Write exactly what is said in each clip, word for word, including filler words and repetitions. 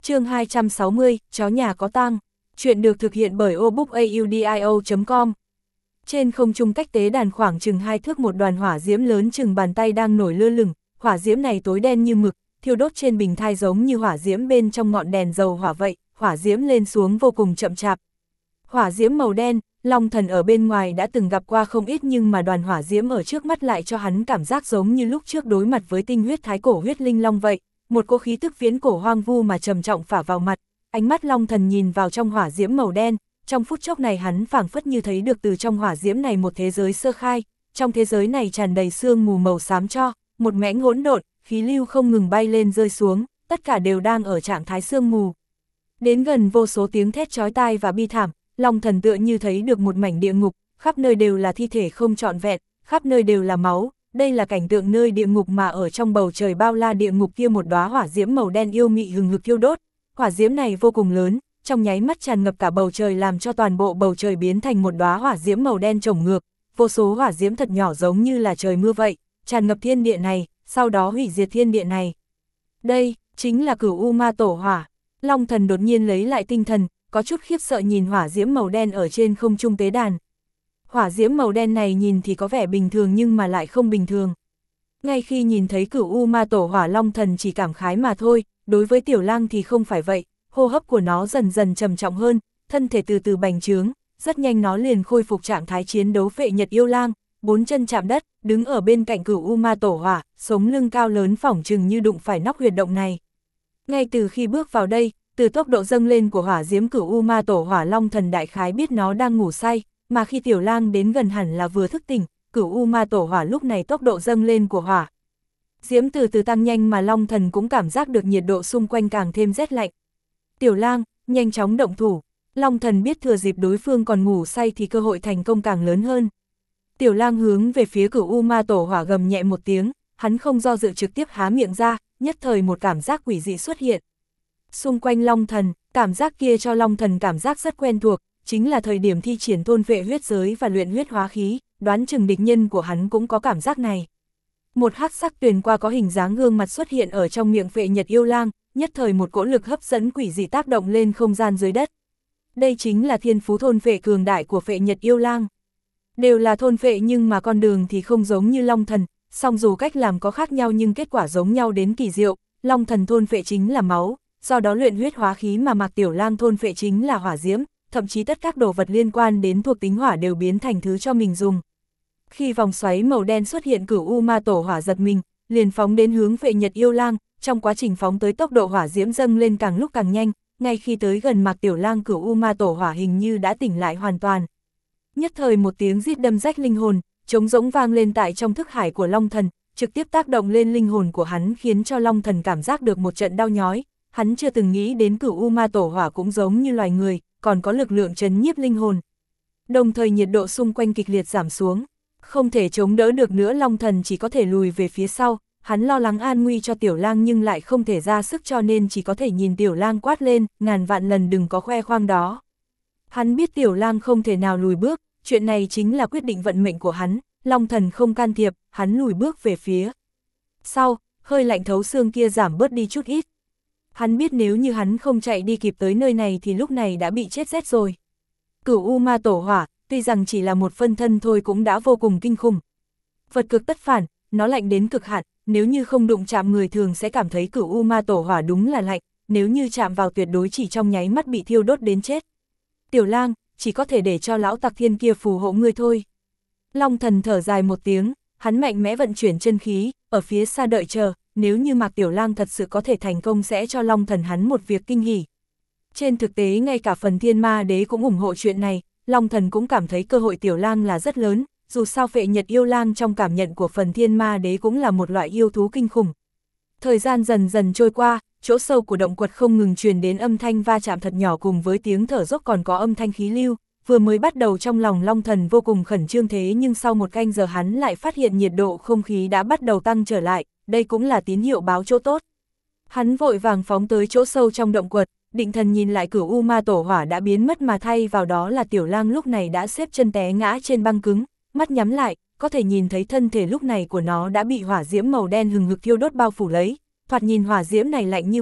Chương hai trăm sáu mươi, chó nhà có tang. Chuyện được thực hiện bởi obookaudio chấm com. Trên không trung cách tế đàn khoảng chừng hai thước một đoàn hỏa diễm lớn chừng bàn tay đang nổi lơ lửng, hỏa diễm này tối đen như mực, thiêu đốt trên bình thai giống như hỏa diễm bên trong ngọn đèn dầu hỏa vậy, hỏa diễm lên xuống vô cùng chậm chạp. Hỏa diễm màu đen, Long Thần ở bên ngoài đã từng gặp qua không ít, nhưng mà đoàn hỏa diễm ở trước mắt lại cho hắn cảm giác giống như lúc trước đối mặt với tinh huyết thái cổ huyết linh long vậy, một cỗ khí tức viễn cổ hoang vu mà trầm trọng phả vào mặt. Ánh mắt Long Thần nhìn vào trong hỏa diễm màu đen, trong phút chốc này hắn phảng phất như thấy được từ trong hỏa diễm này một thế giới sơ khai, trong thế giới này tràn đầy sương mù màu xám cho, một mẽnh hỗn độn, khí lưu không ngừng bay lên rơi xuống, tất cả đều đang ở trạng thái sương mù. Đến gần vô số tiếng thét chói tai và bi thảm, Long Thần tựa như thấy được một mảnh địa ngục, khắp nơi đều là thi thể không trọn vẹn, khắp nơi đều là máu, đây là cảnh tượng nơi địa ngục mà ở trong bầu trời bao la địa ngục kia một đóa hỏa diễm màu đen yêu mị hừng hực thiêu đốt. Hỏa diễm này vô cùng lớn, trong nháy mắt tràn ngập cả bầu trời làm cho toàn bộ bầu trời biến thành một đóa hỏa diễm màu đen chồng ngược, vô số hỏa diễm thật nhỏ giống như là trời mưa vậy, tràn ngập thiên địa này, sau đó hủy diệt thiên địa này. Đây, chính là Cửu U Ma Tổ Hỏa. Long Thần đột nhiên lấy lại tinh thần, có chút khiếp sợ nhìn hỏa diễm màu đen ở trên không trung tế đàn. Hỏa diễm màu đen này nhìn thì có vẻ bình thường nhưng mà lại không bình thường. Ngay khi nhìn thấy Cửu U Ma Tổ Hỏa, Long Thần chỉ cảm khái mà thôi, đối với Tiểu Lang thì không phải vậy, hô hấp của nó dần dần trầm trọng hơn, thân thể từ từ bành trướng, rất nhanh nó liền khôi phục trạng thái chiến đấu Phệ Nhật Yêu Lang, bốn chân chạm đất, đứng ở bên cạnh Cửu U Ma Tổ Hỏa, sống lưng cao lớn phỏng chừng như đụng phải nóc huyệt động này. Ngay từ khi bước vào đây, từ tốc độ dâng lên của hỏa diễm Cửu U Ma Tổ Hỏa, Long Thần đại khái biết nó đang ngủ say, mà khi Tiểu Lang đến gần hẳn là vừa thức tỉnh, Cửu U Ma Tổ Hỏa lúc này tốc độ dâng lên của hỏa diễm từ từ tăng nhanh mà Long Thần cũng cảm giác được nhiệt độ xung quanh càng thêm rét lạnh. Tiểu Lang, nhanh chóng động thủ. Long Thần biết thừa dịp đối phương còn ngủ say thì cơ hội thành công càng lớn hơn. Tiểu Lang hướng về phía Cửu U Ma Tổ Hỏa gầm nhẹ một tiếng, hắn không do dự trực tiếp há miệng ra, nhất thời một cảm giác quỷ dị xuất hiện. Xung quanh Long Thần, cảm giác kia cho Long Thần cảm giác rất quen thuộc, chính là thời điểm thi triển thôn vệ huyết giới và luyện huyết hóa khí, đoán chừng địch nhân của hắn cũng có cảm giác này. Một hắc sắc tuyền qua có hình dáng gương mặt xuất hiện ở trong miệng Phệ Nhật Yêu Lang, nhất thời một cỗ lực hấp dẫn quỷ dị tác động lên không gian dưới đất. Đây chính là thiên phú thôn phệ cường đại của Phệ Nhật Yêu Lang. Đều là thôn phệ nhưng mà con đường thì không giống như Long Thần, song dù cách làm có khác nhau nhưng kết quả giống nhau đến kỳ diệu. Long Thần thôn phệ chính là máu, do đó luyện huyết hóa khí mà Mạc Tiểu Lang thôn phệ chính là hỏa diễm, thậm chí tất các đồ vật liên quan đến thuộc tính hỏa đều biến thành thứ cho mình dùng. Khi vòng xoáy màu đen xuất hiện, Cửu U Ma Tổ Hỏa giật mình, liền phóng đến hướng Phệ Nhật Yêu Lang, trong quá trình phóng tới tốc độ hỏa diễm dâng lên càng lúc càng nhanh, ngay khi tới gần Mạc Tiểu Lang, Cửu U Ma Tổ Hỏa hình như đã tỉnh lại hoàn toàn. Nhất thời một tiếng rít đâm rách linh hồn, trống rỗng vang lên tại trong thức hải của Long Thần, trực tiếp tác động lên linh hồn của hắn khiến cho Long Thần cảm giác được một trận đau nhói. Hắn chưa từng nghĩ đến Cửu U Ma Tổ Hỏa cũng giống như loài người, còn có lực lượng trấn nhiếp linh hồn. Đồng thời nhiệt độ xung quanh kịch liệt giảm xuống, không thể chống đỡ được nữa, Long Thần chỉ có thể lùi về phía sau. Hắn lo lắng an nguy cho Tiểu Lang nhưng lại không thể ra sức, cho nên chỉ có thể nhìn Tiểu Lang quát lên, ngàn vạn lần đừng có khoe khoang đó. Hắn biết Tiểu Lang không thể nào lùi bước, chuyện này chính là quyết định vận mệnh của hắn. Long Thần không can thiệp, hắn lùi bước về phía sau, hơi lạnh thấu xương kia giảm bớt đi chút ít. Hắn biết nếu như hắn không chạy đi kịp tới nơi này thì lúc này đã bị chết rét rồi. Cửu U Ma Tổ Hỏa, tuy rằng chỉ là một phân thân thôi cũng đã vô cùng kinh khủng. Vật cực tất phản, nó lạnh đến cực hạn, nếu như không đụng chạm người thường sẽ cảm thấy Cửu U Ma Tổ Hỏa đúng là lạnh, nếu như chạm vào tuyệt đối chỉ trong nháy mắt bị thiêu đốt đến chết. Tiểu Lang, chỉ có thể để cho lão tặc thiên kia phù hộ ngươi thôi. Long Thần thở dài một tiếng, hắn mạnh mẽ vận chuyển chân khí, ở phía xa đợi chờ, nếu như Mạc Tiểu Lang thật sự có thể thành công sẽ cho Long Thần hắn một việc kinh hỉ. Trên thực tế ngay cả phần Thiên Ma Đế cũng ủng hộ chuyện này, Long Thần cũng cảm thấy cơ hội Tiểu Lang là rất lớn, dù sao Phệ Nhật Yêu Lang trong cảm nhận của phần Thiên Ma Đế cũng là một loại yêu thú kinh khủng. Thời gian dần dần trôi qua, chỗ sâu của động quật không ngừng truyền đến âm thanh va chạm thật nhỏ cùng với tiếng thở dốc, còn có âm thanh khí lưu. Vừa mới bắt đầu trong lòng Long Thần vô cùng khẩn trương, thế nhưng sau một canh giờ hắn lại phát hiện nhiệt độ không khí đã bắt đầu tăng trở lại, đây cũng là tín hiệu báo chỗ tốt. Hắn vội vàng phóng tới chỗ sâu trong động quật, định thần nhìn lại Cửu U Ma Tổ Hỏa đã biến mất mà thay vào đó là Tiểu Lang lúc này đã xếp chân té ngã trên băng cứng, mắt nhắm lại, có thể nhìn thấy thân thể lúc này của nó đã bị hỏa diễm màu đen hừng hực thiêu đốt bao phủ lấy, thoạt nhìn hỏa diễm này lạnh như băng,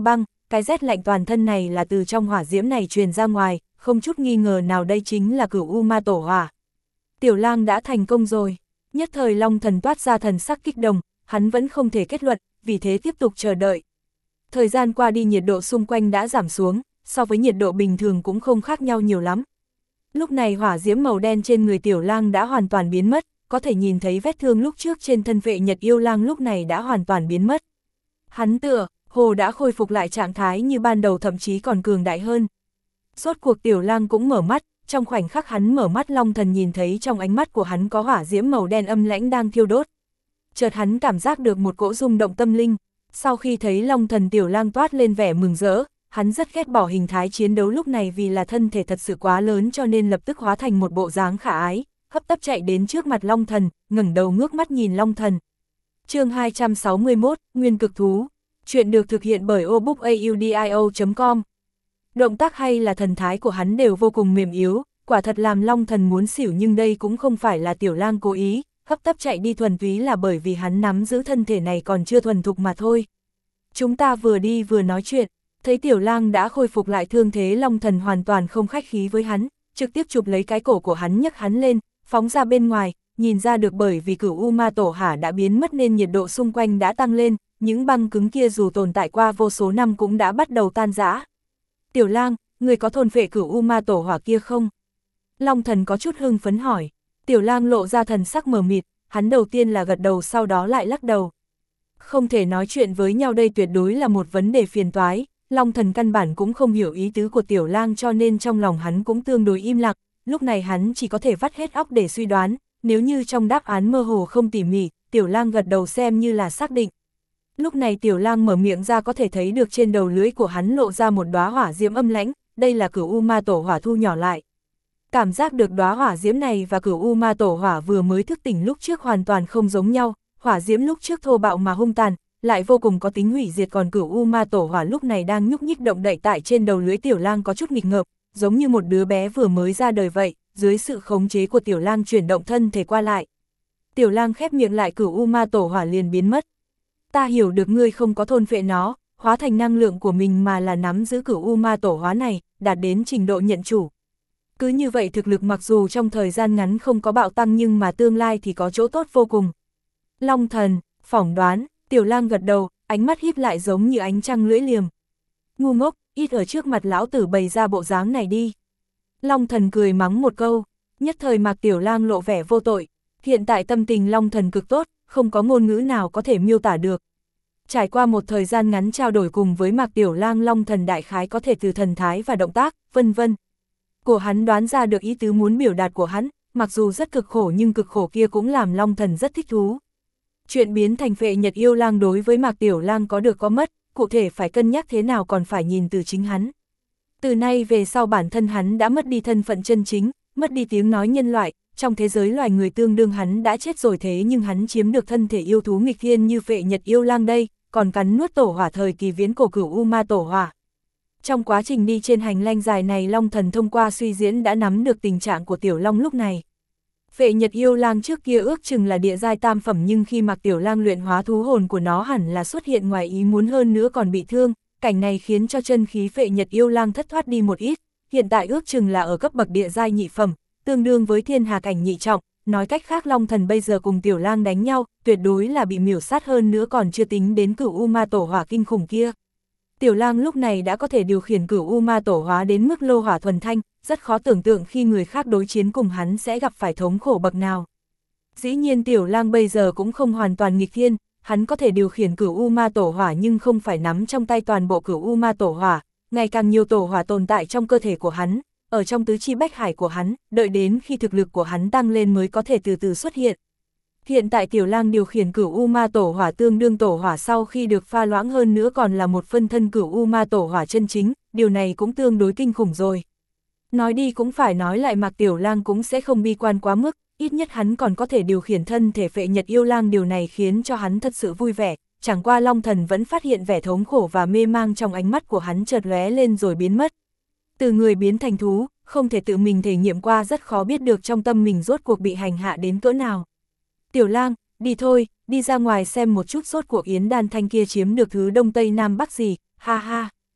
cái rét lạnh toàn thân này là từ trong hỏa diễm này truyền ra ngoài, không chút nghi ngờ nào đây chính là cửu U Ma Tổ Hỏa. Tiểu lang đã thành công rồi, nhất thời Long Thần toát ra thần sắc kích động, hắn vẫn không thể kết luận, vì thế tiếp tục chờ đợi. Thời gian qua đi nhiệt độ xung quanh đã giảm xuống, so với nhiệt độ bình thường cũng không khác nhau nhiều lắm. Lúc này hỏa diễm màu đen trên người tiểu lang đã hoàn toàn biến mất, có thể nhìn thấy vết thương lúc trước trên thân vệ Nhật yêu lang lúc này đã hoàn toàn biến mất. Hắn tựa, hồ đã khôi phục lại trạng thái như ban đầu, thậm chí còn cường đại hơn. Rốt cuộc tiểu lang cũng mở mắt, trong khoảnh khắc hắn mở mắt Long Thần nhìn thấy trong ánh mắt của hắn có hỏa diễm màu đen âm lãnh đang thiêu đốt. Chợt hắn cảm giác được một cỗ rung động tâm linh, sau khi thấy Long Thần tiểu lang toát lên vẻ mừng rỡ, hắn rất ghét bỏ hình thái chiến đấu lúc này vì là thân thể thật sự quá lớn cho nên lập tức hóa thành một bộ dáng khả ái, hấp tấp chạy đến trước mặt Long Thần, ngẩng đầu ngước mắt nhìn Long Thần. Chương hai trăm sáu mươi mốt, Nguyên Cực Thú. Chuyện được thực hiện bởi obookaudio chấm com. Động tác hay là thần thái của hắn đều vô cùng mềm yếu, quả thật làm Long Thần muốn xỉu, nhưng đây cũng không phải là tiểu lang cố ý, hấp tấp chạy đi thuần túy là bởi vì hắn nắm giữ thân thể này còn chưa thuần thục mà thôi. Chúng ta vừa đi vừa nói chuyện, thấy tiểu lang đã khôi phục lại thương thế, Long Thần hoàn toàn không khách khí với hắn, trực tiếp chụp lấy cái cổ của hắn nhấc hắn lên, phóng ra bên ngoài, nhìn ra được bởi vì cửu U Ma Tổ Hỏa đã biến mất nên nhiệt độ xung quanh đã tăng lên, những băng cứng kia dù tồn tại qua vô số năm cũng đã bắt đầu tan rã. Tiểu lang, người có thôn phệ cửu U Ma Tổ Hỏa kia không? Long Thần có chút hưng phấn hỏi. Tiểu lang lộ ra thần sắc mờ mịt, hắn đầu tiên là gật đầu sau đó lại lắc đầu. Không thể nói chuyện với nhau, đây tuyệt đối là một vấn đề phiền toái. Long Thần căn bản cũng không hiểu ý tứ của tiểu lang cho nên trong lòng hắn cũng tương đối im lặng, lúc này hắn chỉ có thể vắt hết óc để suy đoán, nếu như trong đáp án mơ hồ không tỉ mỉ, tiểu lang gật đầu xem như là xác định. Lúc này tiểu lang mở miệng ra, có thể thấy được trên đầu lưỡi của hắn lộ ra một đóa hỏa diễm âm lãnh, đây là cửu U Ma Tổ Hỏa thu nhỏ lại. Cảm giác được đóa hỏa diễm này và cửu U Ma Tổ Hỏa vừa mới thức tỉnh lúc trước hoàn toàn không giống nhau, hỏa diễm lúc trước thô bạo mà hung tàn, lại vô cùng có tính hủy diệt, còn cửu U Ma Tổ Hỏa lúc này đang nhúc nhích động đậy tại trên đầu lưỡi tiểu lang có chút nghịch ngợp, giống như một đứa bé vừa mới ra đời vậy, dưới sự khống chế của tiểu lang chuyển động thân thể qua lại. Tiểu lang khép miệng lại, cửu U Ma Tổ Hỏa liền biến mất. Ta hiểu được ngươi không có thôn phệ nó, hóa thành năng lượng của mình mà là nắm giữ cửu U Ma Tổ Hóa này, đạt đến trình độ nhận chủ. Cứ như vậy thực lực mặc dù trong thời gian ngắn không có bạo tăng nhưng mà tương lai thì có chỗ tốt vô cùng. Long Thần, phỏng đoán, tiểu lang gật đầu, ánh mắt híp lại giống như ánh trăng lưỡi liềm. Ngu ngốc, ít ở trước mặt lão tử bày ra bộ dáng này đi. Long Thần cười mắng một câu, nhất thời Mạc Tiểu Lang lộ vẻ vô tội, hiện tại tâm tình Long Thần cực tốt, không có ngôn ngữ nào có thể miêu tả được. Trải qua một thời gian ngắn trao đổi cùng với Mạc Tiểu Lang, Long Thần đại khái có thể từ thần thái và động tác, vân vân của hắn đoán ra được ý tứ muốn biểu đạt của hắn, mặc dù rất cực khổ nhưng cực khổ kia cũng làm Long Thần rất thích thú. Chuyện biến thành phệ Nhật yêu lang đối với Mạc Tiểu Lang có được có mất, cụ thể phải cân nhắc thế nào còn phải nhìn từ chính hắn. Từ nay về sau bản thân hắn đã mất đi thân phận chân chính, mất đi tiếng nói nhân loại, trong thế giới loài người tương đương hắn đã chết rồi, thế nhưng hắn chiếm được thân thể yêu thú nghịch thiên như phệ Nhật yêu lang đây, còn cắn nuốt tổ hỏa thời kỳ viễn cổ cửu U Ma Tổ Hỏa. Trong quá trình đi trên hành lang dài này, Long Thần thông qua suy diễn đã nắm được tình trạng của Tiểu Long lúc này. Phệ Nhật yêu lang trước kia ước chừng là địa giai tam phẩm, nhưng khi Mạc Tiểu Lang luyện hóa thú hồn của nó hẳn là xuất hiện ngoài ý muốn, hơn nữa còn bị thương, cảnh này khiến cho chân khí Phệ Nhật yêu lang thất thoát đi một ít, hiện tại ước chừng là ở cấp bậc địa giai nhị phẩm, tương đương với thiên hà cảnh nhị trọng, nói cách khác Long Thần bây giờ cùng Tiểu Lang đánh nhau, tuyệt đối là bị miểu sát, hơn nữa còn chưa tính đến cửu U Ma Tổ Hỏa kinh khủng kia. Tiểu Lang lúc này đã có thể điều khiển cửu U Ma Tổ Hóa đến mức lô hỏa thuần thanh, rất khó tưởng tượng khi người khác đối chiến cùng hắn sẽ gặp phải thống khổ bậc nào. Dĩ nhiên Tiểu Lang bây giờ cũng không hoàn toàn nghịch thiên, hắn có thể điều khiển cửu U Ma Tổ Hỏa nhưng không phải nắm trong tay toàn bộ cửu U Ma Tổ Hỏa, ngày càng nhiều tổ hỏa tồn tại trong cơ thể của hắn, ở trong tứ chi bách hải của hắn, đợi đến khi thực lực của hắn tăng lên mới có thể từ từ xuất hiện. Hiện tại Tiểu Lang điều khiển cửu U Ma Tổ Hỏa tương đương tổ hỏa sau khi được pha loãng, hơn nữa còn là một phân thân cửu U Ma Tổ Hỏa chân chính, điều này cũng tương đối kinh khủng rồi. Nói đi cũng phải nói lại, Mạc Tiểu Lang cũng sẽ không bi quan quá mức, ít nhất hắn còn có thể điều khiển thân thể Phệ Nhật yêu lang, điều này khiến cho hắn thật sự vui vẻ, chẳng qua Long Thần vẫn phát hiện vẻ thống khổ và mê mang trong ánh mắt của hắn chợt lóe lên rồi biến mất. Từ người biến thành thú, không thể tự mình thể nghiệm qua rất khó biết được trong tâm mình rốt cuộc bị hành hạ đến cỡ nào. Tiểu Lang, đi thôi, đi ra ngoài xem một chút rốt cuộc Yến Đan Thanh kia chiếm được thứ đông tây nam bắc gì, ha ha.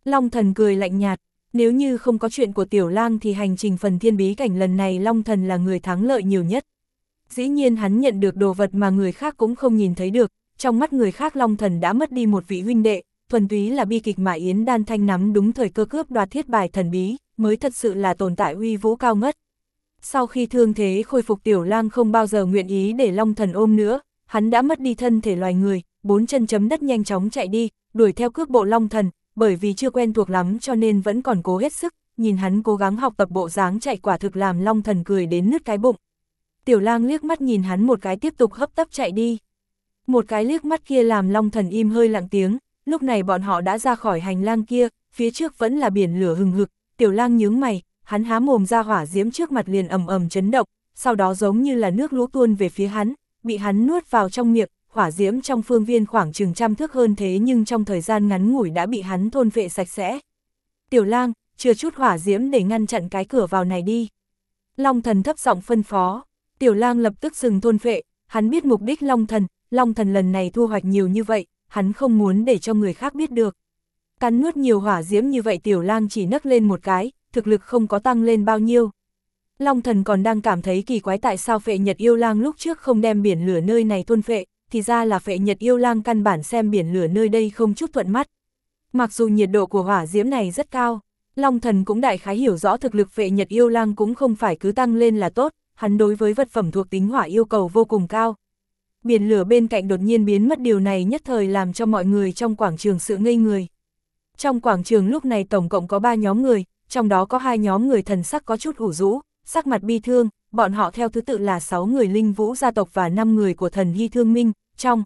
Long Thần cười lạnh nhạt, nếu như không có chuyện của Tiểu Lang thì hành trình phần thiên bí cảnh lần này Long Thần là người thắng lợi nhiều nhất. Dĩ nhiên hắn nhận được đồ vật mà người khác cũng không nhìn thấy được, trong mắt người khác Long Thần đã mất đi một vị huynh đệ, thuần túy là bi kịch mà Yến Đan Thanh nắm đúng thời cơ cướp đoạt thiết bài thần bí, mới thật sự là tồn tại uy vũ cao ngất. Sau khi thương thế khôi phục Tiểu Lang không bao giờ nguyện ý để Long Thần ôm nữa, hắn đã mất đi thân thể loài người, bốn chân chấm đất nhanh chóng chạy đi, đuổi theo cướp bộ Long Thần, bởi vì chưa quen thuộc lắm cho nên vẫn còn cố hết sức, nhìn hắn cố gắng học tập bộ dáng chạy quả thực làm Long Thần cười đến nứt cái bụng. Tiểu Lang liếc mắt nhìn hắn một cái tiếp tục hấp tấp chạy đi. Một cái liếc mắt kia làm Long Thần im hơi lặng tiếng, lúc này bọn họ đã ra khỏi hành lang kia, phía trước vẫn là biển lửa hừng hực, Tiểu Lang nhướng mày, hắn há mồm ra hỏa diễm trước mặt liền ầm ầm chấn động, sau đó giống như là nước lũ tuôn về phía hắn, bị hắn nuốt vào trong miệng, hỏa diễm trong phương viên khoảng chừng trăm thước hơn thế nhưng trong thời gian ngắn ngủi đã bị hắn thôn phệ sạch sẽ. Tiểu Lang, chừa chút hỏa diễm để ngăn chặn cái cửa vào này đi. Long Thần thấp giọng phân phó, Tiểu Lang lập tức dừng thôn phệ, hắn biết mục đích Long Thần, Long Thần lần này thu hoạch nhiều như vậy, hắn không muốn để cho người khác biết được. Cắn nuốt nhiều hỏa diễm như vậy Tiểu Lang chỉ nấc lên một cái, thực lực không có tăng lên bao nhiêu. Long Thần còn đang cảm thấy kỳ quái tại sao Phệ Nhật Yêu Lang lúc trước không đem biển lửa nơi này thôn phệ, thì ra là Phệ Nhật Yêu Lang căn bản xem biển lửa nơi đây không chút thuận mắt. Mặc dù nhiệt độ của hỏa diễm này rất cao, Long Thần cũng đại khái hiểu rõ thực lực Phệ Nhật Yêu Lang cũng không phải cứ tăng lên là tốt, hắn đối với vật phẩm thuộc tính hỏa yêu cầu vô cùng cao. Biển lửa bên cạnh đột nhiên biến mất, điều này nhất thời làm cho mọi người trong quảng trường sự ngây người. Trong quảng trường lúc này tổng cộng có ba nhóm người, trong đó có hai nhóm người thần sắc có chút ủ rũ, sắc mặt bi thương, bọn họ theo thứ tự là sáu người Linh Vũ gia tộc và năm người của thần Hy Thương Minh, trong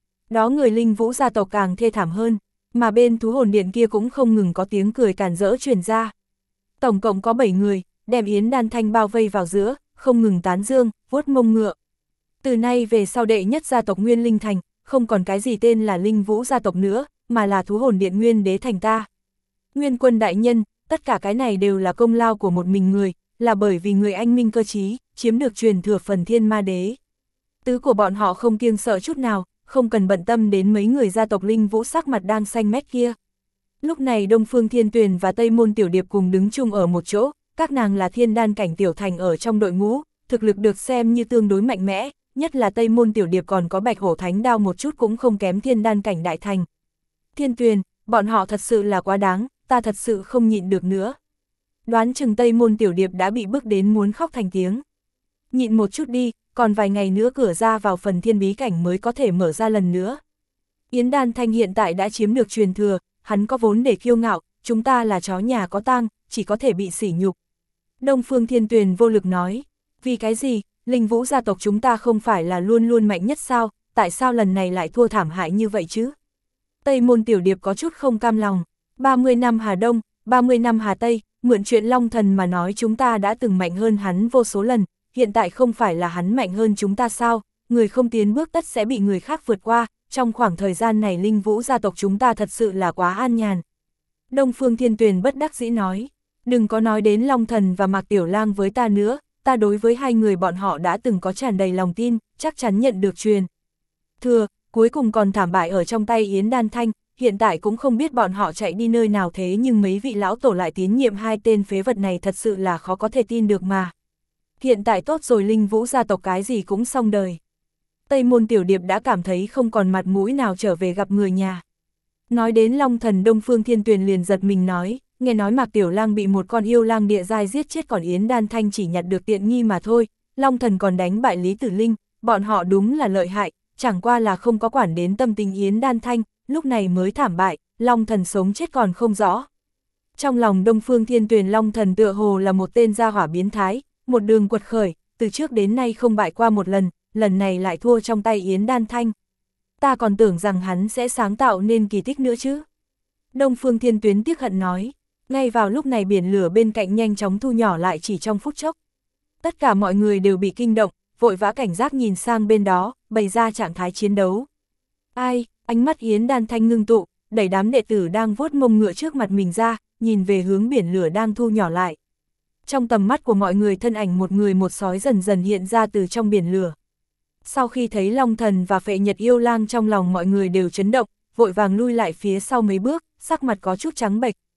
đó người Linh Vũ gia tộc càng thê thảm hơn, mà bên thú hồn điện kia cũng không ngừng có tiếng cười càn rỡ truyền ra. Tổng cộng có bảy người, đem Yến Đan Thanh bao vây vào giữa, không ngừng tán dương, vuốt mông ngựa. Từ nay về sau đệ nhất gia tộc Nguyên Linh Thành, không còn cái gì tên là Linh Vũ gia tộc nữa, mà là thú hồn điện Nguyên Đế Thành ta. Nguyên Quân đại nhân, tất cả cái này đều là công lao của một mình người, là bởi vì người anh minh cơ trí, chiếm được truyền thừa phần Thiên Ma Đế. Tứ của bọn họ không kiêng sợ chút nào, không cần bận tâm đến mấy người gia tộc Linh Vũ sắc mặt đang xanh mét kia. Lúc này Đông Phương Thiên Tuyền và Tây Môn Tiểu Điệp cùng đứng chung ở một chỗ, các nàng là thiên đan cảnh tiểu thành ở trong đội ngũ, thực lực được xem như tương đối mạnh mẽ, nhất là Tây Môn Tiểu Điệp còn có Bạch Hổ Thánh Đao một chút cũng không kém thiên đan cảnh đại thành. Thiên Tuyền, bọn họ thật sự là quá đáng, ta thật sự không nhịn được nữa. Đoán chừng Tây Môn Tiểu Điệp đã bị bức đến muốn khóc thành tiếng. Nhịn một chút đi, còn vài ngày nữa cửa ra vào phần thiên bí cảnh mới có thể mở ra lần nữa. Yến Đan Thanh hiện tại đã chiếm được truyền thừa, hắn có vốn để kiêu ngạo, chúng ta là chó nhà có tang, chỉ có thể bị sỉ nhục. Đông Phương Thiên Tuyền vô lực nói, vì cái gì, Linh Vũ gia tộc chúng ta không phải là luôn luôn mạnh nhất sao, tại sao lần này lại thua thảm hại như vậy chứ? Tây Môn Tiểu Điệp có chút không cam lòng, ba mươi năm Hà Đông, ba mươi năm Hà Tây, mượn chuyện Long Thần mà nói chúng ta đã từng mạnh hơn hắn vô số lần, hiện tại không phải là hắn mạnh hơn chúng ta sao, người không tiến bước tất sẽ bị người khác vượt qua, trong khoảng thời gian này Linh Vũ gia tộc chúng ta thật sự là quá an nhàn. Đông Phương Thiên Tuyền bất đắc dĩ nói, đừng có nói đến Long Thần và Mạc Tiểu Lang với ta nữa, ta đối với hai người bọn họ đã từng có tràn đầy lòng tin, chắc chắn nhận được truyền thừa, cuối cùng còn thảm bại ở trong tay Yến Đan Thanh, hiện tại cũng không biết bọn họ chạy đi nơi nào thế nhưng mấy vị lão tổ lại tín nhiệm hai tên phế vật này thật sự là khó có thể tin được mà. Hiện tại tốt rồi, Linh Vũ gia tộc cái gì cũng xong đời. Tây Môn Tiểu Điệp đã cảm thấy không còn mặt mũi nào trở về gặp người nhà. Nói đến Long Thần, Đông Phương Thiên Tuyền liền giật mình nói, nghe nói Mạc Tiểu Lang bị một con yêu lang địa giai giết chết còn Yến Đan Thanh chỉ nhặt được tiện nghi mà thôi, Long Thần còn đánh bại Lý Tử Linh, bọn họ đúng là lợi hại, chẳng qua là không có quản đến tâm tình Yến Đan Thanh, lúc này mới thảm bại, Long Thần sống chết còn không rõ. Trong lòng Đông Phương Thiên Tuyền, Long Thần tựa hồ là một tên gia hỏa biến thái, một đường quật khởi, từ trước đến nay không bại qua một lần, lần này lại thua trong tay Yến Đan Thanh. Ta còn tưởng rằng hắn sẽ sáng tạo nên kỳ tích nữa chứ. Đông Phương Thiên Tuyến tiếc hận nói, ngay vào lúc này biển lửa bên cạnh nhanh chóng thu nhỏ lại chỉ trong phút chốc. Tất cả mọi người đều bị kinh động, vội vã cảnh giác nhìn sang bên đó, bày ra trạng thái chiến đấu. Ai, ánh mắt Yến Đan Thanh ngưng tụ, đẩy đám đệ tử đang vuốt mông ngựa trước mặt mình ra, nhìn về hướng biển lửa đang thu nhỏ lại. Trong tầm mắt của mọi người thân ảnh một người một sói dần dần hiện ra từ trong biển lửa. Sau khi thấy Long Thần và Phệ Nhật Yêu Lang trong lòng mọi người đều chấn động, vội vàng lui lại phía sau mấy bước, sắc mặt có chút trắng bệch,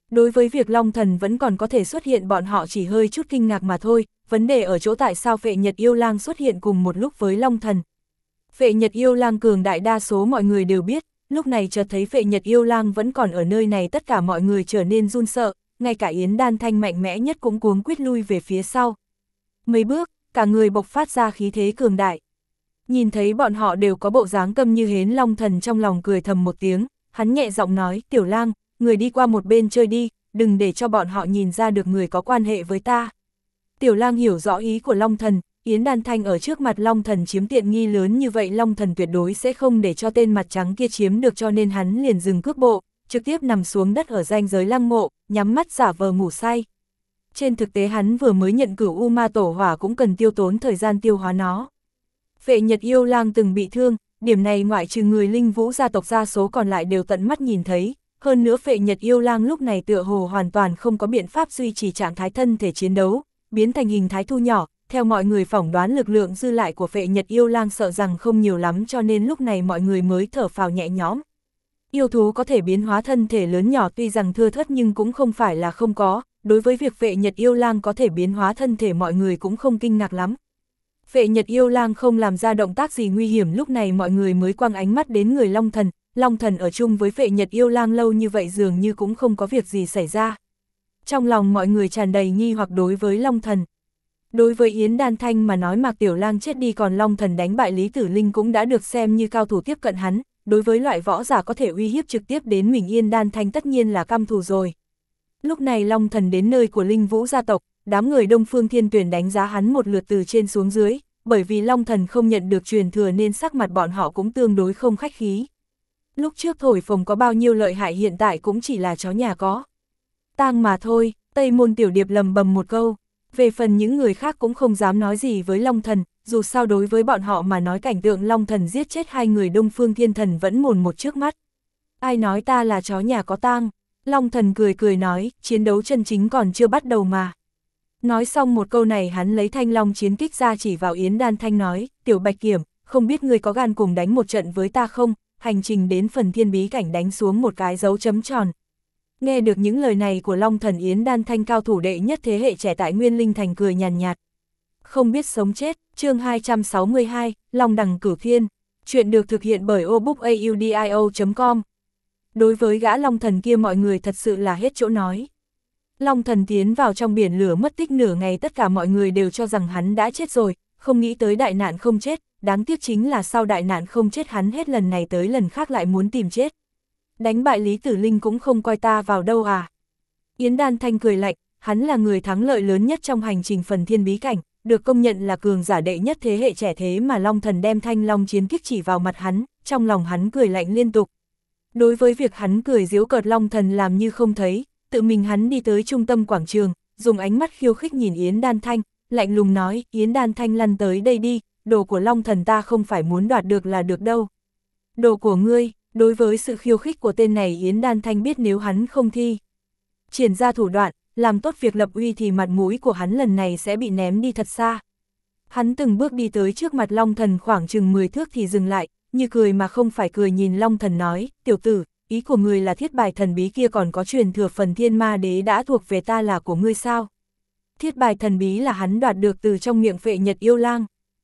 Đối với việc Long Thần vẫn còn có thể xuất hiện bọn họ chỉ hơi chút kinh ngạc mà thôi, vấn đề ở chỗ tại sao Phệ Nhật Yêu Lang xuất hiện cùng một lúc với Long Thần. Phệ Nhật Yêu Lang cường đại đa số mọi người đều biết, lúc này chợt thấy Phệ Nhật Yêu Lang vẫn còn ở nơi này tất cả mọi người trở nên run sợ, ngay cả Yến Đan Thanh mạnh mẽ nhất cũng cuống quýt lui về phía sau. Mấy bước, cả người bộc phát ra khí thế cường đại. Nhìn thấy bọn họ đều có bộ dáng câm như hến, Long Thần trong lòng cười thầm một tiếng, hắn nhẹ giọng nói, Tiểu Lang, người đi qua một bên chơi đi, đừng để cho bọn họ nhìn ra được người có quan hệ với ta. Tiểu Lang hiểu rõ ý của Long Thần, Yến Đan Thanh ở trước mặt Long Thần chiếm tiện nghi lớn như vậy, Long Thần tuyệt đối sẽ không để cho tên mặt trắng kia chiếm được, cho nên hắn liền dừng cước bộ, trực tiếp nằm xuống đất ở ranh giới lăng mộ, nhắm mắt giả vờ ngủ say. Trên thực tế hắn vừa mới nhận cửu U Ma Tổ Hỏa cũng cần tiêu tốn thời gian tiêu hóa nó. Phệ Nhật Yêu Lang từng bị thương, điểm này ngoại trừ người Linh Vũ gia tộc ra, số còn lại đều tận mắt nhìn thấy. Hơn nữa Phệ Nhật Yêu Lang lúc này tựa hồ hoàn toàn không có biện pháp duy trì trạng thái thân thể chiến đấu, biến thành hình thái thu nhỏ. Theo mọi người phỏng đoán lực lượng dư lại của Phệ Nhật Yêu Lang sợ rằng không nhiều lắm, cho nên lúc này mọi người mới thở phào nhẹ nhõm. Yêu thú có thể biến hóa thân thể lớn nhỏ tuy rằng thưa thớt nhưng cũng không phải là không có, đối với việc Phệ Nhật Yêu Lang có thể biến hóa thân thể mọi người cũng không kinh ngạc lắm. Phệ Nhật Yêu Lang không làm ra động tác gì nguy hiểm, lúc này mọi người mới quăng ánh mắt đến người Long Thần. Long Thần ở chung với Phệ Nhật Yêu Lang lâu như vậy dường như cũng không có việc gì xảy ra. Trong lòng mọi người tràn đầy nghi hoặc đối với Long Thần. Đối với Yến Đan Thanh mà nói, Mạc Tiểu Lang chết đi còn Long Thần đánh bại Lý Tử Linh cũng đã được xem như cao thủ tiếp cận hắn, đối với loại võ giả có thể uy hiếp trực tiếp đến mình Yến Đan Thanh tất nhiên là căm thù rồi. Lúc này Long Thần đến nơi của Linh Vũ gia tộc, đám người Đông Phương Thiên Tuyển đánh giá hắn một lượt từ trên xuống dưới, bởi vì Long Thần không nhận được truyền thừa nên sắc mặt bọn họ cũng tương đối không khách khí. Lúc trước thổi phồng có bao nhiêu lợi hại hiện tại cũng chỉ là chó nhà có tang mà thôi, Tây Môn Tiểu Điệp lầm bầm một câu. Về phần những người khác cũng không dám nói gì với Long Thần, dù sao đối với bọn họ mà nói cảnh tượng Long Thần giết chết hai người Đông Phương Thiên Thần vẫn mồn một trước mắt. Ai nói ta là chó nhà có tang? Long Thần cười cười nói, chiến đấu chân chính còn chưa bắt đầu mà. Nói xong một câu này hắn lấy thanh long chiến kích ra chỉ vào Yến Đan Thanh nói, Tiểu Bạch Kiểm, không biết ngươi có gan cùng đánh một trận với ta không? Hành trình đến phần thiên bí cảnh đánh xuống một cái dấu chấm tròn. Nghe được những lời này của Long Thần, Yến Đan Thanh cao thủ đệ nhất thế hệ trẻ tại Nguyên Linh Thành cười nhàn nhạt, nhạt. Không biết sống chết, chương hai trăm sáu mươi hai, Long Đằng Cửu Thiên. Chuyện được thực hiện bởi obookaudio chấm com. Đối với gã Long Thần kia mọi người thật sự là hết chỗ nói. Long Thần tiến vào trong biển lửa mất tích nửa ngày, tất cả mọi người đều cho rằng hắn đã chết rồi, không nghĩ tới đại nạn không chết, đáng tiếc chính là sau đại nạn không chết hắn hết lần này tới lần khác lại muốn tìm chết. Đánh bại Lý Tử Linh cũng không coi ta vào đâu à? Yến Đan Thanh cười lạnh, hắn là người thắng lợi lớn nhất trong hành trình phần thiên bí cảnh, được công nhận là cường giả đệ nhất thế hệ trẻ, thế mà Long Thần đem thanh long chiến kích chỉ vào mặt hắn, trong lòng hắn cười lạnh liên tục. Đối với việc hắn cười giễu cợt, Long Thần làm như không thấy, tự mình hắn đi tới trung tâm quảng trường, dùng ánh mắt khiêu khích nhìn Yến Đan Thanh, lạnh lùng nói, Yến Đan Thanh lăn tới đây đi, đồ của Long Thần ta không phải muốn đoạt được là được đâu. Đồ của ngươi. Đối với sự khiêu khích của tên này, Yến Đan Thanh biết nếu hắn không thi triển ra thủ đoạn, làm tốt việc lập uy thì mặt mũi của hắn lần này sẽ bị ném đi thật xa. Hắn từng bước đi tới trước mặt Long Thần khoảng chừng mười thước thì dừng lại, như cười mà không phải cười nhìn Long Thần nói, tiểu tử, ý của ngươi là thiết bài thần bí kia còn có truyền thừa phần thiên ma đế đã thuộc về ta là của ngươi sao? Thiết bài thần bí là hắn đoạt được từ trong miệng Phệ Nhật Yêu Lang.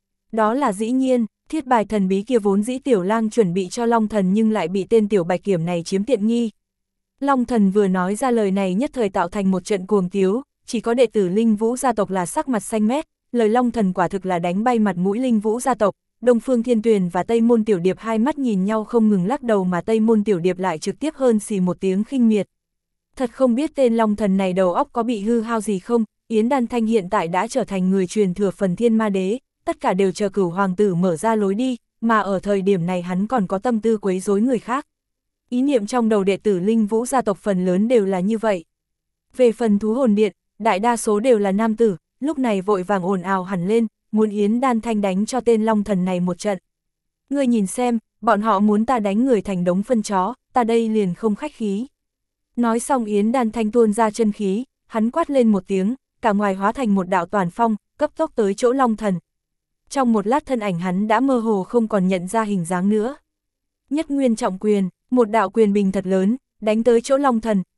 Đó là dĩ nhiên. Thiết bài thần bí kia vốn dĩ Tiểu Lang chuẩn bị cho Long Thần nhưng lại bị tên Tiểu Bạch Kiểm này chiếm tiện nghi. Long Thần vừa nói ra lời này nhất thời tạo thành một trận cuồng tiếu, chỉ có đệ tử Linh Vũ gia tộc là sắc mặt xanh mét, lời Long Thần quả thực là đánh bay mặt mũi Linh Vũ gia tộc. Đông Phương Thiên Tuyền và Tây Môn Tiểu Điệp hai mắt nhìn nhau không ngừng lắc đầu, mà Tây Môn Tiểu Điệp lại trực tiếp hơn xì một tiếng khinh miệt. Thật không biết tên Long Thần này đầu óc có bị hư hao gì không? Yến Đan Thanh hiện tại đã trở thành người truyền thừa phần thiên ma đế. Tất cả đều chờ Cửu hoàng tử mở ra lối đi, mà ở thời điểm này hắn còn có tâm tư quấy rối người khác. Ý niệm trong đầu đệ tử Linh Vũ gia tộc phần lớn đều là như vậy. Về phần thú hồn điện, đại đa số đều là nam tử, lúc này vội vàng ồn ào hẳn lên, muốn Yến Đan Thanh đánh cho tên Long Thần này một trận. Ngươi nhìn xem, bọn họ muốn ta đánh người thành đống phân chó, ta đây liền không khách khí. Nói xong Yến Đan Thanh tuôn ra chân khí, hắn quát lên một tiếng, cả ngoài hóa thành một đạo toàn phong, cấp tốc tới chỗ Long Thần. Trong một lát thân ảnh hắn đã mơ hồ không còn nhận ra hình dáng nữa. Nhất nguyên trọng quyền, một đạo quyền bình thật lớn, đánh tới chỗ Long Thần,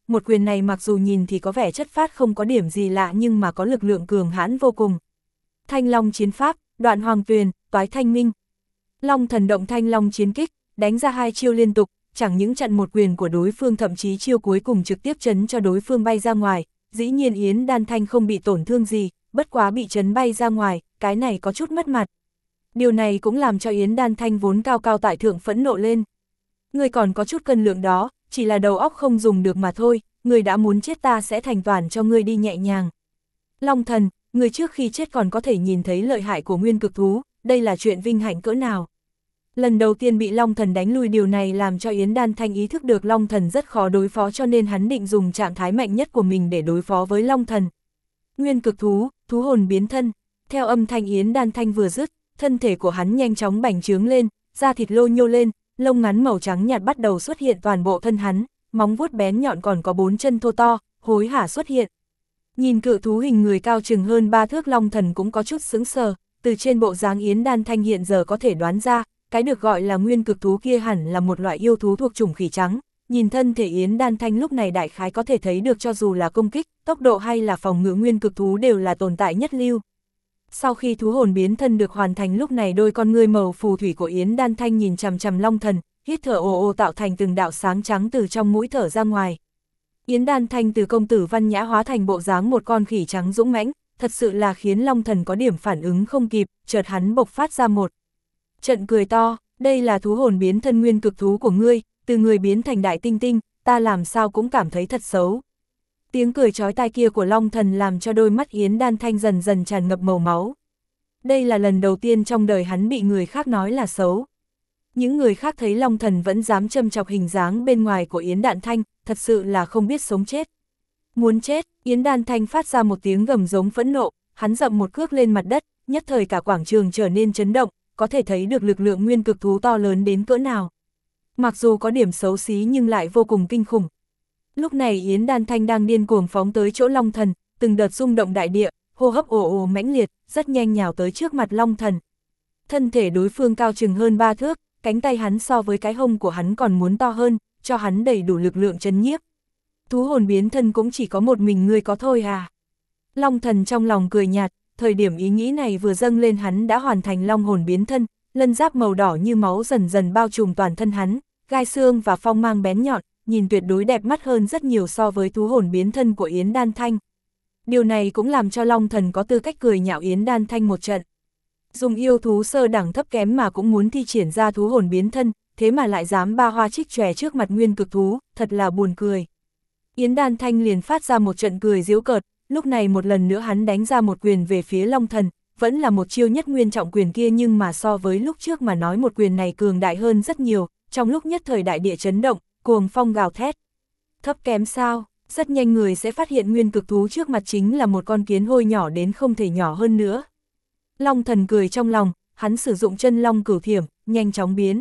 một quyền này mặc dù nhìn thì có vẻ chất phát không có điểm gì lạ nhưng mà có lực lượng cường hãn vô cùng. Thanh Long chiến pháp, Đoạn Hoàng Tuyền, Toái Thanh Minh. Long thần động Thanh Long chiến kích, đánh ra hai chiêu liên tục, chẳng những chặn một quyền của đối phương thậm chí chiêu cuối cùng trực tiếp chấn cho đối phương bay ra ngoài, dĩ nhiên Yến Đan Thanh không bị tổn thương gì, bất quá bị chấn bay ra ngoài, cái này có chút mất mặt. Điều này cũng làm cho Yến Đan Thanh vốn cao cao tại thượng phẫn nộ lên. Người còn có chút cân lượng đó, chỉ là đầu óc không dùng được mà thôi, người đã muốn chết ta sẽ thành toàn cho ngươi đi nhẹ nhàng. Long thần, người trước khi chết còn có thể nhìn thấy lợi hại của nguyên cực thú, đây là chuyện vinh hạnh cỡ nào. Lần đầu tiên bị Long thần đánh lui, điều này làm cho Yến Đan Thanh ý thức được Long thần rất khó đối phó, cho nên hắn định dùng trạng thái mạnh nhất của mình để đối phó với Long thần. Nguyên cực thú, thú hồn biến thân, theo âm thanh Yến Đan Thanh vừa dứt, thân thể của hắn nhanh chóng bành trướng lên, da thịt lô nhô lên, lông ngắn màu trắng nhạt bắt đầu xuất hiện toàn bộ thân hắn, móng vuốt bén nhọn còn có bốn chân thô to, hối hả xuất hiện. Nhìn cự thú hình người cao chừng hơn ba thước, Long thần cũng có chút sững sờ, từ trên bộ dáng Yến Đan Thanh hiện giờ có thể đoán ra, cái được gọi là nguyên cực thú kia hẳn là một loại yêu thú thuộc chủng khỉ trắng. Nhìn thân thể Yến Đan Thanh lúc này đại khái có thể thấy được cho dù là công kích, tốc độ hay là phòng ngự nguyên cực thú đều là tồn tại nhất lưu. Sau khi thú hồn biến thân được hoàn thành, lúc này đôi con ngươi màu phù thủy của Yến Đan Thanh nhìn chằm chằm Long thần, hít thở ồ ồ tạo thành từng đạo sáng trắng từ trong mũi thở ra ngoài. Yến Đan Thanh từ công tử văn nhã hóa thành bộ dáng một con khỉ trắng dũng mãnh, thật sự là khiến Long thần có điểm phản ứng không kịp, chợt hắn bộc phát ra một trận cười to, đây là thú hồn biến thân nguyên cực thú của ngươi, từ người biến thành đại tinh tinh, ta làm sao cũng cảm thấy thật xấu. Tiếng cười chói tai kia của Long thần làm cho đôi mắt Yến Đan Thanh dần dần tràn ngập màu máu. Đây là lần đầu tiên trong đời hắn bị người khác nói là xấu. Những người khác thấy Long thần vẫn dám châm chọc hình dáng bên ngoài của Yến Đan Thanh, thật sự là không biết sống chết. Muốn chết, Yến Đan Thanh phát ra một tiếng gầm giống phẫn nộ, hắn dậm một cước lên mặt đất, nhất thời cả quảng trường trở nên chấn động, có thể thấy được lực lượng nguyên cực thú to lớn đến cỡ nào. Mặc dù có điểm xấu xí nhưng lại vô cùng kinh khủng. Lúc này Yến Đan Thanh đang điên cuồng phóng tới chỗ Long thần, từng đợt rung động đại địa, hô hấp ồ ồ mãnh liệt, rất nhanh nhào tới trước mặt Long thần. Thân thể đối phương cao chừng hơn ba thước, cánh tay hắn so với cái hông của hắn còn muốn to hơn, cho hắn đầy đủ lực lượng chấn nhiếp. Thú hồn biến thân cũng chỉ có một mình ngươi có thôi à. Long thần trong lòng cười nhạt, thời điểm ý nghĩ này vừa dâng lên hắn đã hoàn thành long hồn biến thân, lân giáp màu đỏ như máu dần dần bao trùm toàn thân hắn, gai xương và phong mang bén nhọn, nhìn tuyệt đối đẹp mắt hơn rất nhiều so với thú hồn biến thân của Yến Đan Thanh. Điều này cũng làm cho Long thần có tư cách cười nhạo Yến Đan Thanh một trận. Dùng yêu thú sơ đẳng thấp kém mà cũng muốn thi triển ra thú hồn biến thân, thế mà lại dám ba hoa trích chòe trước mặt nguyên cực thú, thật là buồn cười. Yến Đan Thanh liền phát ra một trận cười giễu cợt, lúc này một lần nữa hắn đánh ra một quyền về phía Long thần, vẫn là một chiêu nhất nguyên trọng quyền kia nhưng mà so với lúc trước mà nói một quyền này cường đại hơn rất nhiều, trong lúc nhất thời đại địa chấn động, cuồng phong gào thét. Thấp kém sao, rất nhanh người sẽ phát hiện nguyên cực thú trước mặt chính là một con kiến hôi nhỏ đến không thể nhỏ hơn nữa. Long thần cười trong lòng, hắn sử dụng chân long cửu thiểm, nhanh chóng biến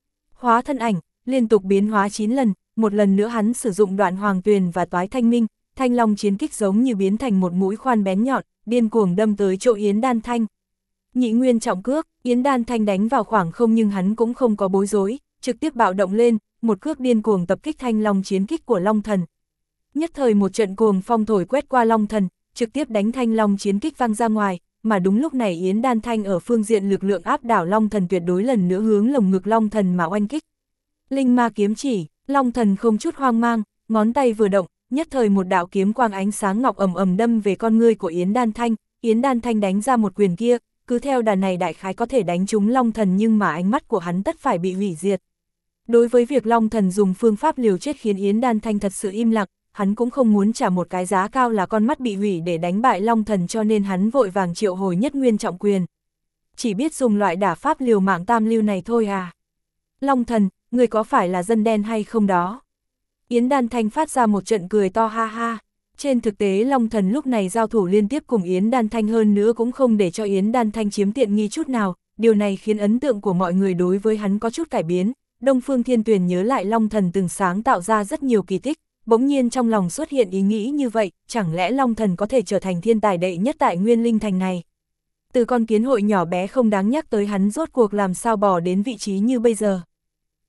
hóa thân ảnh, liên tục biến hóa chín lần, một lần nữa hắn sử dụng Đoạn Hoàng Tuyền và Toái Thanh Minh, Thanh Long chiến kích giống như biến thành một mũi khoan bén nhọn, điên cuồng đâm tới chỗ Yến Đan Thanh. Nhị nguyên trọng cước, Yến Đan Thanh đánh vào khoảng không nhưng hắn cũng không có bối rối, trực tiếp bạo động lên, một cước điên cuồng tập kích Thanh Long chiến kích của Long thần. Nhất thời một trận cuồng phong thổi quét qua Long thần, trực tiếp đánh Thanh Long chiến kích văng ra ngoài, mà đúng lúc này Yến Đan Thanh ở phương diện lực lượng áp đảo Long thần tuyệt đối lần nữa hướng lồng ngực Long thần mà oanh kích. Linh ma kiếm chỉ, Long thần không chút hoang mang, ngón tay vừa động, nhất thời một đạo kiếm quang ánh sáng ngọc ầm ầm đâm về con ngươi của Yến Đan Thanh, Yến Đan Thanh đánh ra một quyền kia, cứ theo đà này đại khái có thể đánh trúng Long thần nhưng mà ánh mắt của hắn tất phải bị hủy diệt. Đối với việc Long thần dùng phương pháp liều chết khiến Yến Đan Thanh thật sự im lặng, hắn cũng không muốn trả một cái giá cao là con mắt bị hủy để đánh bại Long thần cho nên hắn vội vàng triệu hồi nhất nguyên trọng quyền. Chỉ biết dùng loại đả pháp liều mạng tam lưu này thôi à. Long thần, người có phải là dân đen hay không đó? Yến Đan Thanh phát ra một trận cười to ha ha. Trên thực tế Long thần lúc này giao thủ liên tiếp cùng Yến Đan Thanh hơn nữa cũng không để cho Yến Đan Thanh chiếm tiện nghi chút nào, điều này khiến ấn tượng của mọi người đối với hắn có chút cải biến. Đông Phương Thiên Tuyền nhớ lại Long thần từng sáng tạo ra rất nhiều kỳ tích, bỗng nhiên trong lòng xuất hiện ý nghĩ như vậy, chẳng lẽ Long thần có thể trở thành thiên tài đệ nhất tại Nguyên Linh Thành này? Từ con kiến hội nhỏ bé không đáng nhắc tới hắn rốt cuộc làm sao bò đến vị trí như bây giờ.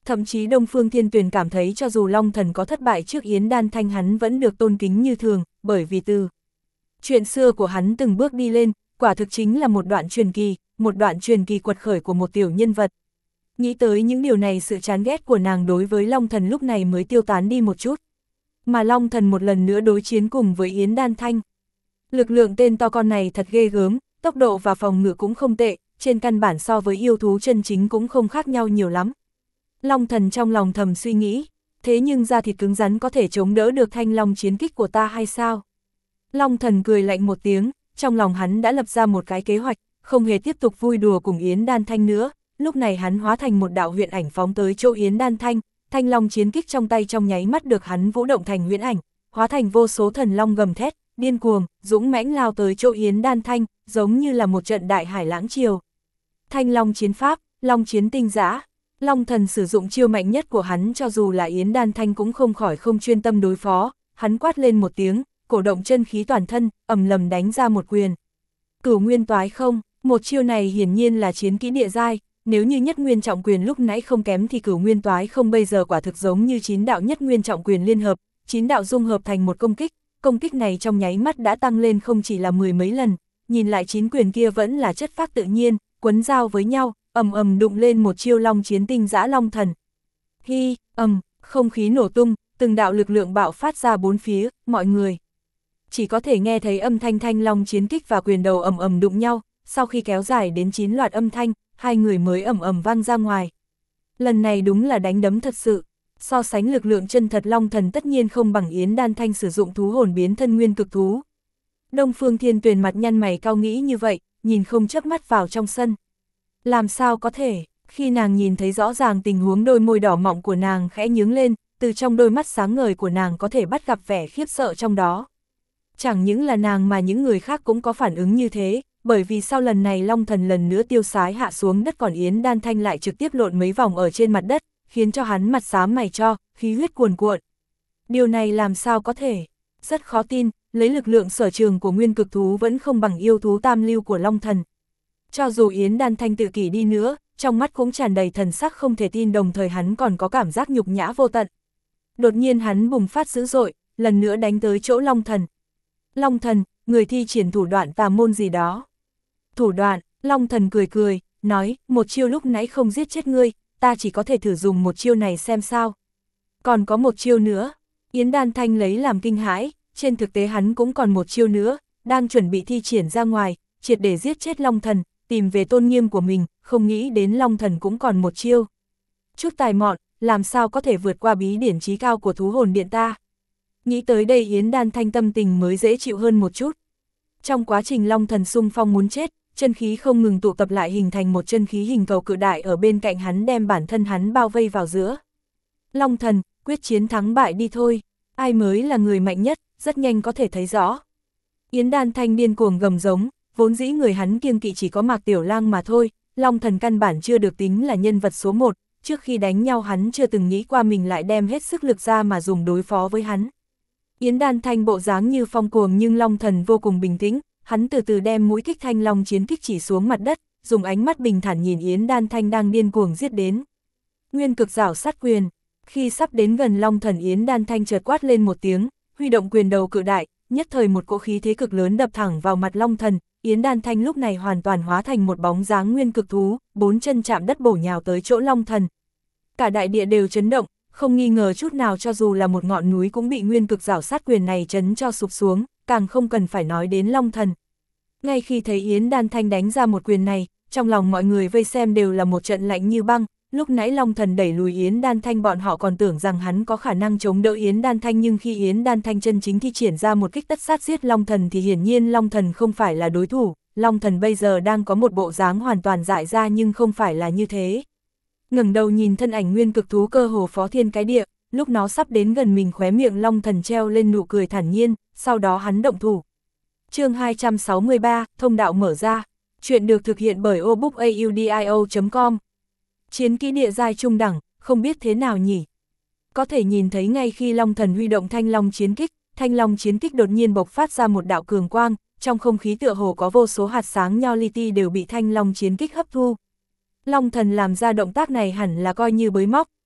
Thậm chí Đông Phương Thiên Tuyền cảm thấy cho dù Long Thần có thất bại trước Yến Đan Thanh hắn vẫn được tôn kính như thường, bởi vì từ chuyện xưa của hắn từng bước đi lên, quả thực chính là một đoạn truyền kỳ, một đoạn truyền kỳ quật khởi của một tiểu nhân vật. Nghĩ tới những điều này sự chán ghét của nàng đối với Long Thần lúc này mới tiêu tán đi một chút. Mà Long Thần một lần nữa đối chiến cùng với Yến Đan Thanh. Lực lượng tên to con này thật ghê gớm, tốc độ và phòng ngự cũng không tệ, trên căn bản so với yêu thú chân chính cũng không khác nhau nhiều lắm. Long Thần trong lòng thầm suy nghĩ, thế nhưng da thịt cứng rắn có thể chống đỡ được thanh long chiến kích của ta hay sao? Long Thần cười lạnh một tiếng, trong lòng hắn đã lập ra một cái kế hoạch, không hề tiếp tục vui đùa cùng Yến Đan Thanh nữa, lúc này hắn hóa thành một đạo huyễn ảnh phóng tới chỗ Yến Đan Thanh, thanh long chiến kích trong tay trong nháy mắt được hắn vũ động thành huyễn ảnh, hóa thành vô số thần long gầm thét, điên cuồng, dũng mãnh lao tới chỗ Yến Đan Thanh, giống như là một trận đại hải lãng triều. Thanh long chiến pháp, long chiến tinh dã. Long Thần sử dụng chiêu mạnh nhất của hắn cho dù là Yến Đan Thanh cũng không khỏi không chuyên tâm đối phó, hắn quát lên một tiếng, cổ động chân khí toàn thân, ầm lầm đánh ra một quyền. Cửu nguyên toái không, một chiêu này hiển nhiên là chiến kỹ địa giai, nếu như nhất nguyên trọng quyền lúc nãy không kém thì cửu nguyên toái không bây giờ quả thực giống như chín đạo nhất nguyên trọng quyền liên hợp, chín đạo dung hợp thành một công kích, công kích này trong nháy mắt đã tăng lên không chỉ là mười mấy lần, nhìn lại chín quyền kia vẫn là chất phác tự nhiên, quấn giao với nhau, ầm ầm đụng lên một chiêu long chiến tinh dã long thần. Hi, ầm, không khí nổ tung, từng đạo lực lượng bạo phát ra bốn phía, mọi người chỉ có thể nghe thấy âm thanh thanh long chiến kích và quyền đầu ầm ầm đụng nhau, sau khi kéo dài đến chín loạt âm thanh, hai người mới ầm ầm vang ra ngoài. Lần này đúng là đánh đấm thật sự, so sánh lực lượng chân thật Long Thần tất nhiên không bằng Yến Đan Thanh sử dụng thú hồn biến thân nguyên cực thú. Đông Phương Thiên Tuyền mặt nhăn mày cau nghĩ như vậy, nhìn không chớp mắt vào trong sân. Làm sao có thể, khi nàng nhìn thấy rõ ràng tình huống đôi môi đỏ mọng của nàng khẽ nhướng lên, từ trong đôi mắt sáng ngời của nàng có thể bắt gặp vẻ khiếp sợ trong đó. Chẳng những là nàng mà những người khác cũng có phản ứng như thế, bởi vì sau lần này Long Thần lần nữa tiêu sái hạ xuống đất còn Yến Đan Thanh lại trực tiếp lộn mấy vòng ở trên mặt đất, khiến cho hắn mặt xám mày cho, khí huyết cuồn cuộn. Điều này làm sao có thể? Rất khó tin, lấy lực lượng sở trường của nguyên cực thú vẫn không bằng yêu thú tam lưu của Long Thần. Cho dù Yến Đan Thanh tự kỷ đi nữa, trong mắt cũng tràn đầy thần sắc không thể tin, đồng thời hắn còn có cảm giác nhục nhã vô tận. Đột nhiên hắn bùng phát dữ dội, lần nữa đánh tới chỗ Long Thần. Long Thần, người thi triển thủ đoạn tà môn gì đó. Thủ đoạn, Long Thần cười cười, nói, một chiêu lúc nãy không giết chết ngươi, ta chỉ có thể thử dùng một chiêu này xem sao. Còn có một chiêu nữa, Yến Đan Thanh lấy làm kinh hãi, trên thực tế hắn cũng còn một chiêu nữa, đang chuẩn bị thi triển ra ngoài, triệt để giết chết Long Thần, tìm về tôn nghiêm của mình, không nghĩ đến Long Thần cũng còn một chiêu. Chút tài mọn, làm sao có thể vượt qua bí điển trí cao của thú hồn điện ta. Nghĩ tới đây Yến Đan Thanh tâm tình mới dễ chịu hơn một chút. Trong quá trình Long Thần xung phong muốn chết, chân khí không ngừng tụ tập lại hình thành một chân khí hình cầu cự đại ở bên cạnh hắn đem bản thân hắn bao vây vào giữa. Long Thần, quyết chiến thắng bại đi thôi, ai mới là người mạnh nhất, rất nhanh có thể thấy rõ. Yến Đan Thanh điên cuồng gầm giống, vốn dĩ người hắn kiêng kỵ chỉ có Mạc Tiểu Lang mà thôi, Long Thần căn bản chưa được tính là nhân vật số một, trước khi đánh nhau hắn chưa từng nghĩ qua mình lại đem hết sức lực ra mà dùng đối phó với hắn. Yến Đan Thanh bộ dáng như phong cuồng nhưng Long Thần vô cùng bình tĩnh, hắn từ từ đem mũi kích thanh long chiến kích chỉ xuống mặt đất, dùng ánh mắt bình thản nhìn Yến Đan Thanh đang điên cuồng giết đến. Nguyên cực giảo sát quyền, khi sắp đến gần Long Thần Yến Đan Thanh chợt quát lên một tiếng, huy động quyền đầu cự đại, nhất thời một cỗ khí thế cực lớn đập thẳng vào mặt Long Thần, Yến Đan Thanh lúc này hoàn toàn hóa thành một bóng dáng nguyên cực thú, bốn chân chạm đất bổ nhào tới chỗ Long Thần. Cả đại địa đều chấn động, không nghi ngờ chút nào cho dù là một ngọn núi cũng bị nguyên cực giảo sát quyền này chấn cho sụp xuống, càng không cần phải nói đến Long Thần. Ngay khi thấy Yến Đan Thanh đánh ra một quyền này, trong lòng mọi người vây xem đều là một trận lạnh như băng, lúc nãy Long Thần đẩy lùi Yến Đan Thanh bọn họ còn tưởng rằng hắn có khả năng chống đỡ Yến Đan Thanh, nhưng khi Yến Đan Thanh chân chính thi triển ra một kích tất sát giết Long Thần thì hiển nhiên Long Thần không phải là đối thủ, Long Thần bây giờ đang có một bộ dáng hoàn toàn dại ra nhưng không phải là như thế. Ngẩng đầu nhìn thân ảnh nguyên cực thú cơ hồ phó thiên cái địa, lúc nó sắp đến gần mình khóe miệng Long Thần treo lên nụ cười thản nhiên, sau đó hắn động thủ. Chương hai trăm sáu mươi ba, thông đạo mở ra. Chuyện được thực hiện bởi obookaudio chấm com. Chiến kỹ địa giai trung đẳng, không biết thế nào nhỉ? Có thể nhìn thấy ngay khi Long Thần huy động thanh long chiến kích, thanh long chiến kích đột nhiên bộc phát ra một đạo cường quang, trong không khí tựa hồ có vô số hạt sáng nho li ti đều bị thanh long chiến kích hấp thu. Long Thần làm ra động tác này hẳn là coi như bới móc,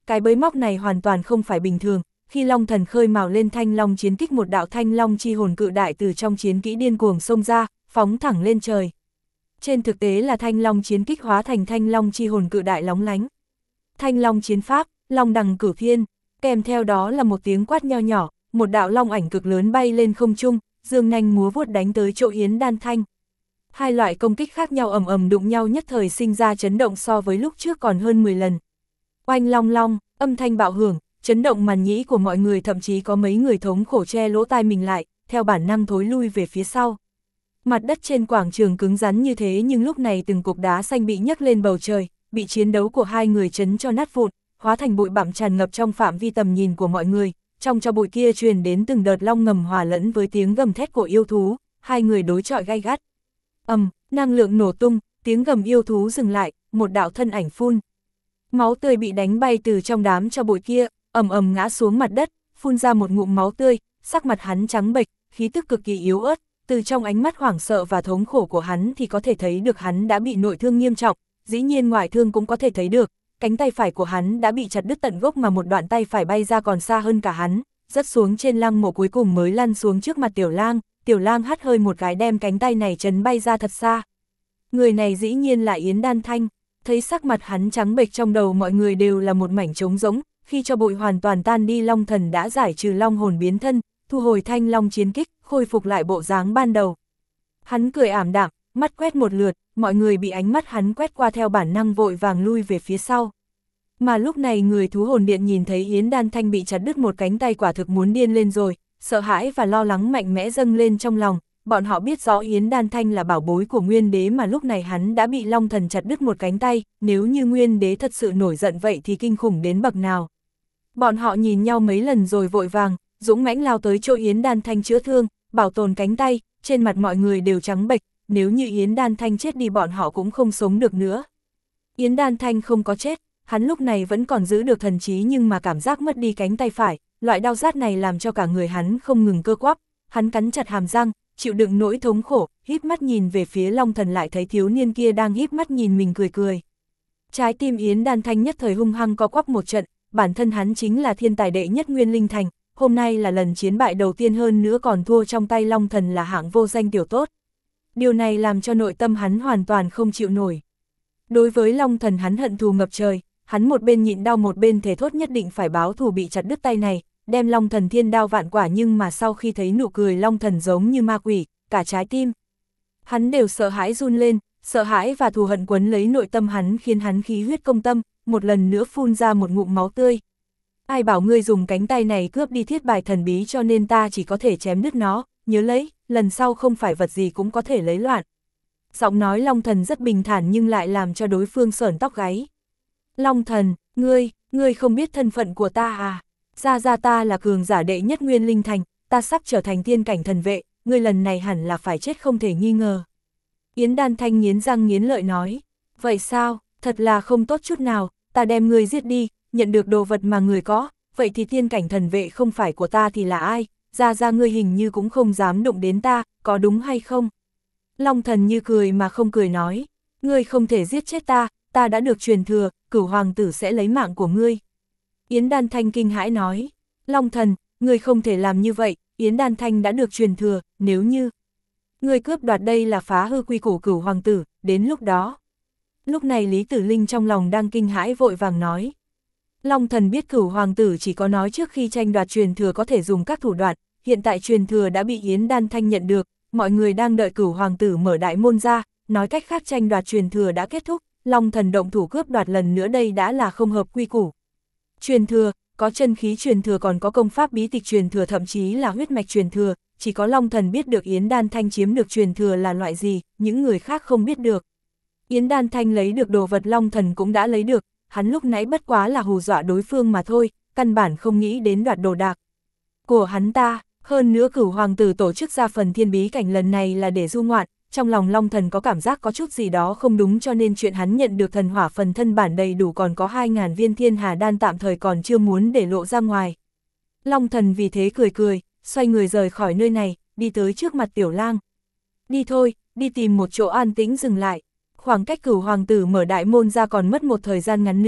cái bới móc này hoàn toàn không phải bình thường, khi Long Thần khơi mào lên thanh long chiến kích, một đạo thanh long chi hồn cự đại từ trong chiến kỹ điên cuồng xông ra, phóng thẳng lên trời. Trên thực tế là thanh long chiến kích hóa thành thanh long chi hồn cự đại lóng lánh. Thanh long chiến pháp, long đằng cửu thiên, kèm theo đó là một tiếng quát nho nhỏ, một đạo long ảnh cực lớn bay lên không trung, dương nanh múa vuốt đánh tới chỗ Yến Đan Thanh. Hai loại công kích khác nhau ầm ầm đụng nhau, nhất thời sinh ra chấn động so với lúc trước còn hơn mười lần. Oanh long long, âm thanh bạo hưởng, chấn động màn nhĩ của mọi người, thậm chí có mấy người thống khổ che lỗ tai mình lại, theo bản năng thối lui về phía sau. Mặt đất trên quảng trường cứng rắn như thế nhưng lúc này từng cục đá xanh bị nhấc lên bầu trời, bị chiến đấu của hai người chấn cho nát vụn, hóa thành bụi bặm tràn ngập trong phạm vi tầm nhìn của mọi người. Trong cho bụi kia truyền đến từng đợt long ngầm hòa lẫn với tiếng gầm thét của yêu thú, hai người đối chọi gay gắt. Ầm, um, năng lượng nổ tung, tiếng gầm yêu thú dừng lại, một đạo thân ảnh phun. Máu tươi bị đánh bay từ trong đám cho bụi kia, ầm ầm ngã xuống mặt đất, phun ra một ngụm máu tươi, sắc mặt hắn trắng bệch, khí tức cực kỳ yếu ớt, từ trong ánh mắt hoảng sợ và thống khổ của hắn thì có thể thấy được hắn đã bị nội thương nghiêm trọng, dĩ nhiên ngoại thương cũng có thể thấy được, cánh tay phải của hắn đã bị chặt đứt tận gốc mà một đoạn tay phải bay ra còn xa hơn cả hắn, rớt xuống trên lăng mộ cuối cùng mới lăn xuống trước mặt Tiểu Lang. Tiểu Lang hắt hơi một cái đem cánh tay này chấn bay ra thật xa. Người này dĩ nhiên là Yến Đan Thanh, thấy sắc mặt hắn trắng bệch, trong đầu mọi người đều là một mảnh trống rỗng, khi cho bụi hoàn toàn tan đi, Long Thần đã giải trừ long hồn biến thân, thu hồi thanh long chiến kích, khôi phục lại bộ dáng ban đầu. Hắn cười ảm đạm, mắt quét một lượt, mọi người bị ánh mắt hắn quét qua theo bản năng vội vàng lui về phía sau. Mà lúc này người thú hồn điện nhìn thấy Yến Đan Thanh bị chặt đứt một cánh tay quả thực muốn điên lên rồi, sợ hãi và lo lắng mạnh mẽ dâng lên trong lòng, bọn họ biết rõ Yến Đan Thanh là bảo bối của Nguyên Đế mà lúc này hắn đã bị Long Thần chặt đứt một cánh tay, nếu như Nguyên Đế thật sự nổi giận vậy thì kinh khủng đến bậc nào. Bọn họ nhìn nhau mấy lần rồi vội vàng, dũng mãnh lao tới chỗ Yến Đan Thanh chữa thương, bảo tồn cánh tay, trên mặt mọi người đều trắng bệch, nếu như Yến Đan Thanh chết đi bọn họ cũng không sống được nữa. Yến Đan Thanh không có chết, hắn lúc này vẫn còn giữ được thần trí nhưng mà cảm giác mất đi cánh tay phải, loại đau rát này làm cho cả người hắn không ngừng cơ quắp, hắn cắn chặt hàm răng, chịu đựng nỗi thống khổ, híp mắt nhìn về phía Long Thần, lại thấy thiếu niên kia đang híp mắt nhìn mình cười cười. Trái tim Yến Đan Thanh nhất thời hung hăng co quắp một trận, bản thân hắn chính là thiên tài đệ nhất Nguyên Linh Thành, hôm nay là lần chiến bại đầu tiên, hơn nữa còn thua trong tay Long Thần là hạng vô danh tiểu tốt. Điều này làm cho nội tâm hắn hoàn toàn không chịu nổi. Đối với Long Thần hắn hận thù ngập trời, hắn một bên nhịn đau một bên thề thốt nhất định phải báo thù bị chặt đứt tay này, đem Long Thần thiên đao vạn quả, nhưng mà sau khi thấy nụ cười Long Thần giống như ma quỷ, cả trái tim hắn đều sợ hãi run lên, sợ hãi và thù hận quấn lấy nội tâm hắn khiến hắn khí huyết công tâm, một lần nữa phun ra một ngụm máu tươi. Ai bảo ngươi dùng cánh tay này cướp đi thiết bài thần bí cho nên ta chỉ có thể chém đứt nó, nhớ lấy, lần sau không phải vật gì cũng có thể lấy loạn. Giọng nói Long Thần rất bình thản nhưng lại làm cho đối phương sởn tóc gáy. Long Thần, ngươi, ngươi không biết thân phận của ta à? Ra ra ta là cường giả đệ nhất Nguyên Linh Thành, ta sắp trở thành tiên cảnh thần vệ, ngươi lần này hẳn là phải chết không thể nghi ngờ. Yến Đan Thanh nghiến răng nghiến lợi nói, vậy sao, thật là không tốt chút nào, ta đem ngươi giết đi, nhận được đồ vật mà người có, vậy thì tiên cảnh thần vệ không phải của ta thì là ai, ra ra ngươi hình như cũng không dám đụng đến ta, có đúng hay không? Long Thần như cười mà không cười nói, ngươi không thể giết chết ta, ta đã được truyền thừa, Cửu hoàng tử sẽ lấy mạng của ngươi. Yến Đan Thanh kinh hãi nói, Long Thần, ngươi không thể làm như vậy, Yến Đan Thanh đã được truyền thừa, nếu như ngươi cướp đoạt đây là phá hư quy củ Cửu hoàng tử, đến lúc đó. Lúc này Lý Tử Linh trong lòng đang kinh hãi vội vàng nói. Long Thần biết Cửu hoàng tử chỉ có nói trước khi tranh đoạt truyền thừa có thể dùng các thủ đoạn, hiện tại truyền thừa đã bị Yến Đan Thanh nhận được, mọi người đang đợi Cửu hoàng tử mở đại môn ra, nói cách khác tranh đoạt truyền thừa đã kết thúc, Long Thần động thủ cướp đoạt lần nữa đây đã là không hợp quy củ. Truyền thừa, có chân khí truyền thừa, còn có công pháp bí tịch truyền thừa, thậm chí là huyết mạch truyền thừa, chỉ có Long Thần biết được Yến Đan Thanh chiếm được truyền thừa là loại gì, những người khác không biết được. Yến Đan Thanh lấy được đồ vật Long Thần cũng đã lấy được, hắn lúc nãy bất quá là hù dọa đối phương mà thôi, căn bản không nghĩ đến đoạt đồ đạc của hắn ta. Hơn nữa Cửu hoàng tử tổ chức ra phần thiên bí cảnh lần này là để du ngoạn, trong lòng Long Thần có cảm giác có chút gì đó không đúng, cho nên chuyện hắn nhận được thần hỏa phần thân bản đầy đủ còn có hai ngàn viên thiên hà đan tạm thời còn chưa muốn để lộ ra ngoài. Long Thần vì thế cười cười, xoay người rời khỏi nơi này, đi tới trước mặt Tiểu Lang. Đi thôi, đi tìm một chỗ an tĩnh dừng lại. Khoảng cách Cửu hoàng tử mở đại môn ra còn mất một thời gian ngắn nữa,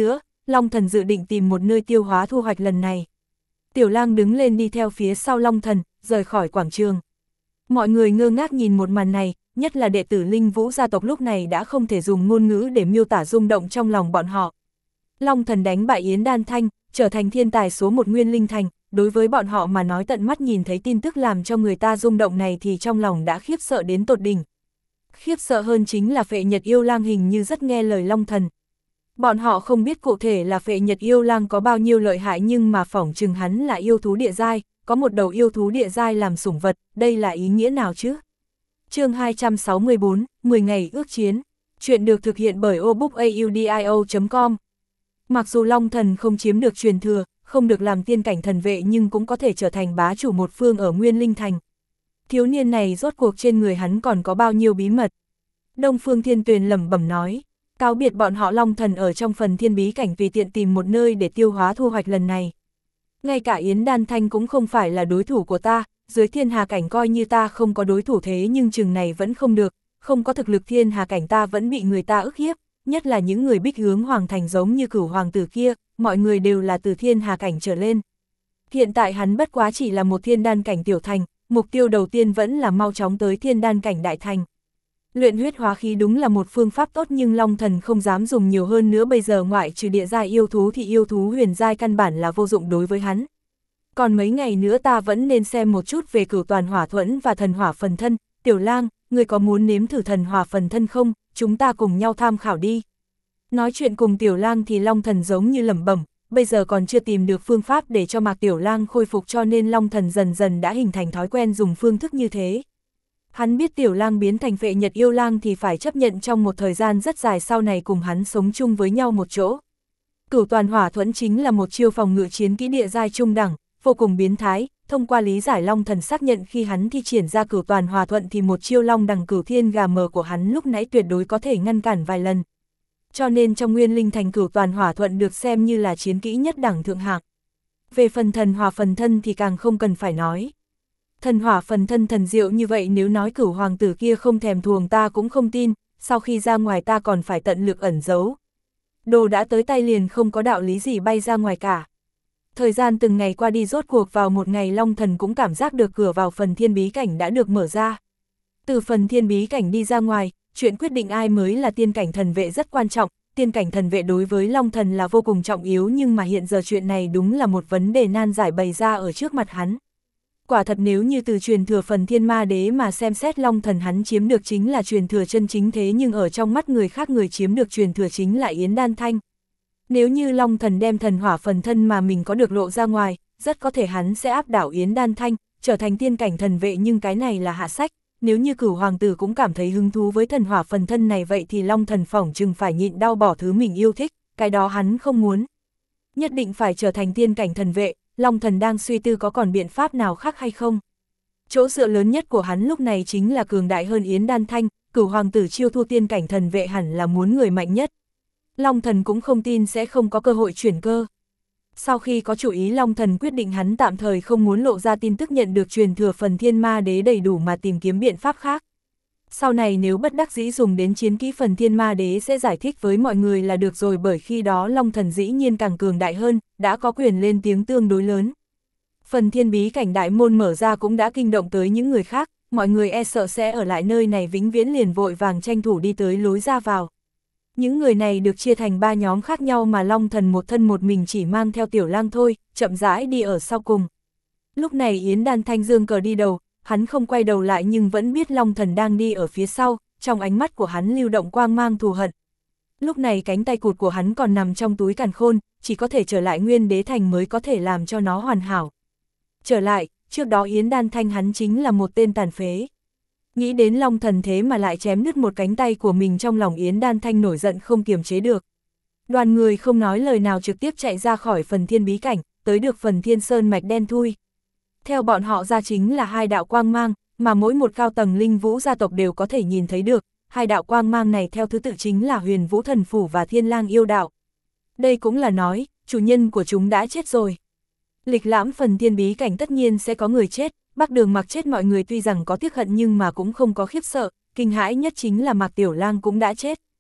Long Thần dự định tìm một nơi tiêu hóa thu hoạch lần này. Tiểu Lang đứng lên đi theo phía sau Long Thần, rời khỏi quảng trường. Mọi người ngơ ngác nhìn một màn này, nhất là đệ tử Linh Vũ gia tộc lúc này đã không thể dùng ngôn ngữ để miêu tả rung động trong lòng bọn họ. Long Thần đánh bại Yến Đan Thanh, trở thành thiên tài số một Nguyên Linh Thành, đối với bọn họ mà nói tận mắt nhìn thấy tin tức làm cho người ta rung động này thì trong lòng đã khiếp sợ đến tột đỉnh. Khiếp sợ hơn chính là Phệ Nhật Yêu Lang hình như rất nghe lời Long Thần. Bọn họ không biết cụ thể là Phệ Nhật Yêu Lang có bao nhiêu lợi hại nhưng mà phỏng chừng hắn là yêu thú địa giai, có một đầu yêu thú địa giai làm sủng vật, đây là ý nghĩa nào chứ? Chương hai trăm sáu mươi bốn, mười ngày ước chiến. Chuyện được thực hiện bởi obookaudio chấm com. Mặc dù Long Thần không chiếm được truyền thừa, không được làm tiên cảnh thần vệ nhưng cũng có thể trở thành bá chủ một phương ở Nguyên Linh Thành. Thiếu niên này rốt cuộc trên người hắn còn có bao nhiêu bí mật? Đông Phương Thiên Tuyền lẩm bẩm nói, cáo biệt bọn họ Long Thần ở trong phần thiên bí cảnh tùy tiện tìm một nơi để tiêu hóa thu hoạch lần này. Ngay cả Yến Đan Thanh cũng không phải là đối thủ của ta, dưới thiên hà cảnh coi như ta không có đối thủ thế nhưng chừng này vẫn không được, không có thực lực thiên hà cảnh ta vẫn bị người ta ức hiếp, nhất là những người bích hướng hoàng thành giống như Cửu hoàng tử kia, mọi người đều là từ thiên hà cảnh trở lên. Hiện tại hắn bất quá chỉ là một thiên đan cảnh tiểu thành, mục tiêu đầu tiên vẫn là mau chóng tới thiên đan cảnh đại thành. Luyện huyết hóa khí đúng là một phương pháp tốt nhưng Long Thần không dám dùng nhiều hơn nữa, bây giờ ngoại trừ địa giai yêu thú thì yêu thú huyền giai căn bản là vô dụng đối với hắn. Còn mấy ngày nữa ta vẫn nên xem một chút về Cửu Toàn Hỏa Thuẫn và Thần Hỏa Phần Thân. Tiểu Lang, ngươi có muốn nếm thử Thần Hỏa Phần Thân không? Chúng ta cùng nhau tham khảo đi. Nói chuyện cùng Tiểu Lang thì Long Thần giống như lẩm bẩm, bây giờ còn chưa tìm được phương pháp để cho Mạc Tiểu Lang khôi phục cho nên Long Thần dần dần đã hình thành thói quen dùng phương thức như thế. Hắn biết Tiểu Lang biến thành Phệ Nhật Yêu Lang thì phải chấp nhận trong một thời gian rất dài sau này cùng hắn sống chung với nhau một chỗ. Cửu Toàn Hỏa Thuẫn chính là một chiêu phòng ngự chiến kỹ địa giai trung đẳng, vô cùng biến thái, thông qua lý giải Long Thần xác nhận khi hắn thi triển ra Cửu Toàn Hỏa Thuẫn thì một chiêu Long đằng Cửu Thiên gà mờ của hắn lúc nãy tuyệt đối có thể ngăn cản vài lần. Cho nên trong Nguyên Linh Thành Cửu Toàn Hỏa Thuẫn được xem như là chiến kỹ nhất đẳng thượng hạng. Về phần Thần Hỏa Phần Thân thì càng không cần phải nói. Thần Hỏa Phần Thân thần diệu như vậy, nếu nói Cửu hoàng tử kia không thèm thuồng ta cũng không tin, sau khi ra ngoài ta còn phải tận lực ẩn giấu. Đồ đã tới tay liền không có đạo lý gì bay ra ngoài cả. Thời gian từng ngày qua đi, rốt cuộc vào một ngày Long Thần cũng cảm giác được cửa vào phần thiên bí cảnh đã được mở ra. Từ phần thiên bí cảnh đi ra ngoài, chuyện quyết định ai mới là tiên cảnh thần vệ rất quan trọng, tiên cảnh thần vệ đối với Long Thần là vô cùng trọng yếu nhưng mà hiện giờ chuyện này đúng là một vấn đề nan giải bày ra ở trước mặt hắn. Quả thật nếu như từ truyền thừa phần thiên ma đế mà xem xét, Long Thần hắn chiếm được chính là truyền thừa chân chính, thế nhưng ở trong mắt người khác người chiếm được truyền thừa chính là Yến Đan Thanh. Nếu như Long Thần đem thần hỏa phần thân mà mình có được lộ ra ngoài, rất có thể hắn sẽ áp đảo Yến Đan Thanh, trở thành tiên cảnh thần vệ, nhưng cái này là hạ sách. Nếu như Cửu hoàng tử cũng cảm thấy hứng thú với thần hỏa phần thân này vậy thì Long Thần phỏng chừng phải nhịn đau bỏ thứ mình yêu thích, cái đó hắn không muốn. Nhất định phải trở thành tiên cảnh thần vệ, Long Thần đang suy tư có còn biện pháp nào khác hay không. Chỗ dựa lớn nhất của hắn lúc này chính là cường đại hơn Yến Đan Thanh, Cửu hoàng tử chiêu thu tiên cảnh thần vệ hẳn là muốn người mạnh nhất. Long Thần cũng không tin sẽ không có cơ hội chuyển cơ. Sau khi có chủ ý, Long Thần quyết định hắn tạm thời không muốn lộ ra tin tức nhận được truyền thừa phần thiên ma đế đầy đủ mà tìm kiếm biện pháp khác. Sau này nếu bất đắc dĩ dùng đến chiến kỹ phần thiên ma đế sẽ giải thích với mọi người là được rồi, bởi khi đó Long Thần dĩ nhiên càng cường đại hơn, đã có quyền lên tiếng tương đối lớn. Phần thiên bí cảnh đại môn mở ra cũng đã kinh động tới những người khác, mọi người e sợ sẽ ở lại nơi này vĩnh viễn liền vội vàng tranh thủ đi tới lối ra vào. Những người này được chia thành ba nhóm khác nhau mà Long Thần một thân một mình chỉ mang theo Tiểu Lang thôi, chậm rãi đi ở sau cùng. Lúc này Yến Đan Thanh dương cờ đi đầu, hắn không quay đầu lại nhưng vẫn biết Long Thần đang đi ở phía sau, trong ánh mắt của hắn lưu động quang mang thù hận. Lúc này cánh tay cụt của hắn còn nằm trong túi càn khôn, chỉ có thể trở lại Nguyên Đế Thành mới có thể làm cho nó hoàn hảo. Trở lại, trước đó Yến Đan Thanh hắn chính là một tên tàn phế. Nghĩ đến Long Thần thế mà lại chém đứt một cánh tay của mình, trong lòng Yến Đan Thanh nổi giận không kiềm chế được. Đoàn người không nói lời nào trực tiếp chạy ra khỏi phần thiên bí cảnh, tới được phần thiên sơn mạch đen thui. Theo bọn họ ra chính là hai đạo quang mang, mà mỗi một cao tầng linh vũ gia tộc đều có thể nhìn thấy được. Hai đạo quang mang này theo thứ tự chính là Huyền Vũ Thần Phủ và Thiên Lang Yêu Đạo. Đây cũng là nói, chủ nhân của chúng đã chết rồi. Lịch lãm phần thiên bí cảnh tất nhiên sẽ có người chết. Bắc Đường Mặc chết mọi người tuy rằng có tiếc hận nhưng mà cũng không có khiếp sợ, kinh hãi nhất chính là Mạc Tiểu Lang cũng đã chết.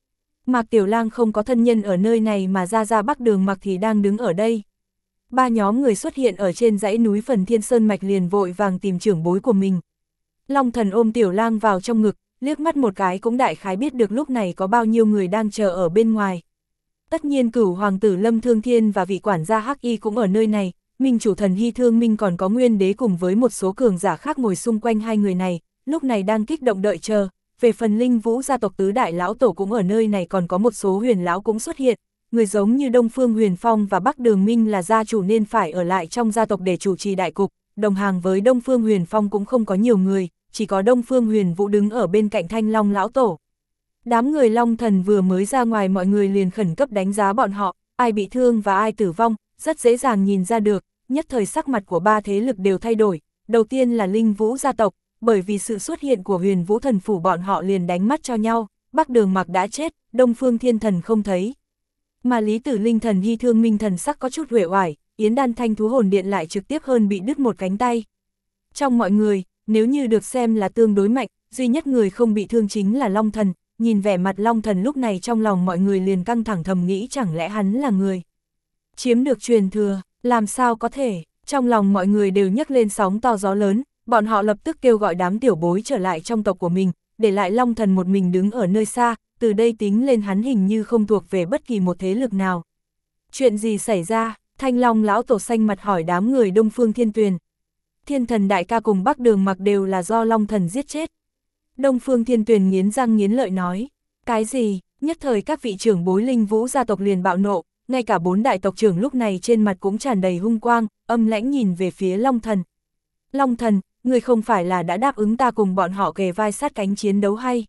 Mạc Tiểu Lang không có thân nhân ở nơi này mà Gia Gia Bắc Đường Mặc thì đang đứng ở đây. Ba nhóm người xuất hiện ở trên dãy núi Phần Thiên Sơn Mạch liền vội vàng tìm trưởng bối của mình. Long Thần ôm Tiểu Lang vào trong ngực, liếc mắt một cái cũng đại khái biết được lúc này có bao nhiêu người đang chờ ở bên ngoài. Tất nhiên Cửu Hoàng tử Lâm Thương Thiên và vị quản gia Hắc Y cũng ở nơi này, Minh chủ thần Hy Thương Minh còn có Nguyên Đế cùng với một số cường giả khác ngồi xung quanh hai người này, lúc này đang kích động đợi chờ. Về phần Linh Vũ gia tộc tứ đại lão tổ cũng ở nơi này, còn có một số huyền lão cũng xuất hiện, người giống như Đông Phương Huyền Phong và Bắc Đường Minh là gia chủ nên phải ở lại trong gia tộc để chủ trì đại cục, đồng hàng với Đông Phương Huyền Phong cũng không có nhiều người, chỉ có Đông Phương Huyền Vũ đứng ở bên cạnh Thanh Long lão tổ. Đám người Long Thần vừa mới ra ngoài, mọi người liền khẩn cấp đánh giá bọn họ, ai bị thương và ai tử vong, rất dễ dàng nhìn ra được, nhất thời sắc mặt của ba thế lực đều thay đổi. Đầu tiên là Linh Vũ gia tộc, bởi vì sự xuất hiện của Huyền Vũ thần phủ bọn họ liền đánh mắt cho nhau, Bắc Đường Mặc đã chết, Đông Phương Thiên Thần không thấy. Mà Lý Tử Linh Thần Hy Thương Minh thần sắc có chút uể oải, Yến Đan Thanh Thú Hồn Điện lại trực tiếp hơn bị đứt một cánh tay. Trong mọi người, nếu như được xem là tương đối mạnh, duy nhất người không bị thương chính là Long Thần. Nhìn vẻ mặt Long Thần lúc này trong lòng mọi người liền căng thẳng thầm nghĩ chẳng lẽ hắn là người chiếm được truyền thừa, làm sao có thể, trong lòng mọi người đều nhấc lên sóng to gió lớn, bọn họ lập tức kêu gọi đám tiểu bối trở lại trong tộc của mình, để lại Long Thần một mình đứng ở nơi xa, từ đây tính lên hắn hình như không thuộc về bất kỳ một thế lực nào. Chuyện gì xảy ra? Thanh Long lão tổ xanh mặt hỏi đám người Đông Phương Thiên Tuyền. Thiên Thần đại ca cùng Bắc Đường Mặc đều là do Long Thần giết chết. Đông Phương Thiên Tuyền nghiến răng nghiến lợi nói, cái gì? Nhất thời các vị trưởng bối Linh Vũ gia tộc liền bạo nộ, ngay cả bốn đại tộc trưởng lúc này trên mặt cũng tràn đầy hung quang, âm lãnh nhìn về phía Long Thần. Long Thần, người không phải là đã đáp ứng ta cùng bọn họ kề vai sát cánh chiến đấu hay?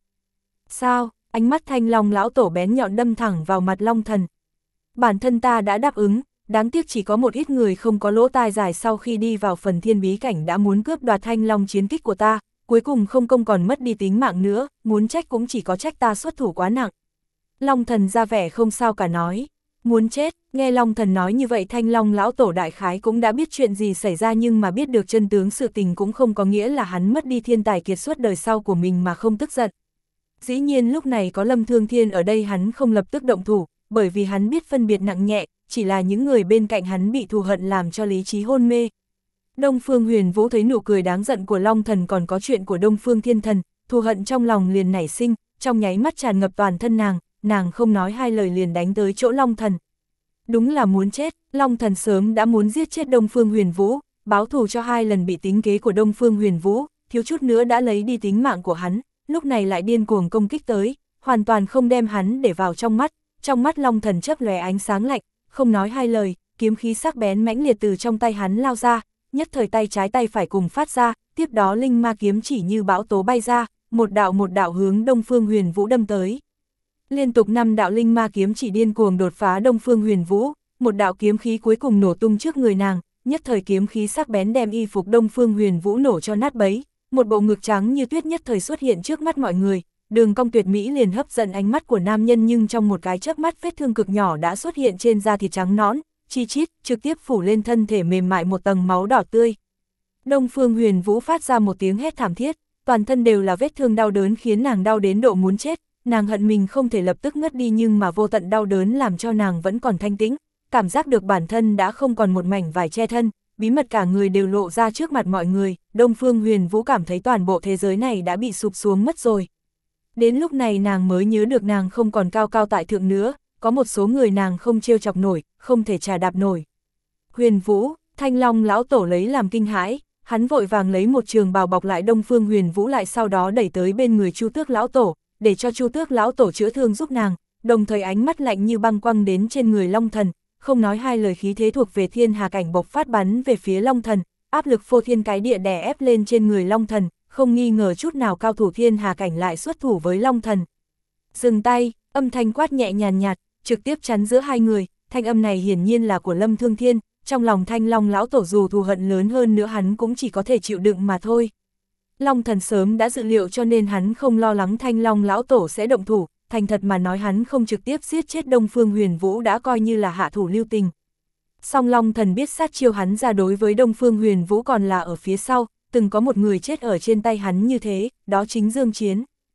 Sao? Ánh mắt Thanh Long lão tổ bén nhọn đâm thẳng vào mặt Long Thần. Bản thân ta đã đáp ứng, đáng tiếc chỉ có một ít người không có lỗ tai dài sau khi đi vào Phần Thiên bí cảnh đã muốn cướp đoạt Thanh Long chiến kích của ta. Cuối cùng không công còn mất đi tính mạng nữa, muốn trách cũng chỉ có trách ta xuất thủ quá nặng. Long Thần ra vẻ không sao cả nói, muốn chết, nghe Long Thần nói như vậy Thanh Long lão tổ đại khái cũng đã biết chuyện gì xảy ra, nhưng mà biết được chân tướng sự tình cũng không có nghĩa là hắn mất đi thiên tài kiệt xuất đời sau của mình mà không tức giận. Dĩ nhiên lúc này có Lâm Thương Thiên ở đây hắn không lập tức động thủ, bởi vì hắn biết phân biệt nặng nhẹ, chỉ là những người bên cạnh hắn bị thù hận làm cho lý trí hôn mê. Đông Phương Huyền Vũ thấy nụ cười đáng giận của Long Thần còn có chuyện của Đông Phương Thiên Thần, thù hận trong lòng liền nảy sinh, trong nháy mắt tràn ngập toàn thân nàng, nàng không nói hai lời liền đánh tới chỗ Long Thần. Đúng là muốn chết, Long Thần sớm đã muốn giết chết Đông Phương Huyền Vũ, báo thù cho hai lần bị tính kế của Đông Phương Huyền Vũ, thiếu chút nữa đã lấy đi tính mạng của hắn, lúc này lại điên cuồng công kích tới, hoàn toàn không đem hắn để vào trong mắt, trong mắt Long Thần chớp lóe ánh sáng lạnh, không nói hai lời, kiếm khí sắc bén mãnh liệt từ trong tay hắn lao ra. Nhất thời tay trái tay phải cùng phát ra, tiếp đó linh ma kiếm chỉ như bão tố bay ra, một đạo một đạo hướng Đông Phương Huyền Vũ đâm tới. Liên tục năm đạo linh ma kiếm chỉ điên cuồng đột phá Đông Phương Huyền Vũ, một đạo kiếm khí cuối cùng nổ tung trước người nàng, nhất thời kiếm khí sắc bén đem y phục Đông Phương Huyền Vũ nổ cho nát bấy, một bộ ngực trắng như tuyết nhất thời xuất hiện trước mắt mọi người, đường cong tuyệt mỹ liền hấp dẫn ánh mắt của nam nhân, nhưng trong một cái chớp mắt vết thương cực nhỏ đã xuất hiện trên da thịt trắng nõn. Chi chít, trực tiếp phủ lên thân thể mềm mại một tầng máu đỏ tươi. Đông Phương Huyền Vũ phát ra một tiếng hét thảm thiết, toàn thân đều là vết thương đau đớn khiến nàng đau đến độ muốn chết, nàng hận mình không thể lập tức ngất đi, nhưng mà vô tận đau đớn làm cho nàng vẫn còn thanh tĩnh, cảm giác được bản thân đã không còn một mảnh vải che thân, bí mật cả người đều lộ ra trước mặt mọi người, Đông Phương Huyền Vũ cảm thấy toàn bộ thế giới này đã bị sụp xuống mất rồi. Đến lúc này nàng mới nhớ được nàng không còn cao cao tại thượng nữa. Có một số người nàng không trêu chọc nổi, không thể trà đạp nổi. Huyền Vũ, Thanh Long lão tổ lấy làm kinh hãi, hắn vội vàng lấy một trường bào bọc lại Đông Phương Huyền Vũ lại, sau đó đẩy tới bên người Chu Tước lão tổ, để cho Chu Tước lão tổ chữa thương giúp nàng, đồng thời ánh mắt lạnh như băng quăng đến trên người Long Thần, không nói hai lời khí thế thuộc về thiên hà cảnh bộc phát bắn về phía Long Thần, áp lực phô thiên cái địa đè ép lên trên người Long Thần, không nghi ngờ chút nào cao thủ thiên hà cảnh lại xuất thủ với Long Thần. Dừng tay, âm thanh quát nhẹ nhàn nhạt, trực tiếp chắn giữa hai người, thanh âm này hiển nhiên là của Lâm Thương Thiên, trong lòng Thanh Long lão tổ dù thù hận lớn hơn nữa hắn cũng chỉ có thể chịu đựng mà thôi. Long Thần sớm đã dự liệu cho nên hắn không lo lắng Thanh Long lão tổ sẽ động thủ, thành thật mà nói hắn không trực tiếp giết chết Đông Phương Huyền Vũ đã coi như là hạ thủ lưu tình. Song Long Thần biết sát chiêu hắn ra đối với Đông Phương Huyền Vũ còn là ở phía sau, từng có một người chết ở trên tay hắn như thế, đó chính Dương Chiến.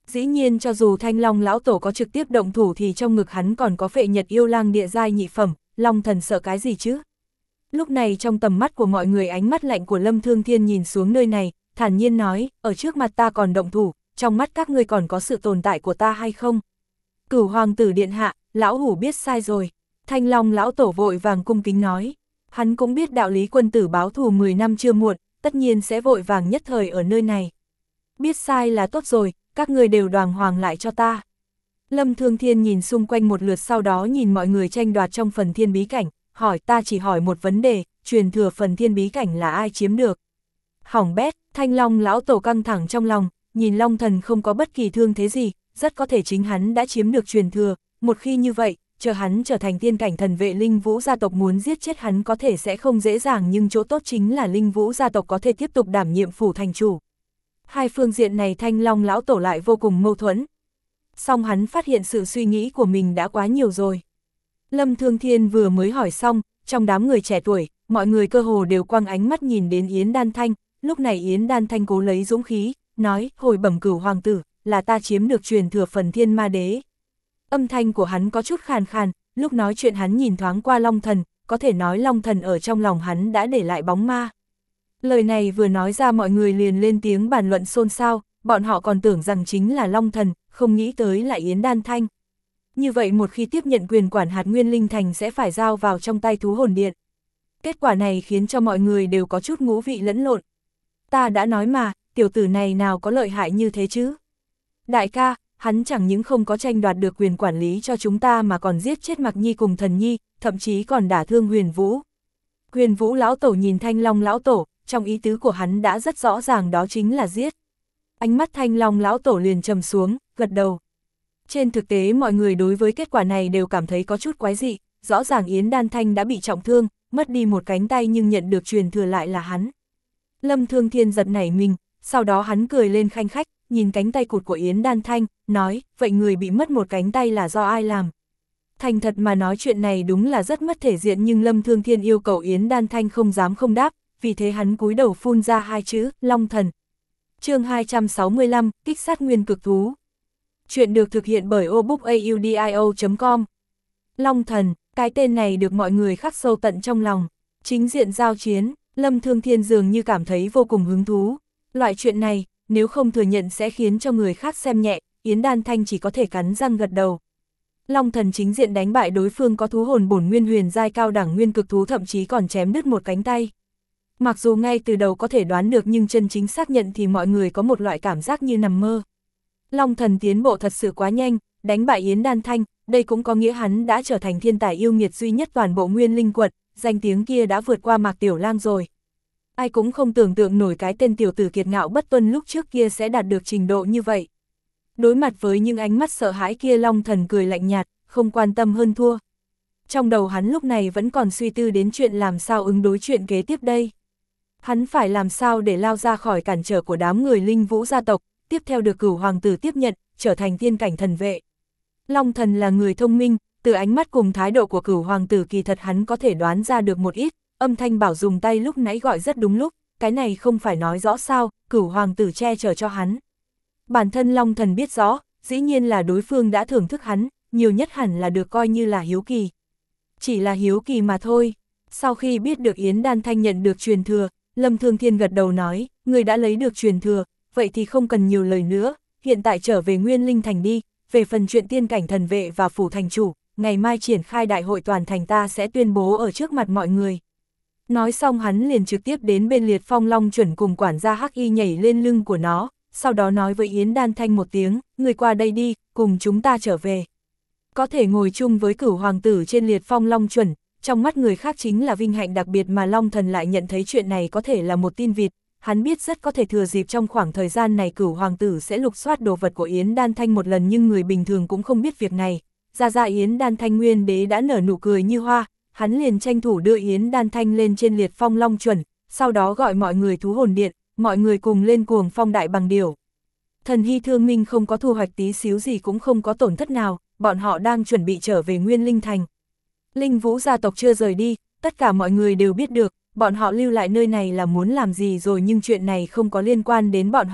Dĩ nhiên cho dù Thanh Long lão tổ có trực tiếp động thủ thì trong ngực hắn còn có Phệ Nhật yêu lang địa giai nhị phẩm, Long Thần sợ cái gì chứ? Lúc này trong tầm mắt của mọi người ánh mắt lạnh của Lâm Thương Thiên nhìn xuống nơi này, thản nhiên nói, ở trước mặt ta còn động thủ, trong mắt các ngươi còn có sự tồn tại của ta hay không? Cửu hoàng tử điện hạ, lão hủ biết sai rồi. Thanh Long lão tổ vội vàng cung kính nói. Hắn cũng biết đạo lý quân tử báo thù mười năm chưa muộn, tất nhiên sẽ vội vàng nhất thời ở nơi này. Biết sai là tốt rồi, các ngươi đều đoàn hoàng lại cho ta. Lâm Thương Thiên nhìn xung quanh một lượt, sau đó nhìn mọi người tranh đoạt trong phần thiên bí cảnh, hỏi, ta chỉ hỏi một vấn đề, truyền thừa phần thiên bí cảnh là ai chiếm được? Hỏng bét, Thanh Long lão tổ căng thẳng trong lòng, nhìn Long Thần không có bất kỳ thương thế gì, rất có thể chính hắn đã chiếm được truyền thừa, một khi như vậy, chờ hắn trở thành tiên cảnh thần vệ Linh Vũ gia tộc muốn giết chết hắn có thể sẽ không dễ dàng, nhưng chỗ tốt chính là Linh Vũ gia tộc có thể tiếp tục đảm nhiệm phủ thành chủ. Hai phương diện này Thanh Long lão tổ lại vô cùng mâu thuẫn. Song hắn phát hiện sự suy nghĩ của mình đã quá nhiều rồi. Lâm Thương Thiên vừa mới hỏi xong, trong đám người trẻ tuổi, mọi người cơ hồ đều quăng ánh mắt nhìn đến Yến Đan Thanh, lúc này Yến Đan Thanh cố lấy dũng khí, nói, hồi bẩm Cửu hoàng tử, là ta chiếm được truyền thừa phần thiên ma đế. Âm thanh của hắn có chút khàn khàn, lúc nói chuyện hắn nhìn thoáng qua Long Thần, có thể nói Long Thần ở trong lòng hắn đã để lại bóng ma. Lời này vừa nói ra mọi người liền lên tiếng bàn luận xôn xao, bọn họ còn tưởng rằng chính là Long Thần, không nghĩ tới là Yến Đan Thanh. Như vậy một khi tiếp nhận quyền quản hạt Nguyên Linh Thành sẽ phải giao vào trong tay thú hồn điện. Kết quả này khiến cho mọi người đều có chút ngũ vị lẫn lộn. Ta đã nói mà, tiểu tử này nào có lợi hại như thế chứ? Đại ca, hắn chẳng những không có tranh đoạt được quyền quản lý cho chúng ta mà còn giết chết Mạc Nhi cùng Thần Nhi, thậm chí còn đả thương Huyền Vũ. Huyền Vũ lão tổ nhìn Thanh Long lão tổ, trong ý tứ của hắn đã rất rõ ràng đó chính là giết. Ánh mắt Thanh Long lão tổ liền trầm xuống, gật đầu. Trên thực tế mọi người đối với kết quả này đều cảm thấy có chút quái dị, rõ ràng Yến Đan Thanh đã bị trọng thương, mất đi một cánh tay nhưng nhận được truyền thừa lại là hắn. Lâm Thương Thiên giật nảy mình, sau đó hắn cười lên khanh khách, nhìn cánh tay cụt của Yến Đan Thanh, nói, vậy người bị mất một cánh tay là do ai làm? Thành thật mà nói chuyện này đúng là rất mất thể diện, nhưng Lâm Thương Thiên yêu cầu Yến Đan Thanh không dám không đáp, vì thế hắn cúi đầu phun ra hai chữ, Long Thần. Chương hai trăm sáu mươi lăm, kích sát nguyên cực thú. Chuyện được thực hiện bởi obookaudio chấm com. Long Thần, cái tên này được mọi người khắc sâu tận trong lòng. Chính diện giao chiến, Lâm Thương Thiên dường như cảm thấy vô cùng hứng thú. Loại chuyện này, nếu không thừa nhận sẽ khiến cho người khác xem nhẹ, Yến Đan Thanh chỉ có thể cắn răng gật đầu. Long Thần chính diện đánh bại đối phương có thú hồn bổn nguyên huyền giai cao đẳng nguyên cực thú, thậm chí còn chém đứt một cánh tay. Mặc dù ngay từ đầu có thể đoán được nhưng chân chính xác nhận thì mọi người có một loại cảm giác như nằm mơ. Long Thần tiến bộ thật sự quá nhanh, đánh bại Yến Đan Thanh, đây cũng có nghĩa hắn đã trở thành thiên tài yêu nghiệt duy nhất toàn bộ Nguyên Linh quận, danh tiếng kia đã vượt qua Mạc Tiểu Lang rồi. Ai cũng không tưởng tượng nổi cái tên tiểu tử kiệt ngạo bất tuân lúc trước kia sẽ đạt được trình độ như vậy. Đối mặt với những ánh mắt sợ hãi kia, Long Thần cười lạnh nhạt, không quan tâm hơn thua. Trong đầu hắn lúc này vẫn còn suy tư đến chuyện làm sao ứng đối chuyện kế tiếp đây. Hắn phải làm sao để lao ra khỏi cản trở của đám người Linh Vũ gia tộc, tiếp theo được Cửu hoàng tử tiếp nhận, trở thành tiên cảnh thần vệ. Long Thần là người thông minh, từ ánh mắt cùng thái độ của Cửu hoàng tử kỳ thật hắn có thể đoán ra được một ít, âm thanh bảo dùng tay lúc nãy gọi rất đúng lúc, cái này không phải nói rõ sao, Cửu hoàng tử che chở cho hắn. Bản thân Long Thần biết rõ, dĩ nhiên là đối phương đã thưởng thức hắn, nhiều nhất hẳn là được coi như là hiếu kỳ. Chỉ là hiếu kỳ mà thôi. Sau khi biết được Yến Đan Thanh nhận được truyền thừa, Lâm Thương Thiên gật đầu nói, người đã lấy được truyền thừa, vậy thì không cần nhiều lời nữa, hiện tại trở về Nguyên Linh Thành đi, về phần chuyện tiên cảnh thần vệ và phủ thành chủ, ngày mai triển khai đại hội toàn thành ta sẽ tuyên bố ở trước mặt mọi người. Nói xong hắn liền trực tiếp đến bên Liệt Phong Long chuẩn cùng quản gia Hắc Y nhảy lên lưng của nó, sau đó nói với Yến Đan Thanh một tiếng, người qua đây đi, cùng chúng ta trở về. Có thể ngồi chung với Cửu hoàng tử trên Liệt Phong Long chuẩn, trong mắt người khác chính là vinh hạnh đặc biệt, mà Long Thần lại nhận thấy chuyện này có thể là một tin vịt. Hắn biết rất có thể thừa dịp trong khoảng thời gian này Cửu hoàng tử sẽ lục soát đồ vật của Yến Đan Thanh một lần, nhưng người bình thường cũng không biết việc này. Ra ra Yến Đan Thanh Nguyên đế đã nở nụ cười như hoa, hắn liền tranh thủ đưa Yến Đan Thanh lên trên Liệt Phong Long chuẩn, sau đó gọi mọi người thú hồn điện, mọi người cùng lên Cuồng Phong đại bằng điểu. Thần Hy Thương Minh không có thu hoạch tí xíu gì, cũng không có tổn thất nào, bọn họ đang chuẩn bị trở về Nguyên Linh Thành. Linh Vũ gia tộc chưa rời đi, tất cả mọi người đều biết được, bọn họ lưu lại nơi này là muốn làm gì rồi, nhưng chuyện này không có liên quan đến bọn họ,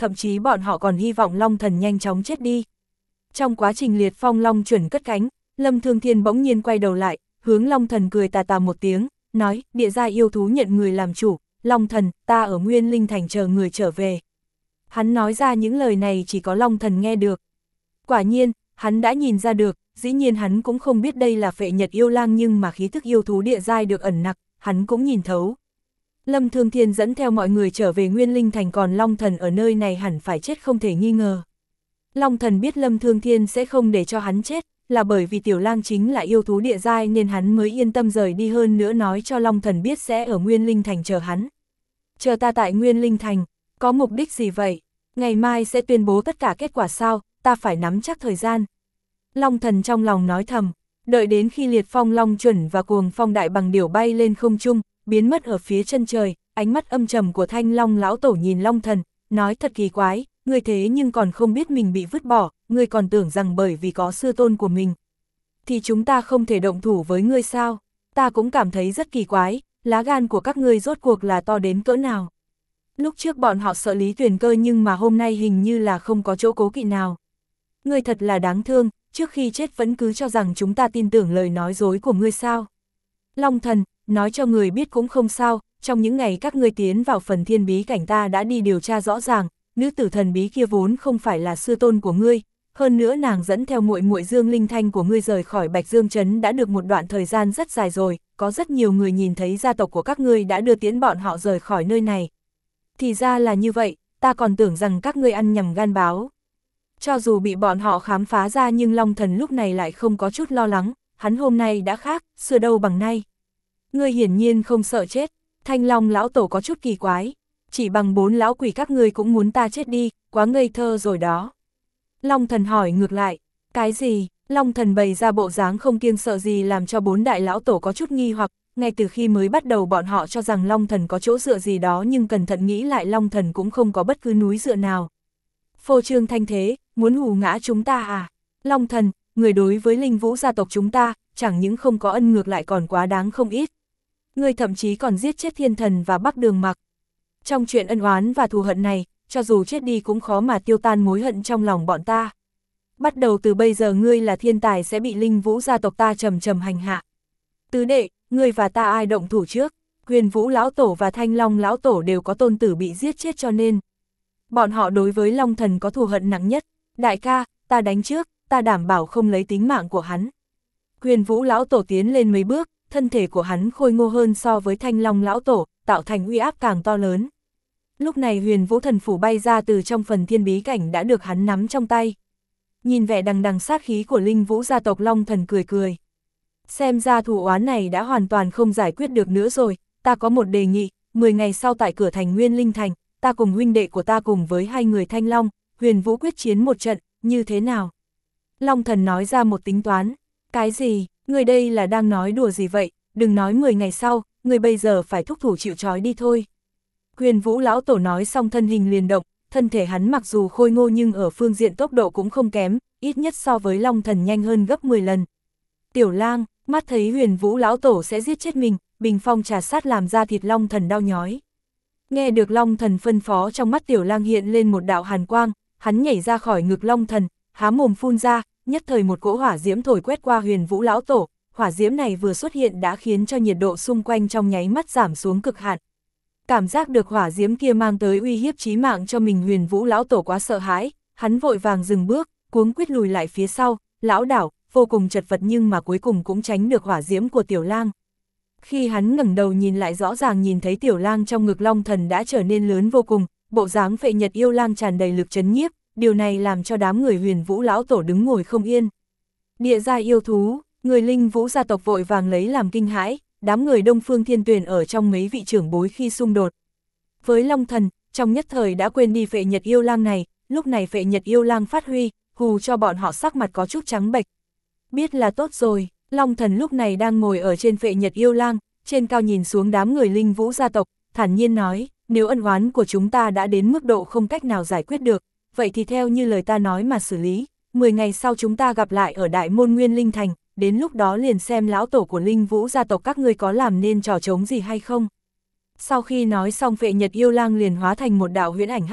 thậm chí bọn họ còn hy vọng Long Thần nhanh chóng chết đi. Trong quá trình liệt phong long chuẩn cất cánh, Lâm Thương Thiên bỗng nhiên quay đầu lại, hướng Long Thần cười tà tà một tiếng, nói, địa giai yêu thú nhận người làm chủ, Long Thần, ta ở Nguyên Linh Thành chờ người trở về. Hắn nói ra những lời này chỉ có Long Thần nghe được. Quả nhiên, hắn đã nhìn ra được, dĩ nhiên hắn cũng không biết đây là Phệ Nhật yêu lang nhưng mà khí thức yêu thú địa giai được ẩn nặc, hắn cũng nhìn thấu. Lâm Thương Thiên dẫn theo mọi người trở về Nguyên Linh Thành, còn Long Thần ở nơi này hẳn phải chết không thể nghi ngờ. Long Thần biết Lâm Thương Thiên sẽ không để cho hắn chết, là bởi vì tiểu lang chính là yêu thú địa giai nên hắn mới yên tâm rời đi, hơn nữa nói cho Long Thần biết sẽ ở Nguyên Linh Thành chờ hắn. Chờ ta tại Nguyên Linh Thành, có mục đích gì vậy? Ngày mai sẽ tuyên bố tất cả kết quả sao, ta phải nắm chắc thời gian. Long Thần trong lòng nói thầm, đợi đến khi liệt phong long chuẩn và cuồng phong đại bằng điểu bay lên không trung, biến mất ở phía chân trời, ánh mắt âm trầm của Thanh Long lão tổ nhìn Long Thần, nói thật kỳ quái, ngươi thế nhưng còn không biết mình bị vứt bỏ, ngươi còn tưởng rằng bởi vì có sư tôn của mình thì chúng ta không thể động thủ với ngươi sao? Ta cũng cảm thấy rất kỳ quái, lá gan của các ngươi rốt cuộc là to đến cỡ nào? Lúc trước bọn họ sợ Lý Tuyền Cơ nhưng mà hôm nay hình như là không có chỗ cố kỵ nào. Ngươi thật là đáng thương, trước khi chết vẫn cứ cho rằng chúng ta tin tưởng lời nói dối của ngươi sao? Long Thần, nói cho người biết cũng không sao, trong những ngày các ngươi tiến vào phần thiên bí cảnh ta đã đi điều tra rõ ràng, nữ tử thần bí kia vốn không phải là sư tôn của ngươi, hơn nữa nàng dẫn theo muội muội Dương Linh Thanh của ngươi rời khỏi Bạch Dương Trấn đã được một đoạn thời gian rất dài rồi, có rất nhiều người nhìn thấy gia tộc của các ngươi đã đưa tiễn bọn họ rời khỏi nơi này. Thì ra là như vậy, ta còn tưởng rằng các ngươi ăn nhầm gan báo. Cho dù bị bọn họ khám phá ra nhưng Long Thần lúc này lại không có chút lo lắng, hắn hôm nay đã khác, xưa đâu bằng nay. Ngươi hiển nhiên không sợ chết, Thanh Long lão tổ có chút kỳ quái, chỉ bằng bốn lão quỷ các ngươi cũng muốn ta chết đi, quá ngây thơ rồi đó. Long Thần hỏi ngược lại, cái gì? Long Thần bày ra bộ dáng không kiêng sợ gì làm cho bốn đại lão tổ có chút nghi hoặc, ngay từ khi mới bắt đầu bọn họ cho rằng Long Thần có chỗ dựa gì đó nhưng cẩn thận nghĩ lại Long Thần cũng không có bất cứ núi dựa nào. Phô trương thanh thế, muốn hù ngã chúng ta à? Long Thần, người đối với Linh Vũ gia tộc chúng ta, chẳng những không có ân ngược lại còn quá đáng không ít. Người thậm chí còn giết chết Thiên Thần và Bắc Đường Mặc. Trong chuyện ân oán và thù hận này, cho dù chết đi cũng khó mà tiêu tan mối hận trong lòng bọn ta. Bắt đầu từ bây giờ ngươi là thiên tài sẽ bị Linh Vũ gia tộc ta trầm trầm hành hạ. Tứ đệ, ngươi và ta ai động thủ trước? Huyền Vũ lão tổ và Thanh Long lão tổ đều có tôn tử bị giết chết cho nên bọn họ đối với Long Thần có thù hận nặng nhất. Đại ca, ta đánh trước, ta đảm bảo không lấy tính mạng của hắn. Huyền Vũ lão tổ tiến lên mấy bước, thân thể của hắn khôi ngô hơn so với Thanh Long lão tổ, tạo thành uy áp càng to lớn. Lúc này Huyền Vũ thần phủ bay ra từ trong phần thiên bí cảnh đã được hắn nắm trong tay. Nhìn vẻ đằng đằng sát khí của Linh Vũ gia tộc, Long Thần cười cười. Xem ra thù oán này đã hoàn toàn không giải quyết được nữa rồi, ta có một đề nghị, mười ngày sau tại cửa thành Nguyên Linh Thành, ta cùng huynh đệ của ta cùng với hai người Thanh Long, Huyền Vũ quyết chiến một trận, như thế nào? Long Thần nói ra một tính toán. Cái gì? Người đây là đang nói đùa gì vậy? Đừng nói mười ngày sau, người bây giờ phải thúc thủ chịu trói đi thôi. Huyền Vũ lão tổ nói xong thân hình liền động, thân thể hắn mặc dù khôi ngô nhưng ở phương diện tốc độ cũng không kém, ít nhất so với Long Thần nhanh hơn gấp mười lần. Tiểu lang, mắt thấy Huyền Vũ lão tổ sẽ giết chết mình, bình phong trà sát làm ra thịt Long Thần đau nhói. Nghe được Long Thần phân phó, trong mắt Tiểu lang hiện lên một đạo hàn quang, hắn nhảy ra khỏi ngực Long Thần, há mồm phun ra, nhất thời một cỗ hỏa diễm thổi quét qua Huyền Vũ lão tổ, hỏa diễm này vừa xuất hiện đã khiến cho nhiệt độ xung quanh trong nháy mắt giảm xuống cực hạn. Cảm giác được hỏa diễm kia mang tới uy hiếp chí mạng cho mình, Huyền Vũ lão tổ quá sợ hãi, hắn vội vàng dừng bước, cuống quýt lùi lại phía sau, lão đảo, vô cùng chật vật nhưng mà cuối cùng cũng tránh được hỏa diễm của Tiểu lang. Khi hắn ngẩng đầu nhìn lại rõ ràng nhìn thấy Tiểu lang trong ngực Long Thần đã trở nên lớn vô cùng, bộ dáng Phệ Nhật yêu lang tràn đầy lực trấn nhiếp, điều này làm cho đám người Huyền Vũ lão tổ đứng ngồi không yên. Địa giai yêu thú, người Linh Vũ gia tộc vội vàng lấy làm kinh hãi, đám người Đông Phương Thiên Tuyền ở trong mấy vị trưởng bối khi xung đột với Long Thần, trong nhất thời đã quên đi Phệ Nhật yêu lang này, lúc này Phệ Nhật yêu lang phát huy, hù cho bọn họ sắc mặt có chút trắng bệch. Biết là tốt rồi, Long Thần lúc này đang ngồi ở trên Phệ Nhật yêu lang, trên cao nhìn xuống đám người Linh Vũ gia tộc, thản nhiên nói, nếu ân oán của chúng ta đã đến mức độ không cách nào giải quyết được, vậy thì theo như lời ta nói mà xử lý, mười ngày sau chúng ta gặp lại ở Đại Môn Nguyên Linh Thành, đến lúc đó liền xem lão tổ của Linh Vũ gia tộc các ngươi có làm nên trò trống gì hay không. Sau khi nói xong, Phệ Nhật yêu lang liền hóa thành một đạo huyễn ảnh hắc sắc,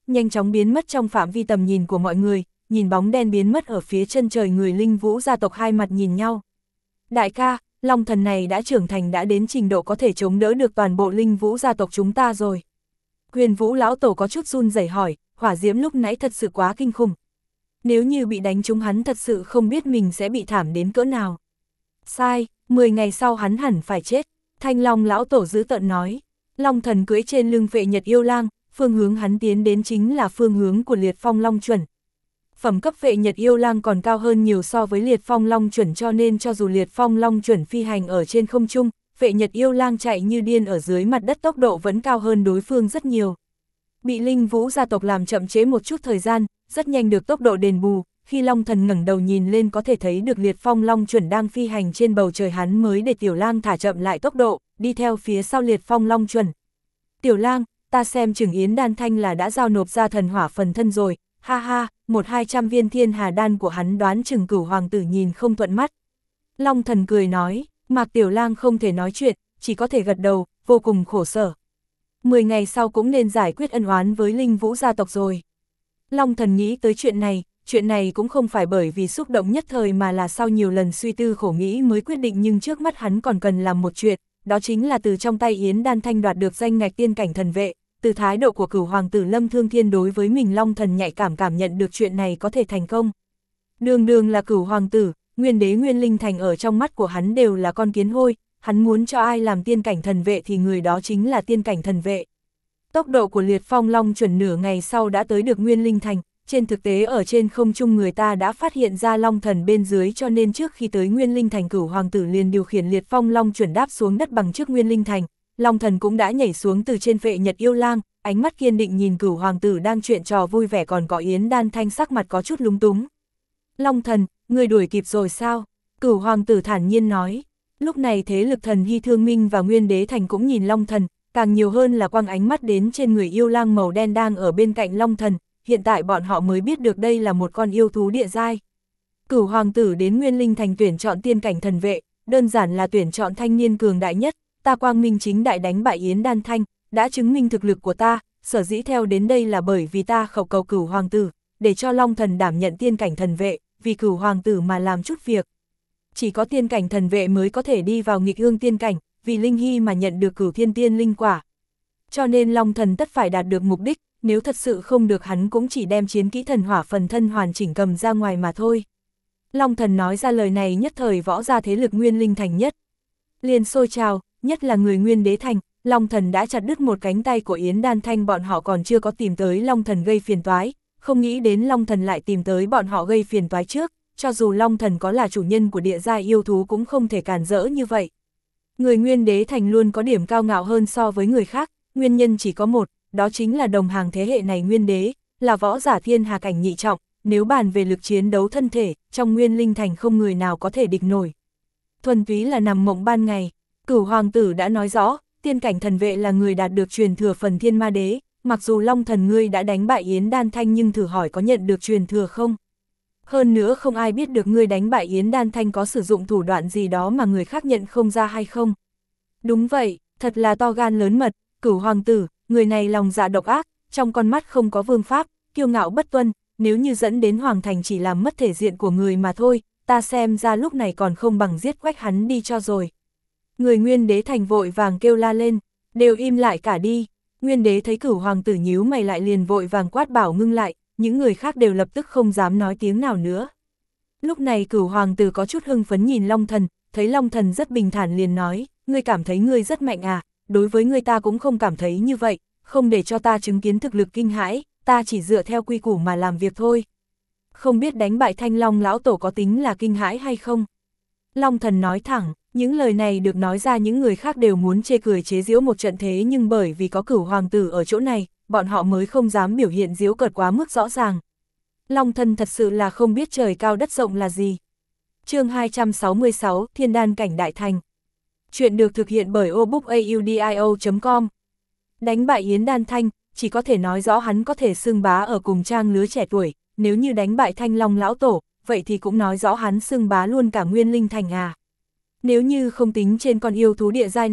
nhanh chóng biến mất trong phạm vi tầm nhìn của mọi người, nhìn bóng đen biến mất ở phía chân trời, người Linh Vũ gia tộc hai mặt nhìn nhau. Đại ca, Long thần này đã trưởng thành, đã đến trình độ có thể chống đỡ được toàn bộ Linh Vũ gia tộc chúng ta rồi. Huyền Vũ lão tổ có chút run rẩy hỏi, hỏa diễm lúc nãy thật sự quá kinh khủng. Nếu như bị đánh trúng hắn thật sự không biết mình sẽ bị thảm đến cỡ nào. Sai, mười ngày sau hắn hẳn phải chết, Thanh Long lão tổ dữ tợn nói. Long thần cưỡi trên lưng Vệ Nhật yêu lang, phương hướng hắn tiến đến chính là phương hướng của Liệt Phong Long chuẩn. Phẩm cấp Vệ Nhật yêu lang còn cao hơn nhiều so với Liệt Phong Long chuẩn, cho nên cho dù Liệt Phong Long chuẩn phi hành ở trên không trung, Vệ Nhật yêu lang chạy như điên ở dưới mặt đất tốc độ vẫn cao hơn đối phương rất nhiều. Bị Linh Vũ gia tộc làm chậm chế một chút thời gian, rất nhanh được tốc độ đền bù, khi Long thần ngẩng đầu nhìn lên có thể thấy được Liệt Phong Long chuẩn đang phi hành trên bầu trời, hắn mới để Tiểu Lang thả chậm lại tốc độ, đi theo phía sau Liệt Phong Long chuẩn. Tiểu Lang, ta xem chừng Yến Đan Thanh là đã giao nộp ra thần hỏa phần thân rồi, ha ha, một hai trăm viên thiên hà đan của hắn đoán chừng Cửu hoàng tử nhìn không thuận mắt. Long thần cười nói, Mạc Tiểu Lang không thể nói chuyện, chỉ có thể gật đầu, vô cùng khổ sở. Mười ngày sau cũng nên giải quyết ân oán với Linh Vũ gia tộc rồi. Long thần nghĩ tới chuyện này, chuyện này cũng không phải bởi vì xúc động nhất thời mà là sau nhiều lần suy tư khổ nghĩ mới quyết định, nhưng trước mắt hắn còn cần làm một chuyện, đó chính là từ trong tay Yến Đan Thanh đoạt được danh ngạch tiên cảnh thần vệ. Từ thái độ của Cửu hoàng tử Lâm Thương Thiên đối với mình, Long thần nhạy cảm cảm nhận được chuyện này có thể thành công. Đường đường là Cửu hoàng tử, Nguyên đế Nguyên Linh Thành ở trong mắt của hắn đều là con kiến hôi, hắn muốn cho ai làm tiên cảnh thần vệ thì người đó chính là tiên cảnh thần vệ. Tốc độ của Liệt Phong Long chuẩn nửa ngày sau đã tới được Nguyên Linh Thành, trên thực tế ở trên không trung người ta đã phát hiện ra Long thần bên dưới, cho nên trước khi tới Nguyên Linh Thành, Cửu hoàng tử liền điều khiển Liệt Phong Long chuẩn đáp xuống đất bằng trước Nguyên Linh Thành. Long thần cũng đã nhảy xuống từ trên Vệ Nhật yêu lang, ánh mắt kiên định nhìn Cửu hoàng tử đang chuyện trò vui vẻ, còn có Yến Đan Thanh sắc mặt có chút lúng túng. Long thần, người đuổi kịp rồi sao? Cửu hoàng tử thản nhiên nói. Lúc này thế lực thần Hy Thương Minh và Nguyên Đế Thành cũng nhìn Long thần, càng nhiều hơn là quăng ánh mắt đến trên người yêu lang màu đen đang ở bên cạnh Long thần, hiện tại bọn họ mới biết được đây là một con yêu thú địa giai. Cửu hoàng tử đến Nguyên Linh Thành tuyển chọn tiên cảnh thần vệ, đơn giản là tuyển chọn thanh niên cường đại nhất, ta quang minh chính đại đánh bại Yến Đan Thanh, đã chứng minh thực lực của ta, sở dĩ theo đến đây là bởi vì ta khẩu cầu Cửu hoàng tử, để cho Long thần đảm nhận tiên cảnh thần vệ, vì Cửu hoàng tử mà làm chút việc. Chỉ có tiên cảnh thần vệ mới có thể đi vào nghịch ương tiên cảnh, vì Linh Hy mà nhận được Cửu thiên tiên linh quả. Cho nên Long thần tất phải đạt được mục đích, nếu thật sự không được hắn cũng chỉ đem chiến kỹ thần hỏa phần thân hoàn chỉnh cầm ra ngoài mà thôi. Long thần nói ra lời này nhất thời võ gia thế lực Nguyên Linh Thành nhất liền sôi trào, nhất là người Nguyên Đế Thành. Long thần đã chặt đứt một cánh tay của Yến Đan Thanh, bọn họ còn chưa có tìm tới Long thần gây phiền toái, không nghĩ đến Long thần lại tìm tới bọn họ gây phiền toái trước, cho dù Long thần có là chủ nhân của địa giai yêu thú cũng không thể cản rỡ như vậy. Người Nguyên Đế Thành luôn có điểm cao ngạo hơn so với người khác, nguyên nhân chỉ có một, đó chính là đồng hàng thế hệ này Nguyên Đế, là võ giả thiên hà cảnh nhị trọng, nếu bàn về lực chiến đấu thân thể, trong Nguyên Linh Thành không người nào có thể địch nổi. Thuần túy là nằm mộng ban ngày, Cửu hoàng tử đã nói rõ, tiên cảnh thần vệ là người đạt được truyền thừa phần thiên ma đế, mặc dù Long thần ngươi đã đánh bại Yến Đan Thanh nhưng thử hỏi có nhận được truyền thừa không? Hơn nữa không ai biết được ngươi đánh bại Yến Đan Thanh có sử dụng thủ đoạn gì đó mà người khác nhận không ra hay không? Đúng vậy, thật là to gan lớn mật, Cửu hoàng tử, người này lòng dạ độc ác, trong con mắt không có vương pháp, kiêu ngạo bất tuân, nếu như dẫn đến Hoàng Thành chỉ làm mất thể diện của người mà thôi, ta xem ra lúc này còn không bằng giết quách hắn đi cho rồi. Người Nguyên Đế Thành vội vàng kêu la lên, đều im lại cả đi. Nguyên Đế thấy Cửu hoàng tử nhíu mày lại liền vội vàng quát bảo ngưng lại, những người khác đều lập tức không dám nói tiếng nào nữa. Lúc này Cửu hoàng tử có chút hưng phấn nhìn Long thần, thấy Long thần rất bình thản liền nói, ngươi cảm thấy ngươi rất mạnh à, đối với ngươi ta cũng không cảm thấy như vậy, không để cho ta chứng kiến thực lực kinh hãi, ta chỉ dựa theo quy củ mà làm việc thôi. Không biết đánh bại Thanh Long lão tổ có tính là kinh hãi hay không? Long thần nói thẳng, những lời này được nói ra những người khác đều muốn chê cười chế giễu một trận, thế nhưng bởi vì có Cửu hoàng tử ở chỗ này, bọn họ mới không dám biểu hiện giễu cợt quá mức rõ ràng. Long thần thật sự là không biết trời cao đất rộng là gì. Chương hai trăm sáu mươi sáu, Thiên đan cảnh đại thành. Chuyện được thực hiện bởi obookaudio chấm com. Đánh bại Yến Đan Thanh, chỉ có thể nói rõ hắn có thể xưng bá ở cùng trang lứa trẻ tuổi, nếu như đánh bại Thanh Long lão tổ, vậy thì cũng nói rõ hắn xưng bá luôn cả Nguyên Linh Thành à. Nếu như không tính trên con yêu thú địa giai này,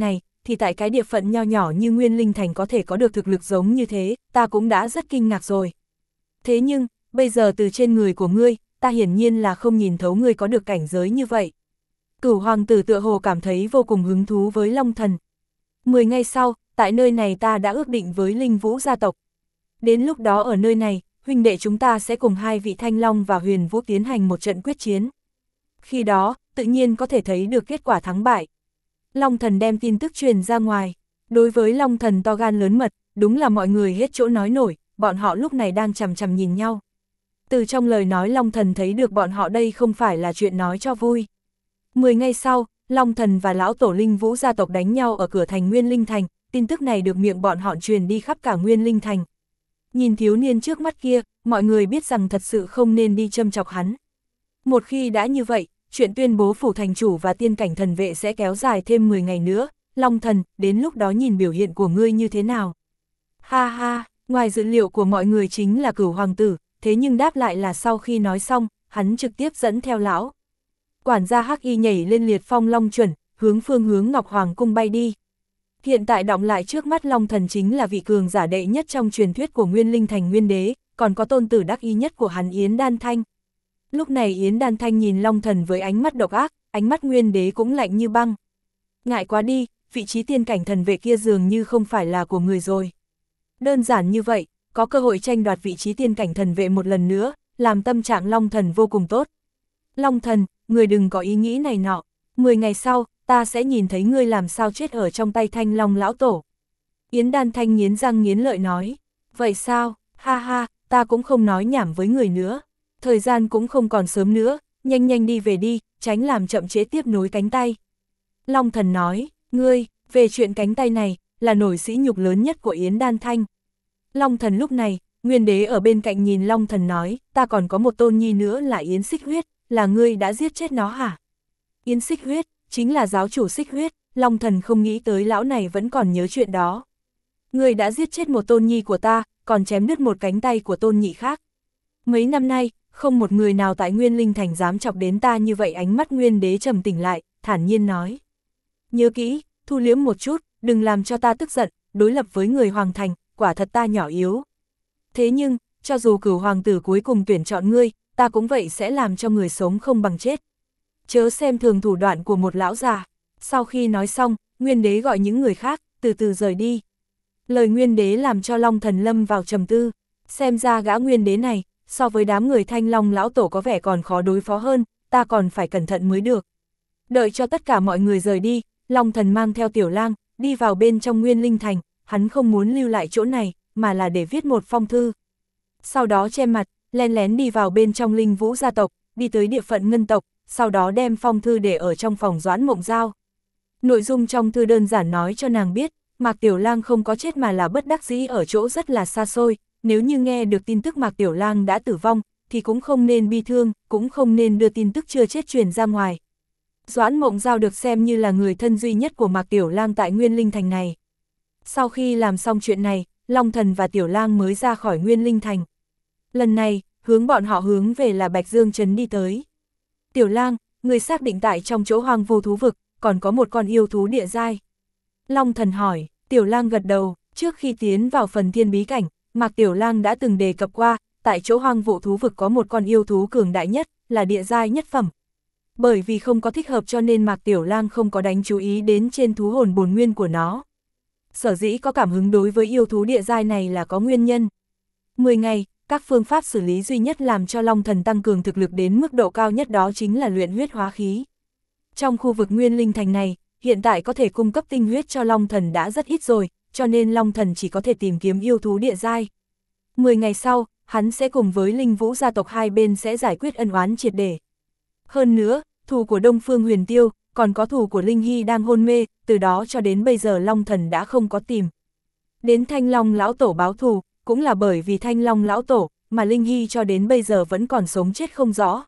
thì tại cái địa phận nho nhỏ như Nguyên Linh Thành có thể có được thực lực giống như thế, ta cũng đã rất kinh ngạc rồi. Thế nhưng, bây giờ từ trên người của ngươi, ta hiển nhiên là không nhìn thấu ngươi có được cảnh giới như vậy. Cửu hoàng tử tựa hồ cảm thấy vô cùng hứng thú với Long Thần. Mười ngày sau, tại nơi này ta đã ước định với Linh Vũ gia tộc. Đến lúc đó ở nơi này, huynh đệ chúng ta sẽ cùng hai vị Thanh Long và Huyền Vũ tiến hành một trận quyết chiến. Khi đó, tự nhiên có thể thấy được kết quả thắng bại. Long Thần đem tin tức truyền ra ngoài. Đối với Long Thần to gan lớn mật, đúng là mọi người hết chỗ nói nổi, bọn họ lúc này đang chằm chằm nhìn nhau. Từ trong lời nói Long Thần thấy được bọn họ đây không phải là chuyện nói cho vui. Mười ngày sau, Long Thần và lão tổ Linh Vũ gia tộc đánh nhau ở cửa thành Nguyên Linh Thành, tin tức này được miệng bọn họ truyền đi khắp cả Nguyên Linh Thành. Nhìn thiếu niên trước mắt kia, mọi người biết rằng thật sự không nên đi châm chọc hắn. Một khi đã như vậy, chuyện tuyên bố phủ thành chủ và tiên cảnh thần vệ sẽ kéo dài thêm mười ngày nữa, Long Thần, đến lúc đó nhìn biểu hiện của ngươi như thế nào. Ha ha, ngoài dự liệu của mọi người chính là Cửu hoàng tử, thế nhưng đáp lại là sau khi nói xong, hắn trực tiếp dẫn theo lão quản gia Hắc Y nhảy lên liệt phong long chuẩn, hướng phương hướng Ngọc Hoàng cung bay đi. Hiện tại đọng lại trước mắt Long Thần chính là vị cường giả đệ nhất trong truyền thuyết của Nguyên Linh Thành Nguyên Đế, còn có tôn tử đắc ý nhất của hắn Yến Đan Thanh. Lúc này Yến Đan Thanh nhìn Long Thần với ánh mắt độc ác, ánh mắt Nguyên Đế cũng lạnh như băng. Ngại quá đi, vị trí tiên cảnh thần vệ kia dường như không phải là của người rồi. Đơn giản như vậy, có cơ hội tranh đoạt vị trí tiên cảnh thần vệ một lần nữa, làm tâm trạng Long Thần vô cùng tốt. Long Thần, người đừng có ý nghĩ này nọ, mười ngày sau, ta sẽ nhìn thấy ngươi làm sao chết ở trong tay Thanh Long lão tổ. Yến Đan Thanh nghiến răng nghiến lợi nói, vậy sao, ha ha, ta cũng không nói nhảm với người nữa. Thời gian cũng không còn sớm nữa, nhanh nhanh đi về đi, tránh làm chậm trễ tiếp nối cánh tay. Long Thần nói, ngươi, về chuyện cánh tay này, là nổi sỉ nhục lớn nhất của Yến Đan Thanh. Long Thần lúc này, Nguyên Đế ở bên cạnh nhìn Long Thần nói, ta còn có một tôn nhi nữa là Yến Xích Huyết, là ngươi đã giết chết nó hả? Yến Xích Huyết, chính là giáo chủ Xích Huyết, Long Thần không nghĩ tới lão này vẫn còn nhớ chuyện đó. Ngươi đã giết chết một tôn nhi của ta, còn chém đứt một cánh tay của tôn nhị khác. Mấy năm nay, không một người nào tại Nguyên Linh Thành dám chọc đến ta như vậy. Ánh mắt Nguyên Đế trầm tỉnh lại, thản nhiên nói. Nhớ kỹ, thu liếm một chút, đừng làm cho ta tức giận, đối lập với người Hoàng Thành, quả thật ta nhỏ yếu. Thế nhưng, cho dù Cửu hoàng tử cuối cùng tuyển chọn ngươi, ta cũng vậy sẽ làm cho người sống không bằng chết. Chớ xem thường thủ đoạn của một lão già. Sau khi nói xong, Nguyên Đế gọi những người khác, từ từ rời đi. Lời Nguyên Đế làm cho Long Thần lâm vào trầm tư, xem ra gã Nguyên Đế này, so với đám người Thanh Long lão tổ có vẻ còn khó đối phó hơn, ta còn phải cẩn thận mới được. Đợi cho tất cả mọi người rời đi, Long Thần mang theo Tiểu Lang, đi vào bên trong Nguyên Linh Thành, hắn không muốn lưu lại chỗ này, mà là để viết một phong thư. Sau đó che mặt, len lén đi vào bên trong Linh Vũ gia tộc, đi tới địa phận Ngân tộc, sau đó đem phong thư để ở trong phòng Doãn Mộng Giao. Nội dung trong thư đơn giản nói cho nàng biết, Mạc Tiểu Lang không có chết mà là bất đắc dĩ ở chỗ rất là xa xôi, nếu như nghe được tin tức Mạc Tiểu Lang đã tử vong, thì cũng không nên bi thương, cũng không nên đưa tin tức chưa chết truyền ra ngoài. Doãn Mộng Giao được xem như là người thân duy nhất của Mạc Tiểu Lang tại Nguyên Linh Thành này. Sau khi làm xong chuyện này, Long Thần và Tiểu Lang mới ra khỏi Nguyên Linh Thành. Lần này, hướng bọn họ hướng về là Bạch Dương Trấn đi tới. Tiểu Lang, người xác định tại trong chỗ hoang vu thú vực, còn có một con yêu thú địa giai. Long Thần hỏi, Tiểu Lang gật đầu, trước khi tiến vào phần thiên bí cảnh, Mạc Tiểu Lang đã từng đề cập qua, tại chỗ hoang vu thú vực có một con yêu thú cường đại nhất, là địa giai nhất phẩm. Bởi vì không có thích hợp cho nên Mạc Tiểu Lang không có đánh chú ý đến trên thú hồn bổn nguyên của nó. Sở dĩ có cảm hứng đối với yêu thú địa giai này là có nguyên nhân. mười ngày, các phương pháp xử lý duy nhất làm cho Long Thần tăng cường thực lực đến mức độ cao nhất đó chính là luyện huyết hóa khí. Trong khu vực Nguyên Linh Thành này, hiện tại có thể cung cấp tinh huyết cho Long Thần đã rất ít rồi, cho nên Long Thần chỉ có thể tìm kiếm yêu thú địa giai. mười ngày sau, hắn sẽ cùng với Linh Vũ gia tộc hai bên sẽ giải quyết ân oán triệt để. Hơn nữa, thù của Đông Phương Huyền Tiêu, còn có thù của Linh Hy đang hôn mê, từ đó cho đến bây giờ Long Thần đã không có tìm đến Thanh Long lão tổ báo thù, cũng là bởi vì Thanh Long lão tổ, mà Linh Hy cho đến bây giờ vẫn còn sống chết không rõ.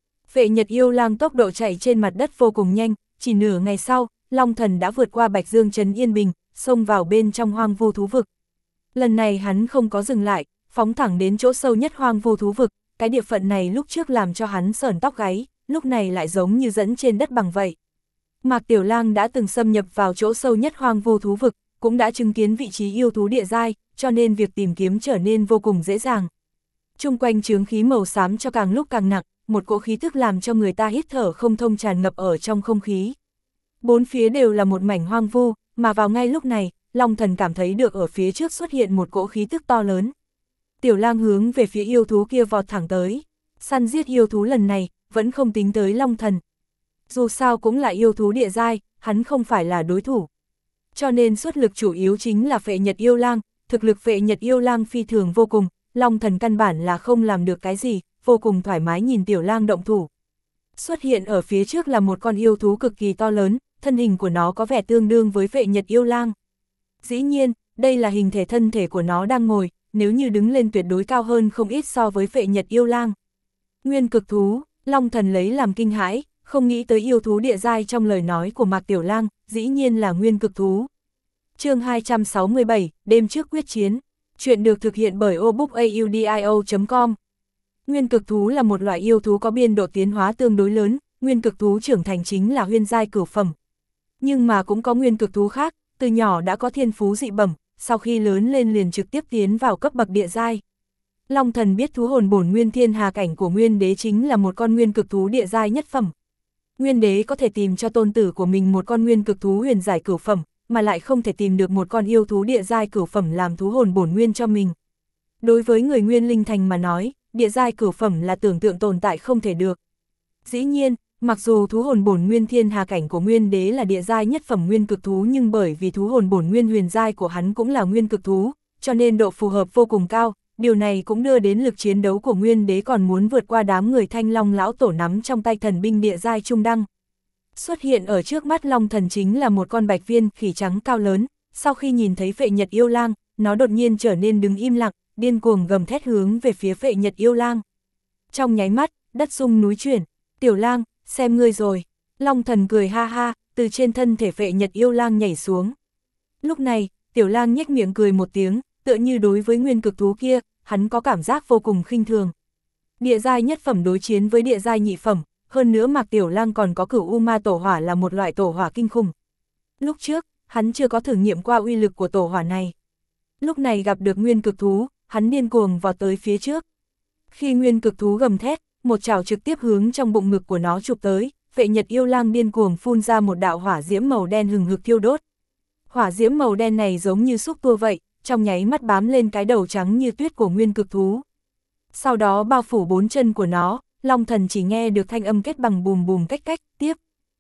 Vệ Nhật Yêu Lang tốc độ chạy trên mặt đất vô cùng nhanh, chỉ nửa ngày sau, Long Thần đã vượt qua Bạch Dương Trấn yên bình, xông vào bên trong hoang vu thú vực. Lần này hắn không có dừng lại, phóng thẳng đến chỗ sâu nhất hoang vu thú vực, cái địa phận này lúc trước làm cho hắn sởn tóc gáy, lúc này lại giống như dẫn trên đất bằng vậy. Mạc Tiểu Lang đã từng xâm nhập vào chỗ sâu nhất hoang vu thú vực, cũng đã chứng kiến vị trí yêu thú địa giai, cho nên việc tìm kiếm trở nên vô cùng dễ dàng. Trung quanh chướng khí màu xám cho càng lúc càng nặng, một cỗ khí tức làm cho người ta hít thở không thông tràn ngập ở trong không khí. Bốn phía đều là một mảnh hoang vu, mà vào ngay lúc này, Long Thần cảm thấy được ở phía trước xuất hiện một cỗ khí tức to lớn. Tiểu Lang hướng về phía yêu thú kia vọt thẳng tới. Săn giết yêu thú lần này, vẫn không tính tới Long Thần. Dù sao cũng là yêu thú địa giai, hắn không phải là đối thủ. Cho nên xuất lực chủ yếu chính là Phệ Nhật Yêu Lang, thực lực Phệ Nhật Yêu Lang phi thường vô cùng, Long Thần căn bản là không làm được cái gì, vô cùng thoải mái nhìn Tiểu Lang động thủ. Xuất hiện ở phía trước là một con yêu thú cực kỳ to lớn, thân hình của nó có vẻ tương đương với Phệ Nhật Yêu Lang. Dĩ nhiên, đây là hình thể thân thể của nó đang ngồi, nếu như đứng lên tuyệt đối cao hơn không ít so với Phệ Nhật Yêu Lang. Nguyên cực thú, Long Thần lấy làm kinh hãi, không nghĩ tới yêu thú địa giai trong lời nói của Mạc Tiểu Lang, dĩ nhiên là nguyên cực thú. Chương hai trăm sáu mươi bảy, đêm trước quyết chiến. Chuyện được thực hiện bởi obookaudio chấm com. Nguyên cực thú là một loại yêu thú có biên độ tiến hóa tương đối lớn, nguyên cực thú trưởng thành chính là huyên giai cửu phẩm. Nhưng mà cũng có nguyên cực thú khác, từ nhỏ đã có thiên phú dị bẩm, sau khi lớn lên liền trực tiếp tiến vào cấp bậc địa giai. Long Thần biết thú hồn bổn nguyên thiên hà cảnh của Nguyên Đế chính là một con nguyên cực thú địa giai nhất phẩm. Nguyên Đế có thể tìm cho tôn tử của mình một con nguyên cực thú huyền giải cửu phẩm, mà lại không thể tìm được một con yêu thú địa giai cửu phẩm làm thú hồn bổn nguyên cho mình. Đối với người Nguyên Linh Thành mà nói, địa giai cửu phẩm là tưởng tượng tồn tại không thể được. Dĩ nhiên, mặc dù thú hồn bổn nguyên thiên hà cảnh của Nguyên Đế là địa giai nhất phẩm nguyên cực thú, nhưng bởi vì thú hồn bổn nguyên huyền giai của hắn cũng là nguyên cực thú, cho nên độ phù hợp vô cùng cao. Điều này cũng đưa đến lực chiến đấu của Nguyên Đế còn muốn vượt qua đám người Thanh Long lão tổ nắm trong tay thần binh địa giai trung đăng. Xuất hiện ở trước mắt Long Thần chính là một con bạch viên khỉ trắng cao lớn, sau khi nhìn thấy Phệ Nhật Yêu Lang, nó đột nhiên trở nên đứng im lặng, điên cuồng gầm thét hướng về phía Phệ Nhật Yêu Lang. Trong nháy mắt, đất rung núi chuyển, Tiểu Lang, xem ngươi rồi. Long Thần cười ha ha, từ trên thân thể Phệ Nhật Yêu Lang nhảy xuống. Lúc này, Tiểu Lang nhếch miệng cười một tiếng, tựa như đối với nguyên cực thú kia, hắn có cảm giác vô cùng khinh thường. Địa giai nhất phẩm đối chiến với địa giai nhị phẩm, hơn nữa Mạc Tiểu Lang còn có Cửu U Ma tổ hỏa là một loại tổ hỏa kinh khủng. Lúc trước, hắn chưa có thử nghiệm qua uy lực của tổ hỏa này. Lúc này gặp được nguyên cực thú, hắn điên cuồng vào tới phía trước. Khi nguyên cực thú gầm thét, một chảo trực tiếp hướng trong bụng ngực của nó chụp tới, Phệ Nhật Yêu Lang điên cuồng phun ra một đạo hỏa diễm màu đen hừng hực thiêu đốt. Hỏa diễm màu đen này giống như xúc tua vậy, trong nháy mắt bám lên cái đầu trắng như tuyết của nguyên cực thú. Sau đó bao phủ bốn chân của nó, Long Thần chỉ nghe được thanh âm kết bằng bùm bùm cách cách, tiếp.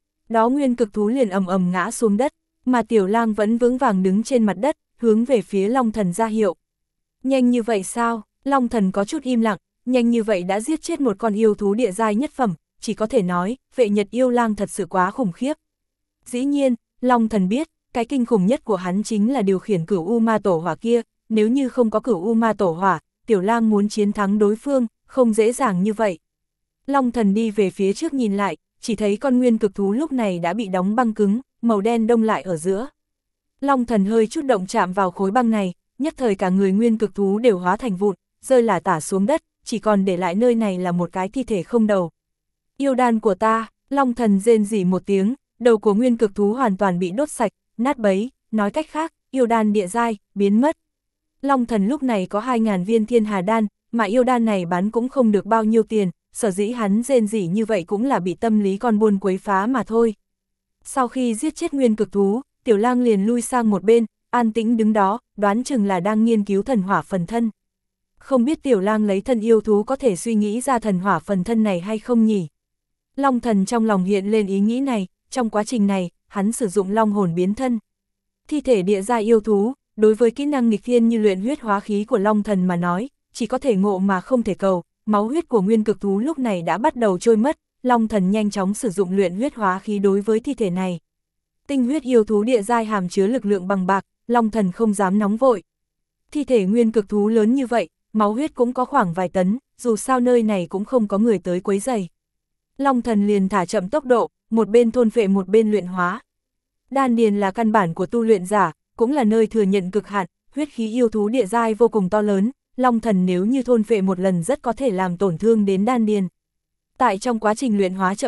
Đó nguyên cực thú liền ầm ầm ngã xuống đất, mà Tiểu Lang vẫn vững vàng đứng trên mặt đất, hướng về phía Long Thần ra hiệu. Nhanh như vậy sao? Long Thần có chút im lặng, nhanh như vậy đã giết chết một con yêu thú địa giai nhất phẩm, chỉ có thể nói, Phệ Nhật Yêu Lang thật sự quá khủng khiếp. Dĩ nhiên, Long Thần biết, cái kinh khủng nhất của hắn chính là điều khiển Cửu U Ma tổ hỏa kia, nếu như không có Cửu U Ma tổ hỏa, Tiểu Lang muốn chiến thắng đối phương, không dễ dàng như vậy. Long Thần đi về phía trước nhìn lại, chỉ thấy con nguyên cực thú lúc này đã bị đóng băng cứng, màu đen đông lại ở giữa. Long Thần hơi chút động chạm vào khối băng này, nhất thời cả người nguyên cực thú đều hóa thành vụn, rơi lả tả xuống đất, chỉ còn để lại nơi này là một cái thi thể không đầu. Yêu đan của ta, Long Thần rên rỉ một tiếng, đầu của nguyên cực thú hoàn toàn bị đốt sạch, nát bấy, nói cách khác, yêu đan địa giai, biến mất. Long Thần lúc này có hai nghìn viên thiên hà đan, mà yêu đan này bán cũng không được bao nhiêu tiền, sở dĩ hắn rên rỉ như vậy cũng là bị tâm lý con buôn quấy phá mà thôi. Sau khi giết chết nguyên cực thú, Tiểu Lang liền lui sang một bên, an tĩnh đứng đó, đoán chừng là đang nghiên cứu thần hỏa phần thân. Không biết Tiểu Lang lấy thân yêu thú có thể suy nghĩ ra thần hỏa phần thân này hay không nhỉ? Long Thần trong lòng hiện lên ý nghĩ này, trong quá trình này, hắn sử dụng long hồn biến thân. Thi thể địa giai yêu thú, đối với kỹ năng nghịch thiên như luyện huyết hóa khí của Long Thần mà nói, chỉ có thể ngộ mà không thể cầu, máu huyết của nguyên cực thú lúc này đã bắt đầu trôi mất, Long Thần nhanh chóng sử dụng luyện huyết hóa khí đối với thi thể này. Tinh huyết yêu thú địa giai hàm chứa lực lượng bằng bạc, Long Thần không dám nóng vội. Thi thể nguyên cực thú lớn như vậy, máu huyết cũng có khoảng vài tấn, dù sao nơi này cũng không có người tới quấy rầy. Long Thần liền thả chậm tốc độ, một bên thôn phệ một bên luyện hóa. Đan điền là căn bản của tu luyện giả, cũng là nơi thừa nhận cực hạn, huyết khí yêu thú địa giai vô cùng to lớn, Long Thần nếu như thôn phệ một lần rất có thể làm tổn thương đến đan điền. Tại trong quá trình luyện hóa chậm chạp,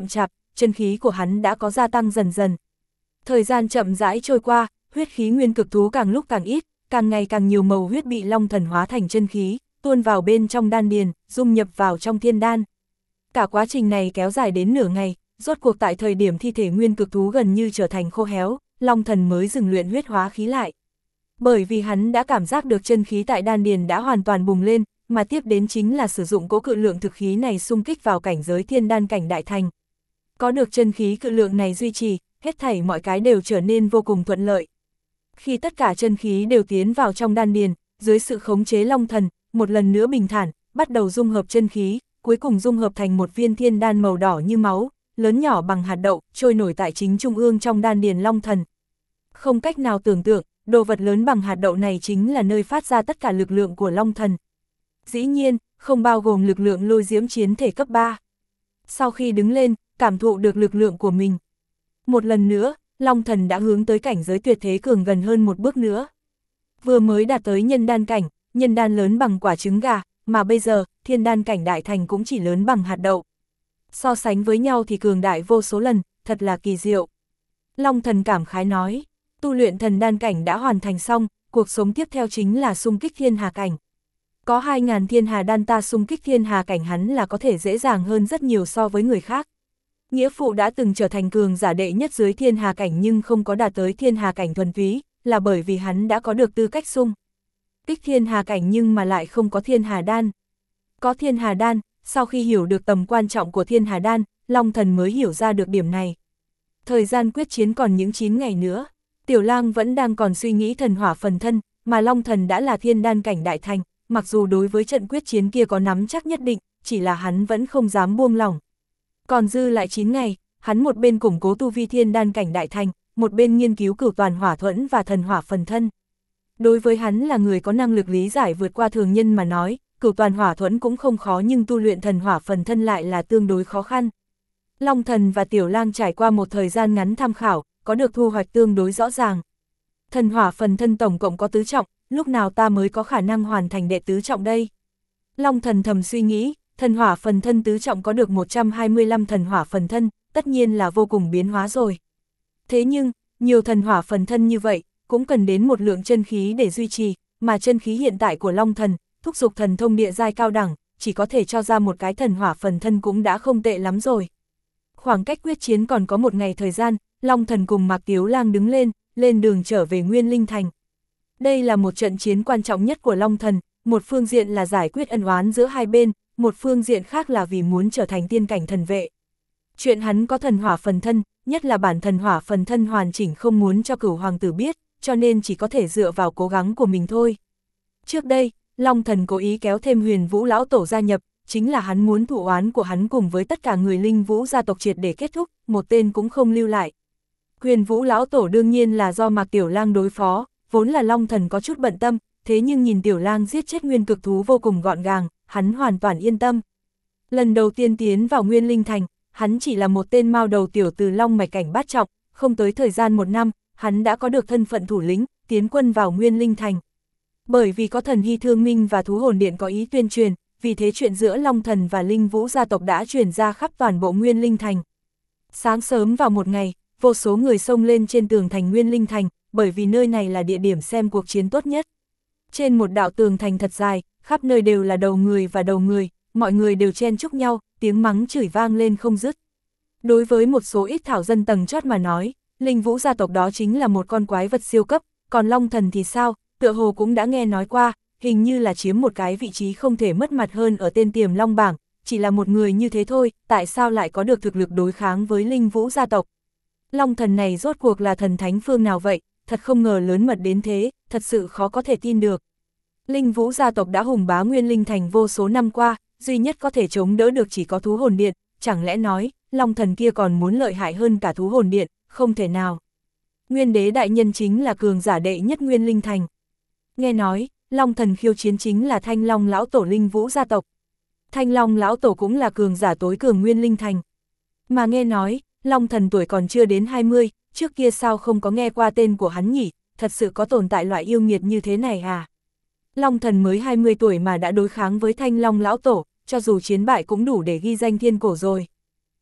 chân khí của hắn đã có gia tăng dần dần. Thời gian chậm rãi trôi qua, huyết khí nguyên cực thú càng lúc càng ít, càng ngày càng nhiều màu huyết bị long thần hóa thành chân khí, tuôn vào bên trong đan điền, dung nhập vào trong thiên đan. Cả quá trình này kéo dài đến nửa ngày, rốt cuộc tại thời điểm thi thể nguyên cực thú gần như trở thành khô héo, long thần mới dừng luyện huyết hóa khí lại. Bởi vì hắn đã cảm giác được chân khí tại đan điền đã hoàn toàn bùng lên, mà tiếp đến chính là sử dụng cỗ cự lượng thực khí này xung kích vào cảnh giới thiên đan cảnh đại thành. Có được chân khí cự lượng này duy trì, hết thảy mọi cái đều trở nên vô cùng thuận lợi. Khi tất cả chân khí đều tiến vào trong đan điền, dưới sự khống chế long thần, một lần nữa bình thản, bắt đầu dung hợp chân khí, cuối cùng dung hợp thành một viên thiên đan màu đỏ như máu, lớn nhỏ bằng hạt đậu, trôi nổi tại chính trung ương trong đan điền long thần. Không cách nào tưởng tượng, đồ vật lớn bằng hạt đậu này chính là nơi phát ra tất cả lực lượng của long thần. Dĩ nhiên, không bao gồm lực lượng lôi diễm chiến thể cấp ba. Sau khi đứng lên, cảm thụ được lực lượng của mình. Một lần nữa, long thần đã hướng tới cảnh giới tuyệt thế cường gần hơn một bước nữa. Vừa mới đạt tới nhân đan cảnh, nhân đan lớn bằng quả trứng gà, mà bây giờ, thiên đan cảnh đại thành cũng chỉ lớn bằng hạt đậu. So sánh với nhau thì cường đại vô số lần, thật là kỳ diệu. Long thần cảm khái nói, tu luyện thần đan cảnh đã hoàn thành xong, cuộc sống tiếp theo chính là xung kích thiên hà cảnh. Có hai ngàn thiên hà đan ta xung kích thiên hà cảnh hắn là có thể dễ dàng hơn rất nhiều so với người khác. Nghĩa phụ đã từng trở thành cường giả đệ nhất dưới thiên hà cảnh nhưng không có đạt tới thiên hà cảnh thuần túy, là bởi vì hắn đã có được tư cách xung kích thiên hà cảnh nhưng mà lại không có thiên hà đan. Có thiên hà đan, sau khi hiểu được tầm quan trọng của thiên hà đan, long thần mới hiểu ra được điểm này. Thời gian quyết chiến còn những chín ngày nữa, Tiểu Lang vẫn đang còn suy nghĩ thần hỏa phần thân, mà long thần đã là thiên đan cảnh đại thành, mặc dù đối với trận quyết chiến kia có nắm chắc nhất định, chỉ là hắn vẫn không dám buông lỏng. Còn dư lại chín ngày, hắn một bên củng cố tu vi thiên đan cảnh đại thành, một bên nghiên cứu cửu toàn hỏa thuẫn và thần hỏa phần thân. Đối với hắn là người có năng lực lý giải vượt qua thường nhân mà nói, cửu toàn hỏa thuẫn cũng không khó nhưng tu luyện thần hỏa phần thân lại là tương đối khó khăn. Long thần và Tiểu Lang trải qua một thời gian ngắn tham khảo, có được thu hoạch tương đối rõ ràng. Thần hỏa phần thân tổng cộng có tứ trọng, lúc nào ta mới có khả năng hoàn thành đệ tứ trọng đây? Long thần thầm suy nghĩ, thần hỏa phần thân tứ trọng có được một trăm hai mươi lăm thần hỏa phần thân, tất nhiên là vô cùng biến hóa rồi. Thế nhưng, nhiều thần hỏa phần thân như vậy, cũng cần đến một lượng chân khí để duy trì, mà chân khí hiện tại của long thần, thúc dục thần thông địa giai cao đẳng, chỉ có thể cho ra một cái thần hỏa phần thân cũng đã không tệ lắm rồi. Khoảng cách quyết chiến còn có một ngày thời gian, long thần cùng Mạc Tiếu Lang đứng lên, lên đường trở về Nguyên Linh Thành. Đây là một trận chiến quan trọng nhất của long thần, một phương diện là giải quyết ân oán giữa hai bên, một phương diện khác là vì muốn trở thành tiên cảnh thần vệ. Chuyện hắn có thần hỏa phần thân, nhất là bản thần hỏa phần thân hoàn chỉnh không muốn cho Cửu hoàng tử biết, cho nên chỉ có thể dựa vào cố gắng của mình thôi. Trước đây, long thần cố ý kéo thêm Huyền Vũ lão tổ gia nhập, chính là hắn muốn thụ oán của hắn cùng với tất cả người Linh Vũ gia tộc triệt để kết thúc, một tên cũng không lưu lại. Huyền Vũ lão tổ đương nhiên là do Mạc Tiểu Lang đối phó, vốn là long thần có chút bận tâm, thế nhưng nhìn Tiểu Lang giết chết nguyên cực thú vô cùng gọn gàng, hắn hoàn toàn yên tâm. Lần đầu tiên tiến vào Nguyên Linh Thành, hắn chỉ là một tên mao đầu tiểu từ long mạch cảnh bát trọng, không tới thời gian một năm, hắn đã có được thân phận thủ lĩnh, tiến quân vào Nguyên Linh Thành. Bởi vì có thần hy thương minh và thú hồn điện có ý tuyên truyền, vì thế chuyện giữa long thần và Linh Vũ gia tộc đã truyền ra khắp toàn bộ Nguyên Linh Thành. Sáng sớm vào một ngày, vô số người xông lên trên tường thành Nguyên Linh Thành, bởi vì nơi này là địa điểm xem cuộc chiến tốt nhất. Trên một đạo tường thành thật dài, khắp nơi đều là đầu người và đầu người, mọi người đều chen chúc nhau, tiếng mắng chửi vang lên không dứt. Đối với một số ít thảo dân tầng chót mà nói, Linh Vũ gia tộc đó chính là một con quái vật siêu cấp, còn long thần thì sao, tựa hồ cũng đã nghe nói qua, hình như là chiếm một cái vị trí không thể mất mặt hơn ở tên tiềm long bảng, chỉ là một người như thế thôi, tại sao lại có được thực lực đối kháng với Linh Vũ gia tộc. Long thần này rốt cuộc là thần thánh phương nào vậy, thật không ngờ lớn mật đến thế, thật sự khó có thể tin được. Linh Vũ gia tộc đã hùng bá Nguyên Linh Thành vô số năm qua, duy nhất có thể chống đỡ được chỉ có thú hồn điện, chẳng lẽ nói, long thần kia còn muốn lợi hại hơn cả thú hồn điện, không thể nào. Nguyên đế đại nhân chính là cường giả đệ nhất Nguyên Linh Thành. Nghe nói, long thần khiêu chiến chính là Thanh Long lão tổ Linh Vũ gia tộc. Thanh Long lão tổ cũng là cường giả tối cường Nguyên Linh Thành. Mà nghe nói, long thần tuổi còn chưa đến hai mươi, trước kia sao không có nghe qua tên của hắn nhỉ, thật sự có tồn tại loại yêu nghiệt như thế này à? Long thần mới hai mươi tuổi mà đã đối kháng với Thanh Long lão tổ, cho dù chiến bại cũng đủ để ghi danh thiên cổ rồi.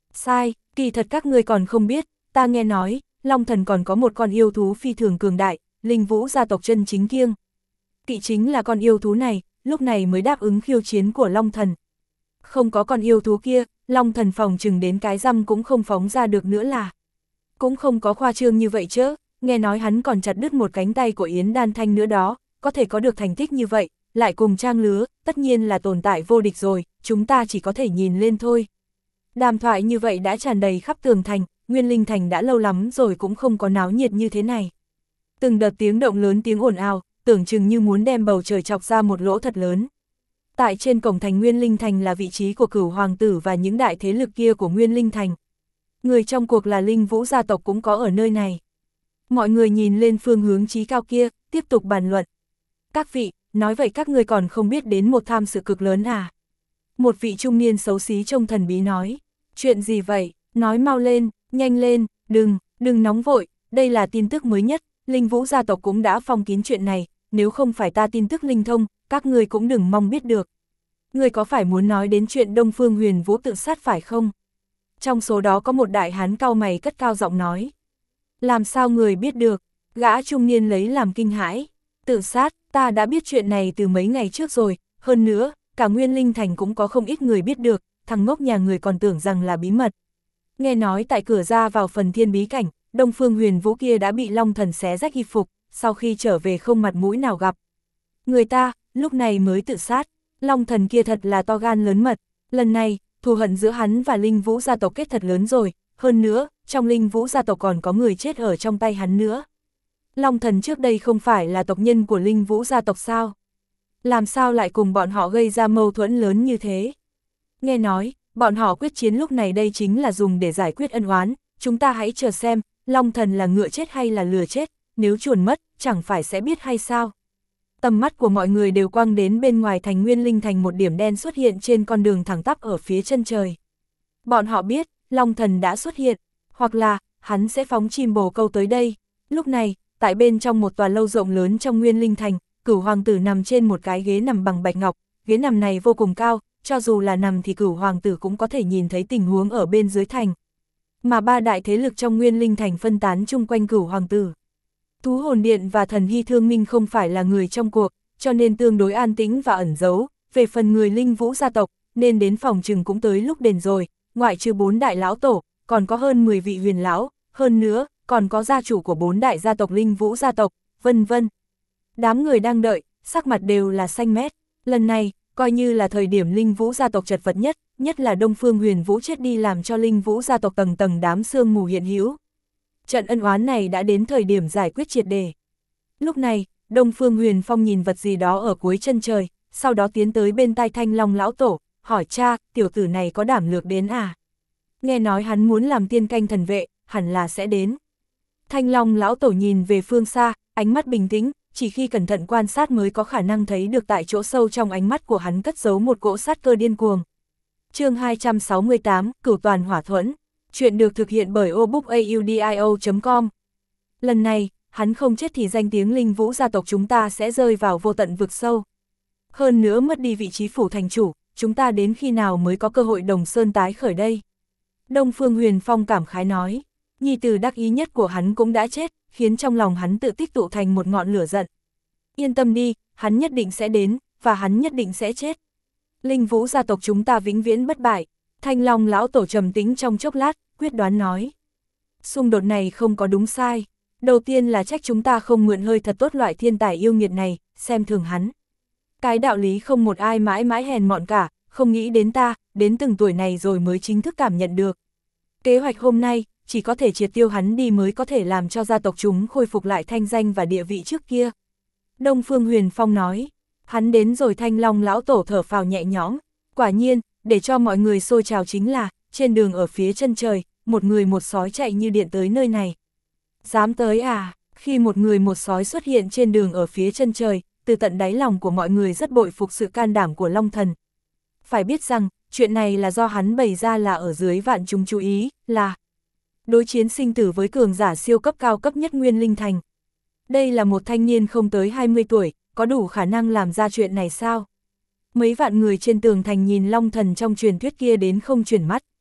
Sai, kỳ thật các ngươi còn không biết, ta nghe nói, Long Thần còn có một con yêu thú phi thường cường đại, linh vũ gia tộc chân chính kiêng. Kỵ chính là con yêu thú này, lúc này mới đáp ứng khiêu chiến của Long Thần. Không có con yêu thú kia, Long Thần phòng chừng đến cái răm cũng không phóng ra được nữa là. Cũng không có khoa trương như vậy chứ, nghe nói hắn còn chặt đứt một cánh tay của Yến Đan Thanh nữa đó, có thể có được thành tích như vậy, lại cùng trang lứa, tất nhiên là tồn tại vô địch rồi, chúng ta chỉ có thể nhìn lên thôi. Đàm thoại như vậy đã tràn đầy khắp tường thành, Nguyên Linh Thành đã lâu lắm rồi cũng không có náo nhiệt như thế này. Từng đợt tiếng động lớn tiếng ồn ào, tưởng chừng như muốn đem bầu trời chọc ra một lỗ thật lớn. Tại trên cổng thành Nguyên Linh Thành là vị trí của Cửu Hoàng tử và những đại thế lực kia của Nguyên Linh Thành. Người trong cuộc là Linh Vũ gia tộc cũng có ở nơi này. Mọi người nhìn lên phương hướng chí cao kia, tiếp tục bàn luận. Các vị, nói vậy các người còn không biết đến một tham sự cực lớn à? Một vị trung niên xấu xí trông thần bí nói. Chuyện gì vậy? Nói mau lên, nhanh lên, đừng, đừng nóng vội, đây là tin tức mới nhất, Linh Vũ gia tộc cũng đã phong kín chuyện này, nếu không phải ta tin tức linh thông, các người cũng đừng mong biết được. Người có phải muốn nói đến chuyện Đông Phương Huyền Vũ tự sát phải không? Trong số đó có một đại hán cau mày cất cao giọng nói. Làm sao người biết được? Gã trung niên lấy làm kinh hãi. Tự sát, ta đã biết chuyện này từ mấy ngày trước rồi, hơn nữa, cả Nguyên Linh Thành cũng có không ít người biết được, thằng ngốc nhà người còn tưởng rằng là bí mật. Nghe nói tại cửa ra vào phần thiên bí cảnh, Đông Phương Huyền Vũ kia đã bị Long Thần xé rách y phục, sau khi trở về không mặt mũi nào gặp. Người ta, lúc này mới tự sát, Long Thần kia thật là to gan lớn mật, lần này, thù hận giữa hắn và Linh Vũ gia tộc kết thật lớn rồi, hơn nữa, trong Linh Vũ gia tộc còn có người chết ở trong tay hắn nữa. Long Thần trước đây không phải là tộc nhân của Linh Vũ gia tộc sao? Làm sao lại cùng bọn họ gây ra mâu thuẫn lớn như thế? Nghe nói, bọn họ quyết chiến lúc này đây chính là dùng để giải quyết ân oán, chúng ta hãy chờ xem, Long Thần là ngựa chết hay là lừa chết, nếu chuồn mất, chẳng phải sẽ biết hay sao? Tầm mắt của mọi người đều quang đến bên ngoài thành Nguyên Linh Thành một điểm đen xuất hiện trên con đường thẳng tắp ở phía chân trời. Bọn họ biết, Long Thần đã xuất hiện, hoặc là, hắn sẽ phóng chim bồ câu tới đây. Lúc này, tại bên trong một tòa lâu rộng lớn trong Nguyên Linh Thành, Cửu Hoàng tử nằm trên một cái ghế nằm bằng bạch ngọc, ghế nằm này vô cùng cao, cho dù là nằm thì Cửu Hoàng tử cũng có thể nhìn thấy tình huống ở bên dưới thành. Mà ba đại thế lực trong Nguyên Linh Thành phân tán chung quanh Cửu Hoàng tử. Thú Hồn Điện và Thần Hy Thương Minh không phải là người trong cuộc, cho nên tương đối an tĩnh và ẩn giấu, về phần người Linh Vũ gia tộc, nên đến phòng trừng cũng tới lúc đền rồi, ngoại trừ bốn đại lão tổ, còn có hơn mười vị huyền lão, hơn nữa, còn có gia chủ của bốn đại gia tộc Linh Vũ gia tộc, vân vân. Đám người đang đợi, sắc mặt đều là xanh mét, lần này, coi như là thời điểm Linh Vũ gia tộc chật vật nhất, nhất là Đông Phương Huyền Vũ chết đi làm cho Linh Vũ gia tộc tầng tầng đám sương mù hiện hữu. Trận ân oán này đã đến thời điểm giải quyết triệt đề. Lúc này, Đông Phương Huyền Phong nhìn vật gì đó ở cuối chân trời, sau đó tiến tới bên tai Thanh Long lão tổ, hỏi cha, tiểu tử này có đảm lược đến à? Nghe nói hắn muốn làm tiên canh thần vệ, hẳn là sẽ đến. Thanh Long lão tổ nhìn về phương xa, ánh mắt bình tĩnh, chỉ khi cẩn thận quan sát mới có khả năng thấy được tại chỗ sâu trong ánh mắt của hắn cất giấu một cỗ sát cơ điên cuồng. Chương hai trăm sáu mươi tám, Cửu Toàn Hỏa Thuẫn. Chuyện được thực hiện bởi obookaudio chấm com. Lần này, hắn không chết thì danh tiếng Linh Vũ gia tộc chúng ta sẽ rơi vào vô tận vực sâu. Hơn nữa mất đi vị trí phủ thành chủ, chúng ta đến khi nào mới có cơ hội đồng sơn tái khởi đây? Đông Phương Huyền Phong cảm khái nói, nhi tử đắc ý nhất của hắn cũng đã chết, khiến trong lòng hắn tự tích tụ thành một ngọn lửa giận. Yên tâm đi, hắn nhất định sẽ đến, và hắn nhất định sẽ chết. Linh Vũ gia tộc chúng ta vĩnh viễn bất bại. Thanh Long lão tổ trầm tĩnh trong chốc lát, quyết đoán nói. Xung đột này không có đúng sai. Đầu tiên là trách chúng ta không mượn hơi thật tốt loại thiên tài yêu nghiệt này, xem thường hắn. Cái đạo lý không một ai mãi mãi hèn mọn cả, không nghĩ đến ta, đến từng tuổi này rồi mới chính thức cảm nhận được. Kế hoạch hôm nay, chỉ có thể triệt tiêu hắn đi mới có thể làm cho gia tộc chúng khôi phục lại thanh danh và địa vị trước kia. Đông Phương Huyền Phong nói, hắn đến rồi. Thanh Long lão tổ thở phào nhẹ nhõm, quả nhiên, để cho mọi người xôi trào chính là, trên đường ở phía chân trời, một người một sói chạy như điện tới nơi này. Dám tới à? Khi một người một sói xuất hiện trên đường ở phía chân trời, từ tận đáy lòng của mọi người rất bội phục sự can đảm của Long Thần. Phải biết rằng, chuyện này là do hắn bày ra là ở dưới vạn chúng chú ý, là đối chiến sinh tử với cường giả siêu cấp cao cấp nhất Nguyên Linh Thành. Đây là một thanh niên không tới hai mươi tuổi, có đủ khả năng làm ra chuyện này sao? Mấy vạn người trên tường thành nhìn Long Thần trong truyền thuyết kia đến không chuyển mắt.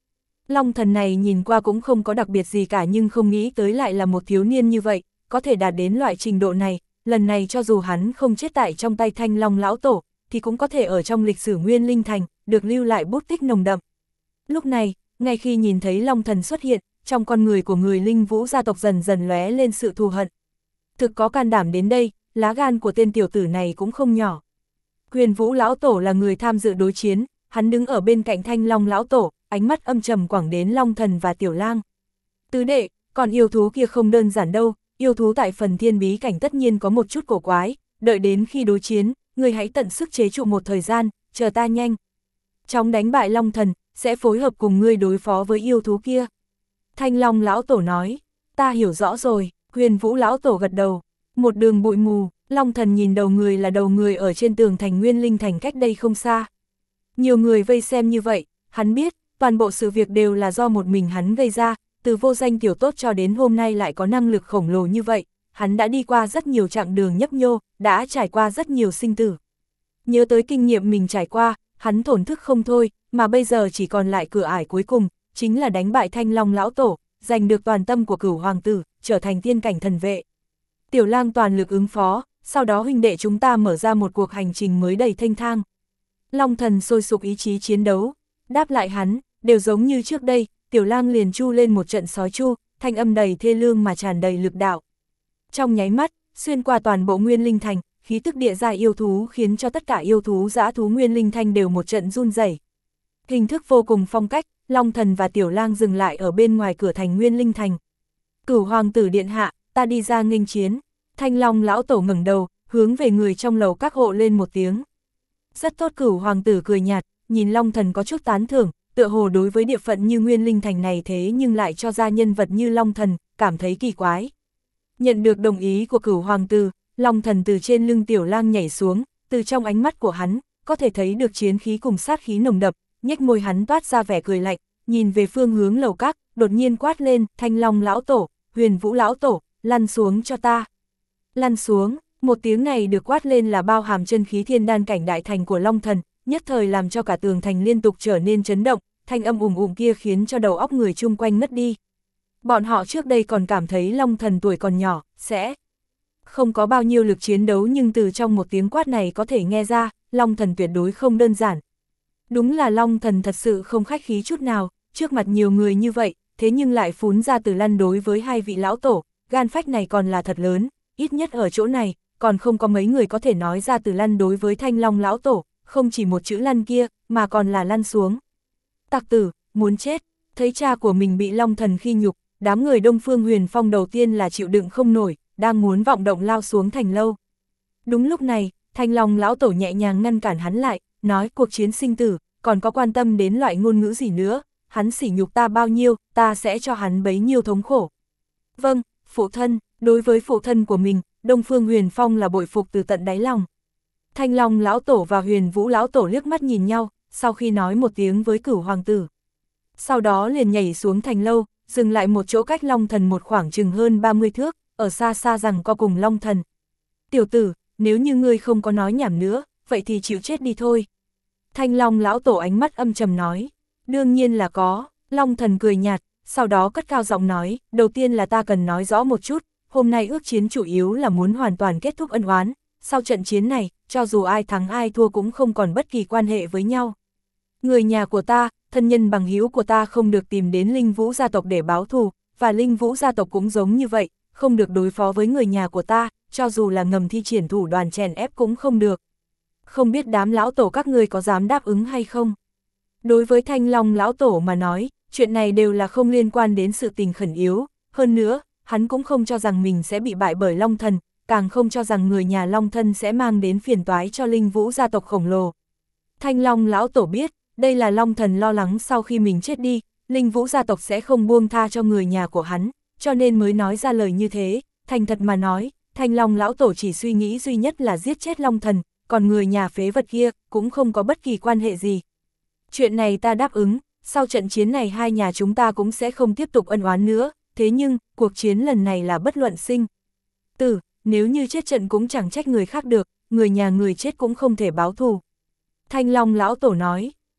Long thần này nhìn qua cũng không có đặc biệt gì cả nhưng không nghĩ tới lại là một thiếu niên như vậy, có thể đạt đến loại trình độ này, lần này cho dù hắn không chết tại trong tay Thanh Long lão tổ, thì cũng có thể ở trong lịch sử Nguyên Linh Thành, được lưu lại bút tích nồng đậm. Lúc này, ngay khi nhìn thấy Long thần xuất hiện, trong con người của người Linh Vũ gia tộc dần dần lóe lên sự thù hận. Thực có can đảm đến đây, lá gan của tên tiểu tử này cũng không nhỏ. Huyền Vũ lão tổ là người tham dự đối chiến, hắn đứng ở bên cạnh Thanh Long lão tổ, ánh mắt âm trầm quẳng đến Long thần và Tiểu Lang. Tứ đệ, còn yêu thú kia không đơn giản đâu, yêu thú tại phần thiên bí cảnh tất nhiên có một chút cổ quái, đợi đến khi đối chiến, người hãy tận sức chế trụ một thời gian, chờ ta nhanh. Chóng đánh bại Long thần, sẽ phối hợp cùng ngươi đối phó với yêu thú kia. Thanh Long lão tổ nói, ta hiểu rõ rồi, Huyền Vũ lão tổ gật đầu. Một đường bụi mù, Long thần nhìn đầu người là đầu người ở trên tường thành Nguyên Linh Thành cách đây không xa. Nhiều người vây xem như vậy, hắn biết, toàn bộ sự việc đều là do một mình hắn gây ra, từ vô danh tiểu tốt cho đến hôm nay lại có năng lực khổng lồ như vậy, hắn đã đi qua rất nhiều chặng đường nhấp nhô, đã trải qua rất nhiều sinh tử. Nhớ tới kinh nghiệm mình trải qua, hắn thổn thức không thôi, mà bây giờ chỉ còn lại cửa ải cuối cùng, chính là đánh bại Thanh Long lão tổ, giành được toàn tâm của Cửu hoàng tử, trở thành tiên cảnh thần vệ. Tiểu Lang toàn lực ứng phó, sau đó huynh đệ chúng ta mở ra một cuộc hành trình mới đầy thênh thang. Long thần sôi sục ý chí chiến đấu, đáp lại hắn, đều giống như trước đây, Tiểu Lang liền chu lên một trận sói chu, thanh âm đầy thê lương mà tràn đầy lực đạo. Trong nháy mắt, xuyên qua toàn bộ Nguyên Linh Thành, khí tức địa giai yêu thú khiến cho tất cả yêu thú dã thú Nguyên Linh Thành đều một trận run rẩy. Hình thức vô cùng phong cách, Long thần và Tiểu Lang dừng lại ở bên ngoài cửa thành Nguyên Linh Thành. Cửu hoàng tử điện hạ, ta đi ra nghênh chiến. Thanh Long lão tổ ngẩng đầu, hướng về người trong lầu các hộ lên một tiếng. Rất tốt. Cửu hoàng tử cười nhạt, nhìn Long thần có chút tán thưởng, tựa hồ đối với địa phận như Nguyên Linh Thành này thế nhưng lại cho ra nhân vật như Long thần, cảm thấy kỳ quái. Nhận được đồng ý của Cửu hoàng tử, Long thần từ trên lưng Tiểu Lang nhảy xuống, từ trong ánh mắt của hắn, có thể thấy được chiến khí cùng sát khí nồng đậm, nhếch môi hắn toát ra vẻ cười lạnh, nhìn về phương hướng lầu các, đột nhiên quát lên, Thanh Long lão tổ, Huyền Vũ lão tổ, lăn xuống cho ta. Lăn xuống, một tiếng này được quát lên là bao hàm chân khí thiên đan cảnh đại thành của Long thần, nhất thời làm cho cả tường thành liên tục trở nên chấn động, thanh âm ùm ùm kia khiến cho đầu óc người chung quanh mất đi. Bọn họ trước đây còn cảm thấy Long thần tuổi còn nhỏ, sẽ không có bao nhiêu lực chiến đấu, nhưng từ trong một tiếng quát này có thể nghe ra, Long thần tuyệt đối không đơn giản. Đúng là Long thần thật sự không khách khí chút nào, trước mặt nhiều người như vậy, thế nhưng lại phún ra từ lăn đối với hai vị lão tổ, gan phách này còn là thật lớn, ít nhất ở chỗ này, còn không có mấy người có thể nói ra từ lăn đối với Thanh Long lão tổ, không chỉ một chữ lăn kia, mà còn là lăn xuống. Tặc tử, muốn chết, thấy cha của mình bị Long thần khi nhục, đám người Đông Phương Huyền Phong đầu tiên là chịu đựng không nổi, đang muốn vọng động lao xuống thành lâu. Đúng lúc này, Thanh Long lão tổ nhẹ nhàng ngăn cản hắn lại, nói cuộc chiến sinh tử, còn có quan tâm đến loại ngôn ngữ gì nữa, hắn sỉ nhục ta bao nhiêu, ta sẽ cho hắn bấy nhiêu thống khổ. Vâng, phụ thân, đối với phụ thân của mình, Đông Phương Huyền Phong là bội phục từ tận đáy lòng. Thanh Long lão tổ và Huyền Vũ lão tổ liếc mắt nhìn nhau, sau khi nói một tiếng với Cửu hoàng tử. Sau đó liền nhảy xuống thành lâu, dừng lại một chỗ cách Long thần một khoảng chừng hơn ba mươi thước, ở xa xa rằng co cùng Long thần. Tiểu tử, nếu như ngươi không có nói nhảm nữa, vậy thì chịu chết đi thôi. Thanh Long lão tổ ánh mắt âm trầm nói. Đương nhiên là có, Long thần cười nhạt, sau đó cất cao giọng nói, đầu tiên là ta cần nói rõ một chút, hôm nay ước chiến chủ yếu là muốn hoàn toàn kết thúc ân oán, sau trận chiến này, cho dù ai thắng ai thua cũng không còn bất kỳ quan hệ với nhau. Người nhà của ta, thân nhân bằng hữu của ta không được tìm đến Linh Vũ gia tộc để báo thù, và Linh Vũ gia tộc cũng giống như vậy, không được đối phó với người nhà của ta, cho dù là ngầm thi triển thủ đoàn chèn ép cũng không được. Không biết đám lão tổ các ngươi có dám đáp ứng hay không? Đối với Thanh Long lão tổ mà nói, chuyện này đều là không liên quan đến sự tình khẩn yếu, hơn nữa, hắn cũng không cho rằng mình sẽ bị bại bởi Long thần, càng không cho rằng người nhà Long thân sẽ mang đến phiền toái cho Linh Vũ gia tộc khổng lồ. Thanh Long lão tổ biết, đây là Long thần lo lắng sau khi mình chết đi, Linh Vũ gia tộc sẽ không buông tha cho người nhà của hắn, cho nên mới nói ra lời như thế. Thành thật mà nói, Thanh Long lão tổ chỉ suy nghĩ duy nhất là giết chết Long thần, còn người nhà phế vật kia cũng không có bất kỳ quan hệ gì. Chuyện này ta đáp ứng, sau trận chiến này hai nhà chúng ta cũng sẽ không tiếp tục ân oán nữa, thế nhưng, cuộc chiến lần này là bất luận sinh tử, nếu như chết trận cũng chẳng trách người khác được, người nhà người chết cũng không thể báo thù. Thanh Long lão tổ nói,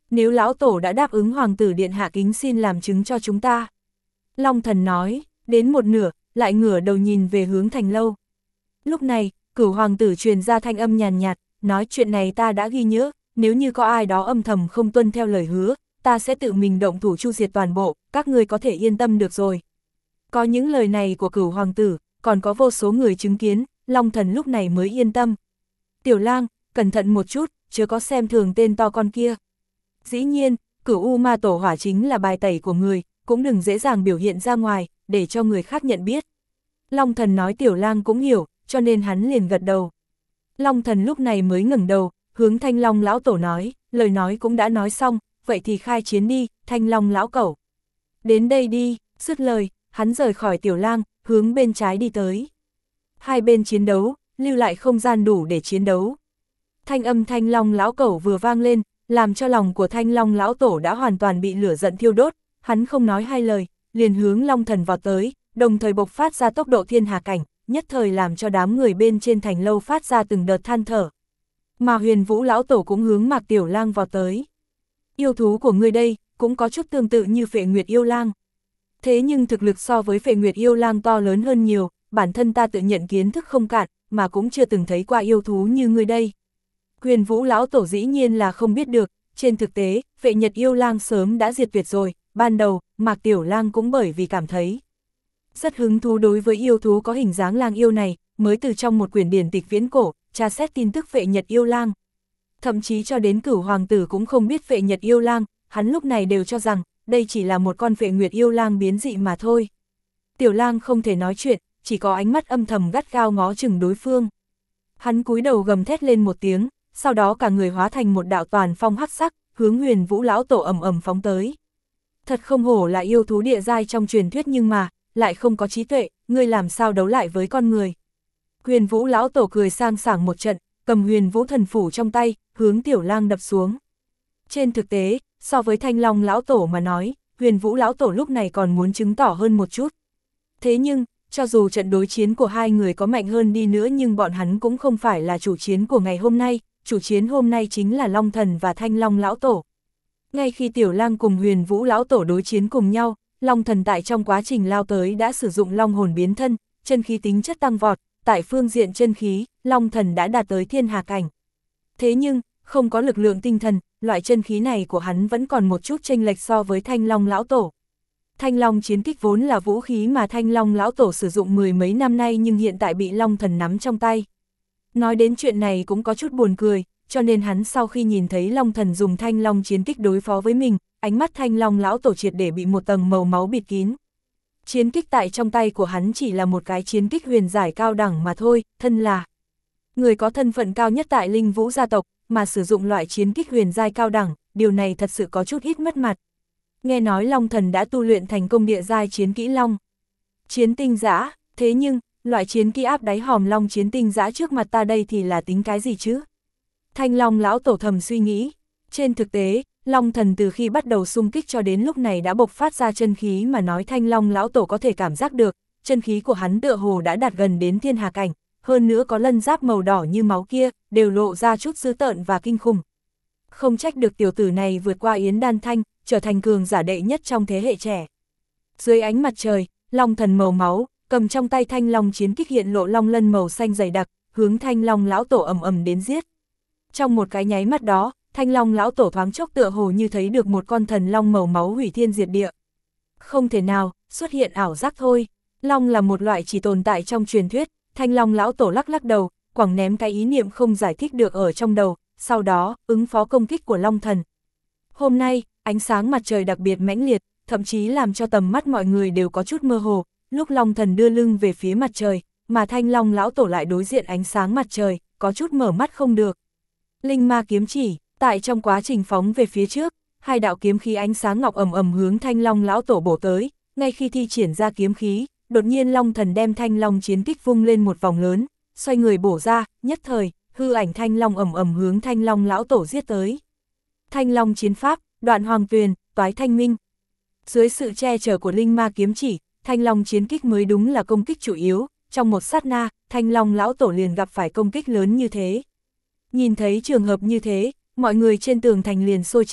Nếu lão tổ đã đáp ứng hoàng tử điện hạ kính xin làm chứng cho chúng ta. Long thần nói, đến một nửa, lại ngửa đầu nhìn về hướng thành lâu. Lúc này, Cửu hoàng tử truyền ra thanh âm nhàn nhạt, nói chuyện này ta đã ghi nhớ, nếu như có ai đó âm thầm không tuân theo lời hứa, ta sẽ tự mình động thủ chu diệt toàn bộ, các ngươi có thể yên tâm được rồi. Có những lời này của Cửu hoàng tử, còn có vô số người chứng kiến, Long thần lúc này mới yên tâm. Tiểu lang, cẩn thận một chút, chớ có xem thường tên to con kia. Dĩ nhiên, Cửu U Ma Tổ Hỏa chính là bài tẩy của người, cũng đừng dễ dàng biểu hiện ra ngoài, để cho người khác nhận biết. Long thần nói tiểu lang cũng hiểu, cho nên hắn liền gật đầu. Long thần lúc này mới ngẩng đầu, hướng Thanh Long lão tổ nói, lời nói cũng đã nói xong, vậy thì khai chiến đi, Thanh Long lão cẩu. Đến đây đi, dứt lời, hắn rời khỏi tiểu lang, hướng bên trái đi tới. Hai bên chiến đấu, lưu lại không gian đủ để chiến đấu. Thanh âm Thanh Long lão cẩu vừa vang lên, làm cho lòng của Thanh Long lão tổ đã hoàn toàn bị lửa giận thiêu đốt, hắn không nói hai lời, liền hướng Long thần vào tới, đồng thời bộc phát ra tốc độ thiên hà cảnh, nhất thời làm cho đám người bên trên thành lâu phát ra từng đợt than thở. Mà Huyền Vũ lão tổ cũng hướng Mạc Tiểu Lang vào tới. Yêu thú của ngươi đây, cũng có chút tương tự như Phệ Nguyệt yêu lang. Thế nhưng thực lực so với Phệ Nguyệt yêu lang to lớn hơn nhiều, bản thân ta tự nhận kiến thức không cạn, mà cũng chưa từng thấy qua yêu thú như ngươi đây. Huyền Vũ lão tổ dĩ nhiên là không biết được, trên thực tế, Phệ Nhật yêu lang sớm đã diệt tuyệt rồi, ban đầu, Mạc Tiểu Lang cũng bởi vì cảm thấy rất hứng thú đối với yêu thú có hình dáng lang yêu này, mới từ trong một quyển điển tịch viễn cổ, tra xét tin tức Phệ Nhật yêu lang. Thậm chí cho đến Cửu hoàng tử cũng không biết Phệ Nhật yêu lang, hắn lúc này đều cho rằng, đây chỉ là một con Phệ Nguyệt yêu lang biến dị mà thôi. Tiểu lang không thể nói chuyện, chỉ có ánh mắt âm thầm gắt gao ngó chừng đối phương. Hắn cúi đầu gầm thét lên một tiếng, sau đó cả người hóa thành một đạo toàn phong hắc sắc, hướng Huyền Vũ lão tổ ầm ầm phóng tới. Thật không hổ là yêu thú địa giai trong truyền thuyết nhưng mà, lại không có trí tuệ, ngươi làm sao đấu lại với con người. Huyền Vũ lão tổ cười sang sảng một trận, cầm Huyền Vũ thần phủ trong tay, hướng Tiểu lang đập xuống. Trên thực tế, so với Thanh Long lão tổ mà nói, Huyền Vũ lão tổ lúc này còn muốn chứng tỏ hơn một chút. Thế nhưng, cho dù trận đối chiến của hai người có mạnh hơn đi nữa nhưng bọn hắn cũng không phải là chủ chiến của ngày hôm nay, chủ chiến hôm nay chính là Long thần và Thanh Long lão tổ. Ngay khi Tiểu lang cùng Huyền Vũ lão tổ đối chiến cùng nhau, Long thần tại trong quá trình lao tới đã sử dụng long hồn biến thân, chân khí tính chất tăng vọt, tại phương diện chân khí, Long thần đã đạt tới thiên hà cảnh. Thế nhưng, không có lực lượng tinh thần, loại chân khí này của hắn vẫn còn một chút chênh lệch so với Thanh Long lão tổ. Thanh Long chiến kích vốn là vũ khí mà Thanh Long lão tổ sử dụng mười mấy năm nay nhưng hiện tại bị Long thần nắm trong tay. Nói đến chuyện này cũng có chút buồn cười, cho nên hắn sau khi nhìn thấy Long thần dùng Thanh Long chiến kích đối phó với mình, ánh mắt Thanh Long lão tổ triệt để bị một tầng màu máu bịt kín. Chiến kích tại trong tay của hắn chỉ là một cái chiến kích huyền giải cao đẳng mà thôi, thân là người có thân phận cao nhất tại Linh Vũ gia tộc, mà sử dụng loại chiến kích huyền giai cao đẳng, điều này thật sự có chút ít mất mặt. Nghe nói Long thần đã tu luyện thành công địa giai chiến kỹ Long Chiến tinh giã, thế nhưng, loại chiến kỹ áp đáy hòm Long Chiến tinh giã trước mặt ta đây thì là tính cái gì chứ? Thanh Long lão tổ thầm suy nghĩ. Trên thực tế, Long thần từ khi bắt đầu xung kích cho đến lúc này đã bộc phát ra chân khí mà nói Thanh Long lão tổ có thể cảm giác được, chân khí của hắn tựa hồ đã đạt gần đến thiên hà cảnh, hơn nữa có lân giáp màu đỏ như máu kia, đều lộ ra chút dữ tợn và kinh khủng. Không trách được tiểu tử này vượt qua Yến Đan Thanh, trở thành cường giả đệ nhất trong thế hệ trẻ. Dưới ánh mặt trời, Long thần màu máu, cầm trong tay Thanh Long chiến kích hiện lộ long lân màu xanh dày đặc, hướng Thanh Long lão tổ ầm ầm đến giết. Trong một cái nháy mắt đó, Thanh Long lão tổ thoáng chốc tựa hồ như thấy được một con thần long màu máu hủy thiên diệt địa. Không thể nào, xuất hiện ảo giác thôi. Long là một loại chỉ tồn tại trong truyền thuyết, Thanh Long lão tổ lắc lắc đầu, quẳng ném cái ý niệm không giải thích được ở trong đầu, sau đó, ứng phó công kích của Long thần. Hôm nay, ánh sáng mặt trời đặc biệt mãnh liệt, thậm chí làm cho tầm mắt mọi người đều có chút mơ hồ, lúc Long thần đưa lưng về phía mặt trời, mà Thanh Long lão tổ lại đối diện ánh sáng mặt trời, có chút mở mắt không được. Linh ma kiếm chỉ, tại trong quá trình phóng về phía trước, hai đạo kiếm khí ánh sáng ngọc ầm ầm hướng Thanh Long lão tổ bổ tới, ngay khi thi triển ra kiếm khí, đột nhiên Long thần đem Thanh Long chiến kích vung lên một vòng lớn, xoay người bổ ra, nhất thời, hư ảnh Thanh Long ầm ầm hướng Thanh Long lão tổ giết tới. Thanh Long chiến pháp, đoạn hoàng tuyền, toái thanh minh. Dưới sự che chở của linh ma kiếm chỉ, Thanh Long chiến kích mới đúng là công kích chủ yếu, trong một sát na, Thanh Long lão tổ liền gặp phải công kích lớn như thế. Nhìn thấy trường hợp như thế, mọi người trên tường thành liền sôi trào,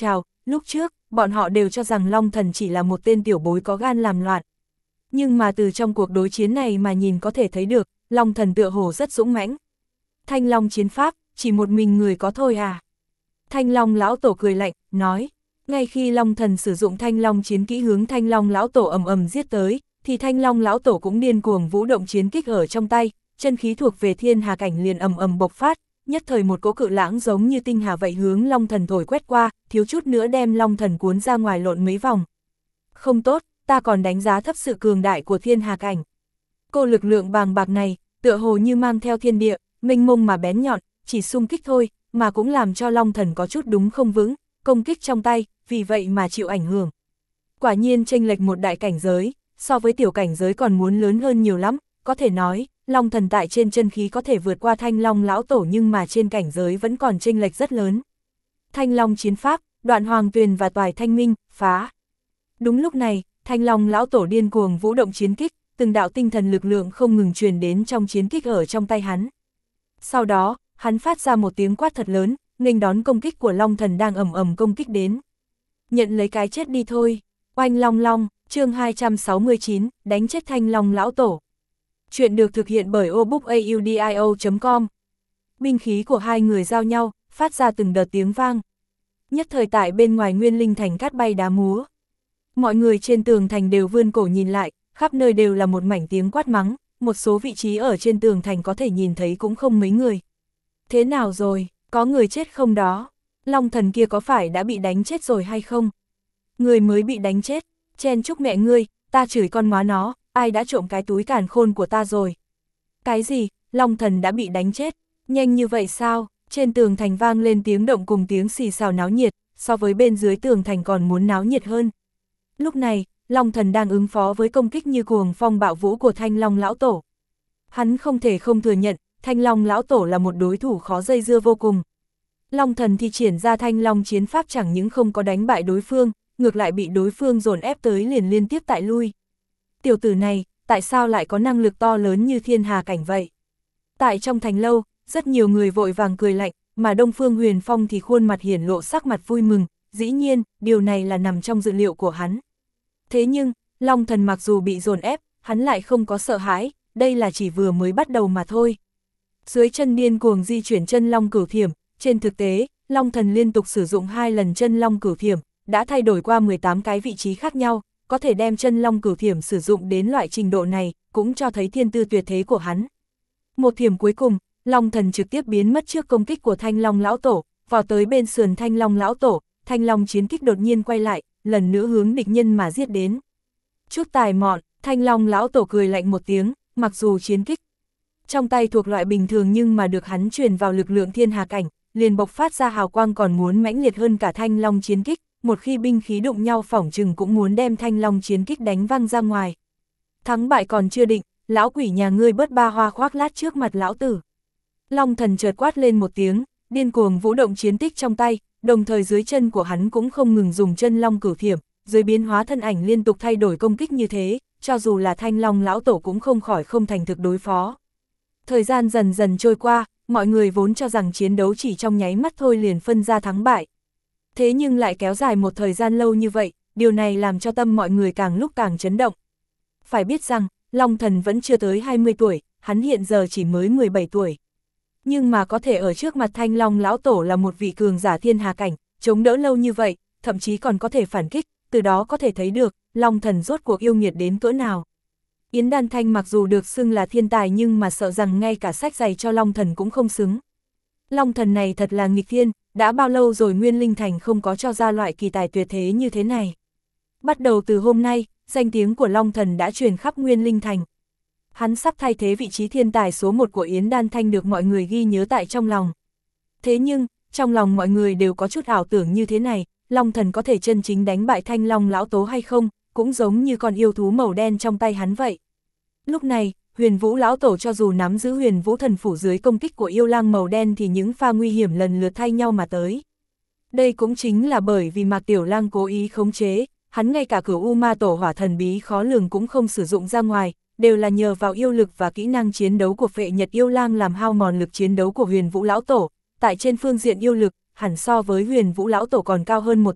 lúc trước, bọn họ đều cho rằng Long Thần chỉ là một tên tiểu bối có gan làm loạn. Nhưng mà từ trong cuộc đối chiến này mà nhìn có thể thấy được, Long Thần tựa hồ rất dũng mãnh. Thanh Long chiến pháp, chỉ một mình người có thôi à? Thanh Long lão tổ cười lạnh, nói. Ngay khi Long Thần sử dụng Thanh Long chiến kỹ hướng Thanh Long lão tổ ầm ầm giết tới, thì Thanh Long lão tổ cũng điên cuồng vũ động chiến kích ở trong tay, chân khí thuộc về thiên hà cảnh liền ầm ầm bộc phát, nhất thời một cỗ cự lãng giống như tinh hà vậy hướng Long Thần thổi quét qua, thiếu chút nữa đem Long Thần cuốn ra ngoài lộn mấy vòng. Không tốt, ta còn đánh giá thấp sự cường đại của thiên hà cảnh. Cô lực lượng bàng bạc này, tựa hồ như mang theo thiên địa, mênh mông mà bén nhọn, chỉ xung kích thôi, mà cũng làm cho Long Thần có chút đúng không vững, công kích trong tay, vì vậy mà chịu ảnh hưởng. Quả nhiên chênh lệch một đại cảnh giới, so với tiểu cảnh giới còn muốn lớn hơn nhiều lắm, có thể nói, Long Thần tại trên chân khí có thể vượt qua Thanh Long lão tổ nhưng mà trên cảnh giới vẫn còn chênh lệch rất lớn. Thanh Long chiến pháp, Đoạn Hoàng Tuyền và Toài Thanh Minh, phá. Đúng lúc này, Thanh Long lão tổ điên cuồng vũ động chiến kích, từng đạo tinh thần lực lượng không ngừng truyền đến trong chiến kích ở trong tay hắn. Sau đó, hắn phát ra một tiếng quát thật lớn, nghênh đón công kích của Long Thần đang ầm ầm công kích đến. Nhận lấy cái chết đi thôi. Oanh long long, chương hai trăm sáu mươi chín, đánh chết Thanh Long lão tổ. Chuyện được thực hiện bởi obookaudio chấm com. Binh khí của hai người giao nhau, phát ra từng đợt tiếng vang. Nhất thời tại bên ngoài Nguyên Linh thành cát bay đá múa. Mọi người trên tường thành đều vươn cổ nhìn lại, khắp nơi đều là một mảnh tiếng quát mắng, một số vị trí ở trên tường thành có thể nhìn thấy cũng không mấy người. Thế nào rồi, có người chết không đó? Long Thần kia có phải đã bị đánh chết rồi hay không? Người mới bị đánh chết, chen chúc mẹ ngươi, ta chửi con móa nó, ai đã trộm cái túi càn khôn của ta rồi? Cái gì, Long Thần đã bị đánh chết, nhanh như vậy sao? Trên tường thành vang lên tiếng động cùng tiếng xì xào náo nhiệt, so với bên dưới tường thành còn muốn náo nhiệt hơn. Lúc này, Long Thần đang ứng phó với công kích như cuồng phong bạo vũ của Thanh Long lão tổ. Hắn không thể không thừa nhận, Thanh Long lão tổ là một đối thủ khó dây dưa vô cùng. Long Thần thi triển ra Thanh Long chiến pháp chẳng những không có đánh bại đối phương, ngược lại bị đối phương dồn ép tới liền liên tiếp tại lui. Tiểu tử này, tại sao lại có năng lực to lớn như thiên hà cảnh vậy? Tại trong thành lâu, rất nhiều người vội vàng cười lạnh, mà Đông Phương Huyền Phong thì khuôn mặt hiển lộ sắc mặt vui mừng, dĩ nhiên, điều này là nằm trong dự liệu của hắn. Thế nhưng, Long Thần mặc dù bị dồn ép, hắn lại không có sợ hãi, đây là chỉ vừa mới bắt đầu mà thôi. Dưới chân điên cuồng di chuyển chân Long Cửu Thiểm, trên thực tế, Long Thần liên tục sử dụng hai lần chân Long Cửu Thiểm, đã thay đổi qua mười tám cái vị trí khác nhau, có thể đem chân Long Cửu Thiểm sử dụng đến loại trình độ này, cũng cho thấy thiên tư tuyệt thế của hắn. Một thiểm cuối cùng, Long Thần trực tiếp biến mất trước công kích của Thanh Long lão tổ, vào tới bên sườn Thanh Long lão tổ, Thanh Long chiến kích đột nhiên quay lại, lần nữa hướng địch nhân mà giết đến. Chút tài mọn, Thanh Long lão tổ cười lạnh một tiếng, mặc dù chiến kích trong tay thuộc loại bình thường nhưng mà được hắn truyền vào lực lượng thiên hà cảnh, liền bộc phát ra hào quang còn muốn mãnh liệt hơn cả Thanh Long chiến kích, một khi binh khí đụng nhau phỏng chừng cũng muốn đem Thanh Long chiến kích đánh văng ra ngoài. Thắng bại còn chưa định, lão quỷ nhà ngươi bớt ba hoa khoác lát trước mặt lão tử. Long Thần chợt quát lên một tiếng, điên cuồng vũ động chiến tích trong tay, đồng thời dưới chân của hắn cũng không ngừng dùng chân Long Cửu Thiểm, dưới biến hóa thân ảnh liên tục thay đổi công kích như thế, cho dù là Thanh Long lão tổ cũng không khỏi không thành thực đối phó. Thời gian dần dần trôi qua, mọi người vốn cho rằng chiến đấu chỉ trong nháy mắt thôi liền phân ra thắng bại. Thế nhưng lại kéo dài một thời gian lâu như vậy, điều này làm cho tâm mọi người càng lúc càng chấn động. Phải biết rằng, Long Thần vẫn chưa tới hai mươi tuổi, hắn hiện giờ chỉ mới mười bảy tuổi. Nhưng mà có thể ở trước mặt Thanh Long lão tổ là một vị cường giả thiên hà cảnh, chống đỡ lâu như vậy, thậm chí còn có thể phản kích, từ đó có thể thấy được, Long Thần rốt cuộc yêu nghiệt đến cỡ nào. Yến Đan Thanh mặc dù được xưng là thiên tài nhưng mà sợ rằng ngay cả sách giày cho Long Thần cũng không xứng. Long Thần này thật là nghịch thiên, đã bao lâu rồi Nguyên Linh Thành không có cho ra loại kỳ tài tuyệt thế như thế này. Bắt đầu từ hôm nay, danh tiếng của Long Thần đã truyền khắp Nguyên Linh Thành. Hắn sắp thay thế vị trí thiên tài số một của Yến Đan Thanh được mọi người ghi nhớ tại trong lòng. Thế nhưng, trong lòng mọi người đều có chút ảo tưởng như thế này, Long Thần có thể chân chính đánh bại Thanh Long lão tố hay không, cũng giống như con yêu thú màu đen trong tay hắn vậy. Lúc này, Huyền Vũ lão tổ cho dù nắm giữ Huyền Vũ thần phủ dưới công kích của yêu lang màu đen thì những pha nguy hiểm lần lượt thay nhau mà tới. Đây cũng chính là bởi vì Mạc Tiểu Lang cố ý khống chế, hắn ngay cả Cửu U Ma Tổ hỏa thần bí khó lường cũng không sử dụng ra ngoài, đều là nhờ vào yêu lực và kỹ năng chiến đấu của Phệ Nhật yêu lang làm hao mòn lực chiến đấu của Huyền Vũ lão tổ. Tại trên phương diện yêu lực, hẳn so với Huyền Vũ lão tổ còn cao hơn một tầng,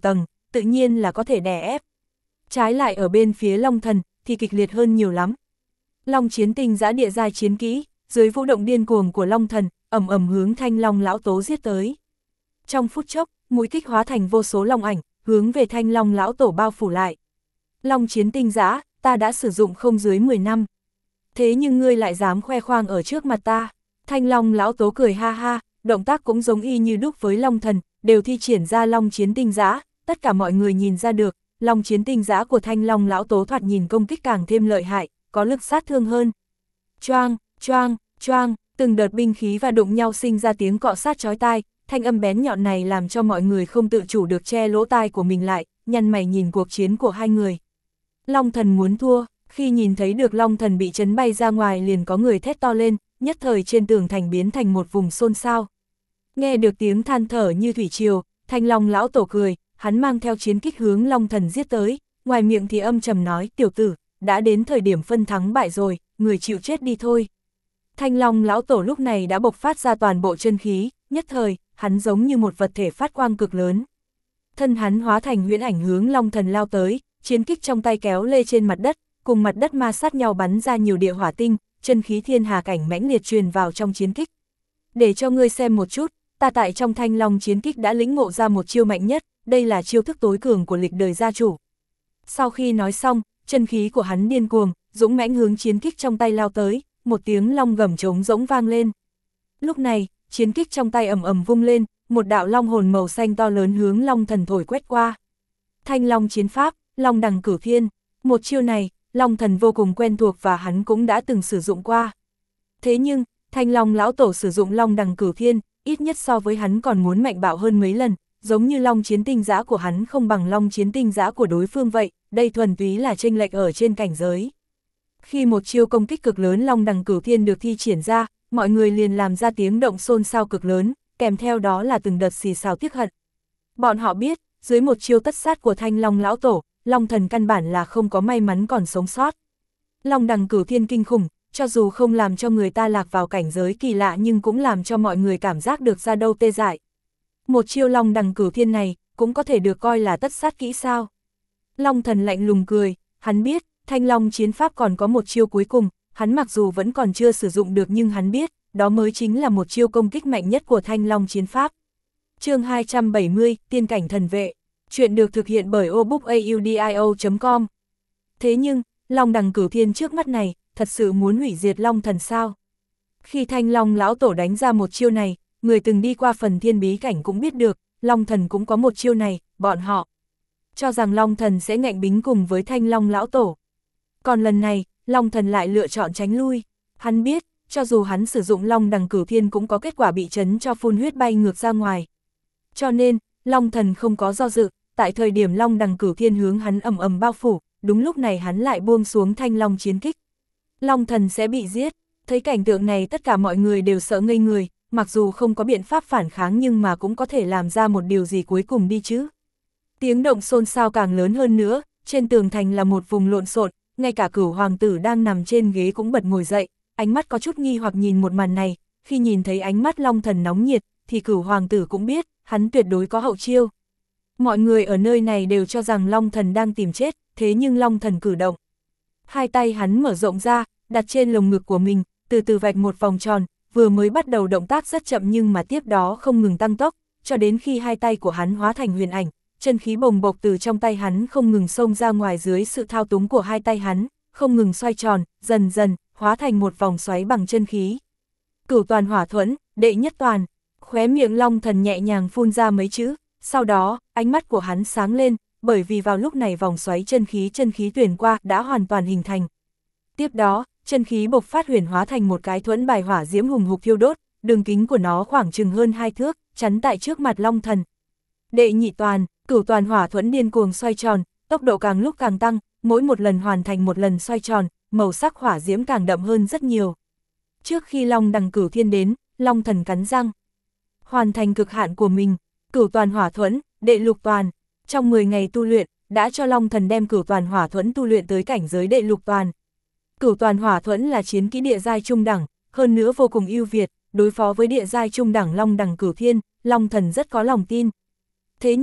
tự nhiên là có thể đè ép. Trái lại ở bên phía Long Thần, thì kịch liệt hơn nhiều lắm. Long Chiến Tinh Giã địa giai chiến kỹ, dưới vũ động điên cuồng của Long Thần, ầm ầm hướng Thanh Long lão tổ giết tới. Trong phút chốc, mũi kích hóa thành vô số long ảnh, hướng về Thanh Long lão tổ bao phủ lại. Long Chiến Tinh Giã, ta đã sử dụng không dưới mười năm. Thế nhưng ngươi lại dám khoe khoang ở trước mặt ta. Thanh Long lão tổ cười ha ha, động tác cũng giống y như đúc với Long Thần, đều thi triển ra Long Chiến Tinh Giã, tất cả mọi người nhìn ra được, Long Chiến Tinh Giã của Thanh Long lão tổ thoạt nhìn công kích càng thêm lợi hại, có lực sát thương hơn. Choang, choang, choang, từng đợt binh khí và đụng nhau sinh ra tiếng cọ sát chói tai, thanh âm bén nhọn này làm cho mọi người không tự chủ được che lỗ tai của mình lại, nhăn mày nhìn cuộc chiến của hai người. Long Thần muốn thua, khi nhìn thấy được Long Thần bị chấn bay ra ngoài liền có người thét to lên, nhất thời trên tường thành biến thành một vùng xôn xao. Nghe được tiếng than thở như thủy triều, Thanh Long lão tổ cười, hắn mang theo chiến kích hướng Long Thần giết tới, ngoài miệng thì âm trầm nói, tiểu tử, đã đến thời điểm phân thắng bại rồi, người chịu chết đi thôi. Thanh Long lão tổ lúc này đã bộc phát ra toàn bộ chân khí, nhất thời, hắn giống như một vật thể phát quang cực lớn. Thân hắn hóa thành huyễn ảnh hướng Long Thần lao tới, chiến kích trong tay kéo lê trên mặt đất, cùng mặt đất ma sát nhau bắn ra nhiều địa hỏa tinh, chân khí thiên hà cảnh mãnh liệt truyền vào trong chiến kích. Để cho ngươi xem một chút, ta tại trong Thanh Long chiến kích đã lĩnh ngộ ra một chiêu mạnh nhất, đây là chiêu thức tối cường của lịch đời gia chủ. Sau khi nói xong, chân khí của hắn điên cuồng, dũng mãnh hướng chiến kích trong tay lao tới, một tiếng long gầm trống rỗng vang lên. Lúc này, chiến kích trong tay ầm ầm vung lên, một đạo long hồn màu xanh to lớn hướng Long Thần thổi quét qua. Thanh Long chiến pháp, Long đằng cửu thiên, một chiêu này, Long Thần vô cùng quen thuộc và hắn cũng đã từng sử dụng qua. Thế nhưng, Thanh Long lão tổ sử dụng Long đằng cửu thiên, ít nhất so với hắn còn muốn mạnh bạo hơn mấy lần, giống như Long Chiến Tinh Giã của hắn không bằng Long Chiến Tinh Giã của đối phương vậy, đây thuần túy là chênh lệch ở trên cảnh giới. Khi một chiêu công kích cực lớn Long đằng cửu thiên được thi triển ra, mọi người liền làm ra tiếng động xôn xao cực lớn, kèm theo đó là từng đợt xì xào tiếc hận. Bọn họ biết, dưới một chiêu tất sát của Thanh Long lão tổ, Long Thần căn bản là không có may mắn còn sống sót. Long đằng cửu thiên kinh khủng, cho dù không làm cho người ta lạc vào cảnh giới kỳ lạ nhưng cũng làm cho mọi người cảm giác được ra đâu tê dại. Một chiêu Long đằng cửu thiên này, cũng có thể được coi là tất sát kỹ sao. Long Thần lạnh lùng cười, hắn biết, Thanh Long chiến pháp còn có một chiêu cuối cùng, hắn mặc dù vẫn còn chưa sử dụng được nhưng hắn biết, đó mới chính là một chiêu công kích mạnh nhất của Thanh Long chiến pháp. Chương hai trăm bảy mươi, Tiên cảnh thần vệ. Chuyện được thực hiện bởi obookaudio chấm com. Thế nhưng, Long đằng cửu thiên trước mắt này, thật sự muốn hủy diệt Long Thần sao? Khi Thanh Long lão tổ đánh ra một chiêu này, người từng đi qua phần thiên bí cảnh cũng biết được, Long Thần cũng có một chiêu này, bọn họ cho rằng Long Thần sẽ ngạnh bính cùng với Thanh Long lão tổ. Còn lần này, Long Thần lại lựa chọn tránh lui. Hắn biết, cho dù hắn sử dụng Long đằng cửu thiên cũng có kết quả bị chấn cho phun huyết bay ngược ra ngoài. Cho nên, Long Thần không có do dự, tại thời điểm Long đằng cửu thiên hướng hắn ầm ầm bao phủ, đúng lúc này hắn lại buông xuống Thanh Long chiến kích. Long Thần sẽ bị giết. Thấy cảnh tượng này tất cả mọi người đều sợ ngây người, mặc dù không có biện pháp phản kháng nhưng mà cũng có thể làm ra một điều gì cuối cùng đi chứ. Tiếng động xôn xao càng lớn hơn nữa, trên tường thành là một vùng lộn xộn, ngay cả Cửu hoàng tử đang nằm trên ghế cũng bật ngồi dậy, ánh mắt có chút nghi hoặc nhìn một màn này, khi nhìn thấy ánh mắt Long Thần nóng nhiệt, thì Cửu hoàng tử cũng biết, hắn tuyệt đối có hậu chiêu. Mọi người ở nơi này đều cho rằng Long Thần đang tìm chết, thế nhưng Long Thần cử động. Hai tay hắn mở rộng ra, đặt trên lồng ngực của mình, từ từ vạch một vòng tròn, vừa mới bắt đầu động tác rất chậm nhưng mà tiếp đó không ngừng tăng tốc, cho đến khi hai tay của hắn hóa thành huyền ảnh, chân khí bồng bộc từ trong tay hắn không ngừng xông ra ngoài dưới sự thao túng của hai tay hắn, không ngừng xoay tròn, dần dần, hóa thành một vòng xoáy bằng chân khí. Cửu toàn hỏa thuẫn, đệ nhất toàn, khóe miệng Long Thần nhẹ nhàng phun ra mấy chữ, sau đó, ánh mắt của hắn sáng lên, bởi vì vào lúc này vòng xoáy chân khí chân khí tuyển qua đã hoàn toàn hình thành. Tiếp đó, chân khí bộc phát huyền hóa thành một cái thuẫn bài hỏa diễm hùng hục thiêu đốt, đường kính của nó khoảng chừng hơn hai thước, chắn tại trước mặt Long Thần. Đệ nhị toàn, cửu toàn hỏa thuẫn điên cuồng xoay tròn, tốc độ càng lúc càng tăng, mỗi một lần hoàn thành một lần xoay tròn, màu sắc hỏa diễm càng đậm hơn rất nhiều. Trước khi Long đằng cửu thiên đến, Long Thần cắn răng, hoàn thành cực hạn của mình, cửu toàn hỏa thuẫn, đệ lục toàn. Trong mười ngày tu luyện, đã cho Long Thần đem cửu toàn hỏa thuẫn tu luyện tới cảnh giới đệ lục toàn. Cửu toàn hỏa thuẫn là chiến kỹ địa giai trung đẳng, hơn nữa vô cùng ưu việt, đối phó với địa giai trung đẳng Long đằng cửu thiên, Long Thần rất có lòng tin. Thế nhưng,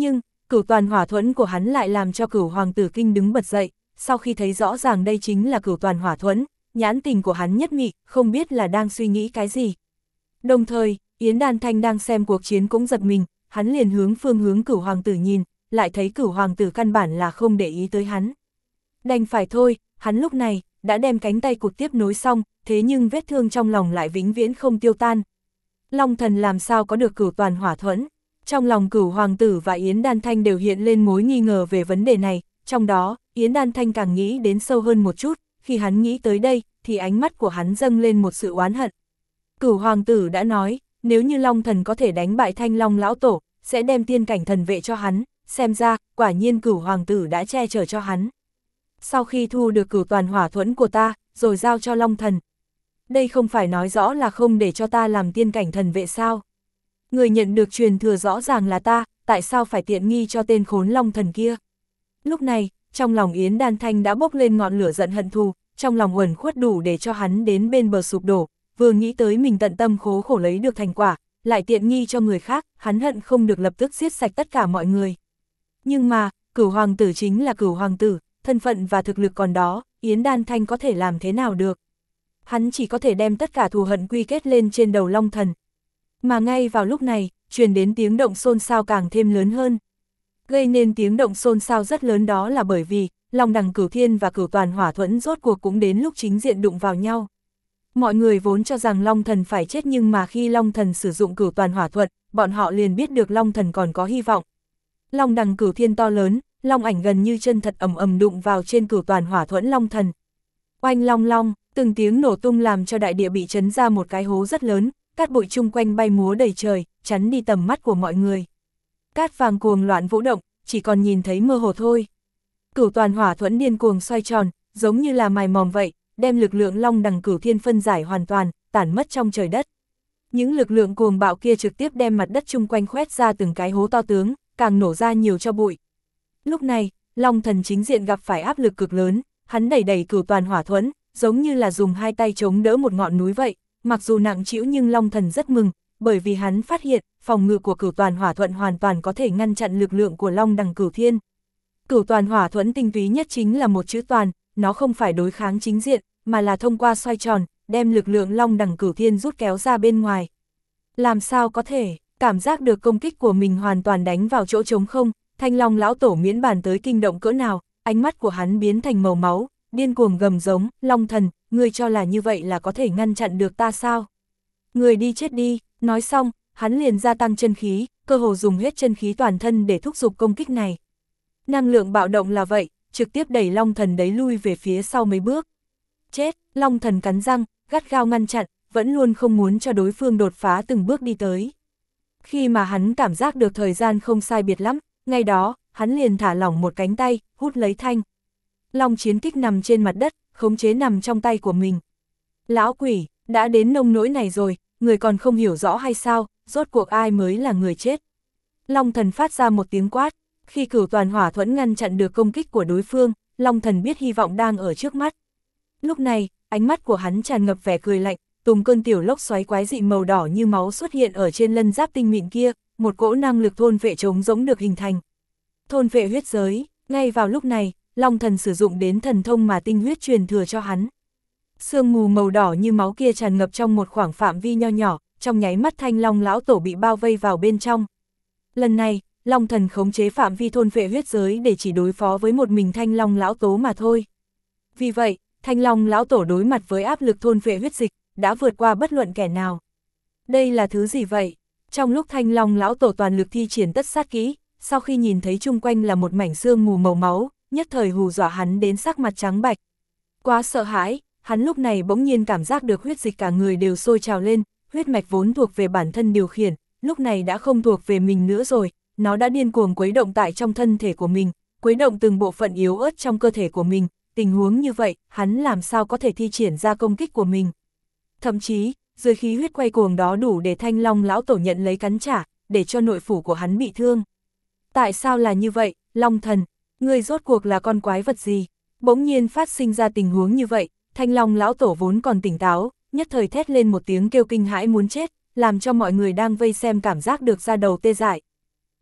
cửu toàn hỏa thuẫn của hắn lại làm cho cửu hoàng tử kinh đứng bật dậy, sau khi thấy rõ ràng đây chính là cửu toàn hỏa thuẫn, nhãn tình của hắn nhất mị, không biết là đang suy nghĩ cái gì. Đồng thời, Yến Đan Thanh đang xem cuộc chiến cũng giật mình, hắn liền hướng phương hướng cửu hoàng tử nhìn, lại thấy cửu hoàng tử căn bản là không để ý tới hắn. Đành phải thôi, hắn lúc này, đã đem cánh tay cụt tiếp nối xong, thế nhưng vết thương trong lòng lại vĩnh viễn không tiêu tan. Long thần làm sao có được cửu toàn hỏa thuẫn? Trong lòng cửu hoàng tử và Yến Đan Thanh đều hiện lên mối nghi ngờ về vấn đề này, trong đó, Yến Đan Thanh càng nghĩ đến sâu hơn một chút, khi hắn nghĩ tới đây, thì ánh mắt của hắn dâng lên một sự oán hận. Cửu hoàng tử đã nói, nếu như Long thần có thể đánh bại Thanh Long lão tổ, sẽ đem tiên cảnh thần vệ cho hắn, xem ra, quả nhiên cửu hoàng tử đã che chở cho hắn. Sau khi thu được cửu toàn hỏa thuẫn của ta, rồi giao cho Long thần. Đây không phải nói rõ là không để cho ta làm tiên cảnh thần vệ sao? Người nhận được truyền thừa rõ ràng là ta, tại sao phải tiện nghi cho tên khốn Long thần kia? Lúc này, trong lòng Yến Đan Thanh đã bốc lên ngọn lửa giận hận thù, trong lòng uẩn khuất đủ để cho hắn đến bên bờ sụp đổ, vừa nghĩ tới mình tận tâm khố khổ lấy được thành quả, lại tiện nghi cho người khác, hắn hận không được lập tức giết sạch tất cả mọi người. Nhưng mà, cửu hoàng tử chính là cửu hoàng tử, thân phận và thực lực còn đó, Yến Đan Thanh có thể làm thế nào được? Hắn chỉ có thể đem tất cả thù hận quy kết lên trên đầu Long thần. Mà ngay vào lúc này, truyền đến tiếng động xôn xao càng thêm lớn hơn. Gây nên tiếng động xôn xao rất lớn đó là bởi vì, Long đằng cửu thiên và cửu toàn hỏa thuẫn rốt cuộc cũng đến lúc chính diện đụng vào nhau. Mọi người vốn cho rằng Long thần phải chết, nhưng mà khi Long thần sử dụng cửu toàn hỏa thuẫn, bọn họ liền biết được Long thần còn có hy vọng. Long đằng cửu thiên to lớn, long ảnh gần như chân thật ầm ầm đụng vào trên cửu toàn hỏa thuẫn Long thần. Oanh long long, từng tiếng nổ tung làm cho đại địa bị chấn ra một cái hố rất lớn, cát bụi chung quanh bay múa đầy trời, chắn đi tầm mắt của mọi người. Cát vàng cuồng loạn vũ động, chỉ còn nhìn thấy mơ hồ thôi. Cửu toàn hỏa thuẫn điên cuồng xoay tròn, giống như là mài mòn vậy, đem lực lượng long đằng cửu thiên phân giải hoàn toàn, tản mất trong trời đất. Những lực lượng cuồng bạo kia trực tiếp đem mặt đất chung quanh khoét ra từng cái hố to tướng, càng nổ ra nhiều cho bụi. Lúc này, Long thần chính diện gặp phải áp lực cực lớn, hắn đẩy đẩy cửu toàn hỏa thuẫn, giống như là dùng hai tay chống đỡ một ngọn núi vậy, mặc dù nặng trĩu nhưng Long thần rất mừng, bởi vì hắn phát hiện, phòng ngự của cửu toàn hỏa thuẫn hoàn toàn có thể ngăn chặn lực lượng của long đằng cửu thiên. Cửu toàn hỏa thuẫn tinh túy nhất chính là một chữ toàn, nó không phải đối kháng chính diện, mà là thông qua xoay tròn, đem lực lượng long đằng cửu thiên rút kéo ra bên ngoài. Làm sao có thể, cảm giác được công kích của mình hoàn toàn đánh vào chỗ trống không, Thanh Long lão tổ miễn bàn tới kinh động cỡ nào, ánh mắt của hắn biến thành màu máu, điên cuồng gầm giống, Long thần, ngươi cho là như vậy là có thể ngăn chặn được ta sao? Người đi chết đi, nói xong, hắn liền gia tăng chân khí, cơ hồ dùng hết chân khí toàn thân để thúc giục công kích này. Năng lượng bạo động là vậy, trực tiếp đẩy Long thần đấy lui về phía sau mấy bước. Chết, Long thần cắn răng, gắt gao ngăn chặn, vẫn luôn không muốn cho đối phương đột phá từng bước đi tới. Khi mà hắn cảm giác được thời gian không sai biệt lắm, ngay đó, hắn liền thả lỏng một cánh tay, hút lấy thanh long chiến kích nằm trên mặt đất, khống chế nằm trong tay của mình. Lão quỷ, đã đến nông nỗi này rồi, người còn không hiểu rõ hay sao, rốt cuộc ai mới là người chết. Long thần phát ra một tiếng quát, khi cửu toàn hỏa thuẫn ngăn chặn được công kích của đối phương, Long thần biết hy vọng đang ở trước mắt. Lúc này, ánh mắt của hắn tràn ngập vẻ cười lạnh, từng cơn tiểu lốc xoáy quái dị màu đỏ như máu xuất hiện ở trên lân giáp tinh mịn kia, một cỗ năng lực thôn vệ trống rỗng được hình thành. Thôn vệ huyết giới, ngay vào lúc này, Long thần sử dụng đến thần thông mà tinh huyết truyền thừa cho hắn. Sương mù màu đỏ như máu kia tràn ngập trong một khoảng phạm vi nho nhỏ, trong nháy mắt Thanh Long lão tổ bị bao vây vào bên trong. Lần này, Long thần khống chế phạm vi thôn vệ huyết giới để chỉ đối phó với một mình Thanh Long lão tổ mà thôi. Vì vậy, Thanh Long lão tổ đối mặt với áp lực thôn vệ huyết dịch, đã vượt qua bất luận kẻ nào. Đây là thứ gì vậy? Trong lúc Thanh Long lão tổ toàn lực thi triển tất sát kỹ, sau khi nhìn thấy chung quanh là một mảnh sương mù màu máu, nhất thời hù dọa hắn đến sắc mặt trắng bạch. Quá sợ hãi, hắn lúc này bỗng nhiên cảm giác được huyết dịch cả người đều sôi trào lên, huyết mạch vốn thuộc về bản thân điều khiển, lúc này đã không thuộc về mình nữa rồi, nó đã điên cuồng quấy động tại trong thân thể của mình, quấy động từng bộ phận yếu ớt trong cơ thể của mình, tình huống như vậy, hắn làm sao có thể thi triển ra công kích của mình. Thậm chí, dưới khí huyết quay cuồng đó đủ để Thanh Long lão tổ nhận lấy cắn trả, để cho nội phủ của hắn bị thương. Tại sao là như vậy, Long thần, ngươi rốt cuộc là con quái vật gì? Bỗng nhiên phát sinh ra tình huống như vậy, Thanh Long lão tổ vốn còn tỉnh táo, nhất thời thét lên một tiếng kêu kinh hãi muốn chết, làm cho mọi người đang vây xem cảm giác được da đầu tê dại.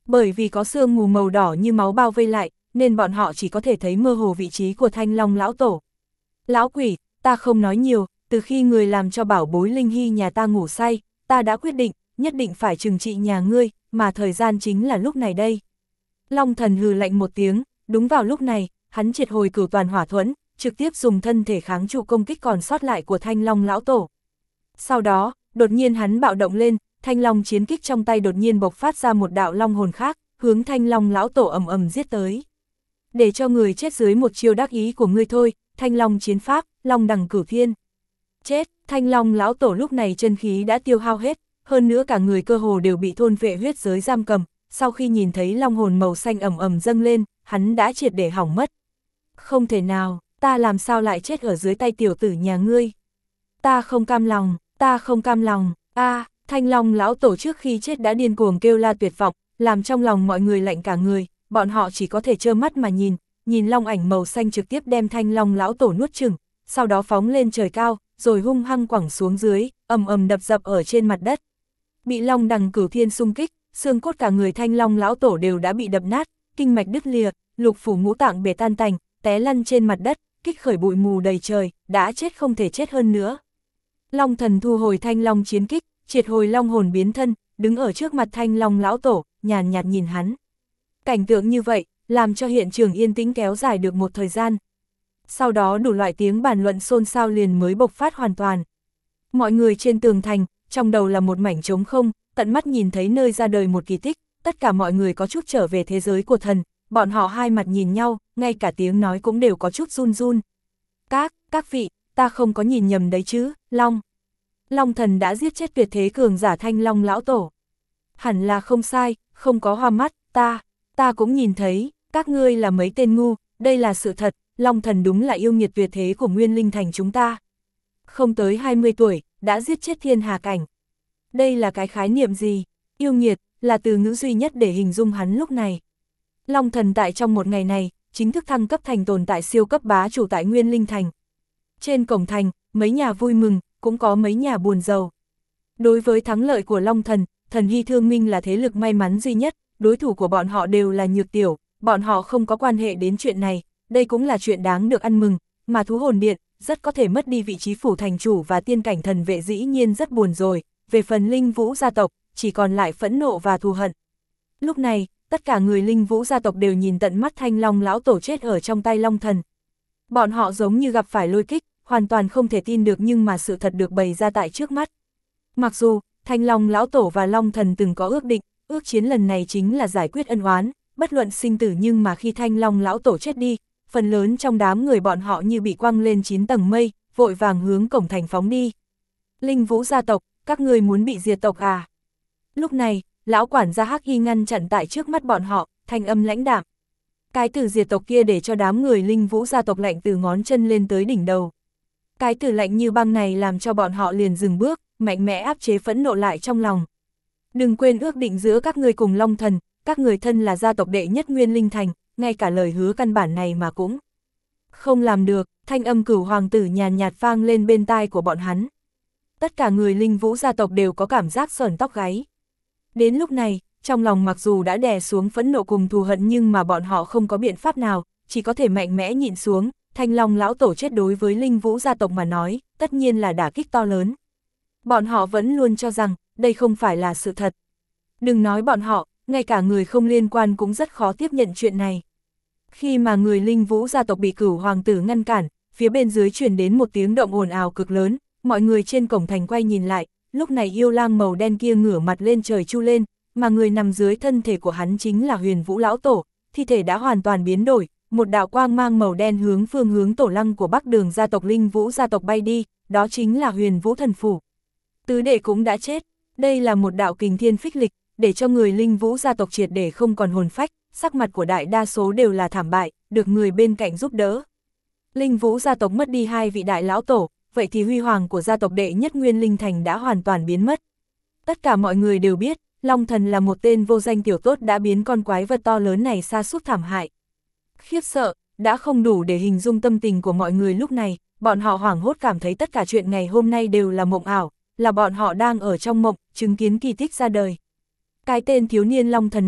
Bởi vì có sương mù màu đỏ như máu bao vây lại, nên bọn họ chỉ có thể thấy mơ hồ vị trí của Thanh Long lão tổ. Lão quỷ, ta không nói nhiều, từ khi người làm cho bảo bối Linh Hy nhà ta ngủ say, ta đã quyết định, nhất định phải trừng trị nhà ngươi, mà thời gian chính là lúc này đây. Long thần hừ lạnh một tiếng, đúng vào lúc này, hắn triệt hồi cửu toàn hỏa thuẫn, trực tiếp dùng thân thể kháng trụ công kích còn sót lại của Thanh Long lão tổ. Sau đó, đột nhiên hắn bạo động lên, Thanh Long chiến kích trong tay đột nhiên bộc phát ra một đạo long hồn khác, hướng Thanh Long lão tổ ầm ầm giết tới. Để cho người chết dưới một chiêu đắc ý của ngươi thôi, Thanh Long chiến pháp, Long đằng cửu thiên. Chết, Thanh Long lão tổ lúc này chân khí đã tiêu hao hết, hơn nữa cả người cơ hồ đều bị thôn vệ huyết giới giam cầm, sau khi nhìn thấy long hồn màu xanh ầm ầm dâng lên, hắn đã triệt để hỏng mất. Không thể nào, ta làm sao lại chết ở dưới tay tiểu tử nhà ngươi? Ta không cam lòng, ta không cam lòng, a à, Thanh Long lão tổ trước khi chết đã điên cuồng kêu la tuyệt vọng, làm trong lòng mọi người lạnh cả người, bọn họ chỉ có thể trơ mắt mà nhìn, nhìn long ảnh màu xanh trực tiếp đem Thanh Long lão tổ nuốt chửng, sau đó phóng lên trời cao, rồi hung hăng quẳng xuống dưới, ầm ầm đập dập ở trên mặt đất. Bị long đằng cửu thiên xung kích, xương cốt cả người Thanh Long lão tổ đều đã bị đập nát, kinh mạch đứt lìa, lục phủ ngũ tạng bể tan tành, té lăn trên mặt đất, kích khởi bụi mù đầy trời, đã chết không thể chết hơn nữa. Long thần thu hồi Thanh Long chiến kích, triệt hồi long hồn biến thân, đứng ở trước mặt Thanh Long lão tổ, nhàn nhạt nhìn hắn. Cảnh tượng như vậy, làm cho hiện trường yên tĩnh kéo dài được một thời gian. Sau đó đủ loại tiếng bàn luận xôn xao liền mới bộc phát hoàn toàn. Mọi người trên tường thành, trong đầu là một mảnh trống không, tận mắt nhìn thấy nơi ra đời một kỳ tích, tất cả mọi người có chút trở về thế giới của thần, bọn họ hai mặt nhìn nhau, ngay cả tiếng nói cũng đều có chút run run. Các, các vị, ta không có nhìn nhầm đấy chứ, Long. Long thần đã giết chết tuyệt thế cường giả Thanh Long lão tổ. Hẳn là không sai, không có hoa mắt, ta, ta cũng nhìn thấy, các ngươi là mấy tên ngu, đây là sự thật, Long thần đúng là yêu nghiệt tuyệt thế của Nguyên Linh Thành chúng ta. Không tới hai mươi tuổi, đã giết chết thiên hà cảnh. Đây là cái khái niệm gì? Yêu nghiệt, là từ ngữ duy nhất để hình dung hắn lúc này. Long thần tại trong một ngày này, chính thức thăng cấp thành tồn tại siêu cấp bá chủ tại Nguyên Linh Thành. Trên cổng thành, mấy nhà vui mừng, cũng có mấy nhà buồn rầu. Đối với thắng lợi của Long thần, Thần Hy Thương Minh là thế lực may mắn duy nhất, đối thủ của bọn họ đều là nhược tiểu, bọn họ không có quan hệ đến chuyện này, đây cũng là chuyện đáng được ăn mừng, mà thú hồn điện, rất có thể mất đi vị trí phủ thành chủ và tiên cảnh thần vệ dĩ nhiên rất buồn rồi, về phần Linh Vũ gia tộc, chỉ còn lại phẫn nộ và thù hận. Lúc này, tất cả người Linh Vũ gia tộc đều nhìn tận mắt Thanh Long lão tổ chết ở trong tay Long thần. Bọn họ giống như gặp phải lôi kích, hoàn toàn không thể tin được nhưng mà sự thật được bày ra tại trước mắt. Mặc dù, Thanh Long lão tổ và Long thần từng có ước định, ước chiến lần này chính là giải quyết ân oán, bất luận sinh tử nhưng mà khi Thanh Long lão tổ chết đi, phần lớn trong đám người bọn họ như bị quăng lên chín tầng mây, vội vàng hướng cổng thành phóng đi. Linh Vũ gia tộc, các người muốn bị diệt tộc à? Lúc này, lão quản gia Hắc Y ngăn chặn tại trước mắt bọn họ, thanh âm lãnh đạm. Cái từ diệt tộc kia để cho đám người Linh Vũ gia tộc lạnh từ ngón chân lên tới đỉnh đầu. Cái từ lạnh như băng này làm cho bọn họ liền dừng bước, mạnh mẽ áp chế phẫn nộ lại trong lòng. Đừng quên ước định giữa các người cùng Long thần, các người thân là gia tộc đệ nhất Nguyên Linh Thành, ngay cả lời hứa căn bản này mà cũng không làm được, thanh âm Cửu hoàng tử nhàn nhạt vang lên bên tai của bọn hắn. Tất cả người Linh Vũ gia tộc đều có cảm giác sởn tóc gáy. Đến lúc này, trong lòng mặc dù đã đè xuống phẫn nộ cùng thù hận nhưng mà bọn họ không có biện pháp nào, chỉ có thể mạnh mẽ nhịn xuống. Thanh Long lão tổ chết đối với Linh Vũ gia tộc mà nói, tất nhiên là đả kích to lớn. Bọn họ vẫn luôn cho rằng, đây không phải là sự thật. Đừng nói bọn họ, ngay cả người không liên quan cũng rất khó tiếp nhận chuyện này. Khi mà người Linh Vũ gia tộc bị Cửu hoàng tử ngăn cản, phía bên dưới truyền đến một tiếng động ồn ào cực lớn, mọi người trên cổng thành quay nhìn lại, lúc này yêu lang màu đen kia ngửa mặt lên trời chu lên, mà người nằm dưới thân thể của hắn chính là Huyền Vũ lão tổ, thi thể đã hoàn toàn biến đổi, một đạo quang mang màu đen hướng phương hướng tổ lăng của Bắc Đường gia tộc Linh Vũ gia tộc bay đi, đó chính là Huyền Vũ thần phủ. Tứ đệ cũng đã chết, đây là một đạo kình thiên phích lịch, để cho người Linh Vũ gia tộc triệt để không còn hồn phách, sắc mặt của đại đa số đều là thảm bại, được người bên cạnh giúp đỡ. Linh Vũ gia tộc mất đi hai vị đại lão tổ, vậy thì huy hoàng của gia tộc đệ nhất Nguyên Linh Thành đã hoàn toàn biến mất. Tất cả mọi người đều biết, Long thần là một tên vô danh tiểu tốt đã biến con quái vật to lớn này sa sút thảm hại. Khiếp sợ, đã không đủ để hình dung tâm tình của mọi người lúc này, bọn họ hoảng hốt cảm thấy tất cả chuyện ngày hôm nay đều là mộng ảo, là bọn họ đang ở trong mộng, chứng kiến kỳ tích ra đời. Cái tên thiếu niên Long thần này,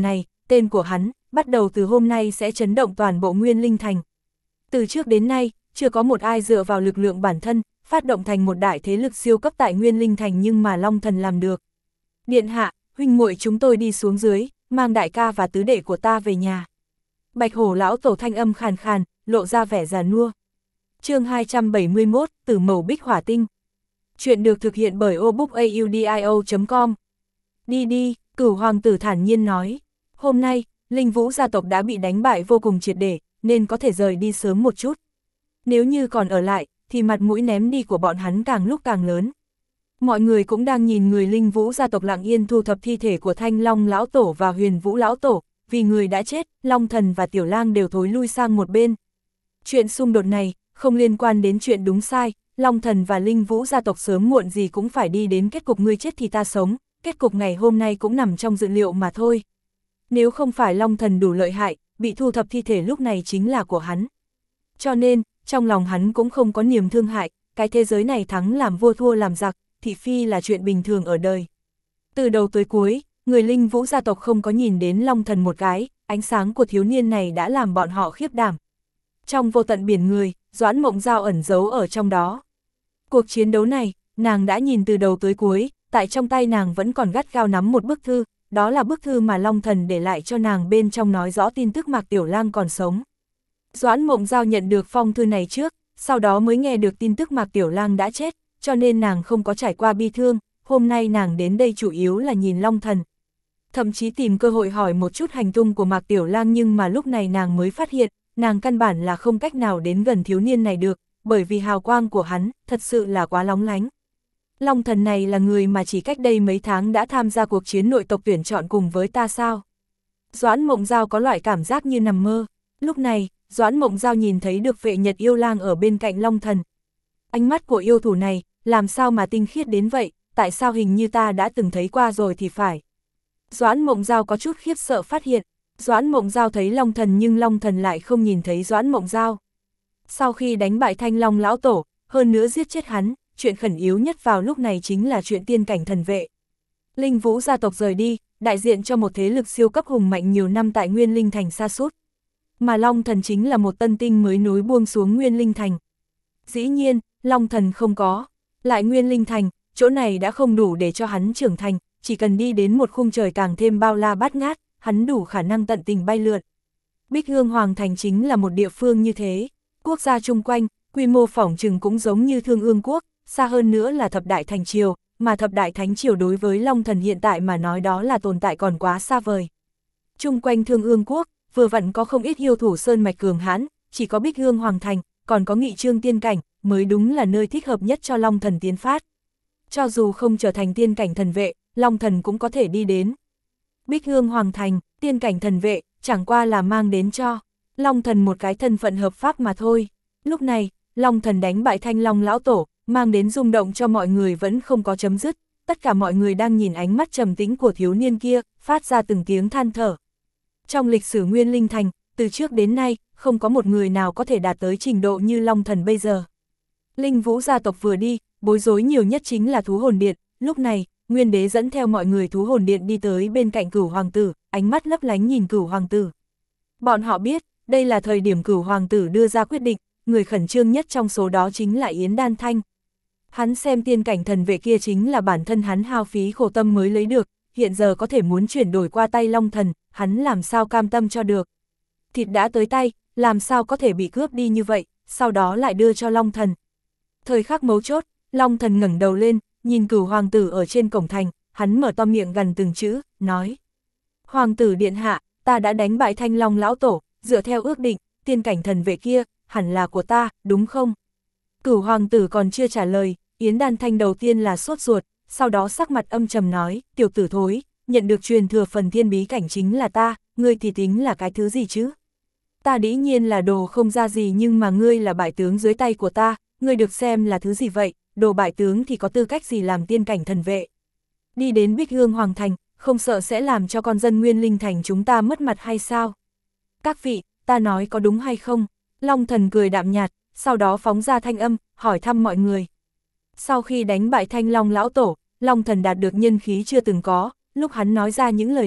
tên của hắn, bắt đầu từ hôm nay sẽ chấn động toàn bộ Nguyên Linh Thành. Từ trước đến nay, chưa có một ai dựa vào lực lượng bản thân, phát động thành một đại thế lực siêu cấp tại Nguyên Linh Thành nhưng mà Long Thần làm được. Điện hạ, huynh muội chúng tôi đi xuống dưới, mang đại ca và tứ đệ của ta về nhà. Bạch Hổ lão tổ thanh âm khàn khàn, lộ ra vẻ già nua. Chương hai trăm bảy mươi mốt, Tử Mẫu Bích Hỏa Tinh. Chuyện được thực hiện bởi obookaudio chấm com. Đi đi, Cửu hoàng tử thản nhiên nói. Hôm nay, Linh Vũ gia tộc đã bị đánh bại vô cùng triệt để, nên có thể rời đi sớm một chút. Nếu như còn ở lại, thì mặt mũi ném đi của bọn hắn càng lúc càng lớn. Mọi người cũng đang nhìn người Linh Vũ gia tộc lặng yên thu thập thi thể của Thanh Long lão tổ và Huyền Vũ lão tổ, vì người đã chết, Long Thần và Tiểu Lang đều thối lui sang một bên. Chuyện xung đột này, không liên quan đến chuyện đúng sai, Long Thần và Linh Vũ gia tộc sớm muộn gì cũng phải đi đến kết cục ngươi chết thì ta sống, kết cục ngày hôm nay cũng nằm trong dự liệu mà thôi. Nếu không phải Long Thần đủ lợi hại, bị thu thập thi thể lúc này chính là của hắn. Cho nên, trong lòng hắn cũng không có niềm thương hại, cái thế giới này thắng làm vua thua làm giặc, thị phi là chuyện bình thường ở đời. Từ đầu tới cuối, người Linh Vũ gia tộc không có nhìn đến Long Thần một cái, ánh sáng của thiếu niên này đã làm bọn họ khiếp đảm. Trong vô tận biển người, Doãn Mộng Giao ẩn giấu ở trong đó. Cuộc chiến đấu này, nàng đã nhìn từ đầu tới cuối, tại trong tay nàng vẫn còn gắt gao nắm một bức thư, đó là bức thư mà Long Thần để lại cho nàng, bên trong nói rõ tin tức Mạc Tiểu Lang còn sống. Doãn Mộng Giao nhận được phong thư này trước, sau đó mới nghe được tin tức Mạc Tiểu Lang đã chết, cho nên nàng không có trải qua bi thương, hôm nay nàng đến đây chủ yếu là nhìn Long Thần. Thậm chí tìm cơ hội hỏi một chút hành tung của Mạc Tiểu Lang, nhưng mà lúc này nàng mới phát hiện, nàng căn bản là không cách nào đến gần thiếu niên này được, bởi vì hào quang của hắn thật sự là quá lóng lánh. Long Thần này là người mà chỉ cách đây mấy tháng đã tham gia cuộc chiến nội tộc tuyển chọn cùng với ta sao? Doãn Mộng Giao có loại cảm giác như nằm mơ. Lúc này, Doãn Mộng Giao nhìn thấy được Vệ Nhật Yêu Lang ở bên cạnh Long Thần. Ánh mắt của yêu thủ này, làm sao mà tinh khiết đến vậy, tại sao hình như ta đã từng thấy qua rồi thì phải. Doãn Mộng Giao có chút khiếp sợ phát hiện, Doãn Mộng Giao thấy Long Thần nhưng Long Thần lại không nhìn thấy Doãn Mộng Giao. Sau khi đánh bại Thanh Long lão tổ, hơn nữa giết chết hắn, chuyện khẩn yếu nhất vào lúc này chính là chuyện tiên cảnh thần vệ. Linh Vũ gia tộc rời đi, đại diện cho một thế lực siêu cấp hùng mạnh nhiều năm tại Nguyên Linh Thành sa sút. Mà Long Thần chính là một tân tinh mới nối buông xuống Nguyên Linh Thành. Dĩ nhiên, Long Thần không có. Lại Nguyên Linh Thành, chỗ này đã không đủ để cho hắn trưởng thành, chỉ cần đi đến một khung trời càng thêm bao la bát ngát, hắn đủ khả năng tận tình bay lượn. Bích Hương Hoàng Thành chính là một địa phương như thế. Quốc gia chung quanh, quy mô phỏng chừng cũng giống như Thương Ương Quốc, xa hơn nữa là Thập Đại Thành Triều, mà Thập Đại Thánh Triều đối với Long Thần hiện tại mà nói đó là tồn tại còn quá xa vời. Chung quanh Thương Ương Quốc, vừa vặn có không ít yêu thủ sơn mạch cường hãn, chỉ có Bích Hương Hoàng Thành, còn có Nghị Trương Tiên Cảnh, mới đúng là nơi thích hợp nhất cho Long Thần tiến phát. Cho dù không trở thành tiên cảnh thần vệ, Long Thần cũng có thể đi đến. Bích Hương Hoàng Thành, tiên cảnh thần vệ, chẳng qua là mang đến cho Long Thần một cái thân phận hợp pháp mà thôi. Lúc này, Long Thần đánh bại Thanh Long lão tổ, mang đến rung động cho mọi người vẫn không có chấm dứt, tất cả mọi người đang nhìn ánh mắt trầm tĩnh của thiếu niên kia, phát ra từng tiếng than thở. Trong lịch sử Nguyên Linh Thành, từ trước đến nay, không có một người nào có thể đạt tới trình độ như Long Thần bây giờ. Linh Vũ gia tộc vừa đi, bối rối nhiều nhất chính là Thú Hồn Điện, lúc này, Nguyên Đế dẫn theo mọi người Thú Hồn Điện đi tới bên cạnh Cửu Hoàng tử, ánh mắt lấp lánh nhìn Cửu Hoàng tử. Bọn họ biết, đây là thời điểm Cửu Hoàng tử đưa ra quyết định, người khẩn trương nhất trong số đó chính là Yến Đan Thanh. Hắn xem tiên cảnh thần vệ kia chính là bản thân hắn hao phí khổ tâm mới lấy được, hiện giờ có thể muốn chuyển đổi qua tay Long Thần, hắn làm sao cam tâm cho được. Thịt đã tới tay, làm sao có thể bị cướp đi như vậy, sau đó lại đưa cho Long Thần. Thời khắc mấu chốt, Long Thần ngẩng đầu lên, nhìn Cửu Hoàng tử ở trên cổng thành, hắn mở to miệng gần từng chữ, nói. Hoàng tử điện hạ, ta đã đánh bại Thanh Long lão tổ, dựa theo ước định, tiên cảnh thần vệ kia, hẳn là của ta, đúng không? Cửu Hoàng tử còn chưa trả lời, Yến Đan Thanh đầu tiên là sốt ruột, sau đó sắc mặt âm trầm nói, tiểu tử thối, nhận được truyền thừa phần thiên bí cảnh chính là ta, ngươi thì tính là cái thứ gì chứ? Ta dĩ nhiên là đồ không ra gì, nhưng mà ngươi là bại tướng dưới tay của ta, ngươi được xem là thứ gì vậy, đồ bại tướng thì có tư cách gì làm tiên cảnh thần vệ? Đi đến Bích Hương Hoàng Thành, không sợ sẽ làm cho con dân Nguyên Linh Thành chúng ta mất mặt hay sao? Các vị, ta nói có đúng hay không? Long Thần cười đạm nhạt, sau đó phóng ra thanh âm, hỏi thăm mọi người. Sau khi đánh bại Thanh Long lão tổ, Long Thần đạt được nhân khí chưa từng có, lúc hắn nói ra những lời này,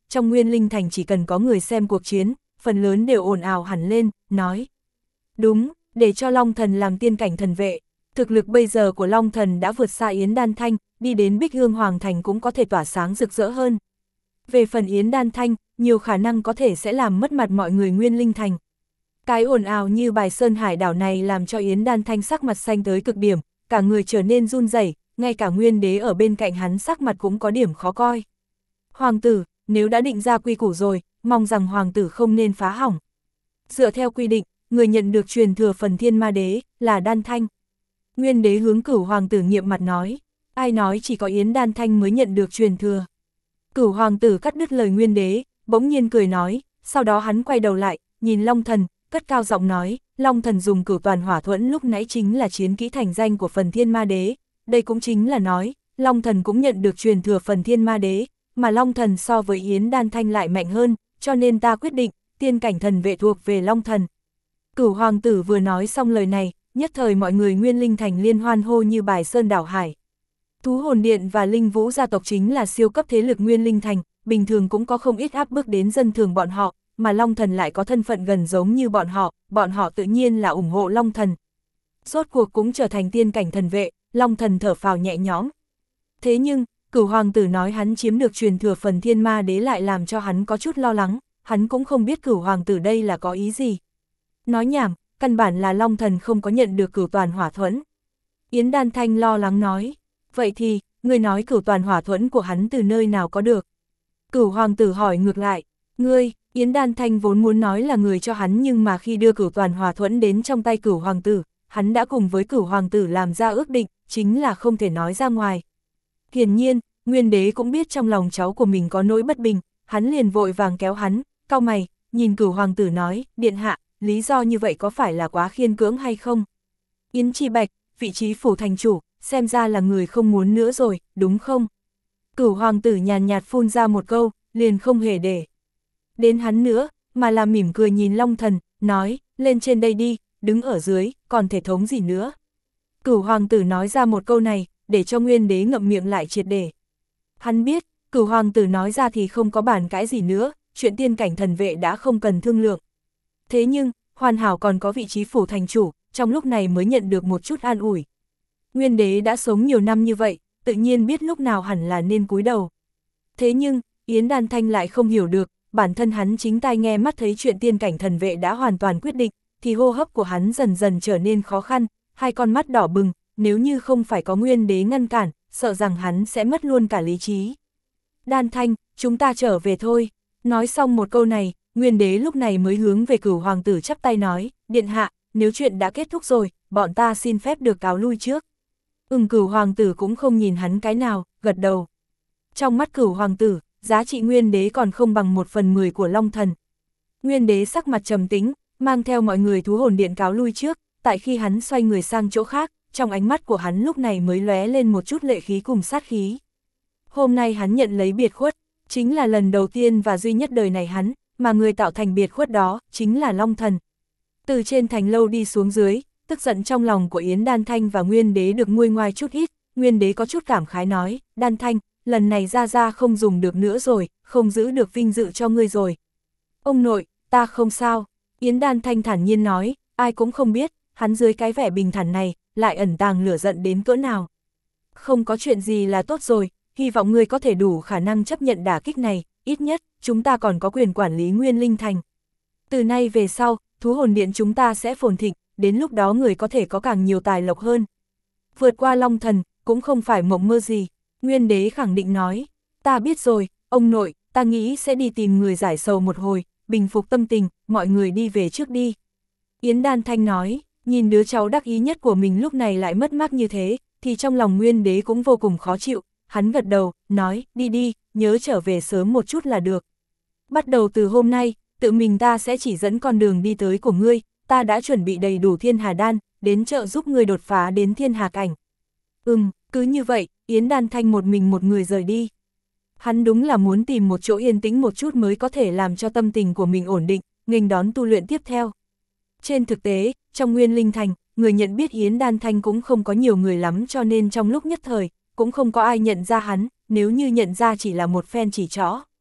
trong Nguyên Linh Thành chỉ cần có người xem cuộc chiến, phần lớn đều ồn ào hẳn lên, nói. Đúng, để cho Long Thần làm tiên cảnh thần vệ. Thực lực bây giờ của Long Thần đã vượt xa Yến Đan Thanh, đi đến Bích Hương Hoàng Thành cũng có thể tỏa sáng rực rỡ hơn. Về phần Yến Đan Thanh, nhiều khả năng có thể sẽ làm mất mặt mọi người Nguyên Linh Thành. Cái ồn ào như bài sơn hải đảo này làm cho Yến Đan Thanh sắc mặt xanh tới cực điểm, cả người trở nên run rẩy, ngay cả Nguyên Đế ở bên cạnh hắn sắc mặt cũng có điểm khó coi. Hoàng tử, nếu đã định ra quy củ rồi, mong rằng hoàng tử không nên phá hỏng. Dựa theo quy định, người nhận được truyền thừa phần Thiên Ma Đế là Đan Thanh. Nguyên Đế hướng Cửu hoàng tử nghiệm mặt nói, ai nói chỉ có Yến Đan Thanh mới nhận được truyền thừa. Cửu hoàng tử cắt đứt lời Nguyên Đế, bỗng nhiên cười nói, sau đó hắn quay đầu lại, nhìn Long Thần, cất cao giọng nói, Long Thần dùng Cửu Toàn Hỏa Thuẫn lúc nãy chính là chiến kỹ thành danh của phần Thiên Ma Đế, đây cũng chính là nói, Long Thần cũng nhận được truyền thừa phần Thiên Ma Đế, mà Long Thần so với Yến Đan Thanh lại mạnh hơn, cho nên ta quyết định, tiên cảnh thần vệ thuộc về Long Thần. Cửu hoàng tử vừa nói xong lời này, nhất thời mọi người Nguyên Linh Thành liên hoan hô như bài sơn đảo hải. Thú Hồn Điện và Linh Vũ gia tộc chính là siêu cấp thế lực Nguyên Linh Thành, bình thường cũng có không ít áp bức đến dân thường bọn họ, mà Long Thần lại có thân phận gần giống như bọn họ, bọn họ tự nhiên là ủng hộ Long Thần. Rốt cuộc cũng trở thành tiên cảnh thần vệ, Long Thần thở phào nhẹ nhõm. Thế nhưng, Cửu hoàng tử nói hắn chiếm được truyền thừa phần Thiên Ma Đế lại làm cho hắn có chút lo lắng, hắn cũng không biết Cửu hoàng tử đây là có ý gì. Nói nhảm, căn bản là Long Thần không có nhận được Cửu Toàn Hỏa Thuẫn. Yến Đan Thanh lo lắng nói, vậy thì, ngươi nói Cửu Toàn Hỏa Thuẫn của hắn từ nơi nào có được? Cửu hoàng tử hỏi ngược lại, ngươi, Yến Đan Thanh vốn muốn nói là người cho hắn nhưng mà khi đưa Cửu Toàn Hỏa Thuẫn đến trong tay Cửu hoàng tử, hắn đã cùng với Cửu hoàng tử làm ra ước định, chính là không thể nói ra ngoài. Hiển nhiên, Nguyên Đế cũng biết trong lòng cháu của mình có nỗi bất bình, hắn liền vội vàng kéo hắn, cau mày, nhìn Cửu hoàng tử nói, điện hạ, lý do như vậy có phải là quá khiên cưỡng hay không? Yến Chi Bạch, vị trí phủ thành chủ, xem ra là người không muốn nữa rồi, đúng không? Cửu hoàng tử nhàn nhạt phun ra một câu, liền không hề để đến hắn nữa, mà là mỉm cười nhìn Long Thần, nói, lên trên đây đi, đứng ở dưới, còn thể thống gì nữa? Cửu hoàng tử nói ra một câu này, để cho Nguyên Đế ngậm miệng lại triệt để. Hắn biết, Cửu hoàng tử nói ra thì không có bàn cãi gì nữa, chuyện tiên cảnh thần vệ đã không cần thương lượng. Thế nhưng, hoàn hảo còn có vị trí phủ thành chủ, trong lúc này mới nhận được một chút an ủi. Nguyên Đế đã sống nhiều năm như vậy, tự nhiên biết lúc nào hẳn là nên cúi đầu. Thế nhưng, Yến Đan Thanh lại không hiểu được, bản thân hắn chính tai nghe mắt thấy chuyện tiên cảnh thần vệ đã hoàn toàn quyết định, thì hô hấp của hắn dần dần trở nên khó khăn, hai con mắt đỏ bừng, nếu như không phải có Nguyên Đế ngăn cản, sợ rằng hắn sẽ mất luôn cả lý trí. Đan Thanh, chúng ta trở về thôi. Nói xong một câu này, Nguyên Đế lúc này mới hướng về Cửu hoàng tử chắp tay nói, điện hạ, nếu chuyện đã kết thúc rồi, bọn ta xin phép được cáo lui trước. Ừm, Cửu hoàng tử cũng không nhìn hắn cái nào, gật đầu. Trong mắt Cửu hoàng tử, giá trị Nguyên Đế còn không bằng một phần mười của Long Thần. Nguyên Đế sắc mặt trầm tĩnh, mang theo mọi người Thú Hồn Điện cáo lui trước, tại khi hắn xoay người sang chỗ khác, trong ánh mắt của hắn lúc này mới lóe lên một chút lệ khí cùng sát khí. Hôm nay hắn nhận lấy biệt khuất, chính là lần đầu tiên và duy nhất đời này hắn, mà người tạo thành biệt khuất đó, chính là Long Thần. Từ trên thành lâu đi xuống dưới, tức giận trong lòng của Yến Đan Thanh và Nguyên Đế được nguôi ngoai chút ít, Nguyên Đế có chút cảm khái nói, Đan Thanh, lần này ra ra không dùng được nữa rồi, không giữ được vinh dự cho ngươi rồi. Ông nội, ta không sao, Yến Đan Thanh thản nhiên nói, ai cũng không biết, hắn dưới cái vẻ bình thản này, lại ẩn tàng lửa giận đến cỡ nào. Không có chuyện gì là tốt rồi, hy vọng ngươi có thể đủ khả năng chấp nhận đả kích này, ít nhất, chúng ta còn có quyền quản lý Nguyên Linh Thành. Từ nay về sau, Thú Hồn Điện chúng ta sẽ phồn thịnh, đến lúc đó người có thể có càng nhiều tài lộc hơn. Vượt qua Long Thần, cũng không phải mộng mơ gì, Nguyên Đế khẳng định nói, ta biết rồi, ông nội, ta nghĩ sẽ đi tìm người giải sầu một hồi, bình phục tâm tình, mọi người đi về trước đi. Yến Đan Thanh nói, nhìn đứa cháu đắc ý nhất của mình lúc này lại mất mát như thế, thì trong lòng Nguyên Đế cũng vô cùng khó chịu, hắn gật đầu, nói, đi đi, nhớ trở về sớm một chút là được. Bắt đầu từ hôm nay, tự mình ta sẽ chỉ dẫn con đường đi tới của ngươi, ta đã chuẩn bị đầy đủ thiên hà đan, đến trợ giúp ngươi đột phá đến thiên hà cảnh. Ừm, cứ như vậy, Yến Đan Thanh một mình một người rời đi. Hắn đúng là muốn tìm một chỗ yên tĩnh một chút mới có thể làm cho tâm tình của mình ổn định, nghênh đón tu luyện tiếp theo. Trên thực tế, trong Nguyên Linh Thành, người nhận biết Yến Đan Thanh cũng không có nhiều người lắm cho nên trong lúc nhất thời, cũng không có ai nhận ra hắn, nếu như nhận ra chỉ là một phen chỉ trỏ.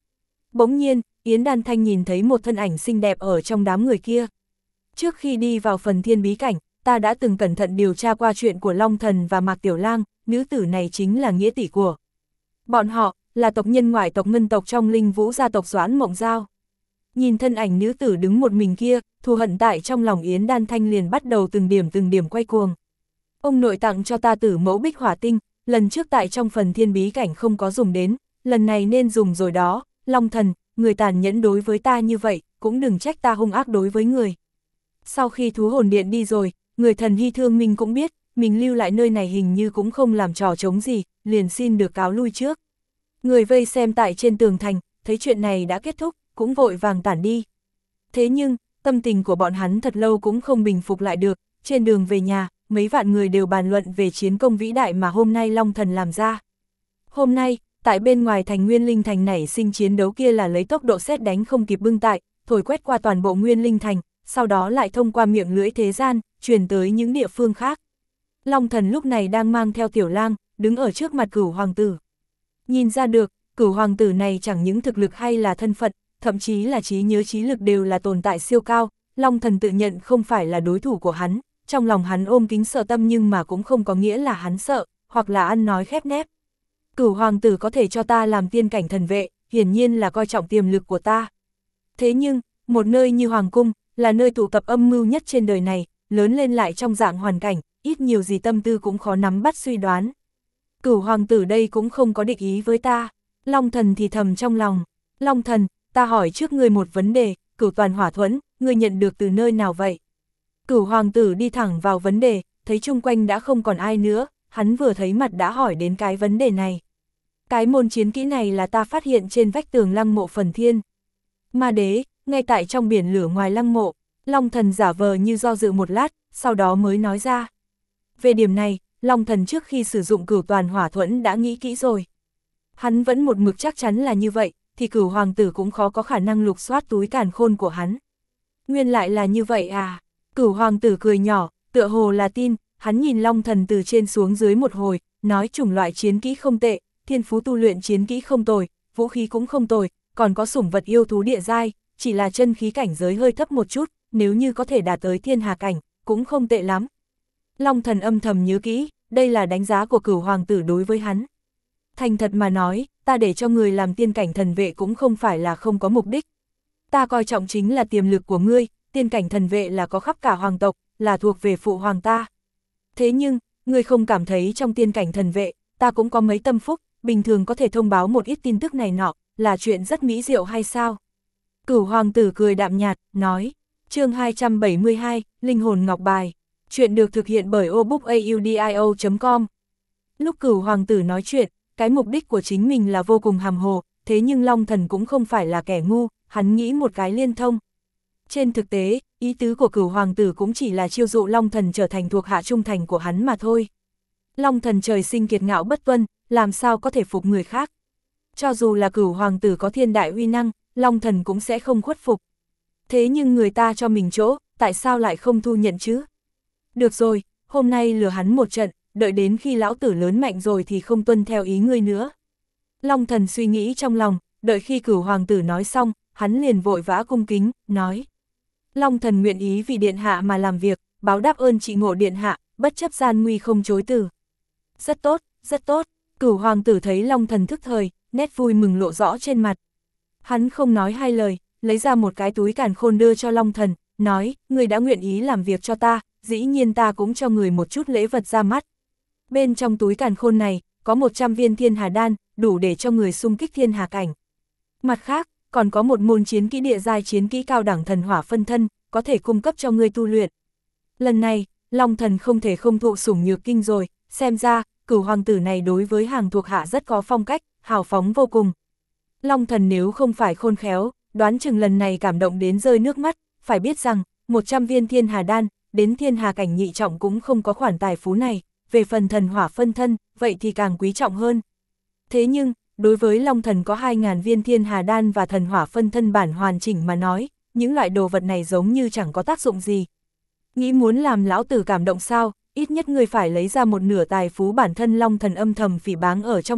Bỗng nhiên, Yến Đan Thanh nhìn thấy một thân ảnh xinh đẹp ở trong đám người kia. Trước khi đi vào phần thiên bí cảnh, ta đã từng cẩn thận điều tra qua chuyện của Long Thần và Mạc Tiểu Lang, nữ tử này chính là nghĩa tỷ của bọn họ, là tộc nhân ngoại tộc Ngân tộc trong Linh Vũ gia tộc Doãn Mộng Giao. Nhìn thân ảnh nữ tử đứng một mình kia, thù hận tại trong lòng Yến Đan Thanh liền bắt đầu từng điểm từng điểm quay cuồng. Ông nội tặng cho ta tử mẫu bích hỏa tinh, lần trước tại trong phần thiên bí cảnh không có dùng đến, lần này nên dùng rồi đó, Long Thần, người tàn nhẫn đối với ta như vậy, cũng đừng trách ta hung ác đối với người. Sau khi thú hồn điện đi rồi, người thần hy thương mình cũng biết, mình lưu lại nơi này hình như cũng không làm trò chống gì, liền xin được cáo lui trước. Người vây xem tại trên tường thành, thấy chuyện này đã kết thúc, cũng vội vàng tản đi. Thế nhưng, tâm tình của bọn hắn thật lâu cũng không bình phục lại được, trên đường về nhà, mấy vạn người đều bàn luận về chiến công vĩ đại mà hôm nay Long Thần làm ra. Hôm nay, tại bên ngoài thành Nguyên Linh Thành nảy sinh chiến đấu kia là lấy tốc độ sét đánh không kịp bưng tại, thổi quét qua toàn bộ Nguyên Linh Thành, sau đó lại thông qua miệng lưỡi thế gian, truyền tới những địa phương khác. Long Thần lúc này đang mang theo Tiểu Lang, đứng ở trước mặt Cửu Hoàng tử. Nhìn ra được, Cửu Hoàng tử này chẳng những thực lực hay là thân phận, thậm chí là trí nhớ trí lực đều là tồn tại siêu cao, Long Thần tự nhận không phải là đối thủ của hắn, trong lòng hắn ôm kính sợ tâm nhưng mà cũng không có nghĩa là hắn sợ, hoặc là ăn nói khép nép. Cửu Hoàng tử có thể cho ta làm tiên cảnh thần vệ, hiển nhiên là coi trọng tiềm lực của ta. Thế nhưng, một nơi như Hoàng cung, là nơi tụ tập âm mưu nhất trên đời này, lớn lên lại trong dạng hoàn cảnh, ít nhiều gì tâm tư cũng khó nắm bắt suy đoán. Cửu Hoàng tử đây cũng không có địch ý với ta. Long Thần thì thầm trong lòng. Long Thần, ta hỏi trước ngươi một vấn đề, Cửu Toàn Hỏa Thuẫn, ngươi nhận được từ nơi nào vậy? Cửu Hoàng tử đi thẳng vào vấn đề, thấy chung quanh đã không còn ai nữa, hắn vừa thấy mặt đã hỏi đến cái vấn đề này. Cái môn chiến kỹ này là ta phát hiện trên vách tường lăng mộ Phần Thiên Ma Đế, ngay tại trong biển lửa ngoài lăng mộ. Long Thần giả vờ như do dự một lát, sau đó mới nói ra. Về điểm này, Long Thần trước khi sử dụng Cửu Toàn Hỏa Thuẫn đã nghĩ kỹ rồi. Hắn vẫn một mực chắc chắn là như vậy, thì Cửu Hoàng tử cũng khó có khả năng lục soát túi càn khôn của hắn. Nguyên lại là như vậy à? Cửu Hoàng tử cười nhỏ, tựa hồ là tin, hắn nhìn Long Thần từ trên xuống dưới một hồi, nói chủng loại chiến kỹ không tệ, thiên phú tu luyện chiến kỹ không tồi, vũ khí cũng không tồi, còn có sủng vật yêu thú địa giai, chỉ là chân khí cảnh giới hơi thấp một chút, nếu như có thể đạt tới thiên hà cảnh, cũng không tệ lắm. Long Thần âm thầm nhớ kỹ, đây là đánh giá của Cửu Hoàng tử đối với hắn. Thành thật mà nói, ta để cho người làm tiên cảnh thần vệ cũng không phải là không có mục đích. Ta coi trọng chính là tiềm lực của ngươi, tiên cảnh thần vệ là có khắp cả hoàng tộc, là thuộc về phụ hoàng ta. Thế nhưng, ngươi không cảm thấy trong tiên cảnh thần vệ, ta cũng có mấy tâm phúc, bình thường có thể thông báo một ít tin tức này nọ, là chuyện rất mỹ diệu hay sao? Cửu Hoàng tử cười đạm nhạt, nói, chương hai trăm bảy mươi hai, Linh hồn ngọc bài. Chuyện được thực hiện bởi obookaudio chấm com. Lúc Cửu Hoàng tử nói chuyện, cái mục đích của chính mình là vô cùng hàm hồ, thế nhưng Long Thần cũng không phải là kẻ ngu, hắn nghĩ một cái liên thông. Trên thực tế, ý tứ của Cửu Hoàng tử cũng chỉ là chiêu dụ Long Thần trở thành thuộc hạ trung thành của hắn mà thôi. Long Thần trời sinh kiệt ngạo bất tuân, làm sao có thể phục người khác. Cho dù là Cửu Hoàng tử có thiên đại uy năng, Long Thần cũng sẽ không khuất phục. Thế nhưng người ta cho mình chỗ, tại sao lại không thu nhận chứ? Được rồi, hôm nay lừa hắn một trận, đợi đến khi lão tử lớn mạnh rồi thì không tuân theo ý ngươi nữa. Long Thần suy nghĩ trong lòng, đợi khi Cửu Hoàng tử nói xong, hắn liền vội vã cung kính, nói. Long Thần nguyện ý vì điện hạ mà làm việc, báo đáp ơn trị ngộ điện hạ, bất chấp gian nguy không chối từ. Rất tốt, rất tốt, Cửu Hoàng tử thấy Long Thần thức thời, nét vui mừng lộ rõ trên mặt. Hắn không nói hai lời, lấy ra một cái túi càn khôn đưa cho Long Thần, nói, người đã nguyện ý làm việc cho ta, dĩ nhiên ta cũng cho người một chút lễ vật ra mắt. Bên trong túi càn khôn này, có một trăm viên thiên hà đan, đủ để cho người xung kích thiên hà cảnh. Mặt khác, còn có một môn chiến kỹ địa giai chiến kỹ cao đẳng thần hỏa phân thân, có thể cung cấp cho ngươi tu luyện. Lần này, Long Thần không thể không thụ sủng nhược kinh rồi, xem ra, Cửu Hoàng tử này đối với hàng thuộc hạ rất có phong cách, hào phóng vô cùng. Long Thần nếu không phải khôn khéo, đoán chừng lần này cảm động đến rơi nước mắt, phải biết rằng, một trăm viên thiên hà đan, đến thiên hà cảnh nhị trọng cũng không có khoản tài phú này, về phần thần hỏa phân thân, vậy thì càng quý trọng hơn. Thế nhưng, đối với Long Thần có hai nghìn viên thiên hà đan và thần hỏa phân thân bản hoàn chỉnh mà nói, những loại đồ vật này giống như chẳng có tác dụng gì. Nghĩ muốn làm lão tử cảm động sao, ít nhất người phải lấy ra một nửa tài phú bản thân Long Thần âm thầm phỉ báng ở trong lòng,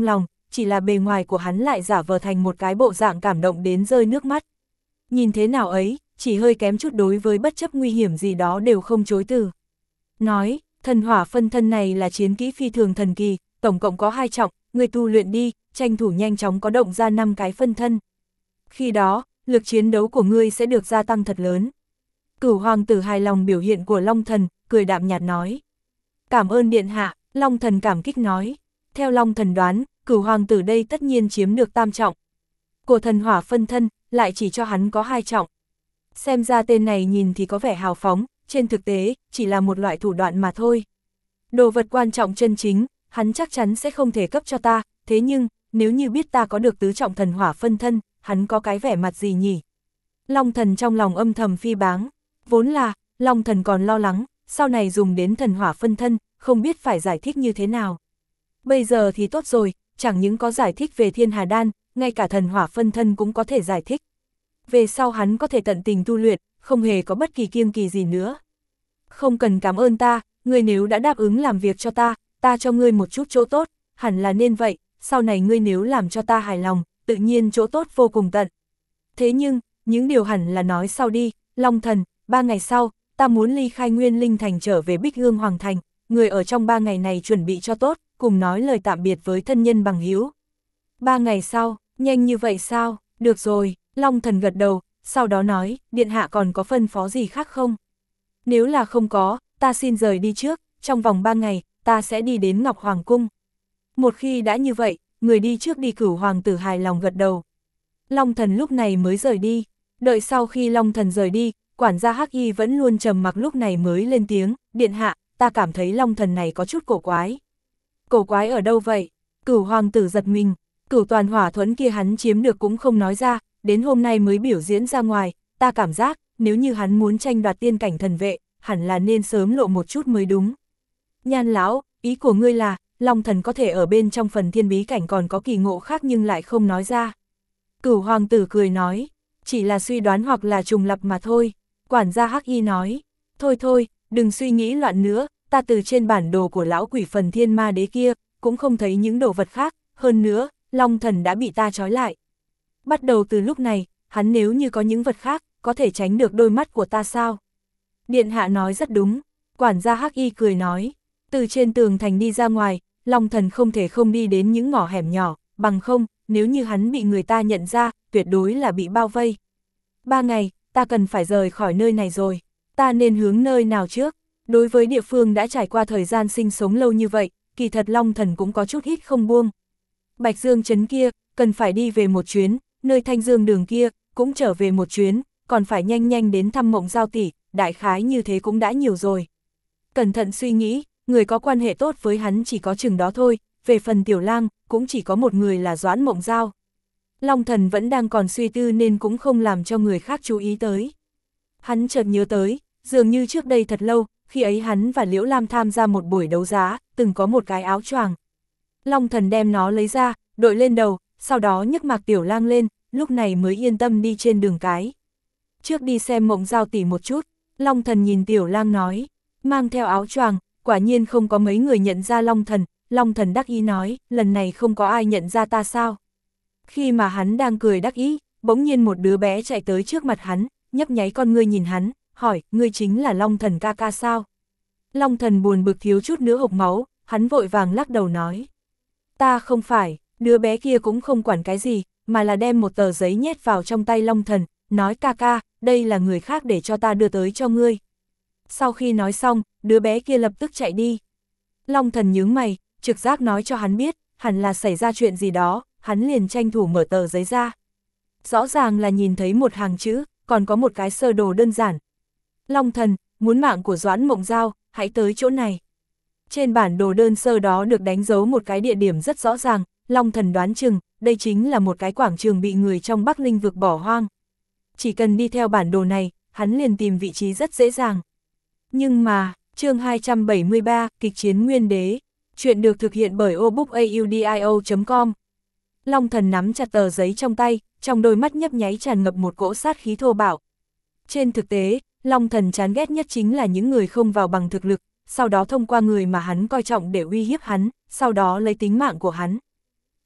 chỉ là bề ngoài của hắn lại giả vờ thành một cái bộ dạng cảm động đến rơi nước mắt. Nhìn thế nào ấy, chỉ hơi kém chút đối với bất chấp nguy hiểm gì đó đều không chối từ. Nói, thần hỏa phân thân này là chiến kỹ phi thường thần kỳ, tổng cộng có hai trọng, người tu luyện đi, tranh thủ nhanh chóng có động ra năm cái phân thân. Khi đó, lực chiến đấu của ngươi sẽ được gia tăng thật lớn. Cửu hoàng tử hài lòng biểu hiện của Long Thần, cười đạm nhạt nói. Cảm ơn điện hạ, Long Thần cảm kích nói. Theo Long Thần đoán, cửu hoàng tử đây tất nhiên chiếm được tam trọng. Của thần hỏa phân thân, lại chỉ cho hắn có hai trọng. Xem ra tên này nhìn thì có vẻ hào phóng, trên thực tế, chỉ là một loại thủ đoạn mà thôi. Đồ vật quan trọng chân chính, hắn chắc chắn sẽ không thể cấp cho ta, thế nhưng, nếu như biết ta có được tứ trọng thần hỏa phân thân, hắn có cái vẻ mặt gì nhỉ? Long Thần trong lòng âm thầm phi báng, vốn là, Long Thần còn lo lắng, sau này dùng đến thần hỏa phân thân, không biết phải giải thích như thế nào. Bây giờ thì tốt rồi, chẳng những có giải thích về Thiên Hà Đan, ngay cả thần hỏa phân thân cũng có thể giải thích. Về sau hắn có thể tận tình tu luyện, không hề có bất kỳ kiêng kỳ gì nữa. Không cần cảm ơn ta, ngươi nếu đã đáp ứng làm việc cho ta, ta cho ngươi một chút chỗ tốt, hẳn là nên vậy, sau này ngươi nếu làm cho ta hài lòng, tự nhiên chỗ tốt vô cùng tận. Thế nhưng, những điều hẳn là nói sau đi, Long Thần, ba ngày sau, ta muốn ly khai Nguyên Linh Thành trở về Bích Hương Hoàng Thành, người ở trong ba ngày này chuẩn bị cho tốt, cùng nói lời tạm biệt với thân nhân bằng hữu. Ba ngày sau, nhanh như vậy sao, được rồi, Long Thần gật đầu, sau đó nói, điện hạ còn có phân phó gì khác không? Nếu là không có, ta xin rời đi trước, trong vòng ba ngày, ta sẽ đi đến Ngọc Hoàng Cung. Một khi đã như vậy, người đi trước đi. Cửu hoàng tử hài lòng gật đầu. Long Thần lúc này mới rời đi, đợi sau khi Long Thần rời đi, quản gia Hắc Y vẫn luôn trầm mặc lúc này mới lên tiếng, điện hạ, ta cảm thấy Long Thần này có chút cổ quái. Cổ quái ở đâu vậy? Cửu hoàng tử giật mình, cửu toàn hỏa thuẫn kia hắn chiếm được cũng không nói ra, đến hôm nay mới biểu diễn ra ngoài, ta cảm giác, nếu như hắn muốn tranh đoạt tiên cảnh thần vệ, hẳn là nên sớm lộ một chút mới đúng. Nhan lão, ý của ngươi là, Long Thần có thể ở bên trong phần thiên bí cảnh còn có kỳ ngộ khác nhưng lại không nói ra. Cửu hoàng tử cười nói, chỉ là suy đoán hoặc là trùng lặp mà thôi. Quản gia Hắc Y nói, thôi thôi, đừng suy nghĩ loạn nữa, ta từ trên bản đồ của lão quỷ phần thiên ma đế kia, cũng không thấy những đồ vật khác, hơn nữa, Long Thần đã bị ta trói lại. Bắt đầu từ lúc này, hắn nếu như có những vật khác, có thể tránh được đôi mắt của ta sao? Điện hạ nói rất đúng, quản gia Hắc Y cười nói, từ trên tường thành đi ra ngoài, Long Thần không thể không đi đến những ngõ hẻm nhỏ, bằng không, nếu như hắn bị người ta nhận ra, tuyệt đối là bị bao vây. Ba ngày, ta cần phải rời khỏi nơi này rồi, ta nên hướng nơi nào trước? Đối với địa phương đã trải qua thời gian sinh sống lâu như vậy, kỳ thật Long Thần cũng có chút hít không buông. Bạch Dương trấn kia, cần phải đi về một chuyến, nơi Thanh Dương đường kia, cũng trở về một chuyến, còn phải nhanh nhanh đến thăm Mộng Giao tỷ, đại khái như thế cũng đã nhiều rồi. Cẩn thận suy nghĩ, người có quan hệ tốt với hắn chỉ có chừng đó thôi, về phần Tiểu Lang, cũng chỉ có một người là Doãn Mộng Giao. Long Thần vẫn đang còn suy tư nên cũng không làm cho người khác chú ý tới. Hắn chợt nhớ tới, dường như trước đây thật lâu, khi ấy hắn và Liễu Lam tham gia một buổi đấu giá, từng có một cái áo choàng. Long Thần đem nó lấy ra, đội lên đầu, sau đó nhấc Mạc Tiểu Lang lên, lúc này mới yên tâm đi trên đường cái. Trước đi xem Mộng Giao tỷ một chút, Long Thần nhìn Tiểu Lang nói, mang theo áo choàng, quả nhiên không có mấy người nhận ra Long Thần. Long Thần đắc ý nói, lần này không có ai nhận ra ta sao? Khi mà hắn đang cười đắc ý, bỗng nhiên một đứa bé chạy tới trước mặt hắn, nhấp nháy con ngươi nhìn hắn, hỏi, ngươi chính là Long Thần ca ca sao? Long Thần buồn bực thiếu chút nữa hộc máu, hắn vội vàng lắc đầu nói, ta không phải. Đứa bé kia cũng không quản cái gì, mà là đem một tờ giấy nhét vào trong tay Long Thần, nói ca ca, đây là người khác để cho ta đưa tới cho ngươi. Sau khi nói xong, đứa bé kia lập tức chạy đi. Long Thần nhướng mày, trực giác nói cho hắn biết, hẳn là xảy ra chuyện gì đó, hắn liền tranh thủ mở tờ giấy ra. Rõ ràng là nhìn thấy một hàng chữ, còn có một cái sơ đồ đơn giản. Long Thần, muốn mạng của Doãn Mộng Giao, hãy tới chỗ này. Trên bản đồ đơn sơ đó được đánh dấu một cái địa điểm rất rõ ràng, Long Thần đoán chừng, đây chính là một cái quảng trường bị người trong Bắc Linh vực bỏ hoang. Chỉ cần đi theo bản đồ này, hắn liền tìm vị trí rất dễ dàng. Nhưng mà, chương hai trăm bảy mươi ba, kịch chiến Nguyên Đế, chuyện được thực hiện bởi obookaudio chấm com. Long Thần nắm chặt tờ giấy trong tay, trong đôi mắt nhấp nháy tràn ngập một cỗ sát khí thô bạo. Trên thực tế, Long Thần chán ghét nhất chính là những người không vào bằng thực lực, sau đó thông qua người mà hắn coi trọng để uy hiếp hắn, sau đó lấy tính mạng của hắn.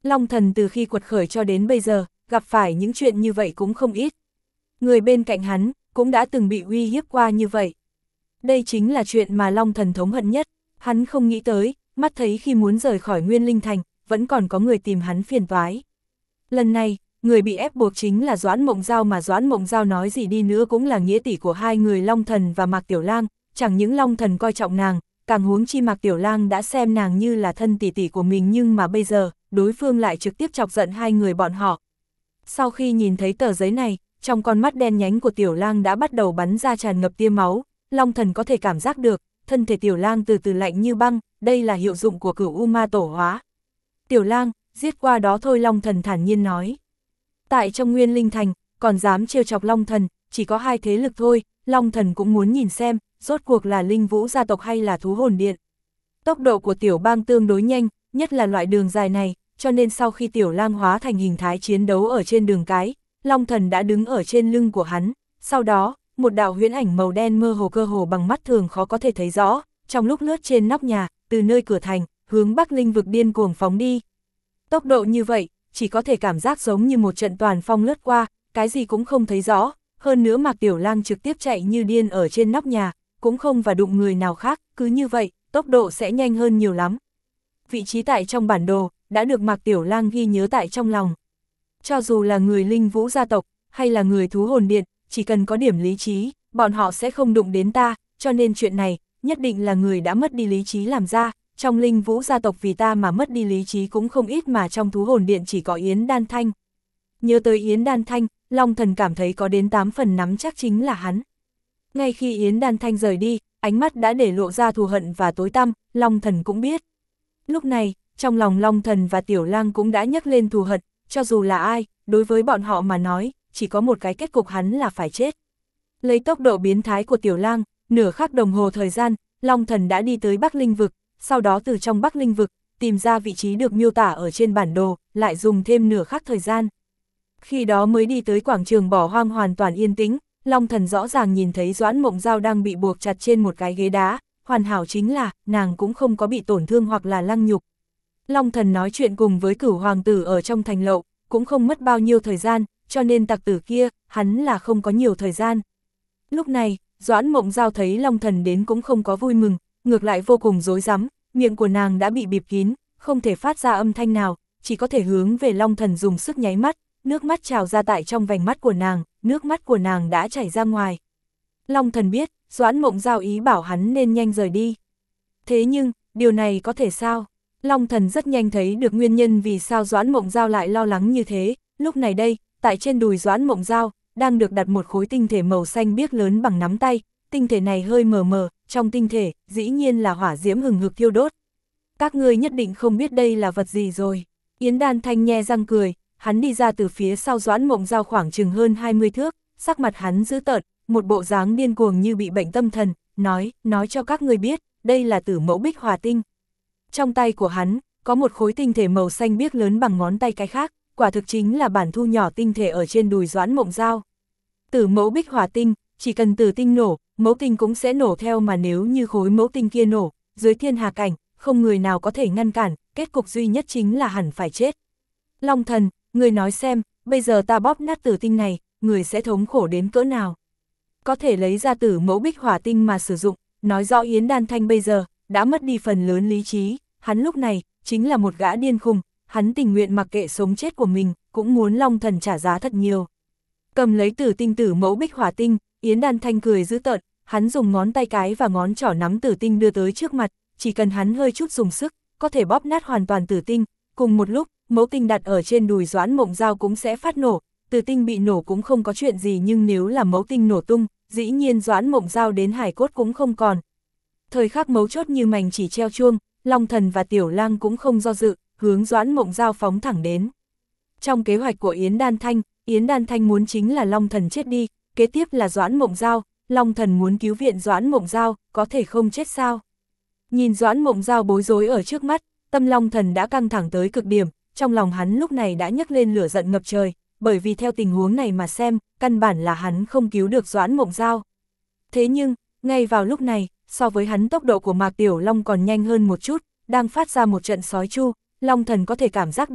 Long Thần từ khi quật khởi cho đến bây giờ, gặp phải những chuyện như vậy cũng không ít. Người bên cạnh hắn, cũng đã từng bị uy hiếp qua như vậy. Đây chính là chuyện mà Long Thần thống hận nhất, hắn không nghĩ tới, mắt thấy khi muốn rời khỏi Nguyên Linh Thành, vẫn còn có người tìm hắn phiền toái. Lần này, người bị ép buộc chính là Doãn Mộng Giao, mà Doãn Mộng Giao nói gì đi nữa cũng là nghĩa tỷ của hai người Long Thần và Mạc Tiểu Lang, chẳng những Long Thần coi trọng nàng, càng huống chi Mạc Tiểu Lang đã xem nàng như là thân tỷ tỷ của mình, nhưng mà bây giờ, đối phương lại trực tiếp chọc giận hai người bọn họ. Sau khi nhìn thấy tờ giấy này, trong con mắt đen nhánh của Tiểu Lang đã bắt đầu bắn ra tràn ngập tia máu, Long Thần có thể cảm giác được, thân thể Tiểu Lang từ từ lạnh như băng, đây là hiệu dụng của Cửu U Ma Tổ hóa. Tiểu Lang, giết qua đó thôi, Long Thần thản nhiên nói. Tại trong Nguyên Linh Thành, còn dám trêu chọc Long Thần, chỉ có hai thế lực thôi, Long Thần cũng muốn nhìn xem, rốt cuộc là Linh Vũ gia tộc hay là Thú Hồn Điện. Tốc độ của Tiểu Bang tương đối nhanh, nhất là loại đường dài này, cho nên sau khi Tiểu Lang hóa thành hình thái chiến đấu ở trên đường cái, Long Thần đã đứng ở trên lưng của hắn, sau đó, một đạo huyễn ảnh màu đen mơ hồ cơ hồ bằng mắt thường khó có thể thấy rõ, trong lúc lướt trên nóc nhà, từ nơi cửa thành, hướng Bắc Linh vực điên cuồng phóng đi. Tốc độ như vậy, chỉ có thể cảm giác giống như một trận toàn phong lướt qua, cái gì cũng không thấy rõ, hơn nữa Mạc Tiểu Lang trực tiếp chạy như điên ở trên nóc nhà, cũng không và đụng người nào khác, cứ như vậy, tốc độ sẽ nhanh hơn nhiều lắm. Vị trí tại trong bản đồ, đã được Mạc Tiểu Lang ghi nhớ tại trong lòng. Cho dù là người Linh Vũ gia tộc, hay là người Thú Hồn Điện, chỉ cần có điểm lý trí, bọn họ sẽ không đụng đến ta, cho nên chuyện này, nhất định là người đã mất đi lý trí làm ra, trong Linh Vũ gia tộc vì ta mà mất đi lý trí cũng không ít, mà trong Thú Hồn Điện chỉ có Yến Đan Thanh. Nhớ tới Yến Đan Thanh, Long Thần cảm thấy có đến tám phần nắm chắc chính là hắn. Ngay khi Yến Đan Thanh rời đi, ánh mắt đã để lộ ra thù hận và tối tăm, Long Thần cũng biết. Lúc này, trong lòng Long Thần và Tiểu Lang cũng đã nhắc lên thù hận, cho dù là ai, đối với bọn họ mà nói, chỉ có một cái kết cục hắn là phải chết. Lấy tốc độ biến thái của Tiểu Lang, nửa khắc đồng hồ thời gian, Long Thần đã đi tới Bắc Linh vực, sau đó từ trong Bắc Linh vực, tìm ra vị trí được miêu tả ở trên bản đồ, lại dùng thêm nửa khắc thời gian. Khi đó mới đi tới quảng trường bỏ hoang hoàn toàn yên tĩnh, Long Thần rõ ràng nhìn thấy Doãn Mộng Giao đang bị buộc chặt trên một cái ghế đá, hoàn hảo chính là, nàng cũng không có bị tổn thương hoặc là lăng nhục. Long Thần nói chuyện cùng với Cửu Hoàng tử ở trong thành lậu, cũng không mất bao nhiêu thời gian, cho nên tặc tử kia, hắn là không có nhiều thời gian. Lúc này, Doãn Mộng Giao thấy Long Thần đến cũng không có vui mừng, ngược lại vô cùng rối rắm, miệng của nàng đã bị bịt kín, không thể phát ra âm thanh nào, chỉ có thể hướng về Long Thần dùng sức nháy mắt, nước mắt trào ra tại trong vành mắt của nàng, nước mắt của nàng đã chảy ra ngoài. Long Thần biết, Doãn Mộng Giao ý bảo hắn nên nhanh rời đi. Thế nhưng, điều này có thể sao? Long Thần rất nhanh thấy được nguyên nhân vì sao Doãn Mộng Giao lại lo lắng như thế, lúc này đây, tại trên đùi Doãn Mộng Giao, đang được đặt một khối tinh thể màu xanh biếc lớn bằng nắm tay, tinh thể này hơi mờ mờ, trong tinh thể, dĩ nhiên là hỏa diễm hừng hực thiêu đốt. Các ngươi nhất định không biết đây là vật gì rồi. Yến Đan Thanh nhe răng cười, hắn đi ra từ phía sau Doãn Mộng Giao khoảng chừng hơn hai mươi thước, sắc mặt hắn dữ tợn, một bộ dáng điên cuồng như bị bệnh tâm thần, nói, nói cho các ngươi biết, đây là Tử Mẫu Bích Hỏa Tinh. Trong tay của hắn, có một khối tinh thể màu xanh biếc lớn bằng ngón tay cái khác, quả thực chính là bản thu nhỏ tinh thể ở trên đùi Doãn Mộng Giao. Tử Mẫu Bích Hỏa Tinh, chỉ cần tử tinh nổ, mẫu tinh cũng sẽ nổ theo, mà nếu như khối mẫu tinh kia nổ, dưới thiên hà cảnh, không người nào có thể ngăn cản, kết cục duy nhất chính là hẳn phải chết. Long Thần, người nói xem, bây giờ ta bóp nát tử tinh này, người sẽ thống khổ đến cỡ nào? Có thể lấy ra Tử Mẫu Bích Hỏa Tinh mà sử dụng, nói rõ Yến Đan Thanh bây giờ, đã mất đi phần lớn lý trí, hắn lúc này, chính là một gã điên khùng, hắn tình nguyện mặc kệ sống chết của mình, cũng muốn Long Thần trả giá thật nhiều. Cầm lấy tử tinh Tử Mẫu Bích Hỏa Tinh, Yến Đan Thanh cười dữ tợn, hắn dùng ngón tay cái và ngón trỏ nắm tử tinh đưa tới trước mặt, chỉ cần hắn hơi chút dùng sức, có thể bóp nát hoàn toàn tử tinh, cùng một lúc, mẫu tinh đặt ở trên đùi Doãn Mộng Giao cũng sẽ phát nổ, tử tinh bị nổ cũng không có chuyện gì, nhưng nếu là mẫu tinh nổ tung, dĩ nhiên Doãn Mộng Giao đến hải cốt cũng không còn. Thời khắc mấu chốt như mành chỉ treo chuông, Long Thần và Tiểu Lang cũng không do dự, hướng Doãn Mộng Giao phóng thẳng đến. Trong kế hoạch của Yến Đan Thanh, Yến Đan Thanh muốn chính là Long Thần chết đi, kế tiếp là Doãn Mộng Giao, Long Thần muốn cứu viện Doãn Mộng Giao, có thể không chết sao? Nhìn Doãn Mộng Giao bối rối ở trước mắt, tâm Long Thần đã căng thẳng tới cực điểm, trong lòng hắn lúc này đã nhấc lên lửa giận ngập trời, bởi vì theo tình huống này mà xem, căn bản là hắn không cứu được Doãn Mộng Giao. Thế nhưng, ngay vào lúc này, so với hắn tốc độ của Mạc Tiểu Long còn nhanh hơn một chút, đang phát ra một trận sói chu, Long Thần có thể cảm giác được,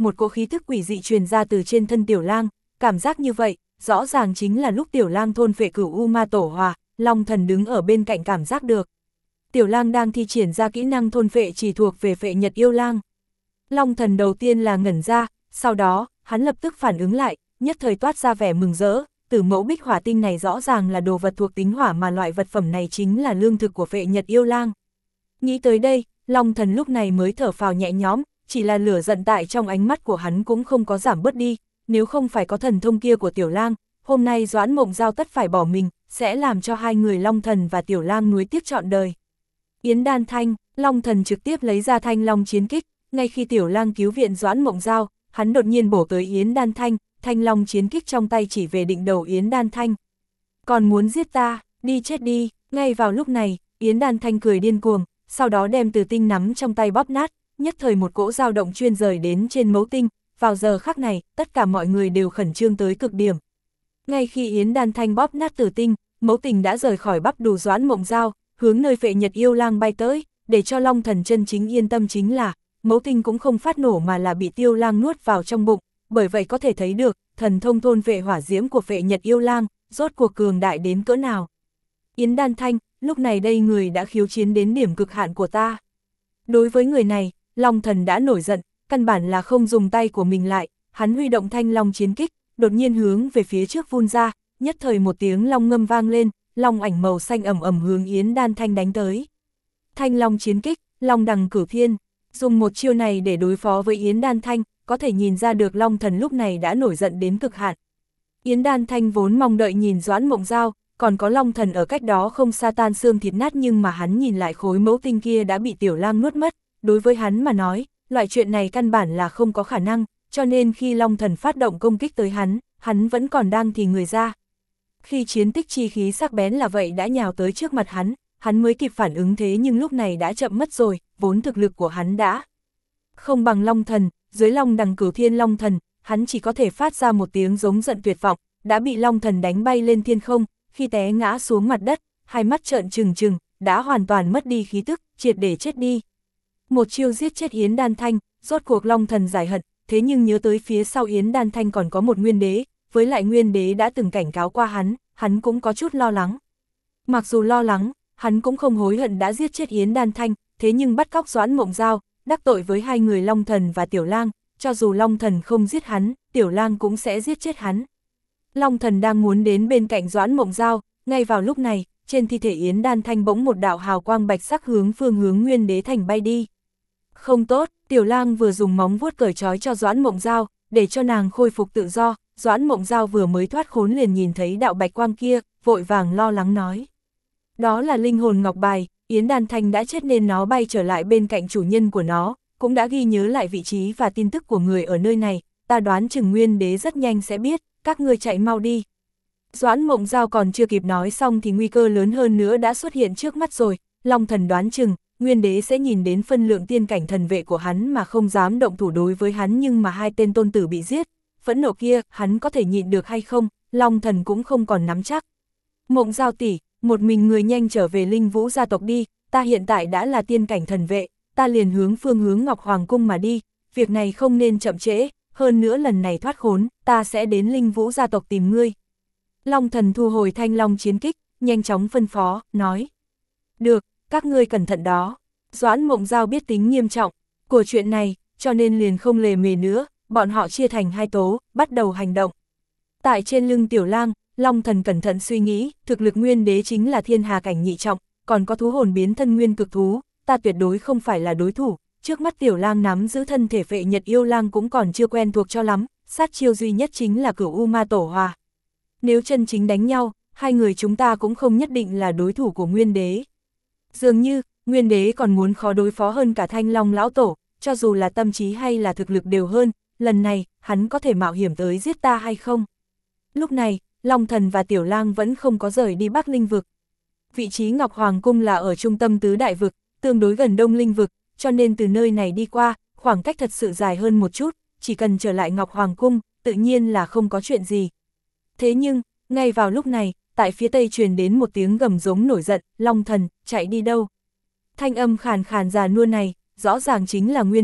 một cỗ khí thức quỷ dị truyền ra từ trên thân Tiểu Lang, cảm giác như vậy, rõ ràng chính là lúc Tiểu Lang thôn phệ Cửu U Ma Tổ Hỏa, Long Thần đứng ở bên cạnh cảm giác được. Tiểu Lang đang thi triển ra kỹ năng thôn phệ chỉ thuộc về Phệ Nhật Yêu Lang. Long Thần đầu tiên là ngẩn ra, sau đó, hắn lập tức phản ứng lại, nhất thời toát ra vẻ mừng rỡ, Tử Mẫu Bích Hỏa Tinh này rõ ràng là đồ vật thuộc tính hỏa mà loại vật phẩm này chính là lương thực của Phệ Nhật Yêu Lang. Nghĩ tới đây, Long Thần lúc này mới thở phào nhẹ nhõm, chỉ là lửa giận tại trong ánh mắt của hắn cũng không có giảm bớt đi, nếu không phải có thần thông kia của Tiểu Lang, hôm nay Doãn Mộng Giao tất phải bỏ mình, sẽ làm cho hai người Long Thần và Tiểu Lang nuối tiếc trọn đời. Yến Đan Thanh, Long Thần trực tiếp lấy ra Thanh Long chiến kích, ngay khi Tiểu Lang cứu viện Doãn Mộng Giao, hắn đột nhiên bổ tới Yến Đan Thanh, Thanh Long chiến kích trong tay chỉ về định đầu Yến Đan Thanh. Còn muốn giết ta, đi chết đi, ngay vào lúc này, Yến Đan Thanh cười điên cuồng, sau đó đem Từ Tinh nắm trong tay bóp nát, nhất thời một cỗ dao động chuyên rời đến trên Mẫu Tinh, vào giờ khắc này, tất cả mọi người đều khẩn trương tới cực điểm. Ngay khi Yến Đan Thanh bóp nát Tử Tinh, Mẫu Tinh đã rời khỏi bắp đù Doãn Mộng Giao, hướng nơi Phệ Nhật Yêu Lang bay tới, để cho Long Thần chân chính yên tâm chính là, Mẫu Tinh cũng không phát nổ mà là bị Tiêu Lang nuốt vào trong bụng, bởi vậy có thể thấy được, thần thông thôn vệ hỏa diễm của Phệ Nhật Yêu Lang, rốt cuộc cường đại đến cỡ nào. Yến Đan Thanh, lúc này đây người đã khiêu chiến đến điểm cực hạn của ta. Đối với người này, Long Thần đã nổi giận, căn bản là không dùng tay của mình lại, hắn huy động Thanh Long chiến kích, đột nhiên hướng về phía trước vun ra, nhất thời một tiếng long ngâm vang lên, long ảnh màu xanh ẩm ẩm hướng Yến Đan Thanh đánh tới. Thanh Long chiến kích, Long Đằng Cửu Thiên, dùng một chiêu này để đối phó với Yến Đan Thanh, có thể nhìn ra được Long Thần lúc này đã nổi giận đến cực hạn. Yến Đan Thanh vốn mong đợi nhìn Doãn Mộng Giao, còn có Long Thần ở cách đó không xa tan xương thịt nát, nhưng mà hắn nhìn lại khối Mẫu Tinh kia đã bị Tiểu Lang nuốt mất, đối với hắn mà nói, loại chuyện này căn bản là không có khả năng, cho nên khi Long Thần phát động công kích tới hắn, hắn vẫn còn đang thì người ra. Khi chiến tích chi khí sắc bén là vậy đã nhào tới trước mặt hắn, hắn mới kịp phản ứng, thế nhưng lúc này đã chậm mất rồi, vốn thực lực của hắn đã không bằng Long Thần, dưới Long Đằng Cửu Thiên Long Thần, hắn chỉ có thể phát ra một tiếng giống giận tuyệt vọng, đã bị Long Thần đánh bay lên thiên không, khi té ngã xuống mặt đất, hai mắt trợn trừng trừng, đã hoàn toàn mất đi khí tức, triệt để chết đi. Một chiêu giết chết Yến Đan Thanh, rốt cuộc Long Thần giải hận, thế nhưng nhớ tới phía sau Yến Đan Thanh còn có một Nguyên Đế, với lại Nguyên Đế đã từng cảnh cáo qua hắn, hắn cũng có chút lo lắng. Mặc dù lo lắng, hắn cũng không hối hận đã giết chết Yến Đan Thanh, thế nhưng bắt cóc Doãn Mộng Giao, đắc tội với hai người Long Thần và Tiểu Lang, cho dù Long Thần không giết hắn, Tiểu Lang cũng sẽ giết chết hắn. Long Thần đang muốn đến bên cạnh Doãn Mộng Giao, ngay vào lúc này, trên thi thể Yến Đan Thanh bỗng một đạo hào quang bạch sắc hướng phương hướng Nguyên Đế Thành bay đi. Không tốt, Tiểu Lang vừa dùng móng vuốt cởi trói cho Doãn Mộng Giao, để cho nàng khôi phục tự do, Doãn Mộng Giao vừa mới thoát khốn liền nhìn thấy đạo bạch quang kia, vội vàng lo lắng nói. Đó là linh hồn ngọc bài, Yến Đan Thanh đã chết nên nó bay trở lại bên cạnh chủ nhân của nó, cũng đã ghi nhớ lại vị trí và tin tức của người ở nơi này, ta đoán chừng Nguyên Đế rất nhanh sẽ biết, các ngươi chạy mau đi. Doãn Mộng Giao còn chưa kịp nói xong thì nguy cơ lớn hơn nữa đã xuất hiện trước mắt rồi, Long Thần đoán chừng, Nguyên Đế sẽ nhìn đến phân lượng tiên cảnh thần vệ của hắn mà không dám động thủ đối với hắn, nhưng mà hai tên tôn tử bị giết, phẫn nộ kia, hắn có thể nhịn được hay không, Long Thần cũng không còn nắm chắc. Mộng Giao tỷ, một mình người nhanh trở về Linh Vũ gia tộc đi, ta hiện tại đã là tiên cảnh thần vệ, ta liền hướng phương hướng Ngọc Hoàng Cung mà đi, việc này không nên chậm trễ, hơn nữa lần này thoát khốn, ta sẽ đến Linh Vũ gia tộc tìm ngươi. Long Thần thu hồi Thanh Long chiến kích, nhanh chóng phân phó, nói. Được, các ngươi cẩn thận đó. Doãn Mộng Giao biết tính nghiêm trọng của chuyện này, cho nên liền không lề mề nữa, bọn họ chia thành hai tố, bắt đầu hành động. Tại trên lưng Tiểu Lang, Long Thần cẩn thận suy nghĩ, thực lực Nguyên Đế chính là thiên hà cảnh nhị trọng, còn có thú hồn biến thân nguyên cực thú, ta tuyệt đối không phải là đối thủ. Trước mắt Tiểu Lang nắm giữ thân thể Phệ Nhật Yêu Lang cũng còn chưa quen thuộc cho lắm, sát chiêu duy nhất chính là Cửu U Ma Tổ Hỏa. Nếu chân chính đánh nhau, hai người chúng ta cũng không nhất định là đối thủ của Nguyên Đế. Dường như, Nguyên Đế còn muốn khó đối phó hơn cả Thanh Long lão tổ, cho dù là tâm trí hay là thực lực đều hơn, lần này, hắn có thể mạo hiểm tới giết ta hay không? Lúc này, Long Thần và Tiểu Lang vẫn không có rời đi Bắc Linh Vực. Vị trí Ngọc Hoàng Cung là ở trung tâm tứ đại vực, tương đối gần Đông Linh Vực, cho nên từ nơi này đi qua, khoảng cách thật sự dài hơn một chút, chỉ cần trở lại Ngọc Hoàng Cung, tự nhiên là không có chuyện gì. Thế nhưng, ngay vào lúc này, tại phía tây truyền đến một tiếng gầm giống nổi giận, Long Thần, chạy đi đâu? Thanh âm khàn khàn già nua này, rõ ràng chính là Nguyên Đế,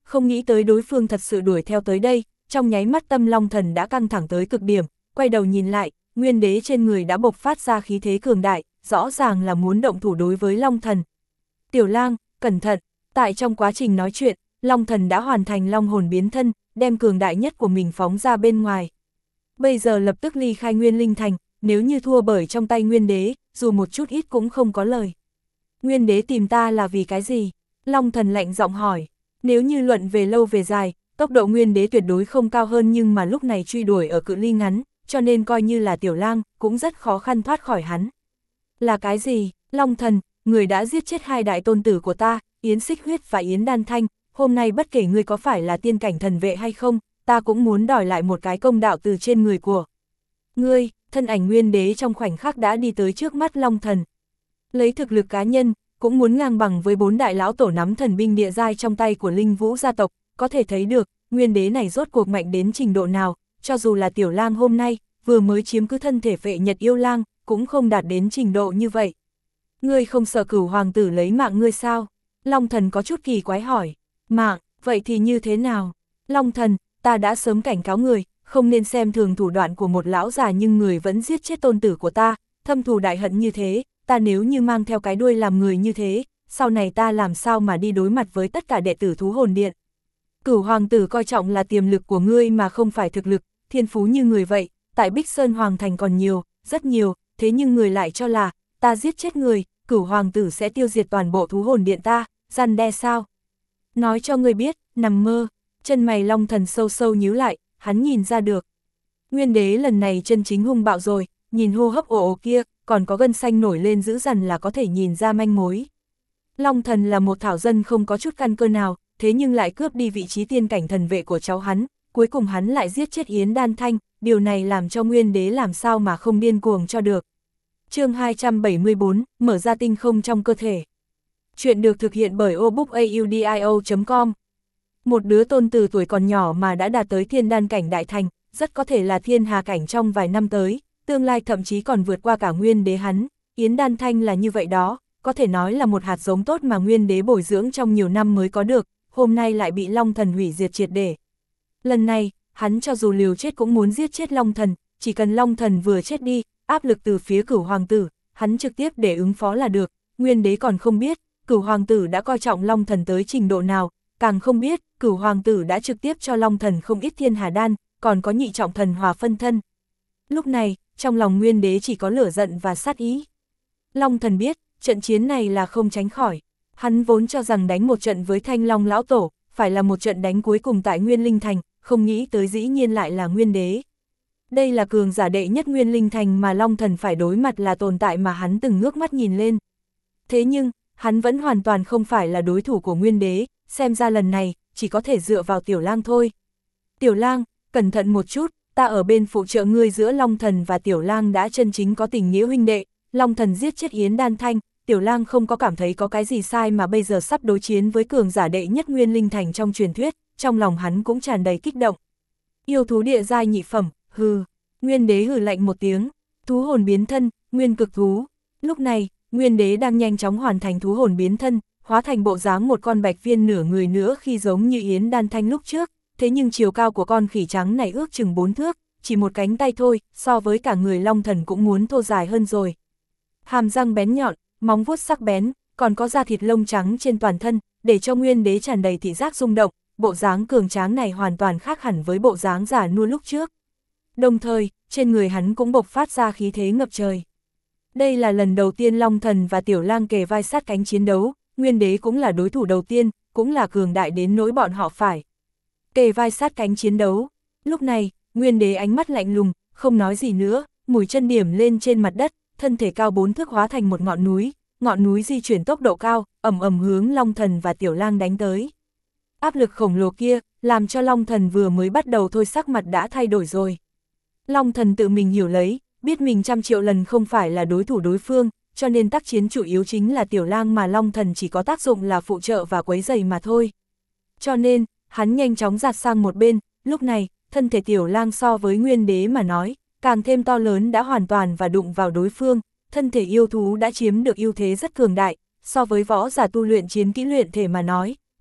không nghĩ tới đối phương thật sự đuổi theo tới đây, trong nháy mắt tâm Long Thần đã căng thẳng tới cực điểm, quay đầu nhìn lại, Nguyên Đế trên người đã bộc phát ra khí thế cường đại, rõ ràng là muốn động thủ đối với Long Thần. Tiểu Lang, cẩn thận, tại trong quá trình nói chuyện, Long Thần đã hoàn thành long hồn biến thân, đem cường đại nhất của mình phóng ra bên ngoài. Bây giờ lập tức ly khai Nguyên Linh Thành, nếu như thua bởi trong tay Nguyên Đế, dù một chút ít cũng không có lời. Nguyên Đế tìm ta là vì cái gì? Long Thần lạnh giọng hỏi. Nếu như luận về lâu về dài, tốc độ Nguyên Đế tuyệt đối không cao hơn, nhưng mà lúc này truy đuổi ở cự ly ngắn, cho nên coi như là Tiểu Lang, cũng rất khó khăn thoát khỏi hắn. Là cái gì? Long Thần, người đã giết chết hai đại tôn tử của ta, Yến Xích Huyết và Yến Đan Thanh, hôm nay bất kể ngươi có phải là tiên cảnh thần vệ hay không, ta cũng muốn đòi lại một cái công đạo từ trên người của ngươi. Thân ảnh Nguyên Đế trong khoảnh khắc đã đi tới trước mắt Long Thần. Lấy thực lực cá nhân, cũng muốn ngang bằng với bốn đại lão tổ nắm thần binh địa giai trong tay của Linh Vũ gia tộc, có thể thấy được, Nguyên Đế này rốt cuộc mạnh đến trình độ nào, cho dù là Tiểu Lang hôm nay, vừa mới chiếm cứ thân thể Phệ Nhật Yêu Lang, cũng không đạt đến trình độ như vậy. Ngươi không sợ Cửu hoàng tử lấy mạng ngươi sao? Long Thần có chút kỳ quái hỏi. Mạng, vậy thì như thế nào? Long Thần, ta đã sớm cảnh cáo người, không nên xem thường thủ đoạn của một lão già, nhưng người vẫn giết chết tôn tử của ta, thâm thù đại hận như thế, ta nếu như mang theo cái đuôi làm người như thế, sau này ta làm sao mà đi đối mặt với tất cả đệ tử Thú Hồn Điện. Cửu hoàng tử coi trọng là tiềm lực của ngươi mà không phải thực lực, thiên phú như người vậy, tại Bích Sơn Hoàng Thành còn nhiều, rất nhiều, thế nhưng người lại cho là, ta giết chết người, Cửu hoàng tử sẽ tiêu diệt toàn bộ Thú Hồn Điện ta, răn đe sao? Nói cho ngươi biết, nằm mơ. Chân mày Long Thần sâu sâu nhíu lại, hắn nhìn ra được. Nguyên Đế lần này chân chính hung bạo rồi, nhìn hô hấp ồ ồ kia, còn có gân xanh nổi lên dữ dằn là có thể nhìn ra manh mối. Long Thần là một thảo dân không có chút căn cơ nào, thế nhưng lại cướp đi vị trí tiên cảnh thần vệ của cháu hắn, cuối cùng hắn lại giết chết Yến Đan Thanh, điều này làm cho Nguyên Đế làm sao mà không điên cuồng cho được. Chương hai trăm bảy mươi bốn, mở ra tinh không trong cơ thể. Chuyện được thực hiện bởi obookaudio chấm com. Một đứa tôn tử tuổi còn nhỏ mà đã đạt tới thiên đan cảnh đại thành, rất có thể là thiên hà cảnh trong vài năm tới, tương lai thậm chí còn vượt qua cả Nguyên Đế hắn. Yến Đan Thanh là như vậy đó, có thể nói là một hạt giống tốt mà Nguyên Đế bồi dưỡng trong nhiều năm mới có được, hôm nay lại bị Long Thần hủy diệt triệt để. Lần này, hắn cho dù liều chết cũng muốn giết chết Long Thần, chỉ cần Long Thần vừa chết đi, áp lực từ phía Cửu hoàng tử, hắn trực tiếp để ứng phó là được. Nguyên Đế còn không biết, Cửu hoàng tử đã coi trọng Long Thần tới trình độ nào, càng không biết, Cửu hoàng tử đã trực tiếp cho Long Thần không ít thiên hà đan, còn có nhị trọng thần hòa phân thân. Lúc này, trong lòng Nguyên Đế chỉ có lửa giận và sát ý. Long Thần biết, trận chiến này là không tránh khỏi. Hắn vốn cho rằng đánh một trận với Thanh Long lão tổ, phải là một trận đánh cuối cùng tại Nguyên Linh Thành, không nghĩ tới dĩ nhiên lại là Nguyên Đế. Đây là cường giả đệ nhất Nguyên Linh Thành mà Long Thần phải đối mặt, là tồn tại mà hắn từng ngước mắt nhìn lên. Thế nhưng, hắn vẫn hoàn toàn không phải là đối thủ của Nguyên Đế, xem ra lần này, chỉ có thể dựa vào Tiểu Lang thôi. Tiểu Lang, cẩn thận một chút, ta ở bên phụ trợ ngươi. Giữa Long Thần và Tiểu Lang đã chân chính có tình nghĩa huynh đệ, Long Thần giết chết Yến Đan Thanh, Tiểu Lang không có cảm thấy có cái gì sai, mà bây giờ sắp đối chiến với cường giả đệ nhất Nguyên Linh Thành trong truyền thuyết, trong lòng hắn cũng tràn đầy kích động. Yêu thú địa giai nhị phẩm, hừ. Nguyên Đế hừ lạnh một tiếng, thú hồn biến thân, nguyên cực thú. Lúc này, Nguyên Đế đang nhanh chóng hoàn thành thú hồn biến thân, hóa thành bộ dáng một con bạch viên nửa người nữa khi giống như Yến Đan Thanh lúc trước, thế nhưng chiều cao của con khỉ trắng này ước chừng bốn thước, chỉ một cánh tay thôi, so với cả người Long Thần cũng muốn thô dài hơn rồi. Hàm răng bén nhọn, móng vuốt sắc bén, còn có da thịt lông trắng trên toàn thân, để cho Nguyên Đế tràn đầy thị giác rung động, bộ dáng cường tráng này hoàn toàn khác hẳn với bộ dáng già nua lúc trước. Đồng thời, trên người hắn cũng bộc phát ra khí thế ngập trời. Đây là lần đầu tiên Long Thần và Tiểu Lang kề vai sát cánh chiến đấu, Nguyên Đế cũng là đối thủ đầu tiên, cũng là cường đại đến nỗi bọn họ phải kề vai sát cánh chiến đấu. Lúc này, Nguyên Đế ánh mắt lạnh lùng, không nói gì nữa, mũi chân điểm lên trên mặt đất, thân thể cao bốn thước hóa thành một ngọn núi, ngọn núi di chuyển tốc độ cao, ầm ầm hướng Long Thần và Tiểu Lang đánh tới. Áp lực khổng lồ kia, làm cho Long Thần vừa mới bắt đầu thôi sắc mặt đã thay đổi rồi. Long Thần tự mình hiểu lấy, biết mình trăm triệu lần không phải là đối thủ đối phương, cho nên tác chiến chủ yếu chính là Tiểu Lang, mà Long Thần chỉ có tác dụng là phụ trợ và quấy rầy mà thôi. Cho nên, hắn nhanh chóng giạt sang một bên, lúc này, thân thể Tiểu Lang so với Nguyên Đế mà nói, càng thêm to lớn, đã hoàn toàn và đụng vào đối phương, thân thể yêu thú đã chiếm được ưu thế rất cường đại, so với võ giả tu luyện chiến kỹ luyện thể mà nói,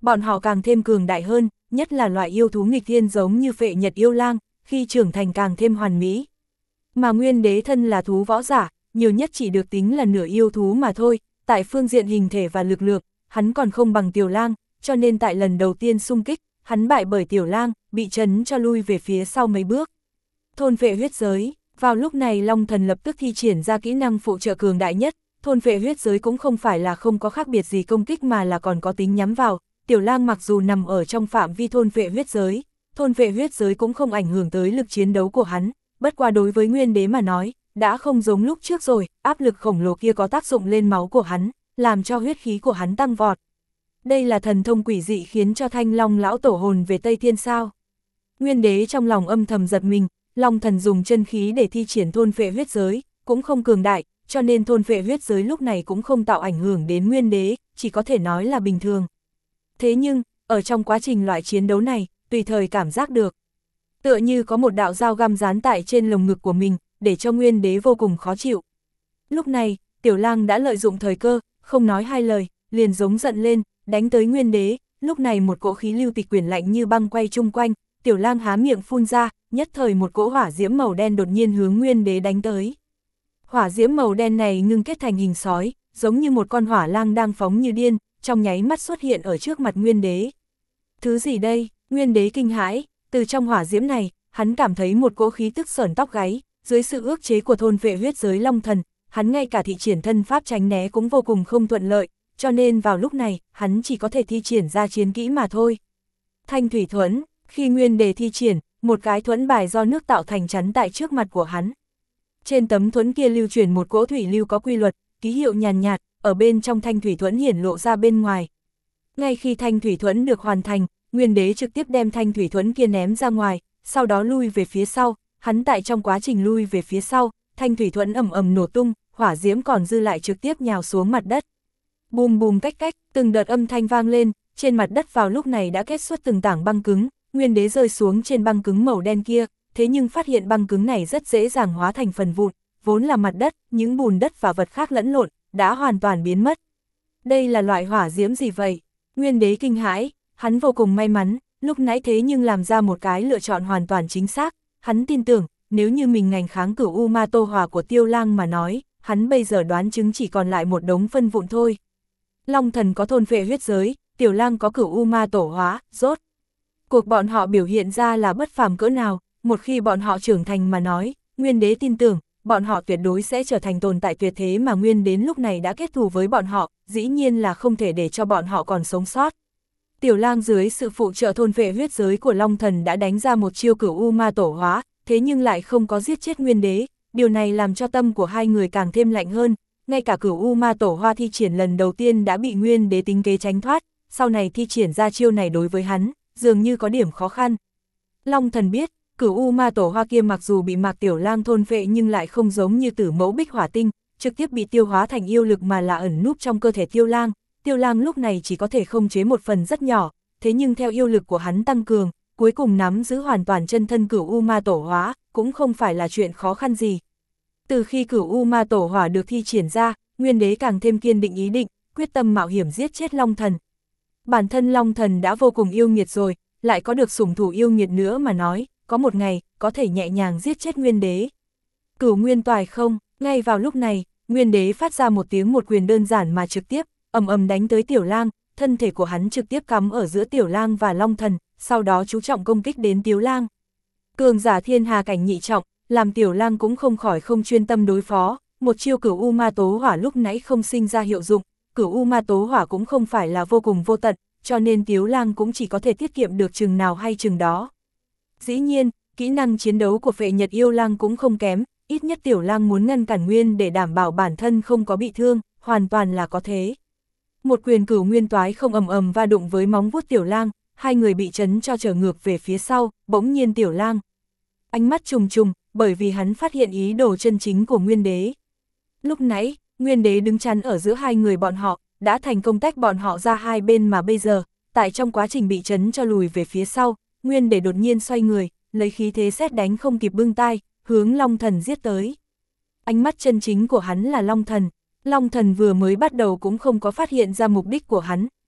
bọn họ càng thêm cường đại hơn, nhất là loại yêu thú nghịch thiên giống như Phệ Nhật yêu lang, khi trưởng thành càng thêm hoàn mỹ. Mà Nguyên Đế thân là thú võ giả, nhiều nhất chỉ được tính là nửa yêu thú mà thôi, tại phương diện hình thể và lực lượng, hắn còn không bằng Tiểu Lang, cho nên tại lần đầu tiên xung kích, hắn bại bởi Tiểu Lang, bị chấn cho lui về phía sau mấy bước. Thôn phệ huyết giới, vào lúc này Long Thần lập tức thi triển ra kỹ năng phụ trợ cường đại nhất, thôn phệ huyết giới cũng không phải là không có khác biệt gì công kích mà là còn có tính nhắm vào. Tiểu Lang mặc dù nằm ở trong phạm vi thôn phệ huyết giới, thôn phệ huyết giới cũng không ảnh hưởng tới lực chiến đấu của hắn, bất qua đối với Nguyên Đế mà nói, đã không giống lúc trước rồi, áp lực khổng lồ kia có tác dụng lên máu của hắn, làm cho huyết khí của hắn tăng vọt. Đây là thần thông quỷ dị khiến cho Thanh Long lão tổ hồn về Tây Thiên sao? Nguyên Đế trong lòng âm thầm giật mình, Long Thần dùng chân khí để thi triển thôn phệ huyết giới, cũng không cường đại, cho nên thôn phệ huyết giới lúc này cũng không tạo ảnh hưởng đến Nguyên Đế, chỉ có thể nói là bình thường. Thế nhưng, ở trong quá trình loại chiến đấu này, tùy thời cảm giác được. Tựa như có một đạo dao găm dán tại trên lồng ngực của mình, để cho Nguyên Đế vô cùng khó chịu. Lúc này, Tiểu Lang đã lợi dụng thời cơ, không nói hai lời, liền giống giận lên, đánh tới Nguyên Đế, lúc này một cỗ khí lưu tịch quyển lạnh như băng quay chung quanh, Tiểu Lang há miệng phun ra, nhất thời một cỗ hỏa diễm màu đen đột nhiên hướng Nguyên Đế đánh tới. Hỏa diễm màu đen này ngưng kết thành hình sói, giống như một con hỏa lang đang phóng như điên, trong nháy mắt xuất hiện ở trước mặt Nguyên Đế. Thứ gì đây? Nguyên Đế kinh hãi, từ trong hỏa diễm này, hắn cảm thấy một cỗ khí tức sởn tóc gáy, dưới sự ước chế của thôn vệ huyết giới Long Thần, hắn ngay cả thị triển thân pháp tránh né cũng vô cùng không thuận lợi, cho nên vào lúc này, hắn chỉ có thể thi triển ra chiến kỹ mà thôi. Thanh thủy thuẫn, khi Nguyên Đế thi triển, một cái thuẫn bài do nước tạo thành chắn tại trước mặt của hắn. Trên tấm thuẫn kia lưu truyền một cỗ thủy lưu có quy luật, ký hiệu nhàn nhạt, ở bên trong thanh thủy thuẫn hiển lộ ra bên ngoài. Ngay khi thanh thủy thuẫn được hoàn thành, Nguyên Đế trực tiếp đem thanh thủy thuẫn kia ném ra ngoài, sau đó lui về phía sau, hắn tại trong quá trình lui về phía sau, thanh thủy thuẫn ầm ầm nổ tung, hỏa diễm còn dư lại trực tiếp nhào xuống mặt đất. Bùm bùm cách cách, từng đợt âm thanh vang lên, trên mặt đất vào lúc này đã kết xuất từng tảng băng cứng, Nguyên Đế rơi xuống trên băng cứng màu đen kia, thế nhưng phát hiện băng cứng này rất dễ dàng hóa thành phần vụn, vốn là mặt đất, những bùn đất và vật khác lẫn lộn, đã hoàn toàn biến mất. Đây là loại hỏa diễm gì vậy? Nguyên Đế kinh hãi, hắn vô cùng may mắn, lúc nãy thế nhưng làm ra một cái lựa chọn hoàn toàn chính xác, hắn tin tưởng, nếu như mình ngành kháng cửu U Ma Tô Hỏa của Tiêu Lang mà nói, hắn bây giờ đoán chứng chỉ còn lại một đống phân vụn thôi. Long Thần có thôn phệ huyết giới, Tiểu Lang có cửu U Ma Tổ Hóa, rốt cuộc bọn họ biểu hiện ra là bất phàm cỡ nào, một khi bọn họ trưởng thành mà nói, Nguyên Đế tin tưởng, bọn họ tuyệt đối sẽ trở thành tồn tại tuyệt thế mà Nguyên đến lúc này đã kết thù với bọn họ, dĩ nhiên là không thể để cho bọn họ còn sống sót. Tiểu Lang dưới sự phụ trợ thôn phệ huyết giới của Long Thần đã đánh ra một chiêu cửu U Ma Tổ Hóa, thế nhưng lại không có giết chết Nguyên Đế, điều này làm cho tâm của hai người càng thêm lạnh hơn, ngay cả cửu U Ma Tổ Hóa thi triển lần đầu tiên đã bị Nguyên Đế tính kế tránh thoát, sau này thi triển ra chiêu này đối với hắn, dường như có điểm khó khăn. Long Thần biết, cửu U Ma Tổ Hóa kia mặc dù bị Mạc Tiểu Lang thôn phệ nhưng lại không giống như Tử Mẫu Bích Hỏa Tinh, trực tiếp bị tiêu hóa thành yêu lực mà là ẩn núp trong cơ thể Tiêu Lang. Tiêu Lang lúc này chỉ có thể khống chế một phần rất nhỏ, thế nhưng theo yêu lực của hắn tăng cường, cuối cùng nắm giữ hoàn toàn chân thân cửu U Ma Tổ Hóa, cũng không phải là chuyện khó khăn gì. Từ khi cửu U Ma Tổ Hỏa được thi triển ra, Nguyên Đế càng thêm kiên định ý định, quyết tâm mạo hiểm giết chết Long Thần. Bản thân Long Thần đã vô cùng yêu nghiệt rồi, lại có được sủng thủ yêu nghiệt nữa mà nói, có một ngày, có thể nhẹ nhàng giết chết Nguyên Đế. Cửu Nguyên Toài không, ngay vào lúc này, Nguyên Đế phát ra một tiếng một quyền đơn giản mà trực tiếp, ầm ầm đánh tới Tiểu Lang, thân thể của hắn trực tiếp cắm ở giữa Tiểu Lang và Long Thần, sau đó chú trọng công kích đến Tiểu Lang. Cường giả thiên hà cảnh nhị trọng, làm Tiểu Lang cũng không khỏi không chuyên tâm đối phó, một chiêu cửu U Ma Tố Hỏa lúc nãy không sinh ra hiệu dụng, cửu U Ma Tố Hỏa cũng không phải là vô cùng vô tận, cho nên Tiểu Lang cũng chỉ có thể tiết kiệm được chừng nào hay chừng đó. Dĩ nhiên, kỹ năng chiến đấu của Phệ Nhật yêu lang cũng không kém, ít nhất Tiểu Lang muốn ngăn cản Nguyên để đảm bảo bản thân không có bị thương, hoàn toàn là có thế. Một quyền cửu nguyên toái không ầm ầm va đụng với móng vuốt Tiểu Lang, hai người bị chấn cho trở ngược về phía sau, bỗng nhiên Tiểu Lang ánh mắt trùng trùng, bởi vì hắn phát hiện ý đồ chân chính của Nguyên Đế. Lúc nãy, Nguyên Đế đứng chắn ở giữa hai người bọn họ, đã thành công tách bọn họ ra hai bên mà bây giờ, tại trong quá trình bị chấn cho lùi về phía sau, Nguyên Đế đột nhiên xoay người, lấy khí thế sét đánh không kịp bưng tai, hướng Long Thần giết tới. Ánh mắt chân chính của hắn là Long Thần. Long Thần vừa mới bắt đầu cũng không có phát hiện ra mục đích của hắn,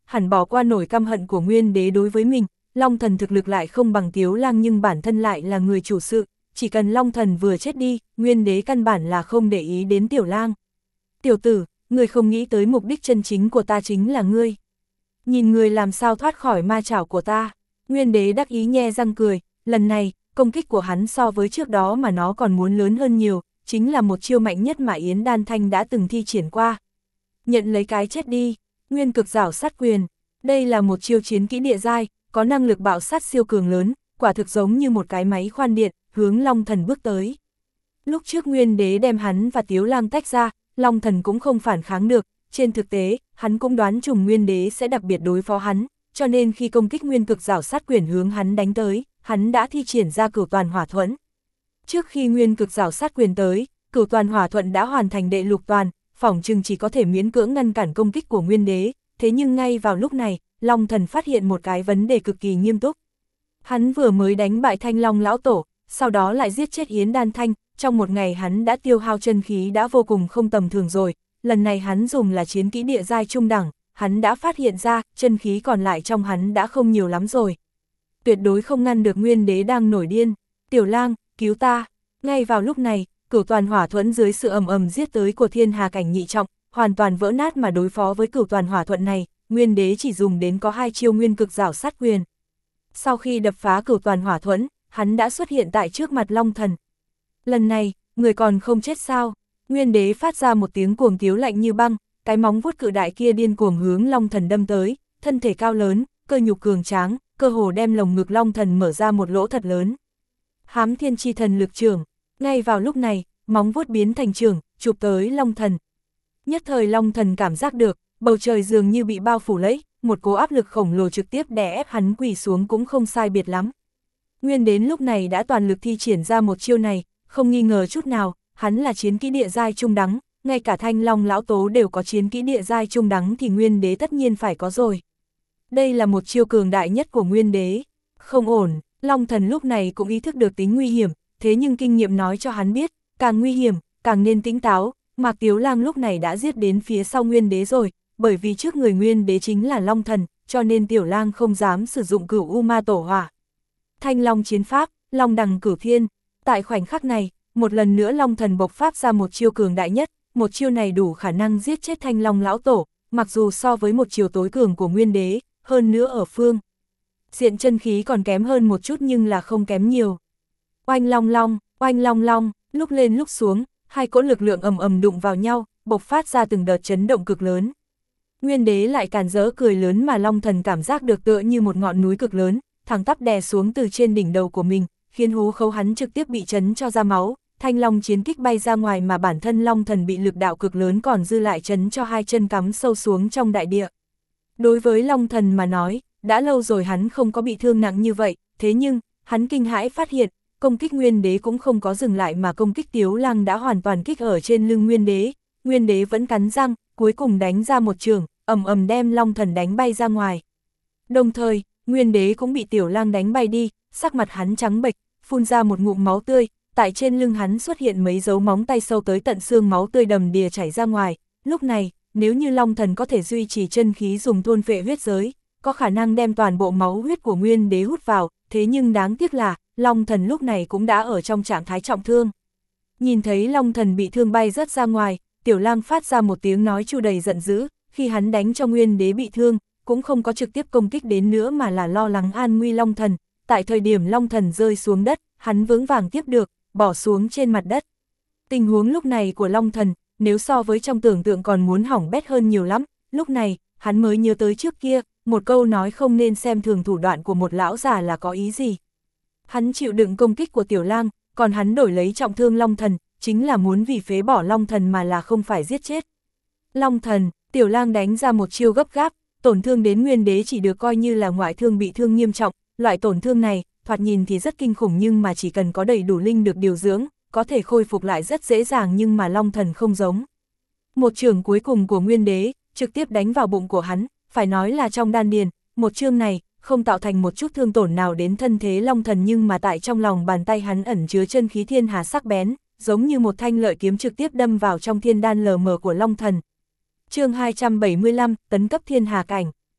hẳn bỏ qua nổi căm hận của Nguyên Đế đối với mình. Long Thần thực lực lại không bằng Tiếu Lang nhưng bản thân lại là người chủ sự, chỉ cần Long Thần vừa chết đi, Nguyên Đế căn bản là không để ý đến Tiểu Lang. Tiểu tử, ngươi không nghĩ tới mục đích chân chính của ta chính là ngươi. Nhìn ngươi làm sao thoát khỏi ma chảo của ta. Nguyên Đế đắc ý nhe răng cười, lần này, công kích của hắn so với trước đó mà nó còn muốn lớn hơn nhiều, chính là một chiêu mạnh nhất mà Yến Đan Thanh đã từng thi triển qua. Nhận lấy cái chết đi, Nguyên Cực Giảo Sát Quyền. Đây là một chiêu chiến kỹ địa giai, có năng lực bạo sát siêu cường lớn, quả thực giống như một cái máy khoan điện, hướng Long Thần bước tới. Lúc trước Nguyên Đế đem hắn và Tiếu Lang tách ra, Long Thần cũng không phản kháng được, trên thực tế, hắn cũng đoán trùng Nguyên Đế sẽ đặc biệt đối phó hắn, cho nên khi công kích Nguyên Cực Giảo Sát Quyền hướng hắn đánh tới, hắn đã thi triển ra Cửu Toàn Hỏa Thuẫn. Trước khi Nguyên Cực Giảo Sát Quyền tới, Cửu Toàn Hỏa Thuẫn đã hoàn thành đệ lục toàn, phỏng chừng chỉ có thể miễn cưỡng ngăn cản công kích của Nguyên Đế, thế nhưng ngay vào lúc này, Long Thần phát hiện một cái vấn đề cực kỳ nghiêm túc. Hắn vừa mới đánh bại Thanh Long lão tổ, sau đó lại giết chết Yến Đan Thanh, trong một ngày hắn đã tiêu hao chân khí đã vô cùng không tầm thường rồi, lần này hắn dùng là chiến kỹ địa giai trung đẳng, hắn đã phát hiện ra, chân khí còn lại trong hắn đã không nhiều lắm rồi. Tuyệt đối không ngăn được Nguyên Đế đang nổi điên. Tiểu Lang, cứu ta. Ngay vào lúc này, Cửu Toàn Hỏa Thuẫn dưới sự ầm ầm giết tới của Thiên Hà cảnh nhị trọng, hoàn toàn vỡ nát mà đối phó với Cửu Toàn Hỏa Thuẫn này, Nguyên Đế chỉ dùng đến có hai chiêu Nguyên Cực Giảo Sát Quyền. Sau khi đập phá Cửu Toàn Hỏa Thuẫn, hắn đã xuất hiện tại trước mặt Long Thần. Lần này, người còn không chết sao? Nguyên Đế phát ra một tiếng cuồng tiếu lạnh như băng, cái móng vuốt cự đại kia điên cuồng hướng Long Thần đâm tới, thân thể cao lớn, cơ nhục cường tráng, cơ hồ đem lồng ngực Long Thần mở ra một lỗ thật lớn. Hám Thiên Chi Thần Lực Chưởng. Ngay vào lúc này, móng vuốt biến thành chưởng, chụp tới Long Thần. Nhất thời Long Thần cảm giác được, bầu trời dường như bị bao phủ lấy, một cỗ áp lực khổng lồ trực tiếp đè ép hắn quỳ xuống cũng không sai biệt lắm. Nguyên đến lúc này đã toàn lực thi triển ra một chiêu này, không nghi ngờ chút nào, hắn là chiến kỹ địa giai trung đẳng, ngay cả Thanh Long lão tố đều có chiến kỹ địa giai trung đẳng thì Nguyên Đế tất nhiên phải có rồi. Đây là một chiêu cường đại nhất của Nguyên Đế. Không ổn, Long Thần lúc này cũng ý thức được tính nguy hiểm, thế nhưng kinh nghiệm nói cho hắn biết, càng nguy hiểm, càng nên tỉnh táo. Mạc Tiếu Lang lúc này đã giết đến phía sau Nguyên Đế rồi, bởi vì trước người Nguyên Đế chính là Long Thần, cho nên Tiểu Lang không dám sử dụng Cửu U Ma Tổ Hỏa. Thanh Long chiến pháp, Long Đằng Cửu Thiên. Tại khoảnh khắc này, một lần nữa Long Thần bộc phát ra một chiêu cường đại nhất, một chiêu này đủ khả năng giết chết Thanh Long lão tổ, mặc dù so với một chiêu tối cường của Nguyên Đế, hơn nữa ở phương diện chân khí còn kém hơn một chút nhưng là không kém nhiều. Oanh long long, oanh long long, lúc lên lúc xuống, hai cỗ lực lượng ầm ầm đụng vào nhau, bộc phát ra từng đợt chấn động cực lớn. Nguyên Đế lại càn rỡ cười lớn mà Long Thần cảm giác được tựa như một ngọn núi cực lớn, thẳng tắp đè xuống từ trên đỉnh đầu của mình, khiến hố khấu hắn trực tiếp bị chấn cho ra máu, Thanh Long chiến kích bay ra ngoài mà bản thân Long Thần bị lực đạo cực lớn còn dư lại chấn cho hai chân cắm sâu xuống trong đại địa. Đối với Long Thần mà nói, đã lâu rồi hắn không có bị thương nặng như vậy, thế nhưng, hắn kinh hãi phát hiện, công kích Nguyên Đế cũng không có dừng lại mà công kích Tiếu Lang đã hoàn toàn kích ở trên lưng Nguyên Đế. Nguyên Đế vẫn cắn răng, cuối cùng đánh ra một trường, ầm ầm đem Long Thần đánh bay ra ngoài. Đồng thời, Nguyên Đế cũng bị Tiểu Lang đánh bay đi, sắc mặt hắn trắng bệch, phun ra một ngụm máu tươi, tại trên lưng hắn xuất hiện mấy dấu móng tay sâu tới tận xương, máu tươi đầm đìa chảy ra ngoài. Lúc này, nếu như Long Thần có thể duy trì chân khí dùng thôn phệ huyết giới, có khả năng đem toàn bộ máu huyết của Nguyên Đế hút vào, thế nhưng đáng tiếc là, Long Thần lúc này cũng đã ở trong trạng thái trọng thương. Nhìn thấy Long Thần bị thương bay rớt ra ngoài, Tiểu Lang phát ra một tiếng nói chu đầy giận dữ, khi hắn đánh cho Nguyên Đế bị thương, cũng không có trực tiếp công kích đến nữa mà là lo lắng an nguy Long Thần. Tại thời điểm Long Thần rơi xuống đất, hắn vững vàng tiếp được, bỏ xuống trên mặt đất. Tình huống lúc này của Long Thần, nếu so với trong tưởng tượng còn muốn hỏng bét hơn nhiều lắm, lúc này, hắn mới nhớ tới trước kia, một câu nói không nên xem thường thủ đoạn của một lão già là có ý gì. Hắn chịu đựng công kích của Tiểu Lang, còn hắn đổi lấy trọng thương Long Thần, chính là muốn vì phế bỏ Long Thần mà là không phải giết chết. Long Thần, Tiểu Lang đánh ra một chiêu gấp gáp, tổn thương đến Nguyên Đế chỉ được coi như là ngoại thương bị thương nghiêm trọng, loại tổn thương này, thoạt nhìn thì rất kinh khủng nhưng mà chỉ cần có đầy đủ linh được điều dưỡng, có thể khôi phục lại rất dễ dàng nhưng mà Long Thần không giống. Một trường cuối cùng của Nguyên Đế, trực tiếp đánh vào bụng của hắn, phải nói là trong đan điền, một chương này, không tạo thành một chút thương tổn nào đến thân thế Long Thần nhưng mà tại trong lòng bàn tay hắn ẩn chứa chân khí thiên hà sắc bén, giống như một thanh lợi kiếm trực tiếp đâm vào trong thiên đan lờ mờ của Long Thần. Chương hai trăm bảy mươi lăm, tấn cấp thiên hà cảnh.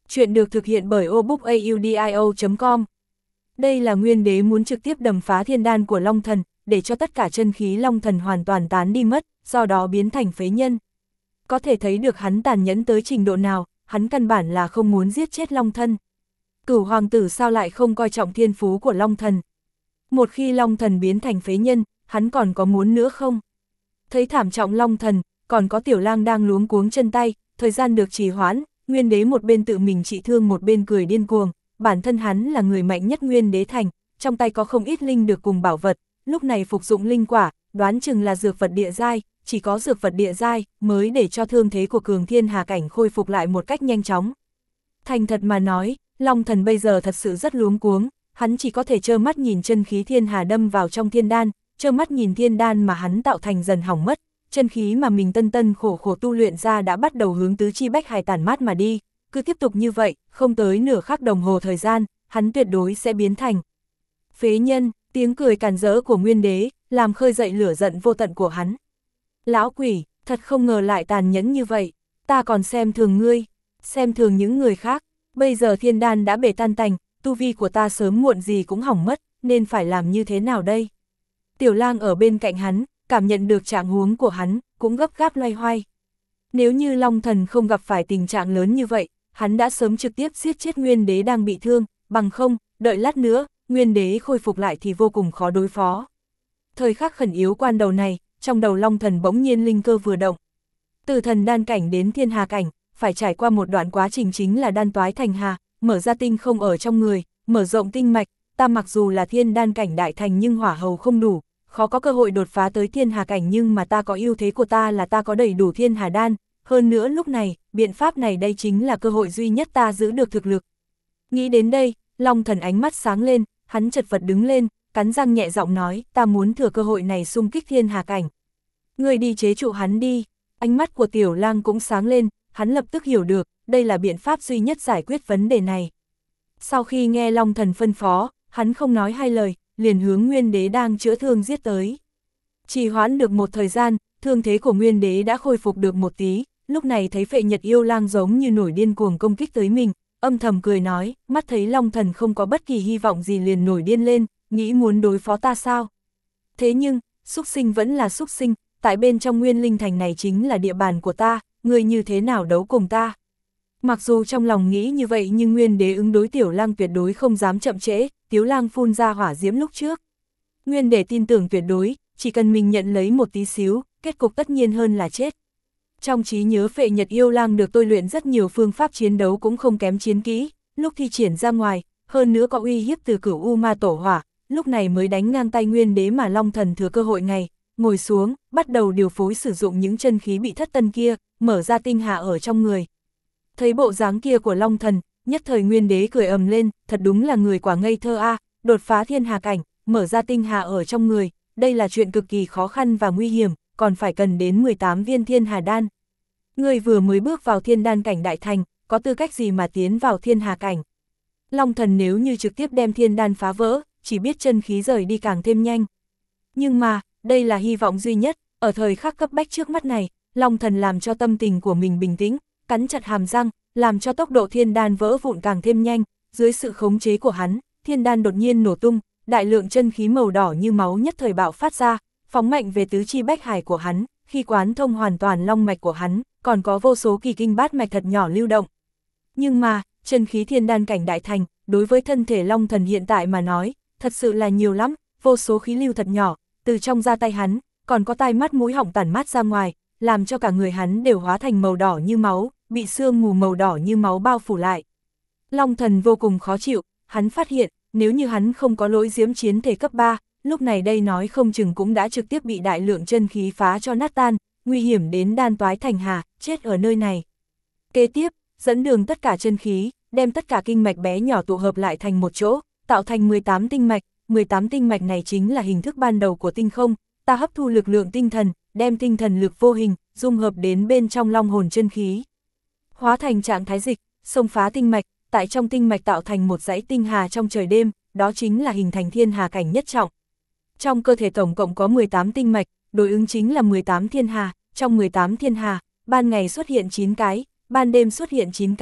Chuyện được thực hiện bởi obookaudio chấm com. Đây là Nguyên Đế muốn trực tiếp đầm phá thiên đan của Long Thần, để cho tất cả chân khí Long Thần hoàn toàn tán đi mất, do đó biến thành phế nhân. Có thể thấy được hắn tàn nhẫn tới trình độ nào, hắn căn bản là không muốn giết chết Long Thần. Cửu hoàng tử sao lại không coi trọng thiên phú của Long Thần? Một khi Long Thần biến thành phế nhân, hắn còn có muốn nữa không? Thấy thảm trọng Long Thần, còn có Tiểu Lang đang luống cuống chân tay, thời gian được trì hoãn, Nguyên Đế một bên tự mình trị thương một bên cười điên cuồng, bản thân hắn là người mạnh nhất Nguyên Đế thành, trong tay có không ít linh được cùng bảo vật, lúc này phục dụng linh quả, đoán chừng là dược vật địa giai, chỉ có dược vật địa giai mới để cho thương thế của Cường Thiên Hà cảnh khôi phục lại một cách nhanh chóng. Thành thật mà nói, Long Thần bây giờ thật sự rất luống cuống, hắn chỉ có thể trơ mắt nhìn chân khí thiên hà đâm vào trong thiên đan, trơ mắt nhìn thiên đan mà hắn tạo thành dần hỏng mất, chân khí mà mình tân tân khổ khổ tu luyện ra đã bắt đầu hướng tứ chi bách hải tản mát mà đi, cứ tiếp tục như vậy, không tới nửa khắc đồng hồ thời gian, hắn tuyệt đối sẽ biến thành phế nhân. Tiếng cười càn rỡ của Nguyên Đế, làm khơi dậy lửa giận vô tận của hắn. Lão quỷ, thật không ngờ lại tàn nhẫn như vậy, ta còn xem thường ngươi, xem thường những người khác, bây giờ thiên đan đã bể tan tành, tu vi của ta sớm muộn gì cũng hỏng mất, nên phải làm như thế nào đây? Tiểu Lang ở bên cạnh hắn, cảm nhận được trạng huống của hắn, cũng gấp gáp loay hoay. Nếu như Long Thần không gặp phải tình trạng lớn như vậy, hắn đã sớm trực tiếp giết chết Nguyên Đế đang bị thương, bằng không, đợi lát nữa, Nguyên Đế khôi phục lại thì vô cùng khó đối phó. Thời khắc khẩn yếu quan đầu này, trong đầu Long Thần bỗng nhiên linh cơ vừa động. Từ thần đan cảnh đến thiên hà cảnh, phải trải qua một đoạn quá trình chính là đan toái thành hà, mở ra tinh không ở trong người, mở rộng tinh mạch, ta mặc dù là thiên đan cảnh đại thành nhưng hỏa hầu không đủ, khó có cơ hội đột phá tới thiên hà cảnh, nhưng mà ta có ưu thế của ta là ta có đầy đủ thiên hà đan, hơn nữa lúc này, biện pháp này đây chính là cơ hội duy nhất ta giữ được thực lực. Nghĩ đến đây, Long Thần ánh mắt sáng lên, hắn chật vật đứng lên, cắn răng nhẹ giọng nói, ta muốn thừa cơ hội này xung kích thiên hà cảnh. Ngươi đi chế trụ hắn đi. Ánh mắt của Tiểu Lang cũng sáng lên, hắn lập tức hiểu được, đây là biện pháp duy nhất giải quyết vấn đề này. Sau khi nghe Long Thần phân phó, hắn không nói hai lời, liền hướng Nguyên Đế đang chữa thương giết tới. Trì hoãn được một thời gian, thương thế của Nguyên Đế đã khôi phục được một tí, lúc này thấy Phệ Nhật Yêu Lang giống như nổi điên cuồng công kích tới mình, âm thầm cười nói, mắt thấy Long Thần không có bất kỳ hy vọng gì liền nổi điên lên, nghĩ muốn đối phó ta sao? Thế nhưng, xúc sinh vẫn là xúc sinh, tại bên trong Nguyên Linh Thành này chính là địa bàn của ta, người như thế nào đấu cùng ta? Mặc dù trong lòng nghĩ như vậy nhưng Nguyên Đế ứng đối Tiểu Lang tuyệt đối không dám chậm trễ, Tiểu Lang phun ra hỏa diễm lúc trước. Nguyên Đế tin tưởng tuyệt đối, chỉ cần mình nhận lấy một tí xíu, kết cục tất nhiên hơn là chết. Trong trí nhớ Phệ Nhật Yêu Lang được tôi luyện rất nhiều phương pháp chiến đấu cũng không kém chiến kỹ, lúc thi triển ra ngoài, hơn nữa có uy hiếp từ Cửu U Ma Tổ Hỏa, lúc này mới đánh ngang tay Nguyên Đế mà Long Thần thừa cơ hội này, ngồi xuống, bắt đầu điều phối sử dụng những chân khí bị thất tân kia, mở ra tinh hà ở trong người. Thấy bộ dáng kia của Long Thần, nhất thời Nguyên Đế cười ầm lên, thật đúng là người quả ngây thơ a, à, đột phá thiên hà cảnh, mở ra tinh hà ở trong người, đây là chuyện cực kỳ khó khăn và nguy hiểm, còn phải cần đến mười tám viên thiên hà đan. Người vừa mới bước vào thiên đan cảnh đại thành, có tư cách gì mà tiến vào thiên hà cảnh? Long Thần nếu như trực tiếp đem thiên đan phá vỡ, chỉ biết chân khí rời đi càng thêm nhanh. Nhưng mà, đây là hy vọng duy nhất, ở thời khắc cấp bách trước mắt này, Long Thần làm cho tâm tình của mình bình tĩnh, cắn chặt hàm răng, làm cho tốc độ thiên đan vỡ vụn càng thêm nhanh, dưới sự khống chế của hắn, thiên đan đột nhiên nổ tung, đại lượng chân khí màu đỏ như máu nhất thời bạo phát ra, phóng mạnh về tứ chi bách hải của hắn, khi quán thông hoàn toàn long mạch của hắn, còn có vô số kỳ kinh bát mạch thật nhỏ lưu động. Nhưng mà, chân khí thiên đan cảnh đại thành, đối với thân thể Long Thần hiện tại mà nói, thật sự là nhiều lắm, vô số khí lưu thật nhỏ, từ trong da tay hắn, còn có tai mắt mũi họng tản mát ra ngoài, làm cho cả người hắn đều hóa thành màu đỏ như máu, bị sương mù màu đỏ như máu bao phủ lại. Long Thần vô cùng khó chịu, hắn phát hiện, nếu như hắn không có lỗi diễm chiến thể cấp ba, lúc này đây nói không chừng cũng đã trực tiếp bị đại lượng chân khí phá cho nát tan, nguy hiểm đến đan toái thành hà, chết ở nơi này. Kế tiếp, dẫn đường tất cả chân khí, đem tất cả kinh mạch bé nhỏ tụ hợp lại thành một chỗ, tạo thành mười tám tinh mạch, mười tám tinh mạch này chính là hình thức ban đầu của tinh không, ta hấp thu lực lượng tinh thần, đem tinh thần lực vô hình, dung hợp đến bên trong long hồn chân khí. Hóa thành trạng thái dịch, xông phá tinh mạch, tại trong tinh mạch tạo thành một dãy tinh hà trong trời đêm, đó chính là hình thành thiên hà cảnh nhất trọng. Trong cơ thể tổng cộng có mười tám tinh mạch, đối ứng chính là mười tám thiên hà, trong mười tám thiên hà, ban ngày xuất hiện chín cái, ban đêm xuất hiện chín cái,